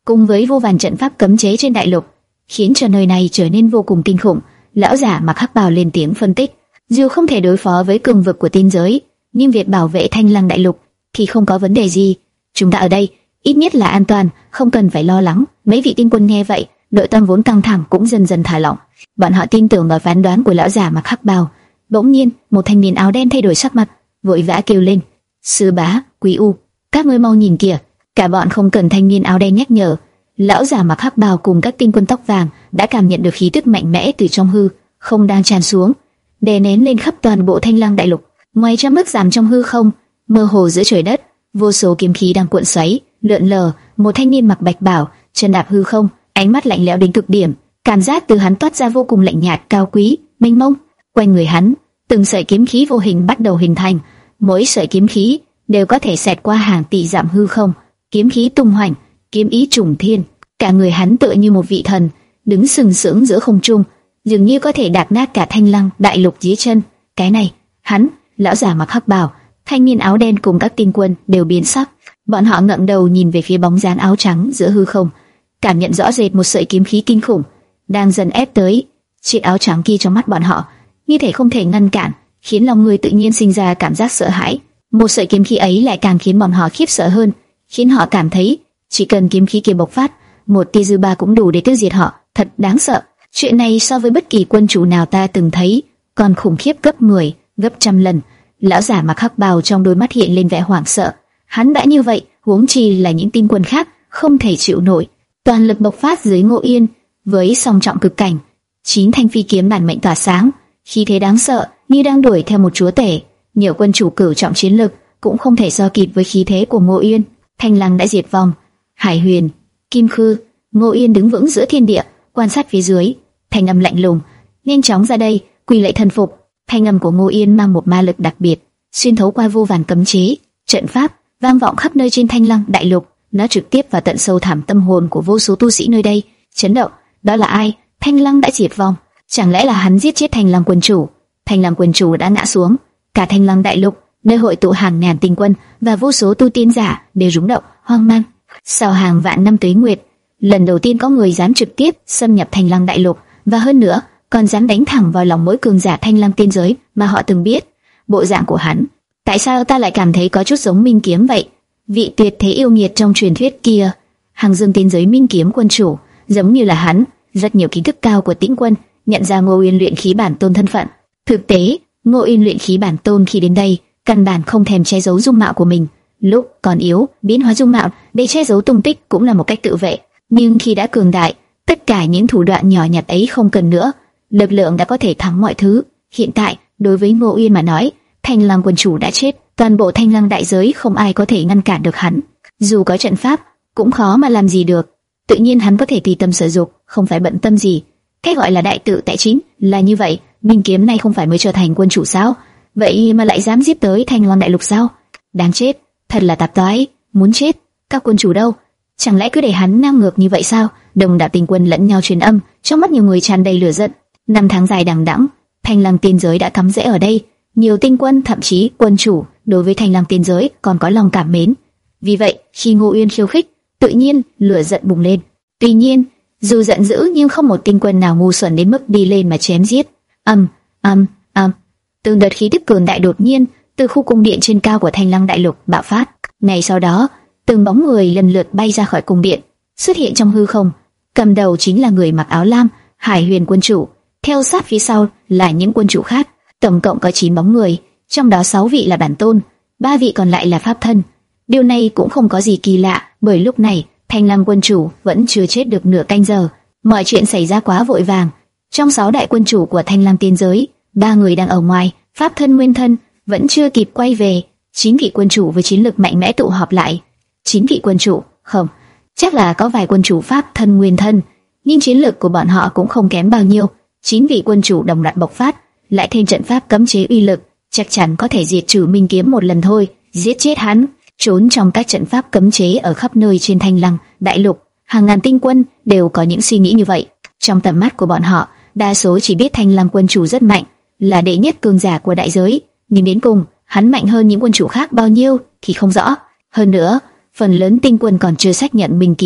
cùng với vô vàn trận pháp cấm chế trên đại lục, khiến cho nơi này trở nên vô cùng kinh khủng. Lão giả mặc hắc bào lên tiếng phân tích, dù không thể đối phó với cường vực của tiên giới, nhưng việc bảo vệ Thanh Lăng đại lục thì không có vấn đề gì. Chúng ta ở đây ít nhất là an toàn, không cần phải lo lắng. Mấy vị tiên quân nghe vậy, nội tâm vốn căng thẳng cũng dần dần thả lỏng. Bọn họ tin tưởng vào phán đoán của lão giả mặc hắc bào. Bỗng nhiên, một thanh niên áo đen thay đổi sắc mặt, vội vã kêu lên: "Sư bá, Quý U, các ngươi mau nhìn kìa!" Cả bọn không cần thanh niên áo đen nhắc nhở, lão giả mặc hắc bào cùng các tiên quân tóc vàng đã cảm nhận được khí tức mạnh mẽ từ trong hư không đang tràn xuống, đè nén lên khắp toàn bộ Thanh Lăng đại lục. Ngoài trăm bước giảm trong hư không, mơ hồ giữa trời đất, vô số kiếm khí đang cuộn xoáy, lượn lờ. Một thanh niên mặc bạch bào, chân đạp hư không, ánh mắt lạnh lẽo đến cực điểm, cảm giác từ hắn toát ra vô cùng lạnh nhạt, cao quý, mênh mông. Quanh người hắn, từng sợi kiếm khí vô hình bắt đầu hình thành, mỗi sợi kiếm khí đều có thể xẹt qua hàng tỷ dặm hư không. Kiếm khí tung hoành, kiếm ý trùng thiên, cả người hắn tựa như một vị thần, đứng sừng sững giữa không trung, dường như có thể đạp nát cả Thanh Lăng đại lục dưới chân. Cái này, hắn, lão giả mặc hắc bào, thanh niên áo đen cùng các tiên quân đều biến sắc. Bọn họ ngẩng đầu nhìn về phía bóng dáng áo trắng giữa hư không, cảm nhận rõ rệt một sợi kiếm khí kinh khủng đang dần ép tới. Chiếc áo trắng kia trong mắt bọn họ như thể không thể ngăn cản, khiến lòng người tự nhiên sinh ra cảm giác sợ hãi. Một sợi kiếm khí ấy lại càng khiến bọn họ khiếp sợ hơn, khiến họ cảm thấy chỉ cần kiếm khí kia bộc phát, một tia dư ba cũng đủ để tiêu diệt họ. Thật đáng sợ. Chuyện này so với bất kỳ quân chủ nào ta từng thấy còn khủng khiếp gấp mười, gấp trăm lần. Lão giả mặc hắc bào trong đôi mắt hiện lên vẻ hoảng sợ. Hắn đã như vậy, huống chi là những tiên quân khác không thể chịu nổi. Toàn lực bộc phát dưới Ngô Yên, với song trọng cực cảnh, chín thanh phi kiếm bản mệnh tỏa sáng, khí thế đáng sợ như đang đuổi theo một chúa tể. Nhiều quân chủ cửu trọng chiến lực cũng không thể so kịp với khí thế của Ngô Yên. Thanh Lăng đã diệt vong. Hải Huyền, Kim Khư, Ngô Yên đứng vững giữa thiên địa, quan sát phía dưới. Thanh âm lạnh lùng: "Nhanh chóng ra đây, quỳ lạy thần phục." Thanh âm của Ngô Yên mang một ma lực đặc biệt, xuyên thấu qua vô vàn cấm chế, trận pháp, vang vọng khắp nơi trên Thanh Lăng đại lục. Nó trực tiếp vào tận sâu thẳm tâm hồn của vô số tu sĩ nơi đây. Chấn động. Đó là ai? Thanh Lăng đã diệt vong. Chẳng lẽ là hắn giết chết Thanh Lăng quân chủ? Thanh Lăng quân chủ đã ngã xuống. Cả Thanh Lăng đại lục, nơi hội tụ hàng ngàn tinh quân và vô số tu tiên giả, đều rúng động, hoang mang. Sau hàng vạn năm tuế nguyệt, lần đầu tiên có người dám trực tiếp xâm nhập Thanh Lăng đại lục, và hơn nữa còn dám đánh thẳng vào lòng mỗi cường giả Thanh Lăng tiên giới mà họ từng biết. Bộ dạng của hắn, tại sao ta lại cảm thấy có chút giống Minh Kiếm vậy? Vị tuyệt thế yêu nghiệt trong truyền thuyết kia, Hàng Dương tiên giới Minh Kiếm quân chủ, giống như là hắn. Rất nhiều kiến thức cao của Tĩnh quân nhận ra Ngô Yên luyện khí bản tôn thân phận. Thực tế, Ngô Yên luyện khí bản tôn khi đến đây, căn bản không thèm che giấu dung mạo của mình. Lúc còn yếu, biến hóa dung mạo để che giấu tung tích cũng là một cách tự vệ. Nhưng khi đã cường đại, tất cả những thủ đoạn nhỏ nhặt ấy không cần nữa. Lực lượng đã có thể thắng mọi thứ. Hiện tại, đối với Ngô Yên mà nói, Thanh Lăng quân chủ đã chết, toàn bộ Thanh Lăng đại giới không ai có thể ngăn cản được hắn. Dù có trận pháp, cũng khó mà làm gì được. Tự nhiên hắn có thể tùy tâm sử dụng, không phải bận tâm gì. Cái gọi là đại tự tại chính là như vậy. Minh Kiếm này không phải mới trở thành quân chủ sao? Vậy mà lại dám giết tới Thanh Lăng đại lục sao? Đáng chết, thật là tạp toái, muốn chết. Các quân chủ đâu? Chẳng lẽ cứ để hắn ngang ngược như vậy sao? Đồng đạo tình quân lẫn nhau truyền âm, trong mắt nhiều người tràn đầy lửa giận. Năm tháng dài đằng đẵng, Thanh Lăng tiên giới đã cắm rễ ở đây. Nhiều tinh quân, thậm chí quân chủ đối với Thanh Lăng tiên giới còn có lòng cảm mến. Vì vậy, khi Ngô Yên khiêu khích, tự nhiên lửa giận bùng lên. Tuy nhiên, dù giận dữ nhưng không một tinh quân nào ngu xuẩn đến mức đi lên mà chém giết. Âm, âm, âm. Từng đợt khí tức cường đại đột nhiên từ khu cung điện trên cao của Thanh Lăng đại lục bạo phát. Ngay sau đó, từng bóng người lần lượt bay ra khỏi cung điện, xuất hiện trong hư không. Cầm đầu chính là người mặc áo lam, Hải Huyền quân chủ. Theo sát phía sau là những quân chủ khác. Tổng cộng có chín bóng người, trong đó sáu vị là bản tôn, ba vị còn lại là pháp thân. Điều này cũng không có gì kỳ lạ, bởi lúc này Thanh Lăng quân chủ vẫn chưa chết được nửa canh giờ. Mọi chuyện xảy ra quá vội vàng. Trong sáu đại quân chủ của Thanh Lăng tiên giới, ba người đang ở ngoài, pháp thân nguyên thân vẫn chưa kịp quay về. Chín vị quân chủ với chiến lực mạnh mẽ tụ họp lại. Chín vị quân chủ, không, chắc là có vài quân chủ pháp thân nguyên thân, nhưng chiến lực của bọn họ cũng không kém bao nhiêu. Chín vị quân chủ đồng loạt bộc phát, lại thêm trận pháp cấm chế uy lực, chắc chắn có thể diệt trừ Minh Kiếm một lần thôi, giết chết hắn. Trốn trong các trận pháp cấm chế ở khắp nơi trên Thanh Lăng đại lục, hàng ngàn tinh quân đều có những suy nghĩ như vậy. Trong tầm mắt của bọn họ, đa số chỉ biết Thanh Lăng quân chủ rất mạnh, là đệ nhất cường giả của đại giới, nhưng đến cùng hắn mạnh hơn những quân chủ khác bao nhiêu thì không rõ. Hơn nữa, phần lớn tinh quân còn chưa xác nhận Minh Kiếm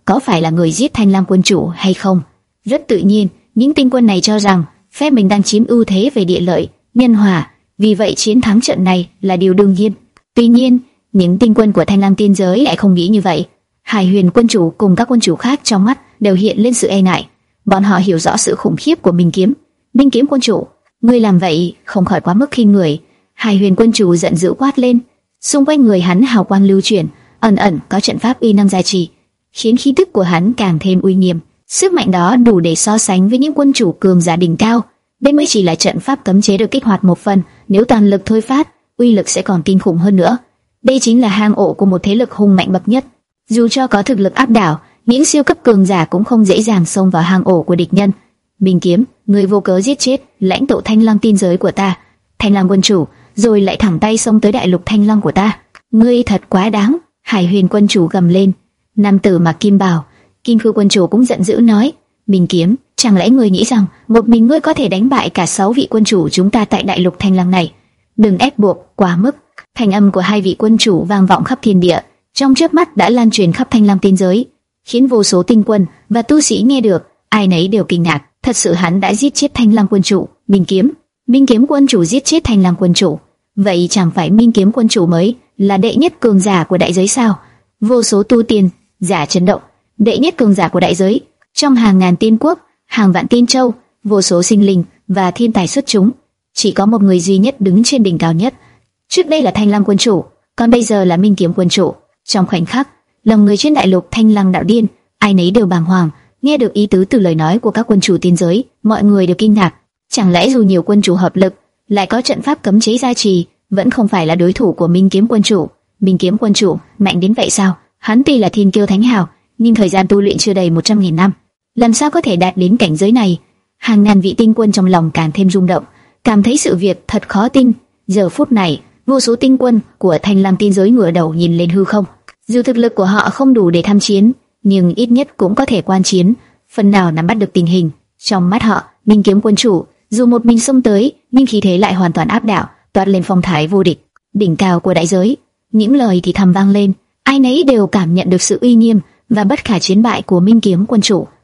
có phải là người giết Thanh Lam quân chủ hay không. Rất tự nhiên, những tinh quân này cho rằng phe mình đang chiếm ưu thế về địa lợi, nhân hòa, vì vậy chiến thắng trận này là điều đương nhiên. Tuy nhiên, những tinh quân của Thanh Lam tiên giới lại không nghĩ như vậy. Hải Huyền quân chủ cùng các quân chủ khác trong mắt đều hiện lên sự e ngại. Bọn họ hiểu rõ sự khủng khiếp của Minh Kiếm. Minh Kiếm quân chủ, ngươi làm vậy không khỏi quá mức khinh người. Hải Huyền quân chủ giận dữ quát lên. Xung quanh người hắn hào quang lưu chuyển, ẩn ẩn có trận pháp uy năng gia trì, khiến khí tức của hắn càng thêm uy nghiêm. Sức mạnh đó đủ để so sánh với những quân chủ cường giả đỉnh cao. Đây mới chỉ là trận pháp cấm chế được kích hoạt một phần, nếu toàn lực thôi phát, uy lực sẽ còn kinh khủng hơn nữa. Đây chính là hang ổ của một thế lực hùng mạnh bậc nhất. Dù cho có thực lực áp đảo, những siêu cấp cường giả cũng không dễ dàng xông vào hang ổ của địch nhân. Minh Kiếm, người vô cớ giết chết lãnh tụ Thanh Lam tiên giới của ta, Thanh Lam quân chủ, rồi lại thẳng tay xông tới đại lục Thanh Lam của ta. Ngươi thật quá đáng! Hải Huyền quân chủ gầm lên. Nam tử mặc kim bào, Kim Khư quân chủ cũng giận dữ nói: Minh Kiếm, chẳng lẽ ngươi nghĩ rằng một mình ngươi có thể đánh bại cả sáu vị quân chủ chúng ta tại đại lục Thanh Lam này? Đừng ép buộc quá mức! Thanh âm của hai vị quân chủ vang vọng khắp thiên địa, trong chớp mắt đã lan truyền khắp Thanh Lam tiên giới, khiến vô số tinh quân và tu sĩ nghe được, ai nấy đều kinh ngạc. Thật sự hắn đã giết chết Thanh Lam quân chủ. Minh Kiếm, Minh Kiếm quân chủ giết chết Thanh Lam quân chủ, vậy chẳng phải Minh Kiếm quân chủ mới là đệ nhất cường giả của đại giới sao? Vô số tu tiên giả chấn động. Đệ nhất cường giả của đại giới, trong hàng ngàn tiên quốc, hàng vạn tiên châu, vô số sinh linh và thiên tài xuất chúng, chỉ có một người duy nhất đứng trên đỉnh cao nhất. Trước đây là Thanh Lam quân chủ, còn bây giờ là Minh Kiếm quân chủ. Trong khoảnh khắc, lòng người trên đại lục Thanh Lam đạo điên, ai nấy đều bàng hoàng. Nghe được ý tứ từ lời nói của các quân chủ tiên giới, mọi người đều kinh ngạc. Chẳng lẽ dù nhiều quân chủ hợp lực, lại có trận pháp cấm chế gia trì, vẫn không phải là đối thủ của Minh Kiếm quân chủ? Minh Kiếm quân chủ mạnh đến vậy sao? Hắn tuy là thiên kiêu thánh hào, nhưng thời gian tu luyện chưa đầy một trăm nghìn năm, làm sao có thể đạt đến cảnh giới này? Hàng ngàn vị tinh quân trong lòng càng thêm rung động, cảm thấy sự việc thật khó tin. Giờ phút này, vô số tinh quân của Thanh Lam tiên giới ngửa đầu nhìn lên hư không. Dù thực lực của họ không đủ để tham chiến, nhưng ít nhất cũng có thể quan chiến, phần nào nắm bắt được tình hình. Trong mắt họ, Minh Kiếm quân chủ dù một mình xông tới, nhưng khí thế lại hoàn toàn áp đảo, toát lên phong thái vô địch, đỉnh cao của đại giới. Những lời thì thầm vang lên, ai nấy đều cảm nhận được sự uy nghiêm và bất khả chiến bại của Minh Kiếm quân chủ.